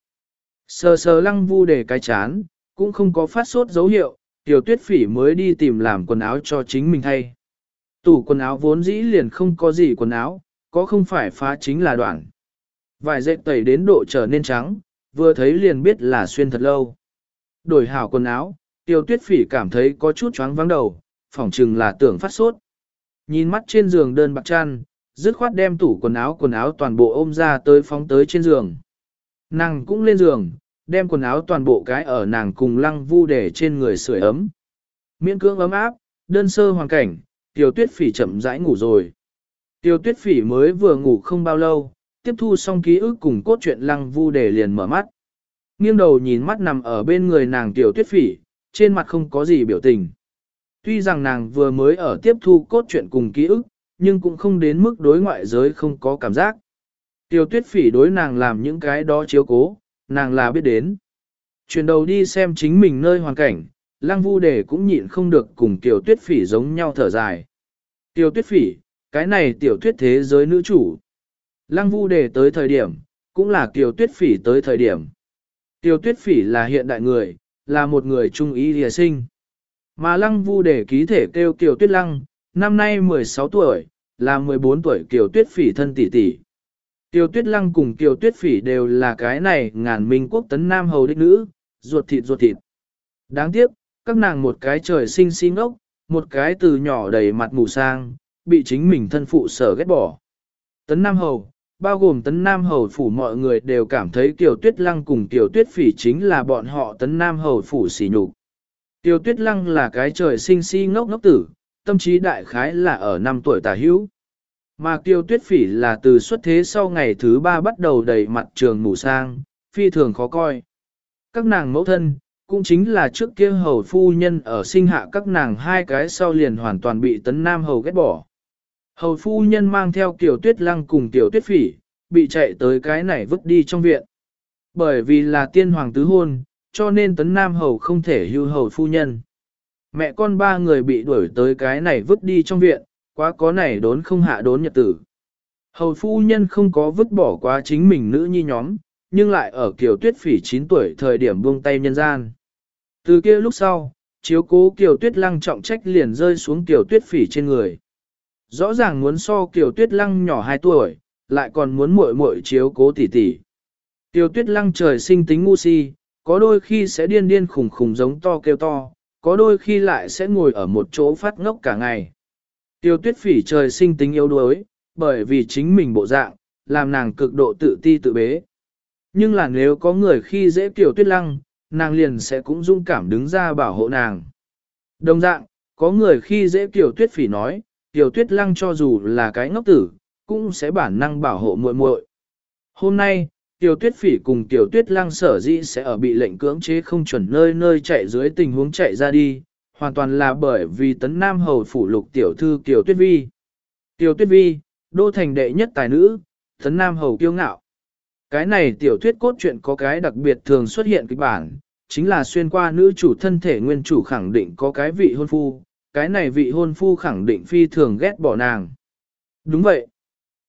Sờ sờ lăng vu đề cái chán, cũng không có phát sốt dấu hiệu, tiêu tuyết phỉ mới đi tìm làm quần áo cho chính mình thay. Tủ quần áo vốn dĩ liền không có gì quần áo, có không phải phá chính là đoạn. Vải dệt tẩy đến độ trở nên trắng, vừa thấy liền biết là xuyên thật lâu. Đổi hảo quần áo, tiêu tuyết phỉ cảm thấy có chút choáng vắng đầu, phỏng chừng là tưởng phát sốt. Nhìn mắt trên giường đơn bạc chăn, dứt khoát đem tủ quần áo quần áo toàn bộ ôm ra tới phóng tới trên giường. Nàng cũng lên giường, đem quần áo toàn bộ cái ở nàng cùng lăng vu để trên người sưởi ấm. Miễn cưỡng ấm áp, đơn sơ hoàn cảnh, tiêu tuyết phỉ chậm rãi ngủ rồi. Tiêu tuyết phỉ mới vừa ngủ không bao lâu, tiếp thu xong ký ức cùng cốt truyện lăng vu để liền mở mắt. Nghiêng đầu nhìn mắt nằm ở bên người nàng tiểu tuyết phỉ, trên mặt không có gì biểu tình. Tuy rằng nàng vừa mới ở tiếp thu cốt truyện cùng ký ức, nhưng cũng không đến mức đối ngoại giới không có cảm giác. Tiểu tuyết phỉ đối nàng làm những cái đó chiếu cố, nàng là biết đến. Chuyển đầu đi xem chính mình nơi hoàn cảnh, lăng vu để cũng nhịn không được cùng tiểu tuyết phỉ giống nhau thở dài. Tiểu tuyết phỉ, cái này tiểu tuyết thế giới nữ chủ. Lăng vu để tới thời điểm, cũng là tiểu tuyết phỉ tới thời điểm. Tiểu tuyết phỉ là hiện đại người, là một người trung ý lìa sinh. Mà lăng vu để ký thể kêu tiểu tuyết lăng, năm nay mười sáu tuổi, là mười bốn tuổi tiểu tuyết phỉ thân tỷ tỷ. Tiểu tuyết lăng cùng tiểu tuyết phỉ đều là cái này ngàn minh quốc tấn nam hầu đích nữ, ruột thịt ruột thịt. Đáng tiếc, các nàng một cái trời sinh sinh ốc, một cái từ nhỏ đầy mặt mù sang, bị chính mình thân phụ sở ghét bỏ. Tấn nam hầu, bao gồm tấn nam hầu phủ mọi người đều cảm thấy tiểu tuyết lăng cùng tiểu tuyết phỉ chính là bọn họ tấn nam hầu phủ sỉ nhục. Tiểu tuyết lăng là cái trời sinh si ngốc ngốc tử, tâm trí đại khái là ở năm tuổi tả hữu. Mà Kiều Tuyết Phỉ là từ xuất thế sau ngày thứ ba bắt đầu đầy mặt trường mù sang, phi thường khó coi. Các nàng mẫu thân, cũng chính là trước kia hầu phu nhân ở sinh hạ các nàng hai cái sau liền hoàn toàn bị tấn nam hầu ghét bỏ. Hầu phu nhân mang theo Kiều Tuyết Lăng cùng Kiều Tuyết Phỉ, bị chạy tới cái này vứt đi trong viện. Bởi vì là tiên hoàng tứ hôn, cho nên tấn nam hầu không thể hưu hầu phu nhân. Mẹ con ba người bị đuổi tới cái này vứt đi trong viện, quá có này đốn không hạ đốn nhật tử. Hầu phu nhân không có vứt bỏ quá chính mình nữ nhi nhóm, nhưng lại ở Kiều Tuyết Phỉ chín tuổi thời điểm buông tay nhân gian. Từ kia lúc sau, chiếu cố Kiều Tuyết Lăng trọng trách liền rơi xuống Kiều Tuyết Phỉ trên người. Rõ ràng muốn so Kiều Tuyết Lăng nhỏ hai tuổi, lại còn muốn muội muội chiếu cố tỷ tỷ. Kiều Tuyết Lăng trời sinh tính ngu si, có đôi khi sẽ điên điên khủng khủng giống to kêu to, có đôi khi lại sẽ ngồi ở một chỗ phát ngốc cả ngày. Tiêu Tuyết Phỉ trời sinh tính yếu đuối, bởi vì chính mình bộ dạng, làm nàng cực độ tự ti tự bế. Nhưng là nếu có người khi dễ Tiêu Tuyết Lăng, nàng liền sẽ cũng dũng cảm đứng ra bảo hộ nàng. Đồng dạng, có người khi dễ Tiêu Tuyết Phỉ nói, Tiêu Tuyết Lăng cho dù là cái ngốc tử, cũng sẽ bản năng bảo hộ muội muội. Hôm nay, Tiêu Tuyết Phỉ cùng Tiêu Tuyết Lăng sở dĩ sẽ ở bị lệnh cưỡng chế không chuẩn nơi nơi chạy dưới tình huống chạy ra đi, hoàn toàn là bởi vì tấn nam hầu phủ lục tiểu thư Kiều Tuyết Vi. Kiều Tuyết Vi, đô thành đệ nhất tài nữ, tấn nam hầu kiêu ngạo. Cái này tiểu thuyết cốt truyện có cái đặc biệt thường xuất hiện kịch bản, chính là xuyên qua nữ chủ thân thể nguyên chủ khẳng định có cái vị hôn phu, cái này vị hôn phu khẳng định phi thường ghét bỏ nàng. Đúng vậy.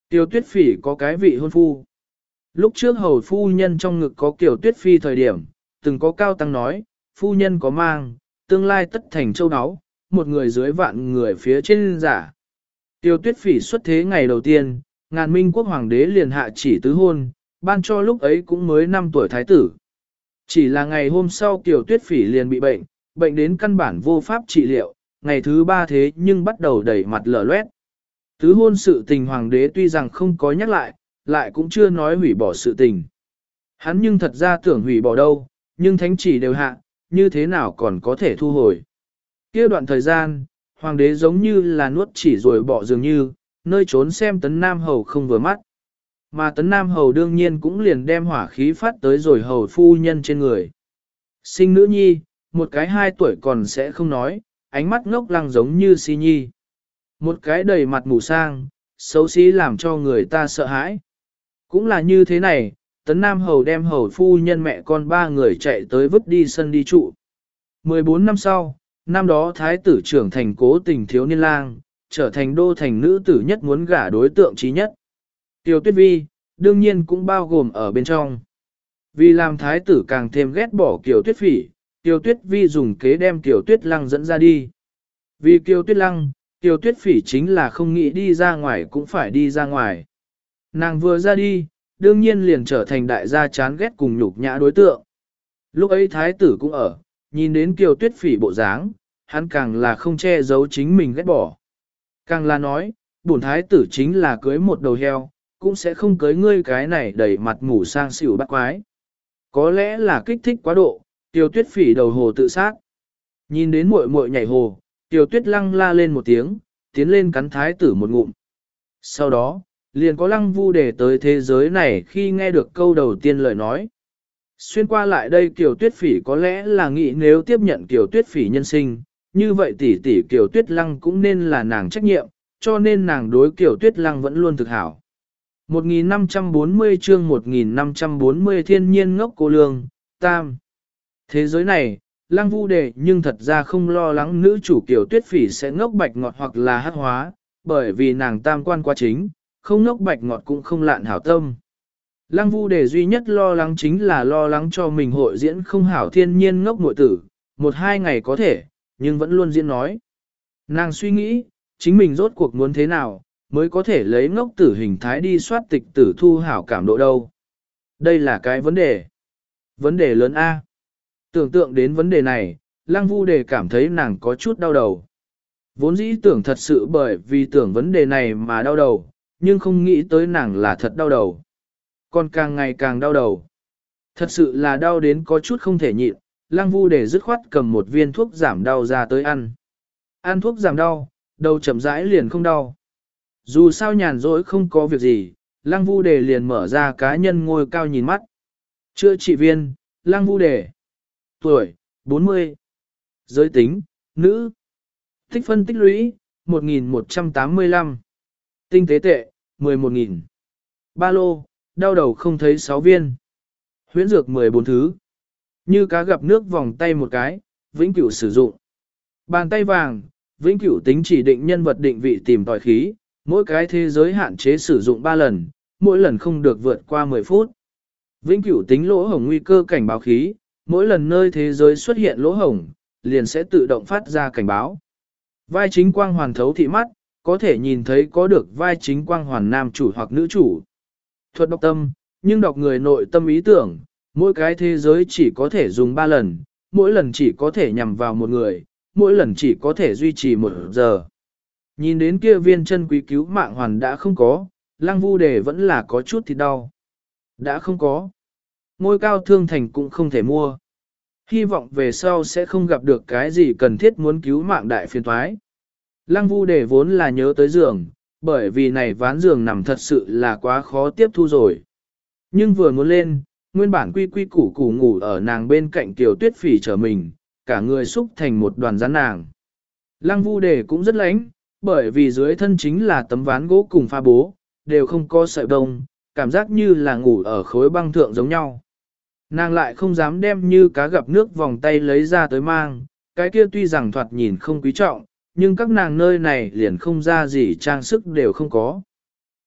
Tiêu tuyết phỉ có cái vị hôn phu. Lúc trước hầu phu nhân trong ngực có kiểu tuyết phi thời điểm, từng có cao tăng nói, phu nhân có mang, tương lai tất thành châu áo, một người dưới vạn người phía trên giả. Tiêu tuyết phỉ xuất thế ngày đầu tiên, ngàn minh quốc hoàng đế liền hạ chỉ tứ hôn, ban cho lúc ấy cũng mới năm tuổi thái tử. Chỉ là ngày hôm sau Kiều Tuyết Phỉ liền bị bệnh, bệnh đến căn bản vô pháp trị liệu, ngày thứ ba thế nhưng bắt đầu đẩy mặt lở loét. Tứ hôn sự tình hoàng đế tuy rằng không có nhắc lại, lại cũng chưa nói hủy bỏ sự tình. Hắn nhưng thật ra tưởng hủy bỏ đâu, nhưng thánh chỉ đều hạ, như thế nào còn có thể thu hồi. Kia đoạn thời gian, hoàng đế giống như là nuốt chỉ rồi bỏ dường như, nơi trốn xem Tấn Nam Hầu không vừa mắt. Mà Tấn Nam Hầu đương nhiên cũng liền đem hỏa khí phát tới rồi hầu phu nhân trên người. Sinh nữ nhi, một cái hai tuổi còn sẽ không nói, ánh mắt ngốc lăng giống như si nhi. Một cái đầy mặt mù sang, xấu xí làm cho người ta sợ hãi. Cũng là như thế này, Tấn Nam Hầu đem hầu phu nhân mẹ con ba người chạy tới vứt đi sân đi trụ. mười bốn năm sau, năm đó thái tử trưởng thành cố tình thiếu niên lang, trở thành đô thành nữ tử nhất muốn gả đối tượng trí nhất. Tiêu Tuyết Vi, đương nhiên cũng bao gồm ở bên trong. Vì làm thái tử càng thêm ghét bỏ Kiều Tuyết Phỉ, Tiêu Tuyết Vi dùng kế đem Kiều Tuyết Lăng dẫn ra đi. Vì Kiều Tuyết Lăng, Kiều Tuyết Phỉ chính là không nghĩ đi ra ngoài cũng phải đi ra ngoài. Nàng vừa ra đi, đương nhiên liền trở thành đại gia chán ghét cùng nhục nhã đối tượng. Lúc ấy thái tử cũng ở, nhìn đến Kiều Tuyết Phỉ bộ dáng, hắn càng là không che giấu chính mình ghét bỏ. Càng là nói, bổn thái tử chính là cưới một đầu heo, cũng sẽ không cưới ngươi cái này đầy mặt mù sang xỉu bắt quái. Có lẽ là kích thích quá độ, Tiêu Tuyết Phỉ đầu hồ tự sát. Nhìn đến muội muội nhảy hồ, Tiêu Tuyết Lăng la lên một tiếng, tiến lên cắn thái tử một ngụm. Sau đó, liền có Lăng Vu Đề tới thế giới này khi nghe được câu đầu tiên lời nói. Xuyên qua lại đây Kiều Tuyết Phỉ có lẽ là nghĩ nếu tiếp nhận Kiều Tuyết Phỉ nhân sinh, như vậy tỷ tỷ Kiều Tuyết Lăng cũng nên là nàng trách nhiệm, cho nên nàng đối Kiều Tuyết Lăng vẫn luôn thực hảo. một nghìn năm trăm bốn mươi chương một nghìn năm trăm bốn mươi thiên nhiên ngốc cô lương, tam. Thế giới này, Lăng Vu Đề nhưng thật ra không lo lắng nữ chủ Kiều Tuyết Phỉ sẽ ngốc bạch ngọt hoặc là hắc hóa, bởi vì nàng tam quan quá chính, không ngốc bạch ngọt cũng không lạn hảo tâm. Lăng Vu Đề duy nhất lo lắng chính là lo lắng cho mình hội diễn không hảo thiên nhiên ngốc muội tử, một hai ngày có thể, nhưng vẫn luôn diễn nói. Nàng suy nghĩ, chính mình rốt cuộc muốn thế nào, mới có thể lấy ngốc tử hình thái đi soát tịch tử thu hảo cảm độ đâu. Đây là cái vấn đề. Vấn đề lớn A. Tưởng tượng đến vấn đề này, Lăng Vu Đề cảm thấy nàng có chút đau đầu. Vốn dĩ tưởng thật sự bởi vì tưởng vấn đề này mà đau đầu, nhưng không nghĩ tới nàng là thật đau đầu. Còn càng ngày càng đau đầu. Thật sự là đau đến có chút không thể nhịn, Lăng Vu Đề dứt khoát cầm một viên thuốc giảm đau ra tới ăn. Ăn thuốc giảm đau, đầu chậm rãi liền không đau. Dù sao nhàn rỗi không có việc gì, Lăng Vu Đề liền mở ra cá nhân ngôi cao nhìn mắt. Chữa trị viên, Lăng Vu Đề. Tuổi, bốn mươi. Giới tính, nữ. Tích phân tích lũy, một nghìn một trăm tám mươi lăm. Tinh tế tệ, mười một nghìn. Ba lô, đau đầu không thấy sáu viên. Huyễn dược mười bốn thứ. Như cá gặp nước vòng tay một cái, vĩnh cửu sử dụng. Bàn tay vàng, vĩnh cửu tính chỉ định nhân vật định vị tìm tòi khí, mỗi cái thế giới hạn chế sử dụng ba lần, mỗi lần không được vượt qua mười phút. Vĩnh cửu tính lỗ hổng nguy cơ cảnh báo khí, mỗi lần nơi thế giới xuất hiện lỗ hổng, liền sẽ tự động phát ra cảnh báo. Vai chính quang hoàn thấu thị mắt, có thể nhìn thấy có được vai chính quang hoàn nam chủ hoặc nữ chủ. Thuật đọc tâm, nhưng đọc người nội tâm ý tưởng, mỗi cái thế giới chỉ có thể dùng ba lần, mỗi lần chỉ có thể nhằm vào một người, mỗi lần chỉ có thể duy trì một giờ. Nhìn đến kia viên chân quý cứu mạng hoàn đã không có, Lăng Vu Đề vẫn là có chút thì đau. Đã không có. Ngôi cao thương thành cũng không thể mua. Hy vọng về sau sẽ không gặp được cái gì cần thiết muốn cứu mạng đại phiền toái. Lăng Vu Đề vốn là nhớ tới giường, bởi vì này ván giường nằm thật sự là quá khó tiếp thu rồi. Nhưng vừa muốn lên, nguyên bản quy quy củ củ ngủ ở nàng bên cạnh Kiều Tuyết Phỉ trở mình, cả người xúc thành một đoàn rắn nàng. Lăng Vu Đề cũng rất lánh, bởi vì dưới thân chính là tấm ván gỗ cùng pha bố, đều không có sợi bông, cảm giác như là ngủ ở khối băng thượng giống nhau. Nàng lại không dám đem như cá gặp nước vòng tay lấy ra tới mang, cái kia tuy rằng thoạt nhìn không quý trọng, nhưng các nàng nơi này liền không ra gì trang sức đều không có.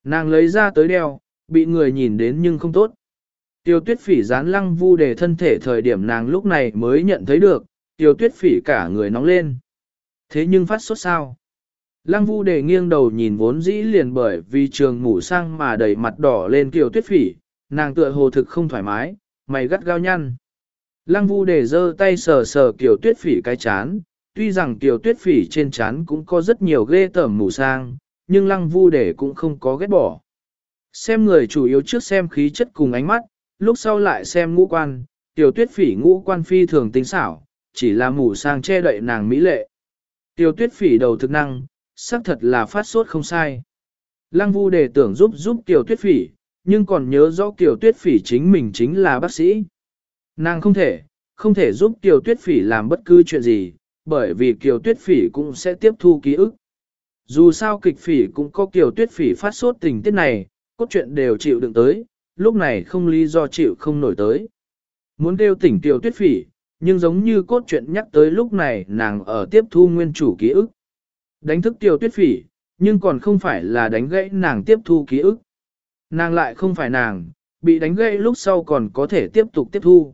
Nàng lấy ra tới đeo, bị người nhìn đến nhưng không tốt. Tiêu tuyết phỉ dán lăng vu đề thân thể thời điểm nàng lúc này mới nhận thấy được, tiêu tuyết phỉ cả người nóng lên. Thế nhưng phát sốt sao? Lăng vu đề nghiêng đầu nhìn vốn dĩ liền bởi vì trường ngủ sang mà đầy mặt đỏ lên tiêu tuyết phỉ, nàng tựa hồ thực không thoải mái, mày gắt gao nhăn. Lăng vu đề giơ tay sờ sờ Kiều tuyết phỉ cái chán, tuy rằng Kiều tuyết phỉ trên chán cũng có rất nhiều ghê tởm mù sang, nhưng lăng vu đề cũng không có ghét bỏ. Xem người chủ yếu trước xem khí chất cùng ánh mắt, lúc sau lại xem ngũ quan, Kiều tuyết phỉ ngũ quan phi thường tinh xảo, chỉ là mù sang che đậy nàng mỹ lệ. Kiều tuyết phỉ đầu thực năng, xác thật là phát sốt không sai. Lăng vu đề tưởng giúp giúp Kiều tuyết phỉ, nhưng còn nhớ rõ Kiều tuyết phỉ chính mình chính là bác sĩ. Nàng không thể, không thể giúp Kiều tuyết phỉ làm bất cứ chuyện gì, bởi vì Kiều tuyết phỉ cũng sẽ tiếp thu ký ức. Dù sao kịch phỉ cũng có Kiều tuyết phỉ phát sốt tình tiết này, cốt truyện đều chịu đựng tới, lúc này không lý do chịu không nổi tới. Muốn kêu tỉnh Kiều tuyết phỉ, nhưng giống như cốt truyện nhắc tới lúc này nàng ở tiếp thu nguyên chủ ký ức. Đánh thức Kiều tuyết phỉ, nhưng còn không phải là đánh gãy nàng tiếp thu ký ức. Nàng lại không phải nàng, bị đánh gãy lúc sau còn có thể tiếp tục tiếp thu.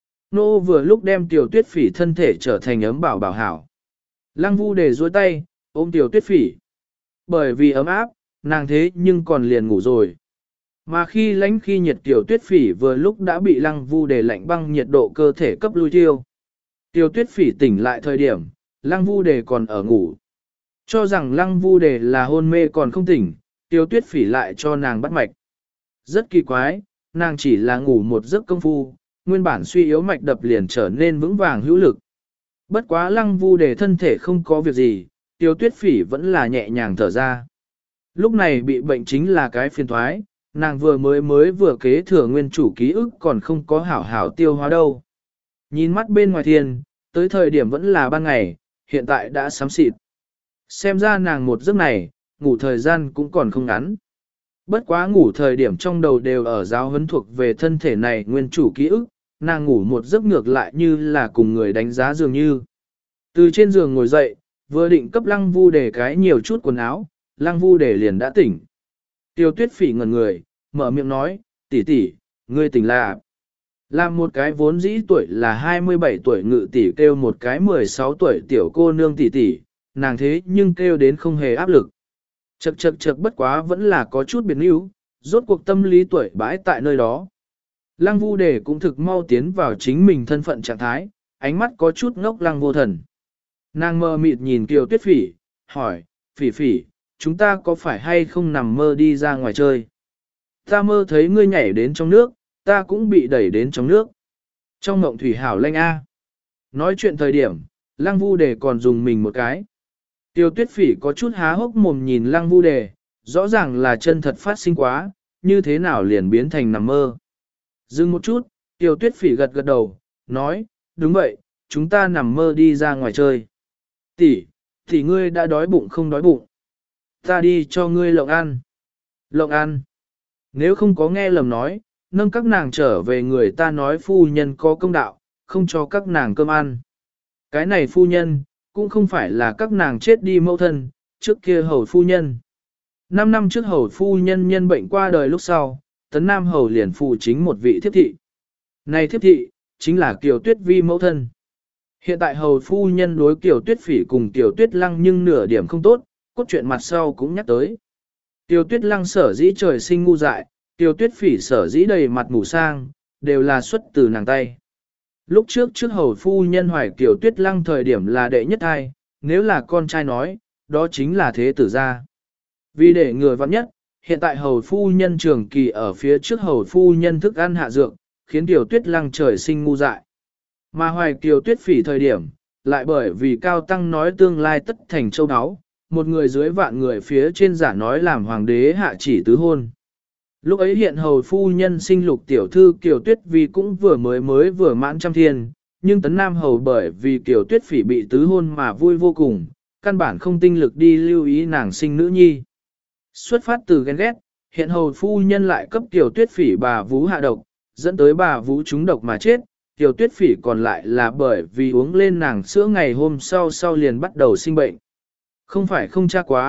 Nô vừa lúc đem Tiểu Tuyết Phỉ thân thể trở thành ấm bảo bảo hảo. Lăng Vu để duỗi tay, ôm Tiểu Tuyết Phỉ. Bởi vì ấm áp, nàng thế nhưng còn liền ngủ rồi. Mà khi lánh khi nhiệt Tiểu Tuyết Phỉ vừa lúc đã bị Lăng Vu để lạnh băng nhiệt độ cơ thể cấp lui tiêu. Tiểu Tuyết Phỉ tỉnh lại thời điểm, Lăng Vu đề còn ở ngủ. Cho rằng Lăng Vu đề là hôn mê còn không tỉnh, Tiểu Tuyết Phỉ lại cho nàng bắt mạch. Rất kỳ quái, nàng chỉ là ngủ một giấc công phu, nguyên bản suy yếu mạch đập liền trở nên vững vàng hữu lực. Bất quá Lăng Vu đề thân thể không có việc gì, Tiêu Tuyết Phỉ vẫn là nhẹ nhàng thở ra. Lúc này bị bệnh chính là cái phiền thoái, nàng vừa mới mới vừa kế thừa nguyên chủ ký ức còn không có hảo hảo tiêu hóa đâu. Nhìn mắt bên ngoài thiên, tới thời điểm vẫn là ban ngày, hiện tại đã xám xịt. Xem ra nàng một giấc này, ngủ thời gian cũng còn không ngắn. Bất quá ngủ thời điểm trong đầu đều ở giáo huấn thuộc về thân thể này nguyên chủ ký ức, nàng ngủ một giấc ngược lại như là cùng người đánh giá dường như. Từ trên giường ngồi dậy, vừa định cấp Lăng Vu để cái nhiều chút quần áo, Lăng Vu để liền đã tỉnh. Tiêu Tuyết Phỉ ngẩn người, mở miệng nói, tỷ tỷ, ngươi tỉnh là. Làm một cái vốn dĩ tuổi là hai mươi bảy tuổi ngự tỷ kêu một cái mười sáu tuổi tiểu cô nương tỷ tỷ, nàng thế nhưng kêu đến không hề áp lực. Chậc chậc chậc bất quá vẫn là có chút biệt níu, rốt cuộc tâm lý tuổi bãi tại nơi đó. Lăng Vu đề cũng thực mau tiến vào chính mình thân phận trạng thái, ánh mắt có chút ngốc lăng vô thần. Nàng mơ mịt nhìn Kiều Tuyết Phỉ, hỏi, Phỉ Phỉ, chúng ta có phải hay không nằm mơ đi ra ngoài chơi? Ta mơ thấy ngươi nhảy đến trong nước, ta cũng bị đẩy đến trong nước. Trong mộng thủy hảo lanh A. Nói chuyện thời điểm, Lăng Vu đề còn dùng mình một cái. Tiêu Tuyết Phỉ có chút há hốc mồm nhìn Lăng Vu đề, rõ ràng là chân thật phát sinh quá, như thế nào liền biến thành nằm mơ. Dừng một chút, Tiêu Tuyết Phỉ gật gật đầu, nói, đúng vậy, chúng ta nằm mơ đi ra ngoài chơi. Tỷ, thì ngươi đã đói bụng không đói bụng. Ta đi cho ngươi lộng ăn. Lộng ăn. Nếu không có nghe lầm nói, nâng các nàng trở về người ta nói phu nhân có công đạo, không cho các nàng cơm ăn. Cái này phu nhân, cũng không phải là các nàng chết đi mẫu thân, trước kia hầu phu nhân. Năm năm trước hầu phu nhân nhân bệnh qua đời lúc sau, tấn nam hầu liền phụ chính một vị thiếp thị. Này thiếp thị, chính là Kiều Tuyết Vi mẫu thân. Hiện tại hầu phu nhân đối Kiều Tuyết Phỉ cùng Kiều Tuyết Lăng nhưng nửa điểm không tốt, cốt truyện mặt sau cũng nhắc tới. Kiều Tuyết Lăng sở dĩ trời sinh ngu dại, Kiều Tuyết Phỉ sở dĩ đầy mặt mù sang, đều là xuất từ nàng tay. Lúc trước trước hầu phu nhân hoài Kiều Tuyết Lăng thời điểm là đệ nhất hai, nếu là con trai nói, đó chính là thế tử gia. Vì để người vặn nhất, hiện tại hầu phu nhân trường kỳ ở phía trước hầu phu nhân thức ăn hạ dược, khiến Kiều Tuyết Lăng trời sinh ngu dại. Mà hoài Kiều Tuyết Phỉ thời điểm, lại bởi vì Cao Tăng nói tương lai tất thành châu áo, một người dưới vạn người phía trên giả nói làm hoàng đế hạ chỉ tứ hôn. Lúc ấy hiện hầu phu nhân sinh lục tiểu thư Kiều Tuyết Vi cũng vừa mới mới vừa mãn trăm thiên, nhưng tấn nam hầu bởi vì Kiều Tuyết Phỉ bị tứ hôn mà vui vô cùng, căn bản không tinh lực đi lưu ý nàng sinh nữ nhi. Xuất phát từ ghen ghét, hiện hầu phu nhân lại cấp Kiều Tuyết Phỉ bà vú hạ độc, dẫn tới bà vú trúng độc mà chết, Kiều Tuyết Phỉ còn lại là bởi vì uống lên nàng sữa ngày hôm sau sau liền bắt đầu sinh bệnh. Không phải không tra quá,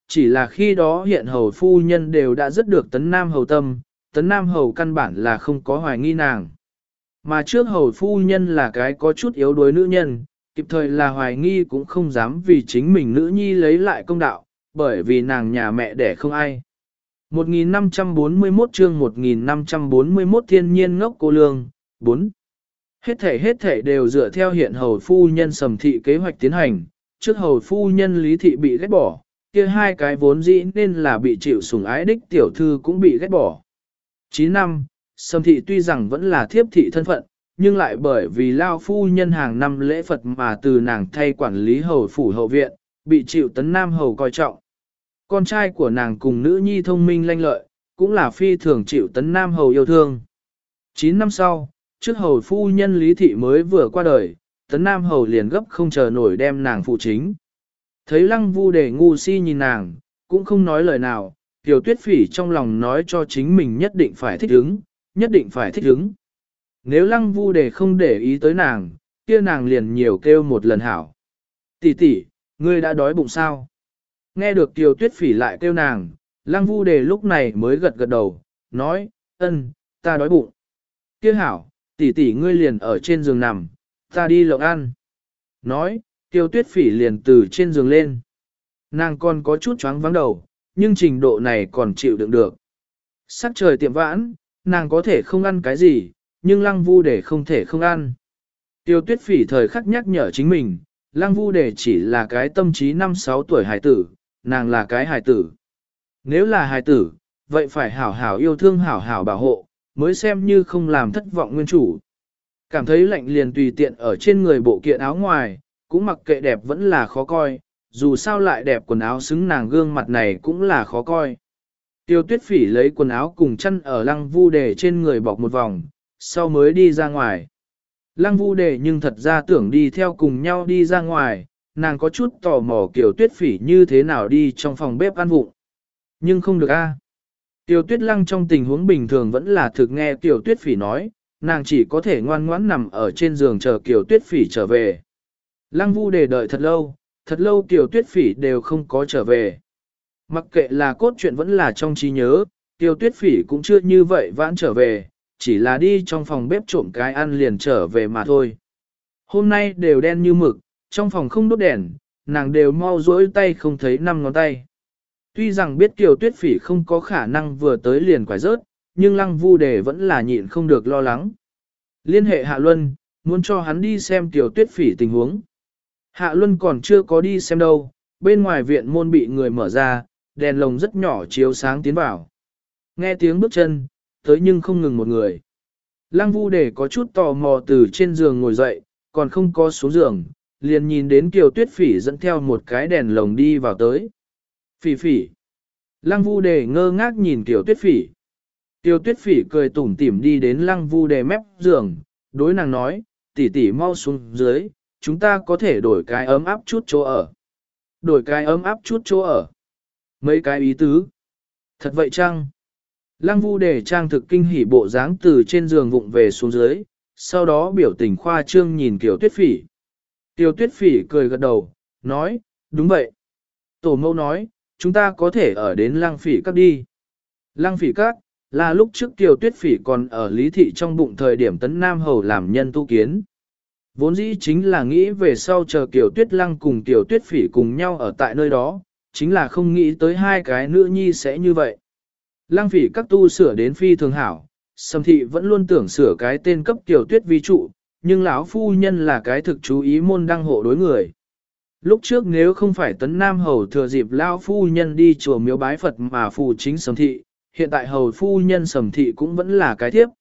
chỉ là khi đó hiện hầu phu nhân đều đã rất được tấn nam hầu tâm, tấn nam hầu căn bản là không có hoài nghi nàng. Mà trước hầu phu nhân là cái có chút yếu đuối nữ nhân, kịp thời là hoài nghi cũng không dám vì chính mình nữ nhi lấy lại công đạo, bởi vì nàng nhà mẹ đẻ không ai. một nghìn năm trăm bốn mươi mốt chương một nghìn năm trăm bốn mươi mốt thiên nhiên ngốc cô lương, bốn. Hết thể hết thể đều dựa theo hiện hầu phu nhân Sầm Thị kế hoạch tiến hành, trước hầu phu nhân Lý Thị bị ghét bỏ, kia hai cái vốn dĩ nên là bị chịu sủng ái đích tiểu thư cũng bị ghét bỏ. chín năm, Sầm Thị tuy rằng vẫn là thiếp thị thân phận, nhưng lại bởi vì lao phu nhân hàng năm lễ Phật mà từ nàng thay quản lý hầu phủ hậu viện, bị chịu tấn nam hầu coi trọng. Con trai của nàng cùng nữ nhi thông minh lanh lợi, cũng là phi thường chịu tấn nam hầu yêu thương. chín năm sau, trước hầu phu nhân Lý Thị mới vừa qua đời, tấn nam hầu liền gấp không chờ nổi đem nàng phụ chính. Thấy lăng vu đề ngu si nhìn nàng, cũng không nói lời nào, Tiểu Tuyết Phỉ trong lòng nói cho chính mình nhất định phải thích ứng, nhất định phải thích ứng. Nếu lăng vu đề không để ý tới nàng, kia nàng liền nhiều kêu một lần hảo. Tỷ tỷ, ngươi đã đói bụng sao? Nghe được Tiểu Tuyết Phỉ lại kêu nàng, lăng vu đề lúc này mới gật gật đầu, nói, ân, ta đói bụng. Kia hảo, tỷ tỷ ngươi liền ở trên giường nằm, ta đi lộng ăn. Nói, Tiêu Tuyết Phỉ liền từ trên giường lên. Nàng còn có chút choáng vắng đầu, nhưng trình độ này còn chịu đựng được. Sắc trời tiệm vãn, nàng có thể không ăn cái gì, nhưng lăng vu để không thể không ăn. Tiêu Tuyết Phỉ thời khắc nhắc nhở chính mình, lăng vu để chỉ là cái tâm trí năm sáu tuổi hài tử, nàng là cái hài tử. Nếu là hài tử, vậy phải hảo hảo yêu thương hảo hảo bảo hộ, mới xem như không làm thất vọng nguyên chủ. Cảm thấy lạnh liền tùy tiện ở trên người bộ kiện áo ngoài, cũng mặc kệ đẹp vẫn là khó coi, dù sao lại đẹp quần áo xứng nàng gương mặt này cũng là khó coi. Tiêu Tuyết Phỉ lấy quần áo cùng chăn ở lăng vu đề trên người bọc một vòng, sau mới đi ra ngoài. Lăng vu đề nhưng thật ra tưởng đi theo cùng nhau đi ra ngoài, nàng có chút tò mò Kiều Tuyết Phỉ như thế nào đi trong phòng bếp ăn vụng. Nhưng không được a. À. Tiêu Tuyết Lăng trong tình huống bình thường vẫn là thực nghe Kiều Tuyết Phỉ nói, nàng chỉ có thể ngoan ngoãn nằm ở trên giường chờ Kiều Tuyết Phỉ trở về. Lăng vu đề đợi thật lâu, thật lâu Kiều Tuyết Phỉ đều không có trở về. Mặc kệ là cốt truyện vẫn là trong trí nhớ, Kiều Tuyết Phỉ cũng chưa như vậy vãn trở về, chỉ là đi trong phòng bếp trộm cái ăn liền trở về mà thôi. Hôm nay đều đen như mực, trong phòng không đốt đèn, nàng đều mau rỗi tay không thấy năm ngón tay. Tuy rằng biết Kiều Tuyết Phỉ không có khả năng vừa tới liền quải rớt, nhưng Lăng Vu Đề vẫn là nhịn không được lo lắng. Liên hệ Hạ Luân, muốn cho hắn đi xem Kiều Tuyết Phỉ tình huống. Hạ Luân còn chưa có đi xem đâu, bên ngoài viện môn bị người mở ra, đèn lồng rất nhỏ chiếu sáng tiến vào. Nghe tiếng bước chân, tới nhưng không ngừng một người. Lăng Vu Đề có chút tò mò từ trên giường ngồi dậy, còn không có xuống giường, liền nhìn đến Kiều Tuyết Phỉ dẫn theo một cái đèn lồng đi vào tới. Phỉ phỉ. Lăng Vu Đề ngơ ngác nhìn Kiều Tuyết Phỉ. Kiều Tuyết Phỉ cười tủm tỉm đi đến Lăng Vu Đề mép giường, đối nàng nói, tỷ tỷ mau xuống dưới, chúng ta có thể đổi cái ấm áp chút chỗ ở. Đổi cái ấm áp chút chỗ ở. Mấy cái ý tứ. Thật vậy chăng? Lăng Vu Đề trang thực kinh hỉ bộ dáng từ trên giường vụng về xuống dưới, sau đó biểu tình khoa trương nhìn Kiều Tuyết Phỉ. Kiều Tuyết Phỉ cười gật đầu, nói, đúng vậy. Tổ mẫu nói, chúng ta có thể ở đến Lăng Phỉ các đi. Lăng Phỉ các, là lúc trước Kiều Tuyết Phỉ còn ở Lý Thị trong bụng thời điểm Tấn Nam Hầu làm nhân tu kiến. Vốn dĩ chính là nghĩ về sau chờ Kiều Tuyết Lăng cùng Kiều Tuyết Phỉ cùng nhau ở tại nơi đó, chính là không nghĩ tới hai cái nữ nhi sẽ như vậy. Lăng Phỉ các tu sửa đến phi thường hảo, Sầm Thị vẫn luôn tưởng sửa cái tên cấp Kiều Tuyết vi trụ, nhưng lão phu nhân là cái thực chú ý môn đăng hộ đối người. Lúc trước nếu không phải Tấn Nam Hầu thừa dịp lão phu nhân đi chùa miếu bái Phật mà phù chính Sầm Thị, hiện tại hầu phu nhân Sầm Thị cũng vẫn là cái thiếp.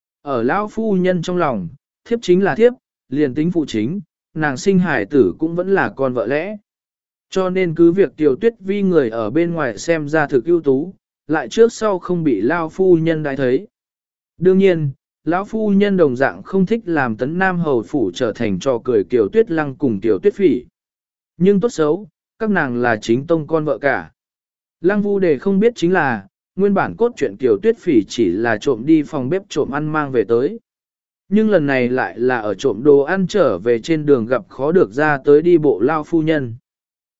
Ở lão phu nhân trong lòng, thiếp chính là thiếp, liền tính phụ chính, nàng sinh hải tử cũng vẫn là con vợ lẽ. Cho nên cứ việc Tiểu Tuyết Vi người ở bên ngoài xem ra thực ưu tú, lại trước sau không bị lão phu nhân đãi thấy. Đương nhiên, lão phu nhân đồng dạng không thích làm Tấn Nam Hầu phủ trở thành trò cười Kiều Tuyết Lăng cùng Tiểu Tuyết Phỉ. Nhưng tốt xấu, các nàng là chính tông con vợ cả. Lăng Vu Đề không biết chính là, nguyên bản cốt truyện Kiều Tuyết Phỉ chỉ là trộm đi phòng bếp trộm ăn mang về tới. Nhưng lần này lại là ở trộm đồ ăn trở về trên đường gặp khó được ra tới đi bộ lao phu nhân.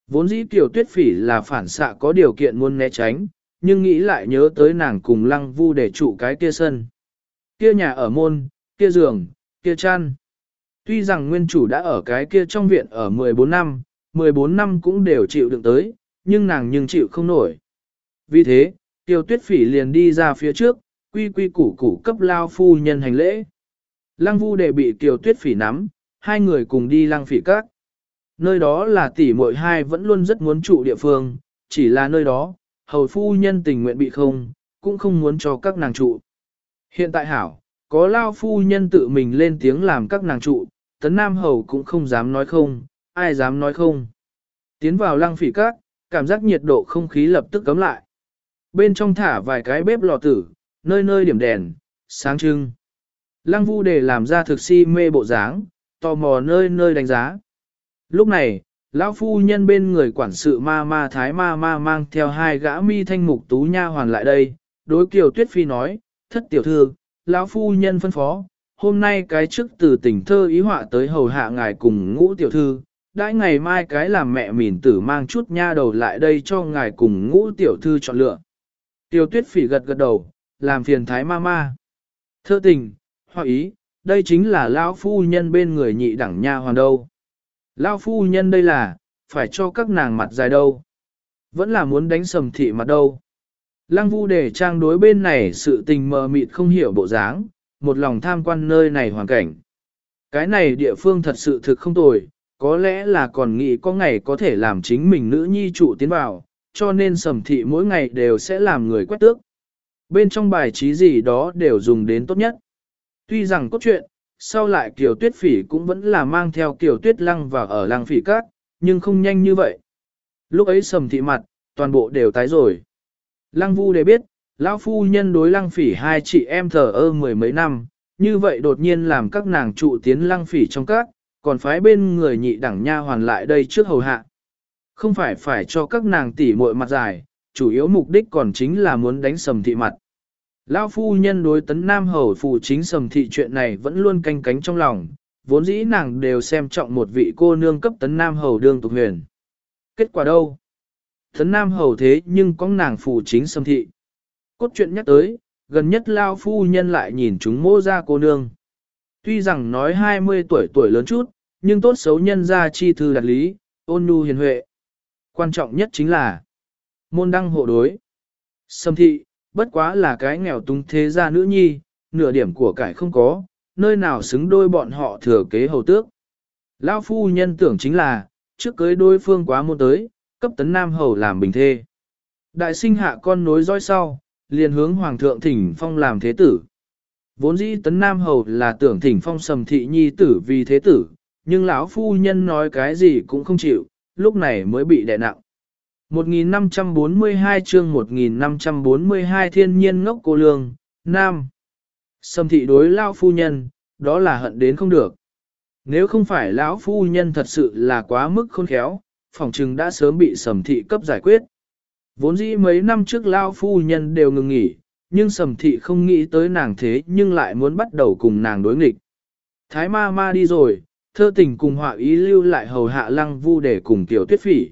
Vốn dĩ Kiều Tuyết Phỉ là phản xạ có điều kiện muốn né tránh, nhưng nghĩ lại nhớ tới nàng cùng Lăng Vu để trụ cái kia sân. Kia nhà ở môn, kia giường, kia chăn. Tuy rằng nguyên chủ đã ở cái kia trong viện ở mười bốn năm, mười bốn năm cũng đều chịu đựng tới, nhưng nàng nhưng chịu không nổi. Vì thế, Kiều Tuyết Phỉ liền đi ra phía trước, quy quy củ củ cấp lao phu nhân hành lễ. Lăng Vu để bị Kiều Tuyết Phỉ nắm, hai người cùng đi Lăng Phỉ các. Nơi đó là tỷ muội hai vẫn luôn rất muốn trụ địa phương, chỉ là nơi đó, hầu phu nhân tình nguyện bị không, cũng không muốn cho các nàng trụ. Hiện tại hảo, có lao phu nhân tự mình lên tiếng làm các nàng trụ, tấn nam hầu cũng không dám nói không, ai dám nói không. Tiến vào Lăng Phỉ các, cảm giác nhiệt độ không khí lập tức cấm lại. Bên trong thả vài cái bếp lò tử, nơi nơi điểm đèn, sáng trưng. Lăng Vu để làm ra thực si mê bộ dáng, tò mò nơi nơi đánh giá. Lúc này, lão phu nhân bên người quản sự ma ma thái ma ma mang theo hai gã mi thanh mục tú nha hoàn lại đây, đối Kiều Tuyết Phi nói, thất tiểu thư, lão phu nhân phân phó, hôm nay cái trước từ tỉnh thơ ý họa tới hầu hạ ngài cùng ngũ tiểu thư, đãi ngày mai cái làm mẹ mỉn tử mang chút nha đầu lại đây cho ngài cùng ngũ tiểu thư chọn lựa. Kiều Tuyết Phỉ gật gật đầu, làm phiền thái ma ma. Thơ tình, hoặc ý, đây chính là lão phu nhân bên người nhị đẳng nha hoàn đâu. Lão phu nhân đây là, phải cho các nàng mặt dài đâu. Vẫn là muốn đánh Sầm Thị mặt đâu. Lăng Vu để trang đối bên này sự tình mờ mịt không hiểu bộ dáng, một lòng tham quan nơi này hoàn cảnh. Cái này địa phương thật sự thực không tồi, có lẽ là còn nghĩ có ngày có thể làm chính mình nữ nhi trụ tiến vào, cho nên Sầm Thị mỗi ngày đều sẽ làm người quét tước. Bên trong bài trí gì đó đều dùng đến tốt nhất. Tuy rằng cốt truyện, sau lại Kiều Tuyết Phỉ cũng vẫn là mang theo Kiều Tuyết Lăng vào ở Lăng Phỉ các, nhưng không nhanh như vậy. Lúc ấy Sầm Thị mặt, toàn bộ đều tái rồi. Lăng Vu để biết, lão phu nhân đối Lăng Phỉ hai chị em thờ ơ mười mấy năm, như vậy đột nhiên làm các nàng trụ tiến Lăng Phỉ trong các, còn phái bên người nhị đẳng nha hoàn lại đây trước hầu hạ. Không phải phải cho các nàng tỉ muội mặt dài, chủ yếu mục đích còn chính là muốn đánh Sầm Thị mặt. Lão phu nhân đối tấn nam hầu phụ chính Sầm Thị chuyện này vẫn luôn canh cánh trong lòng, vốn dĩ nàng đều xem trọng một vị cô nương cấp tấn nam hầu đương tục huyền. Kết quả đâu? Tấn nam hầu thế nhưng có nàng phụ chính Sầm Thị. Cốt truyện nhắc tới, gần nhất lão phu nhân lại nhìn chúng mô ra cô nương. Tuy rằng nói hai mươi tuổi tuổi lớn chút, nhưng tốt xấu nhân ra chi thư đạt lý, ôn nhu hiền huệ. Quan trọng nhất chính là môn đăng hộ đối. Sầm Thị, bất quá là cái nghèo túng thế gia nữ nhi, nửa điểm của cải không có, nơi nào xứng đôi bọn họ thừa kế hầu tước. Lão phu nhân tưởng chính là, trước cưới đối phương quá môn tới, cấp tấn nam hầu làm bình thê. Đại sinh hạ con nối dõi sau, liền hướng hoàng thượng thỉnh phong làm thế tử. Vốn dĩ tấn nam hầu là tưởng thỉnh phong Sầm Thị nhi tử vì thế tử, nhưng lão phu nhân nói cái gì cũng không chịu, lúc này mới bị đè nặng. một nghìn năm trăm bốn mươi hai chương một nghìn năm trăm bốn mươi hai thiên nhiên ngốc cô lương, nam. Sầm Thị đối lão phu nhân, đó là hận đến không được. Nếu không phải lão phu nhân thật sự là quá mức khôn khéo, phỏng chừng đã sớm bị Sầm Thị cấp giải quyết. Vốn dĩ mấy năm trước lão phu nhân đều ngừng nghỉ, nhưng Sầm Thị không nghĩ tới nàng thế nhưng lại muốn bắt đầu cùng nàng đối nghịch. Thái ma ma đi rồi, thơ tình cùng họa ý lưu lại hầu hạ Lăng Vu để cùng Tiểu Tuyết Phỉ.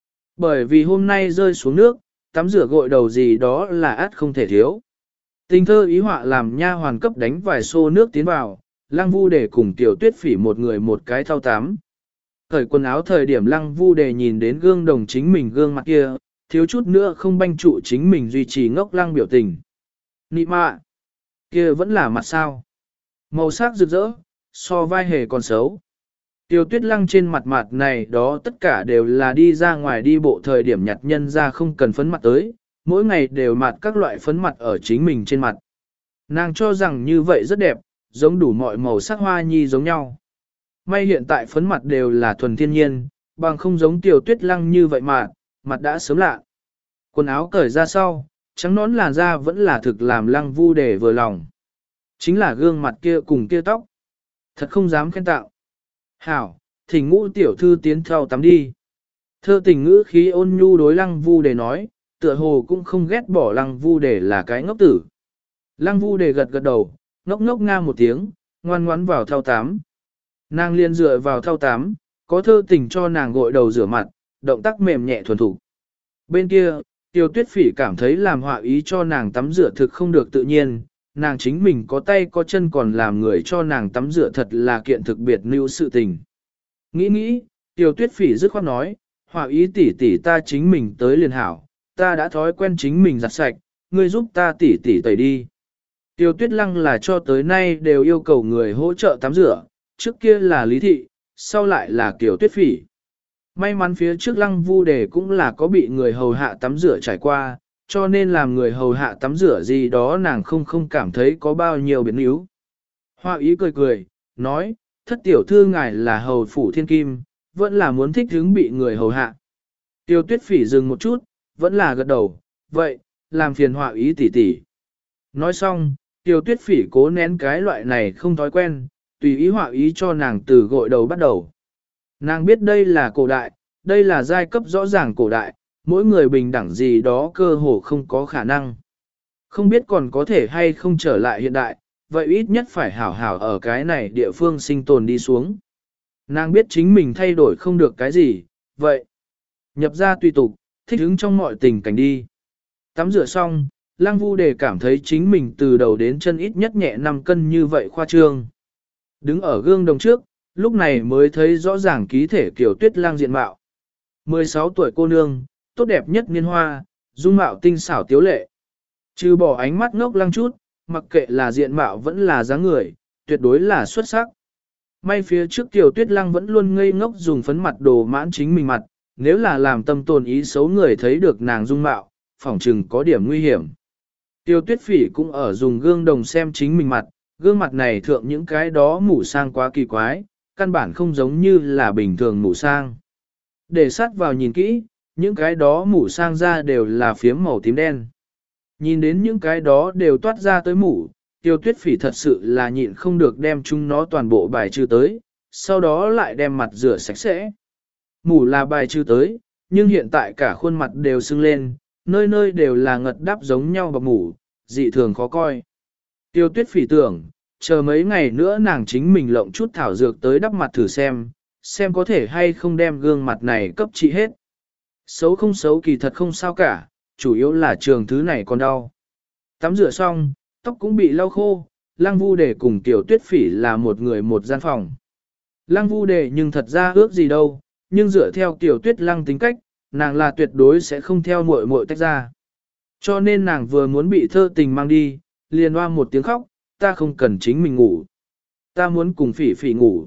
Bởi vì hôm nay rơi xuống nước, tắm rửa gội đầu gì đó là át không thể thiếu. Tình thơ ý họa làm nha hoàn cấp đánh vài xô nước tiến vào, Lăng Vu để cùng Tiểu Tuyết Phỉ một người một cái thao tắm. Thời quần áo thời điểm Lăng Vu để nhìn đến gương đồng chính mình gương mặt kia, thiếu chút nữa không banh trụ chính mình duy trì ngốc lăng biểu tình. Nị mạ, kia vẫn là mặt sao. Màu sắc rực rỡ, so vai hề còn xấu. Tiêu Tuyết Lăng trên mặt mặt này đó tất cả đều là đi ra ngoài đi bộ thời điểm nhặt nhân ra không cần phấn mặt tới, mỗi ngày đều mặt các loại phấn mặt ở chính mình trên mặt. Nàng cho rằng như vậy rất đẹp, giống đủ mọi màu sắc hoa nhi giống nhau. May hiện tại phấn mặt đều là thuần thiên nhiên, bằng không giống Tiêu Tuyết Lăng như vậy mà, mặt đã sớm lạ. Quần áo cởi ra sau, trắng nón làn da vẫn là thực làm Lăng Vu để vừa lòng. Chính là gương mặt kia cùng kia tóc. Thật không dám khen tạo. Hảo, thỉnh ngũ tiểu thư tiến theo tắm đi. Thơ tình ngữ khí ôn nhu đối Lăng Vu để nói, tựa hồ cũng không ghét bỏ Lăng Vu để là cái ngốc tử. Lăng Vu để gật gật đầu, ngốc ngốc nga một tiếng, ngoan ngoãn vào thao tắm. Nàng liên dựa vào thao tắm, có thơ tình cho nàng gội đầu rửa mặt, động tác mềm nhẹ thuần thục. Bên kia, Tiêu Tuyết Phỉ cảm thấy làm họa ý cho nàng tắm rửa thực không được tự nhiên, nàng chính mình có tay có chân còn làm người cho nàng tắm rửa thật là kiện thực biệt lưu sự tình. Nghĩ nghĩ, Tiêu Tuyết Phỉ dứt khoát nói, họa ý tỷ tỷ ta chính mình tới liền hảo, ta đã thói quen chính mình giặt sạch, ngươi giúp ta tỷ tỷ tẩy đi. Tiêu Tuyết Lăng là cho tới nay đều yêu cầu người hỗ trợ tắm rửa, trước kia là Lý Thị, sau lại là Kiều Tuyết Phỉ. May mắn phía trước Lăng Vu Đề cũng là có bị người hầu hạ tắm rửa trải qua, cho nên làm người hầu hạ tắm rửa gì đó nàng không không cảm thấy có bao nhiêu biến yếu. Hoa ý cười cười, nói, thất tiểu thư ngài là hầu phủ thiên kim, vẫn là muốn thích hứng bị người hầu hạ. Tiêu Tuyết Phỉ dừng một chút, vẫn là gật đầu, vậy, làm phiền họa ý tỉ tỉ. Nói xong, Tiêu Tuyết Phỉ cố nén cái loại này không thói quen, tùy ý họa ý cho nàng từ gội đầu bắt đầu. Nàng biết đây là cổ đại, đây là giai cấp rõ ràng cổ đại, mỗi người bình đẳng gì đó cơ hồ không có khả năng. Không biết còn có thể hay không trở lại hiện đại, vậy ít nhất phải hảo hảo ở cái này địa phương sinh tồn đi xuống. Nàng biết chính mình thay đổi không được cái gì, vậy. Nhập ra tùy tục, thích ứng trong mọi tình cảnh đi. Tắm rửa xong, Lăng Vu Đề cảm thấy chính mình từ đầu đến chân ít nhất nhẹ năm cân như vậy khoa trương. Đứng ở gương đồng trước, lúc này mới thấy rõ ràng ký thể Kiều Tuyết Lang diện mạo. mười sáu tuổi cô nương, tốt đẹp nhất niên hoa, dung mạo tinh xảo tiếu lệ. Trừ bỏ ánh mắt ngốc lăng chút, mặc kệ là diện mạo vẫn là dáng người, tuyệt đối là xuất sắc. May phía trước Kiều Tuyết Lăng vẫn luôn ngây ngốc dùng phấn mặt đồ mãn chính mình mặt, nếu là làm tâm tồn ý xấu người thấy được nàng dung mạo, phỏng chừng có điểm nguy hiểm. Tiêu Tuyết Phỉ cũng ở dùng gương đồng xem chính mình mặt, gương mặt này thượng những cái đó mủ sang quá kỳ quái, căn bản không giống như là bình thường mủ sang. Để sát vào nhìn kỹ, những cái đó mủ sang ra đều là phiếm màu tím đen. Nhìn đến những cái đó đều toát ra tới mủ, Tiêu Tuyết Phỉ thật sự là nhịn không được đem chúng nó toàn bộ bài trừ tới, sau đó lại đem mặt rửa sạch sẽ. Mủ là bài trừ tới, nhưng hiện tại cả khuôn mặt đều sưng lên, nơi nơi đều là ngật đắp giống nhau bọc mủ, dị thường khó coi. Tiêu Tuyết Phỉ tưởng, chờ mấy ngày nữa nàng chính mình lộng chút thảo dược tới đắp mặt thử xem, xem có thể hay không đem gương mặt này cấp trị hết. Xấu không xấu kỳ thật không sao cả, chủ yếu là trường thứ này còn đau. Tắm rửa xong, tóc cũng bị lau khô, Lăng Vu Đề cùng Tiểu Tuyết Phỉ là một người một gian phòng. Lăng Vu Đề nhưng thật ra ước gì đâu, nhưng dựa theo Tiểu Tuyết Lăng tính cách, nàng là tuyệt đối sẽ không theo muội muội tách ra. Cho nên nàng vừa muốn bị thơ tình mang đi, liền hoa một tiếng khóc, ta không cần chính mình ngủ. Ta muốn cùng Phỉ Phỉ ngủ.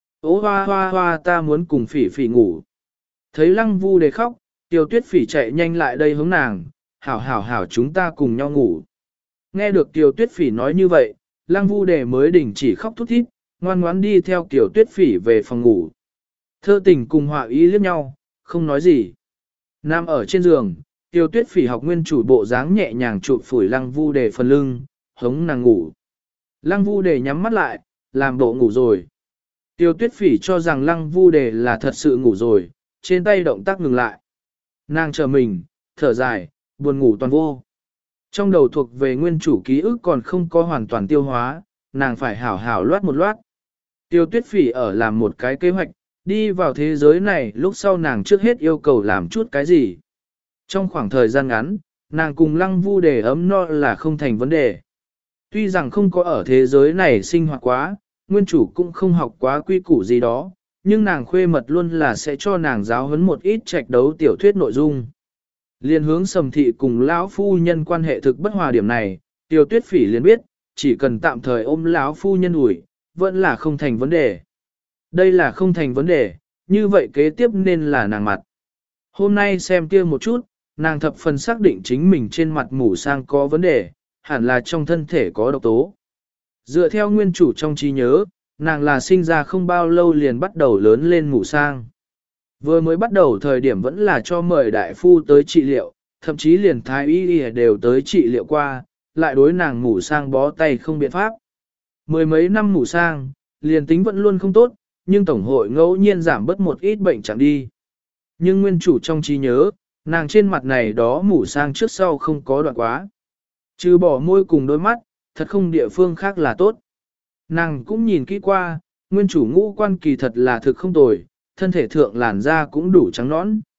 Ô hoa hoa hoa ta muốn cùng Phỉ Phỉ ngủ. Thấy Lăng Vu Đề khóc, Tiểu Tuyết Phỉ chạy nhanh lại đây hướng nàng, hảo hảo hảo chúng ta cùng nhau ngủ. Nghe được Tiểu Tuyết Phỉ nói như vậy, Lăng Vu Đề mới đình chỉ khóc thút thít, ngoan ngoãn đi theo Tiểu Tuyết Phỉ về phòng ngủ. Thơ tình cùng họa ý liếc nhau, không nói gì. Nam ở trên giường, Tiểu Tuyết Phỉ học nguyên chủ bộ dáng nhẹ nhàng chụp phủi Lăng Vu Đề phần lưng, hống nàng ngủ. Lăng Vu Đề nhắm mắt lại, làm bộ ngủ rồi. Tiểu Tuyết Phỉ cho rằng Lăng Vu Đề là thật sự ngủ rồi, trên tay động tác ngừng lại. Nàng chờ mình, thở dài, buồn ngủ toàn vô. Trong đầu thuộc về nguyên chủ ký ức còn không có hoàn toàn tiêu hóa, nàng phải hảo hảo loát một loát. Tiêu Tuyết Phỉ ở làm một cái kế hoạch, đi vào thế giới này lúc sau nàng trước hết yêu cầu làm chút cái gì. Trong khoảng thời gian ngắn, nàng cùng Lăng Vu Đề ấm no là không thành vấn đề. Tuy rằng không có ở thế giới này sinh hoạt quá, nguyên chủ cũng không học quá quy củ gì đó, nhưng nàng khuê mật luôn là sẽ cho nàng giáo huấn một ít trạch đấu tiểu thuyết nội dung. Liên hướng Sầm Thị cùng lão phu nhân quan hệ thực bất hòa điểm này, Tiêu Tuyết Phỉ liền biết, chỉ cần tạm thời ôm lão phu nhân ủi, vẫn là không thành vấn đề. Đây là không thành vấn đề, như vậy kế tiếp nên là nàng mặt. Hôm nay xem kia một chút, nàng thập phần xác định chính mình trên mặt mủ sang có vấn đề, hẳn là trong thân thể có độc tố. Dựa theo nguyên chủ trong trí nhớ, nàng là sinh ra không bao lâu liền bắt đầu lớn lên mủ sang. Vừa mới bắt đầu thời điểm vẫn là cho mời đại phu tới trị liệu, thậm chí liền thái y đều tới trị liệu qua, lại đối nàng mủ sang bó tay không biện pháp. Mười mấy năm mủ sang, liền tính vẫn luôn không tốt, nhưng tổng hội ngẫu nhiên giảm bớt một ít bệnh chẳng đi. Nhưng nguyên chủ trong trí nhớ, nàng trên mặt này đó mủ sang trước sau không có đoạn quá. Trừ bỏ môi cùng đôi mắt, thật không địa phương khác là tốt. Nàng cũng nhìn kỹ qua, nguyên chủ ngũ quan kỳ thật là thực không tồi, thân thể thượng làn da cũng đủ trắng nõn.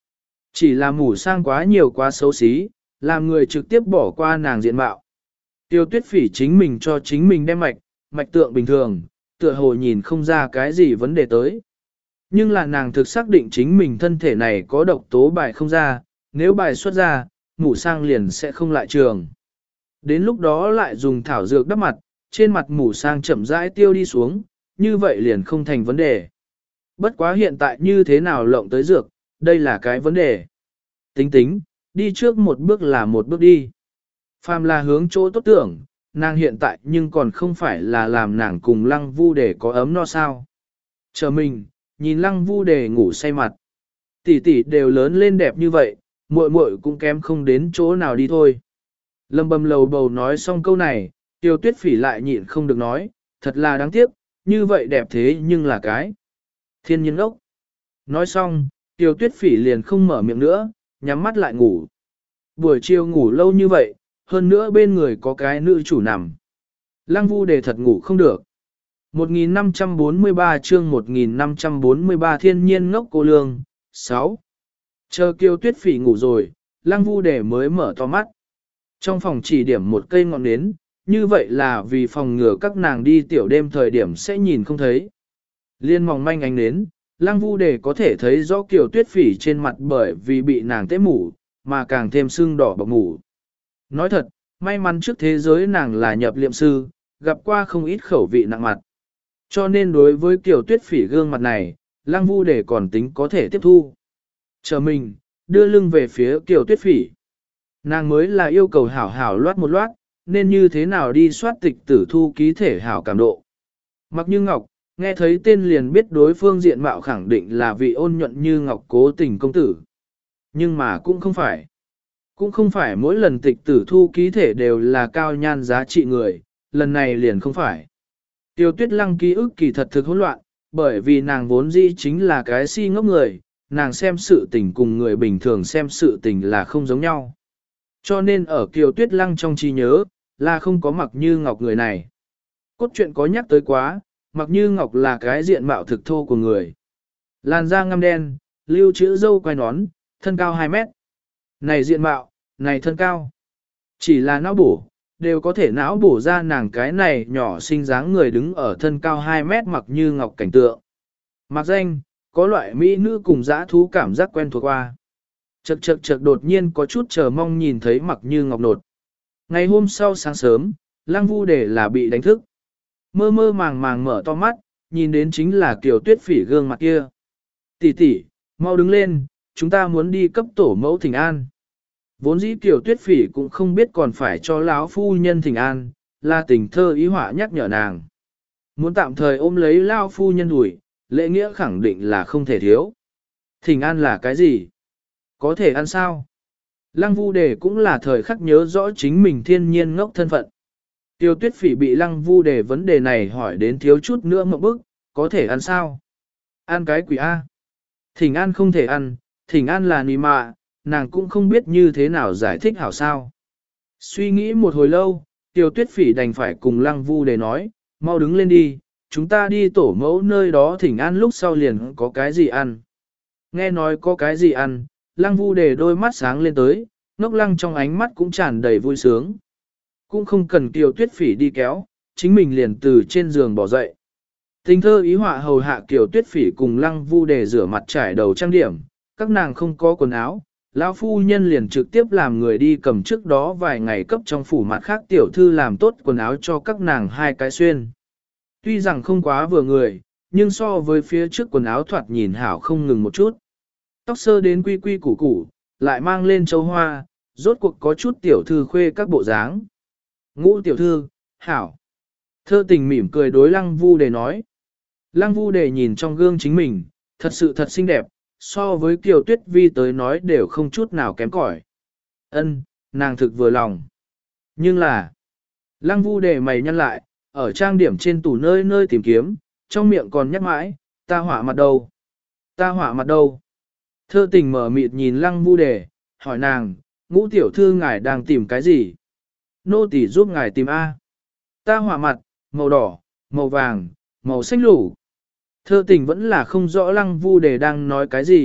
Chỉ là mù sang quá nhiều quá xấu xí, làm người trực tiếp bỏ qua nàng diện mạo. Tiêu tuyết phỉ chính mình cho chính mình đem mạch, mạch tượng bình thường, tựa hồ nhìn không ra cái gì vấn đề tới. Nhưng là nàng thực xác định chính mình thân thể này có độc tố bài không ra, nếu bài xuất ra, mù sang liền sẽ không lại trường. Đến lúc đó lại dùng thảo dược đắp mặt, trên mặt mù sang chậm rãi tiêu đi xuống, như vậy liền không thành vấn đề. Bất quá hiện tại như thế nào lộng tới dược, đây là cái vấn đề. Tính tính, đi trước một bước là một bước đi. Phàm là hướng chỗ tốt tưởng, nàng hiện tại nhưng còn không phải là làm nàng cùng lăng vu để có ấm no sao. Chờ mình, nhìn lăng vu để ngủ say mặt. Tỷ tỷ đều lớn lên đẹp như vậy, muội muội cũng kém không đến chỗ nào đi thôi. Lâm bầm lầu bầu nói xong câu này, Tiêu Tuyết Phỉ lại nhịn không được nói, thật là đáng tiếc, như vậy đẹp thế nhưng là cái thiên nhiên ốc. Nói xong, Tiêu Tuyết Phỉ liền không mở miệng nữa, nhắm mắt lại ngủ. Buổi chiều ngủ lâu như vậy, hơn nữa bên người có cái nữ chủ nằm. Lăng Vu Đề thật ngủ không được. một nghìn năm trăm bốn mươi ba chương một nghìn năm trăm bốn mươi ba thiên nhiên ngốc cô lương, sáu. Chờ Kiều Tuyết Phỉ ngủ rồi, Lăng Vu Đề mới mở to mắt. Trong phòng chỉ điểm một cây ngọn nến, như vậy là vì phòng ngừa các nàng đi tiểu đêm thời điểm sẽ nhìn không thấy. Liên mỏng manh ánh nến, Lăng Vu Đề có thể thấy rõ Kiều Tuyết Phỉ trên mặt bởi vì bị nàng tế mủ, mà càng thêm sưng đỏ bọc mủ. Nói thật, may mắn trước thế giới nàng là nhập liệm sư, gặp qua không ít khẩu vị nặng mặt. Cho nên đối với Kiều Tuyết Phỉ gương mặt này, Lăng Vu Đề còn tính có thể tiếp thu. Chờ mình, đưa lưng về phía Kiều Tuyết Phỉ. Nàng mới là yêu cầu hảo hảo loát một loát, nên như thế nào đi soát tịch tử thu ký thể hảo cảm độ. Mặc Như Ngọc, nghe thấy tên liền biết đối phương diện mạo khẳng định là vị ôn nhuận như Ngọc cố tình công tử. Nhưng mà cũng không phải. Cũng không phải mỗi lần tịch tử thu ký thể đều là cao nhan giá trị người, lần này liền không phải. Tiêu Tuyết Lăng ký ức kỳ thật thực hỗn loạn, bởi vì nàng vốn dĩ chính là cái si ngốc người, nàng xem sự tình cùng người bình thường xem sự tình là không giống nhau. Cho nên ở Kiều Tuyết Lăng trong trí nhớ, là không có Mặc Như Ngọc người này. Cốt truyện có nhắc tới quá, Mặc Như Ngọc là cái diện mạo thực thô của người. Làn da ngăm đen, lưu chữ râu quai nón, thân cao hai mét. Này diện mạo, này thân cao. Chỉ là não bổ, đều có thể não bổ ra nàng cái này nhỏ xinh dáng người đứng ở thân cao hai mét Mặc Như Ngọc cảnh tượng. Mặc danh, có loại mỹ nữ cùng dã thú cảm giác quen thuộc qua. Chật chật chật đột nhiên có chút chờ mong nhìn thấy Mặc Như Ngọc nột. Ngày hôm sau sáng sớm, Lăng Vu Đề là bị đánh thức. Mơ mơ màng màng mở to mắt, nhìn đến chính là Kiều Tuyết Phỉ gương mặt kia. Tỷ tỷ, mau đứng lên, chúng ta muốn đi cấp tổ mẫu thỉnh an. Vốn dĩ Kiều Tuyết Phỉ cũng không biết còn phải cho lão phu nhân thỉnh an, là tình thơ ý họa nhắc nhở nàng. Muốn tạm thời ôm lấy lão phu nhân đuổi, lễ nghĩa khẳng định là không thể thiếu. Thỉnh an là cái gì? Có thể ăn sao? Lăng Vu Đề cũng là thời khắc nhớ rõ chính mình thiên nhiên ngốc thân phận. Tiêu Tuyết Phỉ bị Lăng Vu Đề vấn đề này hỏi đến thiếu chút nữa một bức, có thể ăn sao? Ăn cái quỷ A. Thỉnh an không thể ăn, thỉnh an là nì mạ, nàng cũng không biết như thế nào giải thích hảo sao. Suy nghĩ một hồi lâu, Tiêu Tuyết Phỉ đành phải cùng Lăng Vu Đề nói, mau đứng lên đi, chúng ta đi tổ mẫu nơi đó thỉnh an lúc sau liền có cái gì ăn. Nghe nói có cái gì ăn, Lăng Vu Đề đôi mắt sáng lên tới, ngốc lăng trong ánh mắt cũng tràn đầy vui sướng. Cũng không cần Kiều Tuyết Phỉ đi kéo, chính mình liền từ trên giường bỏ dậy. Tình thơ ý họa hầu hạ Kiều Tuyết Phỉ cùng Lăng Vu Đề rửa mặt trải đầu trang điểm, các nàng không có quần áo, lão phu nhân liền trực tiếp làm người đi cầm trước đó vài ngày cấp trong phủ mặt khác tiểu thư làm tốt quần áo cho các nàng hai cái xuyên. Tuy rằng không quá vừa người, nhưng so với phía trước quần áo thoạt nhìn hảo không ngừng một chút. Tóc sơ đến quy quy củ củ, lại mang lên châu hoa, rốt cuộc có chút tiểu thư khuê các bộ dáng. Ngũ tiểu thư, hảo. Thơ tình mỉm cười đối Lăng Vu Đề nói. Lăng Vu Đề nhìn trong gương chính mình, thật sự thật xinh đẹp, so với Kiều Tuyết Vi tới nói đều không chút nào kém cỏi. Ân, nàng thực vừa lòng. Nhưng là, Lăng Vu Đề mày nhăn lại, ở trang điểm trên tủ nơi nơi tìm kiếm, trong miệng còn nhắc mãi, ta họa mặt đâu? Ta họa mặt đâu? Thơ tình mở mịt nhìn Lăng Vu Đề, hỏi nàng, ngũ tiểu thư ngài đang tìm cái gì? Nô tỳ giúp ngài tìm A. Ta họa mặt, màu đỏ, màu vàng, màu xanh lủ. Thơ tình vẫn là không rõ Lăng Vu Đề đang nói cái gì,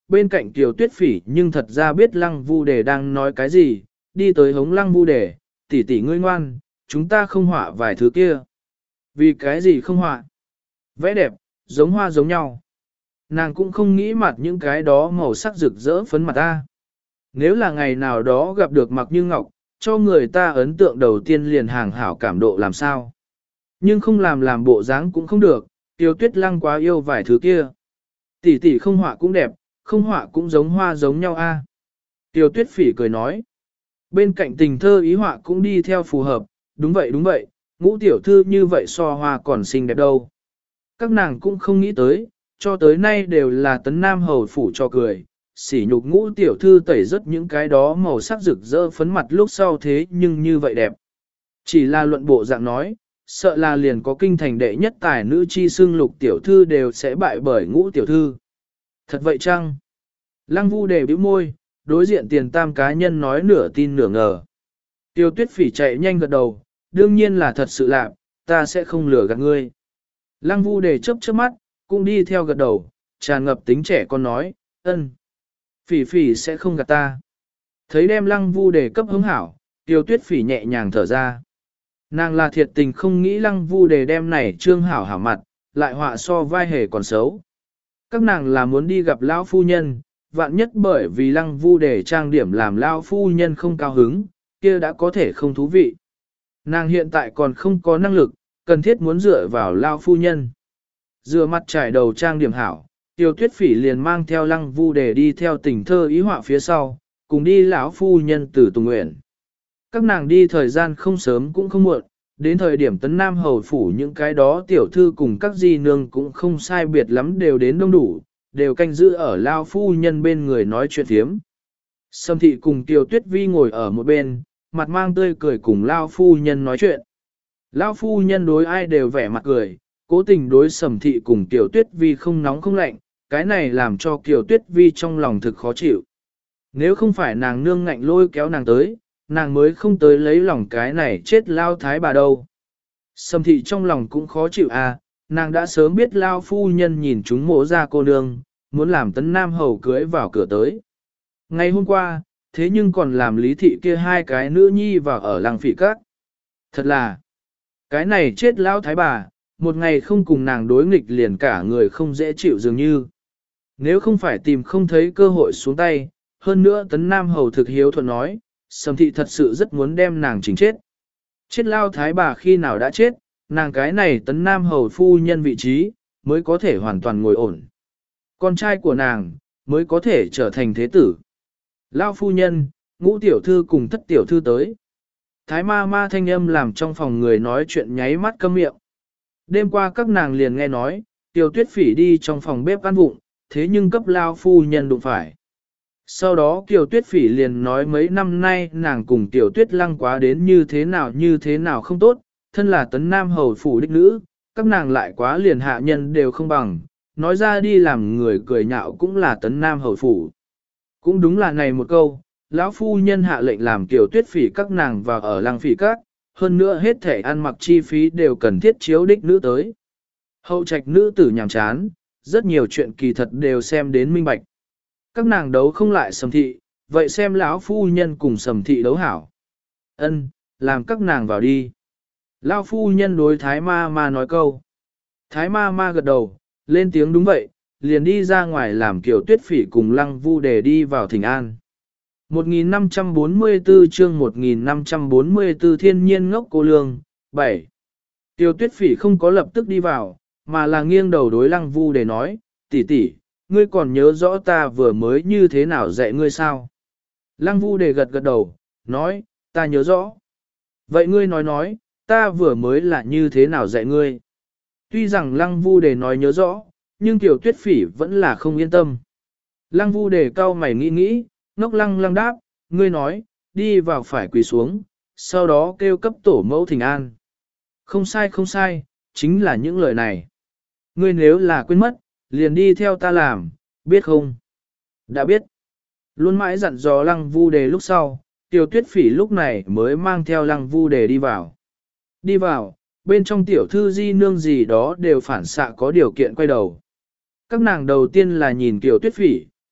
bên cạnh Kiều Tuyết Phỉ nhưng thật ra biết Lăng Vu Đề đang nói cái gì, đi tới hống Lăng Vu Đề, tỷ tỷ ngươi ngoan, chúng ta không họa vài thứ kia. Vì cái gì không họa? Vẽ đẹp, giống hoa giống nhau. Nàng cũng không nghĩ mặt những cái đó màu sắc rực rỡ phấn mặt ta. Nếu là ngày nào đó gặp được Mặc Như Ngọc, cho người ta ấn tượng đầu tiên liền hàng hảo cảm độ làm sao. Nhưng không làm làm bộ dáng cũng không được, Tiêu Tuyết Lăng quá yêu vài thứ kia. Tỷ tỷ không họa cũng đẹp, không họa cũng giống hoa giống nhau a. Tiêu Tuyết Phỉ cười nói. Bên cạnh tình thơ ý họa cũng đi theo phù hợp, đúng vậy đúng vậy, ngũ tiểu thư như vậy so hoa còn xinh đẹp đâu. Các nàng cũng không nghĩ tới, cho tới nay đều là tấn nam hầu phủ cho cười, sỉ nhục ngũ tiểu thư tẩy rất những cái đó màu sắc rực rỡ phấn mặt lúc sau thế nhưng như vậy đẹp. Chỉ là luận bộ dạng nói, sợ là liền có kinh thành đệ nhất tài nữ chi xưng lục tiểu thư đều sẽ bại bởi ngũ tiểu thư. Thật vậy chăng? Lăng Vu Đề bĩu môi, đối diện tiền tam cá nhân nói nửa tin nửa ngờ. Tiêu Tuyết Phỉ chạy nhanh gật đầu, đương nhiên là thật sự lạc, ta sẽ không lừa gạt ngươi. Lăng Vu Đề chớp chớp mắt, cũng đi theo gật đầu, tràn ngập tính trẻ con nói, ân. Phỉ Phỉ sẽ không gạt ta. Thấy đem Lăng Vu Đề cấp hứng hảo, Tiêu Tuyết Phỉ nhẹ nhàng thở ra. Nàng là thiệt tình không nghĩ Lăng Vu Đề đem này trương hảo hảo mặt, lại họa so vai hề còn xấu. Các nàng là muốn đi gặp lão phu nhân, vạn nhất bởi vì Lăng Vu Đề trang điểm làm lão phu nhân không cao hứng, kia đã có thể không thú vị. Nàng hiện tại còn không có năng lực, cần thiết muốn dựa vào lão phu nhân. Dựa mặt trải đầu trang điểm hảo, Tiêu Tuyết Phỉ liền mang theo Lăng Vu Đề đi theo tình thơ ý họa phía sau, cùng đi lão phu nhân từ Tùng Nguyện. Các nàng đi thời gian không sớm cũng không muộn, đến thời điểm tấn nam hầu phủ những cái đó tiểu thư cùng các di nương cũng không sai biệt lắm đều đến đông đủ, đều canh giữ ở lao phu nhân bên người nói chuyện thiếm. Sâm thị cùng Tiêu Tuyết Vi ngồi ở một bên, mặt mang tươi cười cùng lao phu nhân nói chuyện. Lao phu nhân đối ai đều vẻ mặt cười, cố tình đối Sầm thị cùng Tiêu Tuyết Vi không nóng không lạnh, cái này làm cho Tiêu Tuyết Vi trong lòng thực khó chịu. Nếu không phải nàng nương ngạnh lôi kéo nàng tới, nàng mới không tới lấy lòng cái này chết lao thái bà đâu. Sầm thị trong lòng cũng khó chịu à, nàng đã sớm biết lao phu nhân nhìn chúng mộ ra cô nương, muốn làm tấn nam hầu cưới vào cửa tới. Ngày hôm qua, thế nhưng còn làm lý thị kia hai cái nữ nhi vào ở làng phỉ các. Thật là, cái này chết lao thái bà, một ngày không cùng nàng đối nghịch liền cả người không dễ chịu dường như. Nếu không phải tìm không thấy cơ hội xuống tay, hơn nữa tấn nam hầu thực hiếu thuận nói, Sầm thị thật sự rất muốn đem nàng chính chết. Chết lao thái bà khi nào đã chết, nàng cái này tấn nam hầu phu nhân vị trí, mới có thể hoàn toàn ngồi ổn. Con trai của nàng, mới có thể trở thành thế tử. Lao phu nhân, ngũ tiểu thư cùng thất tiểu thư tới. Thái ma ma thanh âm làm trong phòng người nói chuyện nháy mắt câm miệng. Đêm qua các nàng liền nghe nói, Tiêu Tuyết Phỉ đi trong phòng bếp ăn vụng, thế nhưng cấp lao phu nhân đụng phải. Sau đó Kiều Tuyết Phỉ liền nói mấy năm nay nàng cùng Tiểu Tuyết Lăng quá đến như thế nào như thế nào không tốt, thân là tấn nam hầu phủ đích nữ, các nàng lại quá liền hạ nhân đều không bằng, nói ra đi làm người cười nhạo cũng là tấn nam hầu phủ. Cũng đúng là này một câu, lão phu nhân hạ lệnh làm Kiều Tuyết Phỉ các nàng vào ở Lăng Phỉ các, hơn nữa hết thể ăn mặc chi phí đều cần thiết chiếu đích nữ tới. Hậu trạch nữ tử nhàm chán, rất nhiều chuyện kỳ thật đều xem đến minh bạch. Các nàng đấu không lại Sầm thị, vậy xem lão phu nhân cùng Sầm thị đấu hảo. Ân, làm các nàng vào đi. Lão phu nhân đối Thái ma ma nói câu. Thái ma ma gật đầu, lên tiếng đúng vậy, liền đi ra ngoài làm Kiều Tuyết Phỉ cùng Lăng Vu Đề đi vào thỉnh an. một nghìn năm trăm bốn mươi tư chương một nghìn năm trăm bốn mươi tư thiên nhiên ngốc cô lương, bảy. Kiều Tuyết Phỉ không có lập tức đi vào, mà là nghiêng đầu đối Lăng Vu Đề nói, tỷ tỷ, ngươi còn nhớ rõ ta vừa mới như thế nào dạy ngươi sao? Lăng Vu Đề gật gật đầu, nói, ta nhớ rõ. Vậy ngươi nói nói, ta vừa mới là như thế nào dạy ngươi? Tuy rằng Lăng Vu Đề nói nhớ rõ, nhưng Tiểu Tuyết Phỉ vẫn là không yên tâm. Lăng Vu Đề cau mày nghĩ nghĩ, ngốc lăng lăng đáp, ngươi nói, đi vào phải quỳ xuống, sau đó kêu cấp tổ mẫu thỉnh an. Không sai không sai, chính là những lời này. Ngươi nếu là quên mất, liền đi theo ta làm, biết không? Đã biết. Luôn mãi dặn dò Lăng Vu Đề lúc sau, Tiểu Tuyết Phỉ lúc này mới mang theo Lăng Vu Đề đi vào. Đi vào, bên trong tiểu thư di nương gì đó đều phản xạ có điều kiện quay đầu. Các nàng đầu tiên là nhìn Tiểu Tuyết Phỉ,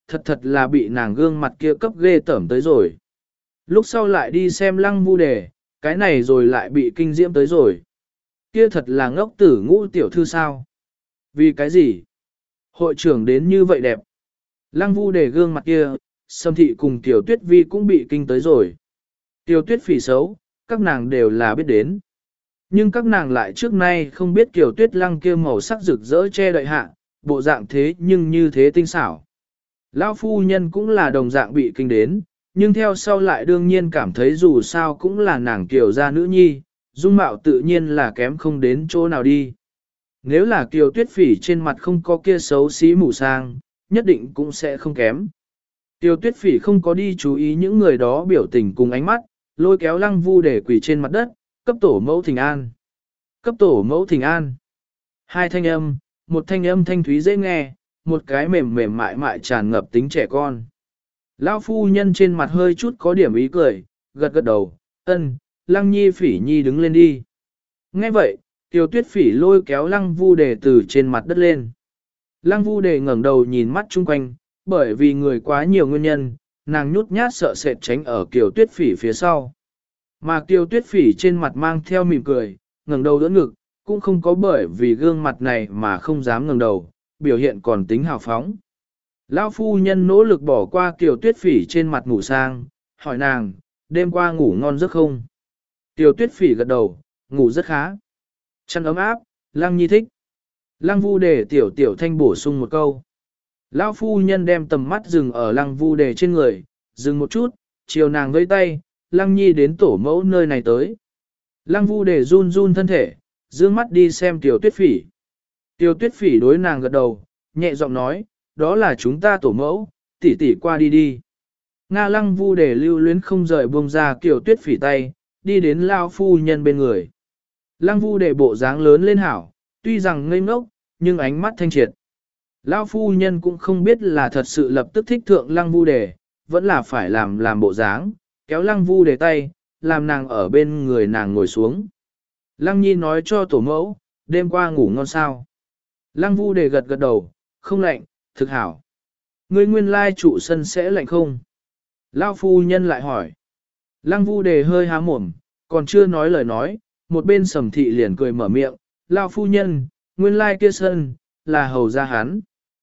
thật thật là bị nàng gương mặt kia cấp ghê tởm tới rồi. Lúc sau lại đi xem lăng vu đề, cái này rồi lại bị kinh diễm tới rồi. Kia thật là ngốc tử ngũ tiểu thư sao? Vì cái gì? Hội trưởng đến như vậy đẹp. Lăng vu đề gương mặt kia, Sâm thị cùng tiểu tuyết vi cũng bị kinh tới rồi. Tiểu tuyết phỉ xấu, các nàng đều là biết đến. Nhưng các nàng lại trước nay không biết kiểu tuyết lăng kia màu sắc rực rỡ che đậy hạ, bộ dạng thế nhưng như thế tinh xảo. Lão phu nhân cũng là đồng dạng bị kinh đến, nhưng theo sau lại đương nhiên cảm thấy dù sao cũng là nàng kiều gia nữ nhi, dung mạo tự nhiên là kém không đến chỗ nào đi. Nếu là kiều tuyết phỉ trên mặt không có kia xấu xí mù sang, nhất định cũng sẽ không kém. Kiều tuyết phỉ không có đi chú ý những người đó biểu tình cùng ánh mắt, lôi kéo lăng vu để quỳ trên mặt đất, cấp tổ mẫu thỉnh an. Cấp tổ mẫu thỉnh an. Hai thanh âm, một thanh âm thanh thúy dễ nghe, một cái mềm mềm mại mại tràn ngập tính trẻ con. Lão phu nhân trên mặt hơi chút có điểm ý cười, gật gật đầu, ân, lăng nhi phỉ nhi đứng lên đi. Nghe vậy, Tiêu tuyết phỉ lôi kéo lăng vu đề từ trên mặt đất lên. Lăng vu đề ngẩng đầu nhìn mắt chung quanh, bởi vì người quá nhiều nguyên nhân, nàng nhút nhát sợ sệt tránh ở Kiều tuyết phỉ phía sau. Mà Kiều tuyết phỉ trên mặt mang theo mỉm cười, ngẩng đầu đỡ ngực, cũng không có bởi vì gương mặt này mà không dám ngẩng đầu, biểu hiện còn tính hào phóng. Lão phu nhân nỗ lực bỏ qua Kiều tuyết phỉ trên mặt ngủ sang, hỏi nàng, đêm qua ngủ ngon giấc không? Kiều tuyết phỉ gật đầu, ngủ rất khá. Chăn ấm áp, lăng nhi thích. Lăng vu đề tiểu tiểu thanh bổ sung một câu. Lão phu nhân đem tầm mắt dừng ở lăng vu đề trên người, dừng một chút, chiều nàng vẫy tay, lăng nhi đến tổ mẫu nơi này tới. Lăng vu đề run run thân thể, dương mắt đi xem tiểu tuyết phỉ. Tiểu tuyết phỉ đối nàng gật đầu, nhẹ giọng nói, đó là chúng ta tổ mẫu, tỷ tỷ qua đi đi. Nga lăng vu đề lưu luyến không rời buông ra tiểu tuyết phỉ tay, đi đến lão phu nhân bên người. Lăng vu đề bộ dáng lớn lên hảo, tuy rằng ngây ngốc, nhưng ánh mắt thanh triệt. Lão phu nhân cũng không biết là thật sự lập tức thích thượng lăng vu đề, vẫn là phải làm làm bộ dáng, kéo lăng vu đề tay, làm nàng ở bên người nàng ngồi xuống. Lăng nhi nói cho tổ mẫu, đêm qua ngủ ngon sao. Lăng vu đề gật gật đầu, không lạnh, thực hảo. Ngươi nguyên lai trụ sân sẽ lạnh không? Lão phu nhân lại hỏi. Lăng vu đề hơi há mồm, còn chưa nói lời nói, một bên Sầm thị liền cười mở miệng, lão phu nhân, nguyên lai kia sân, là hầu gia hắn.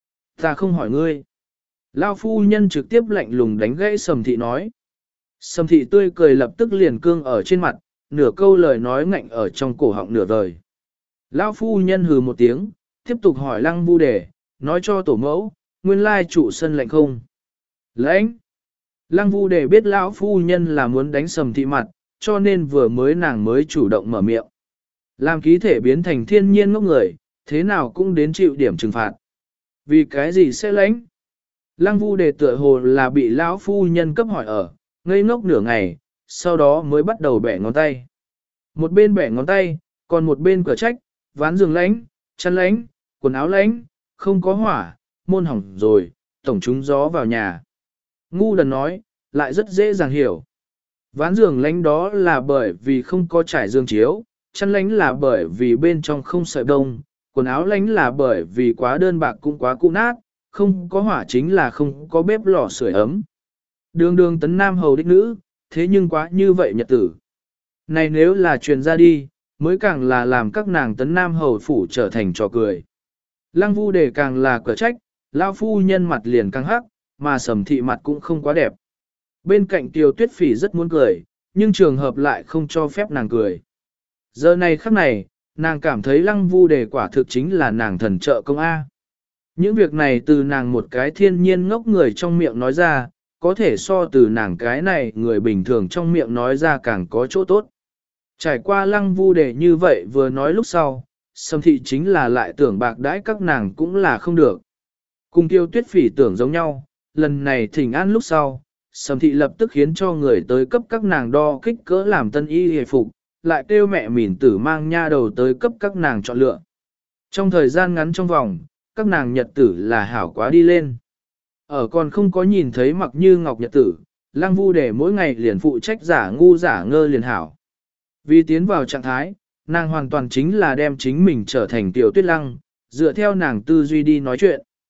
Ta không hỏi ngươi. Lão phu nhân trực tiếp lạnh lùng đánh gãy Sầm thị nói. Sầm thị tươi cười lập tức liền cương ở trên mặt, nửa câu lời nói ngạnh ở trong cổ họng nửa vời. Lão phu nhân hừ một tiếng, tiếp tục hỏi lăng vu đề, nói cho tổ mẫu, nguyên lai trụ sân lạnh không? Lãnh! Lăng vu đề biết lão phu nhân là muốn đánh Sầm thị mặt, cho nên vừa mới nàng mới chủ động mở miệng. Làm ký thể biến thành thiên nhiên ngốc người, thế nào cũng đến chịu điểm trừng phạt. Vì cái gì sẽ lãnh? Lăng vu đề tựa hồ là bị lão phu nhân cấp hỏi ở, ngây ngốc nửa ngày, sau đó mới bắt đầu bẻ ngón tay. Một bên bẻ ngón tay, còn một bên cửa trách, ván giường lãnh, chăn lãnh, quần áo lãnh, không có hỏa, môn hỏng rồi, tổng trúng gió vào nhà. Ngu đần nói, lại rất dễ dàng hiểu. Ván giường lãnh đó là bởi vì không có trải giường chiếu, chăn lãnh là bởi vì bên trong không sợi đông, quần áo lãnh là bởi vì quá đơn bạc cũng quá cũ nát, không có hỏa chính là không có bếp lò sưởi ấm. Đường đường tấn nam hầu đích nữ, thế nhưng quá như vậy nhật tử. Này nếu là truyền ra đi, mới càng là làm các nàng tấn nam hầu phủ trở thành trò cười. Lăng vu đề càng là cửa trách, lao phu nhân mặt liền căng hắc, mà Sầm thị mặt cũng không quá đẹp. Bên cạnh Tiêu tuyết phỉ rất muốn cười, nhưng trường hợp lại không cho phép nàng cười. Giờ này khắc này, nàng cảm thấy lăng vu đề quả thực chính là nàng thần trợ công A. Những việc này từ nàng một cái thiên nhiên ngốc người trong miệng nói ra, có thể so từ nàng cái này người bình thường trong miệng nói ra càng có chỗ tốt. Trải qua lăng vu đề như vậy vừa nói lúc sau, Sầm thị chính là lại tưởng bạc đãi các nàng cũng là không được. Cùng Tiêu tuyết phỉ tưởng giống nhau, lần này thỉnh an lúc sau, Sầm thị lập tức khiến cho người tới cấp các nàng đo kích cỡ làm tân y hề phục, lại kêu mẹ mỉn tử mang nha đầu tới cấp các nàng chọn lựa. Trong thời gian ngắn trong vòng, các nàng nhật tử là hảo quá đi lên. Ở còn không có nhìn thấy mặc như ngọc nhật tử, lăng vu để mỗi ngày liền phụ trách giả ngu giả ngơ liền hảo. Vì tiến vào trạng thái, nàng hoàn toàn chính là đem chính mình trở thành tiểu tuyết lăng, dựa theo nàng tư duy đi nói chuyện.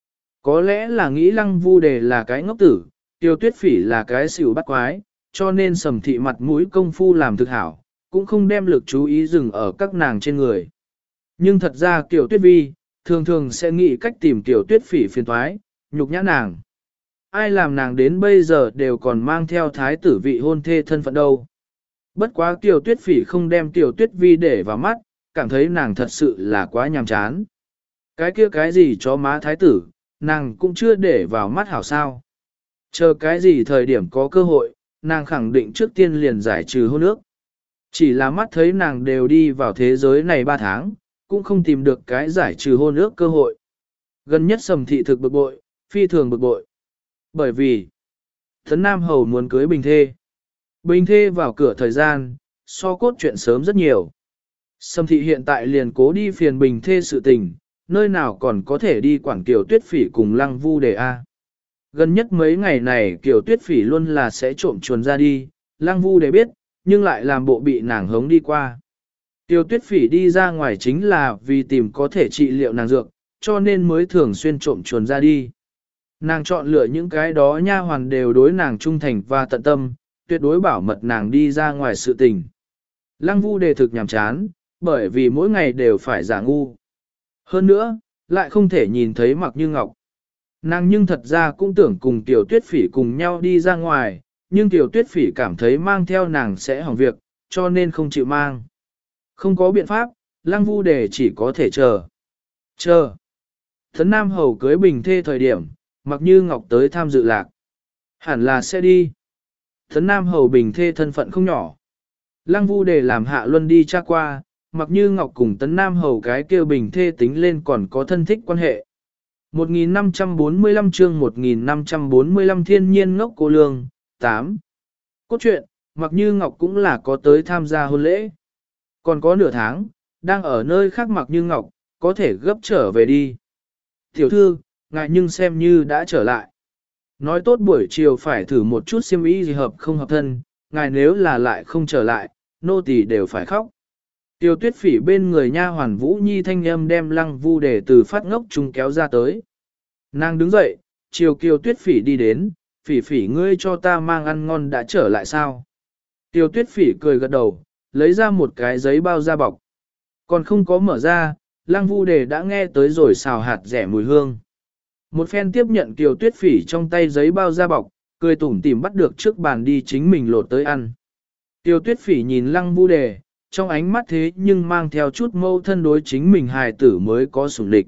Có lẽ là nghĩ Lăng Vu Đề là cái ngốc tử, Tiêu Tuyết Phỉ là cái xỉu bắt quái, cho nên Sầm Thị mặt mũi công phu làm thực hảo, cũng không đem lực chú ý dừng ở các nàng trên người. Nhưng thật ra Kiều Tuyết Vi, thường thường sẽ nghĩ cách tìm Kiều Tuyết Phỉ phiền toái, nhục nhã nàng. Ai làm nàng đến bây giờ đều còn mang theo thái tử vị hôn thê thân phận đâu. Bất quá Kiều Tuyết Phỉ không đem Kiều Tuyết Vi để vào mắt, cảm thấy nàng thật sự là quá nhàm chán. Cái kia cái gì cho má thái tử, nàng cũng chưa để vào mắt hảo sao. Chờ cái gì thời điểm có cơ hội, nàng khẳng định trước tiên liền giải trừ hôn ước. Chỉ là mắt thấy nàng đều đi vào thế giới này ba tháng, cũng không tìm được cái giải trừ hôn ước cơ hội. Gần nhất Sầm Thị thực bực bội, phi thường bực bội. Bởi vì, Thấn Nam Hầu muốn cưới Bình Thê. Bình Thê vào cửa thời gian, so cốt chuyện sớm rất nhiều. Sầm Thị hiện tại liền cố đi phiền Bình Thê sự tình, nơi nào còn có thể đi quản Kiều Tuyết Phỉ cùng Lăng Vu Đề A. Gần nhất mấy ngày này Kiều Tuyết Phỉ luôn là sẽ trộm chuồn ra đi, Lăng Vu Đề biết, nhưng lại làm bộ bị nàng hống đi qua. Kiều Tuyết Phỉ đi ra ngoài chính là vì tìm có thể trị liệu nàng dược, cho nên mới thường xuyên trộm chuồn ra đi. Nàng chọn lựa những cái đó nha hoàn đều đối nàng trung thành và tận tâm, tuyệt đối bảo mật nàng đi ra ngoài sự tình. Lăng Vu Đề thực nhàm chán, bởi vì mỗi ngày đều phải giả ngu. Hơn nữa, lại không thể nhìn thấy Mặc Như Ngọc. Nàng nhưng thật ra cũng tưởng cùng Tiểu Tuyết Phỉ cùng nhau đi ra ngoài, nhưng Tiểu Tuyết Phỉ cảm thấy mang theo nàng sẽ hỏng việc, cho nên không chịu mang. Không có biện pháp, Lăng Vu Đề chỉ có thể chờ. Chờ. Thấn Nam Hầu cưới Bình Thê thời điểm, Mặc Như Ngọc tới tham dự lạc. Hẳn là sẽ đi. Thấn Nam Hầu Bình Thê thân phận không nhỏ. Lăng Vu Đề làm Hạ Luân đi tra qua, Mặc Như Ngọc cùng Tấn Nam Hầu cái kêu Bình Thê tính lên còn có thân thích quan hệ. một nghìn năm trăm bốn mươi lăm chương một nghìn năm trăm bốn mươi lăm Thiên Nhiên Ngốc Cô Lương, tám. Cốt truyện, Mặc Như Ngọc cũng là có tới tham gia hôn lễ. Còn có nửa tháng, đang ở nơi khác Mặc Như Ngọc, có thể gấp trở về đi. Tiểu thư, ngại nhưng xem như đã trở lại. Nói tốt buổi chiều phải thử một chút xiêm y gì hợp không hợp thân, ngài nếu là lại không trở lại, nô tỳ đều phải khóc. Tiêu Tuyết Phỉ bên người nha hoàn Vũ Nhi thanh âm đem Lăng Vu Đề từ phát ngốc chung kéo ra tới. Nàng đứng dậy, chiều Kiều Tuyết Phỉ đi đến, Phỉ Phỉ ngươi cho ta mang ăn ngon đã trở lại sao? Tiêu Tuyết Phỉ cười gật đầu, lấy ra một cái giấy bao da bọc. Còn không có mở ra, Lăng Vu Đề đã nghe tới rồi xào hạt rẻ mùi hương. Một phen tiếp nhận Kiều Tuyết Phỉ trong tay giấy bao da bọc, cười tủm tỉm bắt được trước bàn đi chính mình lột tới ăn. Kiều Tuyết Phỉ nhìn Lăng Vu Đề, trong ánh mắt thế nhưng mang theo chút mâu thân đối chính mình hài tử mới có sủng địch.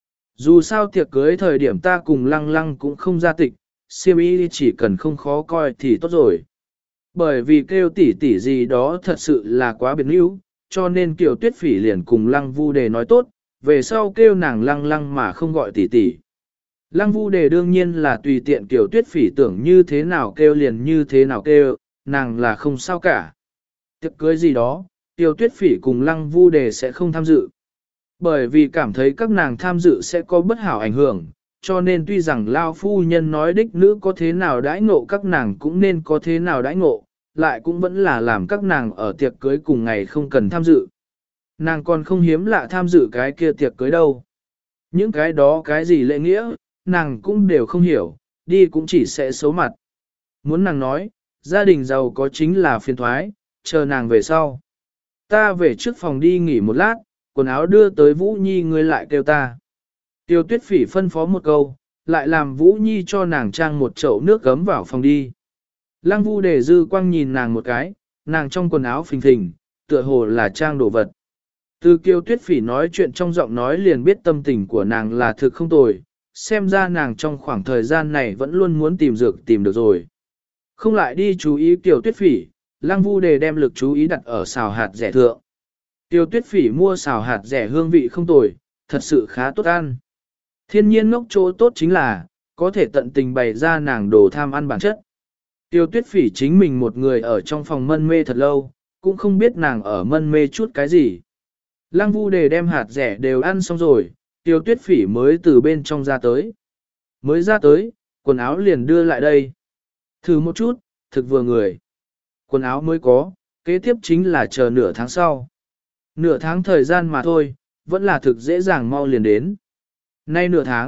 Dù sao tiệc cưới thời điểm ta cùng Lăng Lăng cũng không ra tịch, siêm y chỉ cần không khó coi thì tốt rồi. Bởi vì kêu tỷ tỷ gì đó thật sự là quá biệt níu, cho nên Kiều Tuyết Phỉ liền cùng Lăng Vu Đề nói tốt, về sau kêu nàng Lăng Lăng mà không gọi tỷ tỷ. Lăng Vu Đề đương nhiên là tùy tiện Kiều Tuyết Phỉ tưởng như thế nào kêu liền như thế nào kêu, nàng là không sao cả. Tiệc cưới gì đó, Kiều Tuyết Phỉ cùng Lăng Vu Đề sẽ không tham dự. Bởi vì cảm thấy các nàng tham dự sẽ có bất hảo ảnh hưởng, cho nên tuy rằng Lao phu nhân nói đích nữ có thế nào đãi ngộ các nàng cũng nên có thế nào đãi ngộ, lại cũng vẫn là làm các nàng ở tiệc cưới cùng ngày không cần tham dự. Nàng còn không hiếm lạ tham dự cái kia tiệc cưới đâu. Những cái đó cái gì lễ nghĩa, nàng cũng đều không hiểu, đi cũng chỉ sẽ xấu mặt. Muốn nàng nói, gia đình giàu có chính là phiền thoái, chờ nàng về sau. Ta về trước phòng đi nghỉ một lát, quần áo đưa tới Vũ Nhi ngươi lại kêu ta. Tiêu Tuyết Phỉ phân phó một câu, lại làm Vũ Nhi cho nàng trang một chậu nước gấm vào phòng đi. Lăng Vu Đề dư quang nhìn nàng một cái, nàng trong quần áo phình phình, tựa hồ là trang đồ vật. Từ Kiều Tuyết Phỉ nói chuyện trong giọng nói liền biết tâm tình của nàng là thực không tồi, xem ra nàng trong khoảng thời gian này vẫn luôn muốn tìm dược tìm được rồi. Không lại đi chú ý Kiều Tuyết Phỉ, Lăng Vu Đề đem lực chú ý đặt ở xào hạt rẻ thượng. Kiều Tuyết Phỉ mua xào hạt rẻ hương vị không tồi, thật sự khá tốt ăn. Thiên nhiên ngốc chỗ tốt chính là, có thể tận tình bày ra nàng đồ tham ăn bản chất. Kiều Tuyết Phỉ chính mình một người ở trong phòng mân mê thật lâu, cũng không biết nàng ở mân mê chút cái gì. Lăng Vu Đề đem hạt rẻ đều ăn xong rồi, Kiều Tuyết Phỉ mới từ bên trong ra tới. Mới ra tới, quần áo liền đưa lại đây. Thử một chút, thực vừa người. Quần áo mới có, kế tiếp chính là chờ nửa tháng sau. Nửa tháng thời gian mà thôi, vẫn là thực dễ dàng mau liền đến. Nay nửa tháng,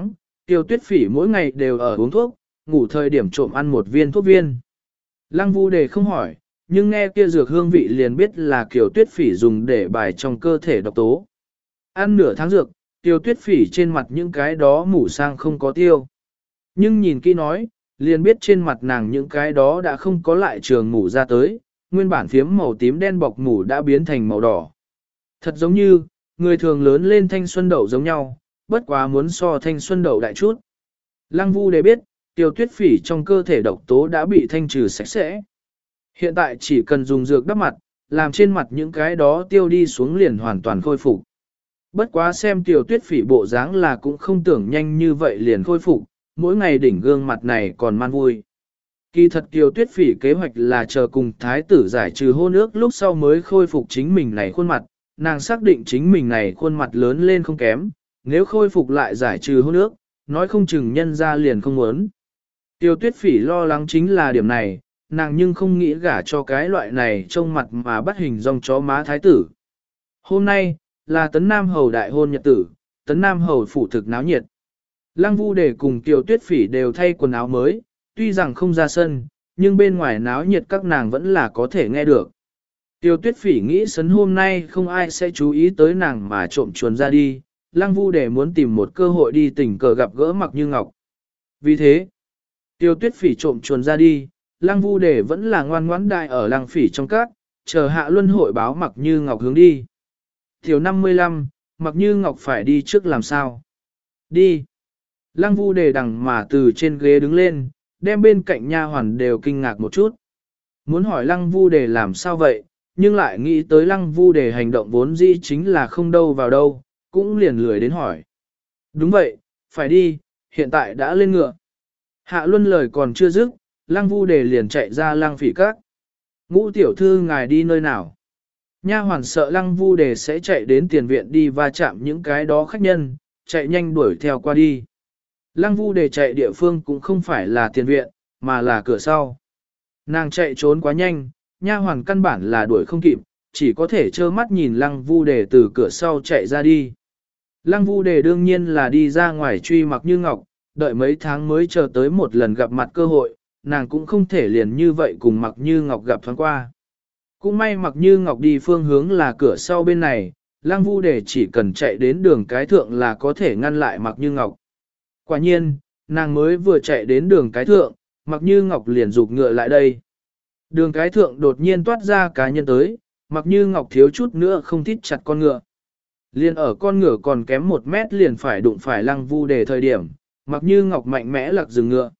Tiêu Tuyết Phỉ mỗi ngày đều ở uống thuốc, ngủ thời điểm trộm ăn một viên thuốc viên. Lăng Vu Đề không hỏi, nhưng nghe kia dược hương vị liền biết là Kiều Tuyết Phỉ dùng để bài trong cơ thể độc tố. Ăn nửa tháng dược, Tiêu Tuyết Phỉ trên mặt những cái đó mủ sang không có tiêu. Nhưng nhìn kỹ nói, liền biết trên mặt nàng những cái đó đã không có lại trường mủ ra tới, nguyên bản phiếm màu tím đen bọc mủ đã biến thành màu đỏ. Thật giống như, người thường lớn lên thanh xuân đậu giống nhau, bất quá muốn so thanh xuân đậu đại chút. Lăng Vu Đề biết, Tiêu Tuyết Phỉ trong cơ thể độc tố đã bị thanh trừ sạch sẽ. Hiện tại chỉ cần dùng dược đắp mặt, làm trên mặt những cái đó tiêu đi xuống liền hoàn toàn khôi phục. Bất quá xem Tiêu Tuyết Phỉ bộ dáng là cũng không tưởng nhanh như vậy liền khôi phục, mỗi ngày đỉnh gương mặt này còn man vui. Kỳ thật Tiêu Tuyết Phỉ kế hoạch là chờ cùng thái tử giải trừ hôn ước lúc sau mới khôi phục chính mình này khuôn mặt, nàng xác định chính mình này khuôn mặt lớn lên không kém, nếu khôi phục lại giải trừ hôn ước, nói không chừng nhân ra liền không muốn. Tiêu Tuyết Phỉ lo lắng chính là điểm này, nàng nhưng không nghĩ gả cho cái loại này trông mặt mà bắt hình dong chó má thái tử. Hôm nay, là Tấn Nam Hầu đại hôn nhật tử, Tấn Nam Hầu phủ thực náo nhiệt. Lăng Vu Đề cùng Tiêu Tuyết Phỉ đều thay quần áo mới, tuy rằng không ra sân, nhưng bên ngoài náo nhiệt các nàng vẫn là có thể nghe được. Tiêu Tuyết Phỉ nghĩ sấn hôm nay không ai sẽ chú ý tới nàng mà trộm chuồn ra đi, Lăng Vu Đề muốn tìm một cơ hội đi tình cờ gặp gỡ Mặc Như Ngọc. Vì thế, Tiêu Tuyết Phỉ trộm chuồn ra đi, Lăng Vu Đề vẫn là ngoan ngoãn đại ở Lăng Phỉ trong các, chờ Hạ Luân hội báo Mặc Như Ngọc hướng đi. Tiểu năm mươi lăm, Mặc Như Ngọc phải đi trước làm sao? Đi. Lăng Vu Đề đằng mà từ trên ghế đứng lên, đem bên cạnh nha hoàn đều kinh ngạc một chút. Muốn hỏi Lăng Vu Đề làm sao vậy, nhưng lại nghĩ tới Lăng Vu Đề hành động vốn dĩ chính là không đâu vào đâu, cũng liền lười đến hỏi. Đúng vậy, phải đi, hiện tại đã lên ngựa. Hạ Luân lời còn chưa dứt, Lăng Vu Đề liền chạy ra Lăng Phỉ các. Ngũ tiểu thư ngài đi nơi nào? Nha hoàn sợ Lăng Vu Đề sẽ chạy đến tiền viện đi va chạm những cái đó khách nhân, chạy nhanh đuổi theo qua đi. Lăng Vu Đề chạy địa phương cũng không phải là tiền viện, mà là cửa sau. Nàng chạy trốn quá nhanh, nha hoàn căn bản là đuổi không kịp, chỉ có thể trơ mắt nhìn Lăng Vu Đề từ cửa sau chạy ra đi. Lăng Vu Đề đương nhiên là đi ra ngoài truy Mặc Như Ngọc, đợi mấy tháng mới chờ tới một lần gặp mặt cơ hội, nàng cũng không thể liền như vậy cùng Mặc Như Ngọc gặp thoáng qua. Cũng may Mặc Như Ngọc đi phương hướng là cửa sau bên này, Lăng Vu Đề chỉ cần chạy đến đường cái thượng là có thể ngăn lại Mặc Như Ngọc. Quả nhiên, nàng mới vừa chạy đến đường cái thượng, Mặc Như Ngọc liền rụt ngựa lại đây. Đường cái thượng đột nhiên toát ra cá nhân tới, Mặc Như Ngọc thiếu chút nữa không thít chặt con ngựa. Liền ở con ngựa còn kém một mét liền phải đụng phải Lăng Vu Đề thời điểm, Mặc Như Ngọc mạnh mẽ lặc dừng ngựa.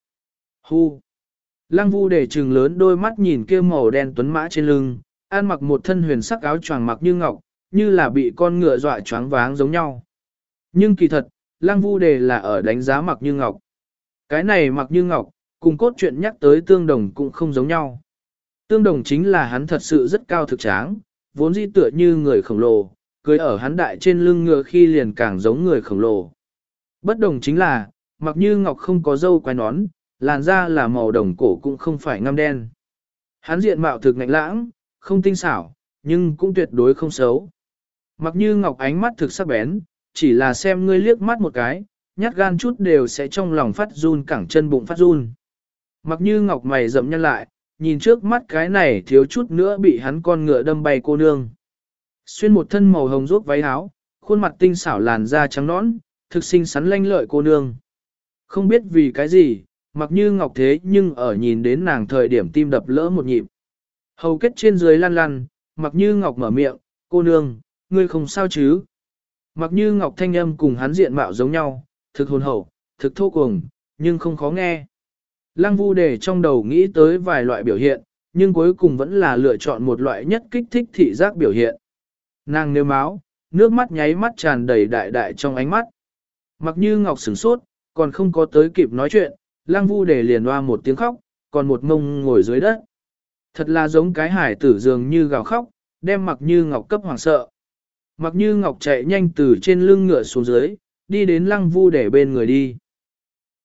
Hu! Lăng Vu Đề trừng lớn đôi mắt nhìn kia màu đen tuấn mã trên lưng, ăn mặc một thân huyền sắc áo choàng Mặc Như Ngọc, như là bị con ngựa dọa choáng váng giống nhau. Nhưng kỳ thật, Lăng Vu Đề là ở đánh giá Mặc Như Ngọc. Cái này Mặc Như Ngọc, cùng cốt truyện nhắc tới Tương Đồng cũng không giống nhau. Tương Đồng chính là hắn thật sự rất cao thực tráng, vốn dĩ tựa như người khổng lồ, cưới ở hắn đại trên lưng ngựa khi liền càng giống người khổng lồ. Bất đồng chính là, Mặc Như Ngọc không có râu quai nón, làn da là màu đồng cổ cũng không phải ngăm đen. Hắn diện mạo thực ngạnh lãng, không tinh xảo, nhưng cũng tuyệt đối không xấu. Mặc Như Ngọc ánh mắt thực sắc bén, chỉ là xem ngươi liếc mắt một cái, nhát gan chút đều sẽ trong lòng phát run cẳng chân bụng phát run. Mặc Như Ngọc mày rậm nhăn lại, nhìn trước mắt cái này thiếu chút nữa bị hắn con ngựa đâm bay cô nương. Xuyên một thân màu hồng ruốc váy áo, khuôn mặt tinh xảo làn da trắng nõn, thực xinh xắn lanh lợi cô nương. Không biết vì cái gì, Mặc Như Ngọc thế nhưng ở nhìn đến nàng thời điểm tim đập lỡ một nhịp. Hầu kết trên dưới lăn lăn, Mặc Như Ngọc mở miệng, cô nương, ngươi không sao chứ? Mặc Như Ngọc thanh âm cùng hắn diện mạo giống nhau, thực hồn hậu, thực thô cuồng, nhưng không khó nghe. Lăng Vu Đề trong đầu nghĩ tới vài loại biểu hiện, nhưng cuối cùng vẫn là lựa chọn một loại nhất kích thích thị giác biểu hiện. Nàng nêu máu, nước mắt nháy mắt tràn đầy đại đại trong ánh mắt. Mặc Như Ngọc sửng sốt, còn không có tới kịp nói chuyện, Lăng Vu Đề liền hoa một tiếng khóc, còn một mông ngồi dưới đất. Thật là giống cái hải tử dường như gào khóc, đem Mặc Như Ngọc cấp hoàng sợ. Mặc Như Ngọc chạy nhanh từ trên lưng ngựa xuống dưới, đi đến Lăng Vu Đề bên người đi.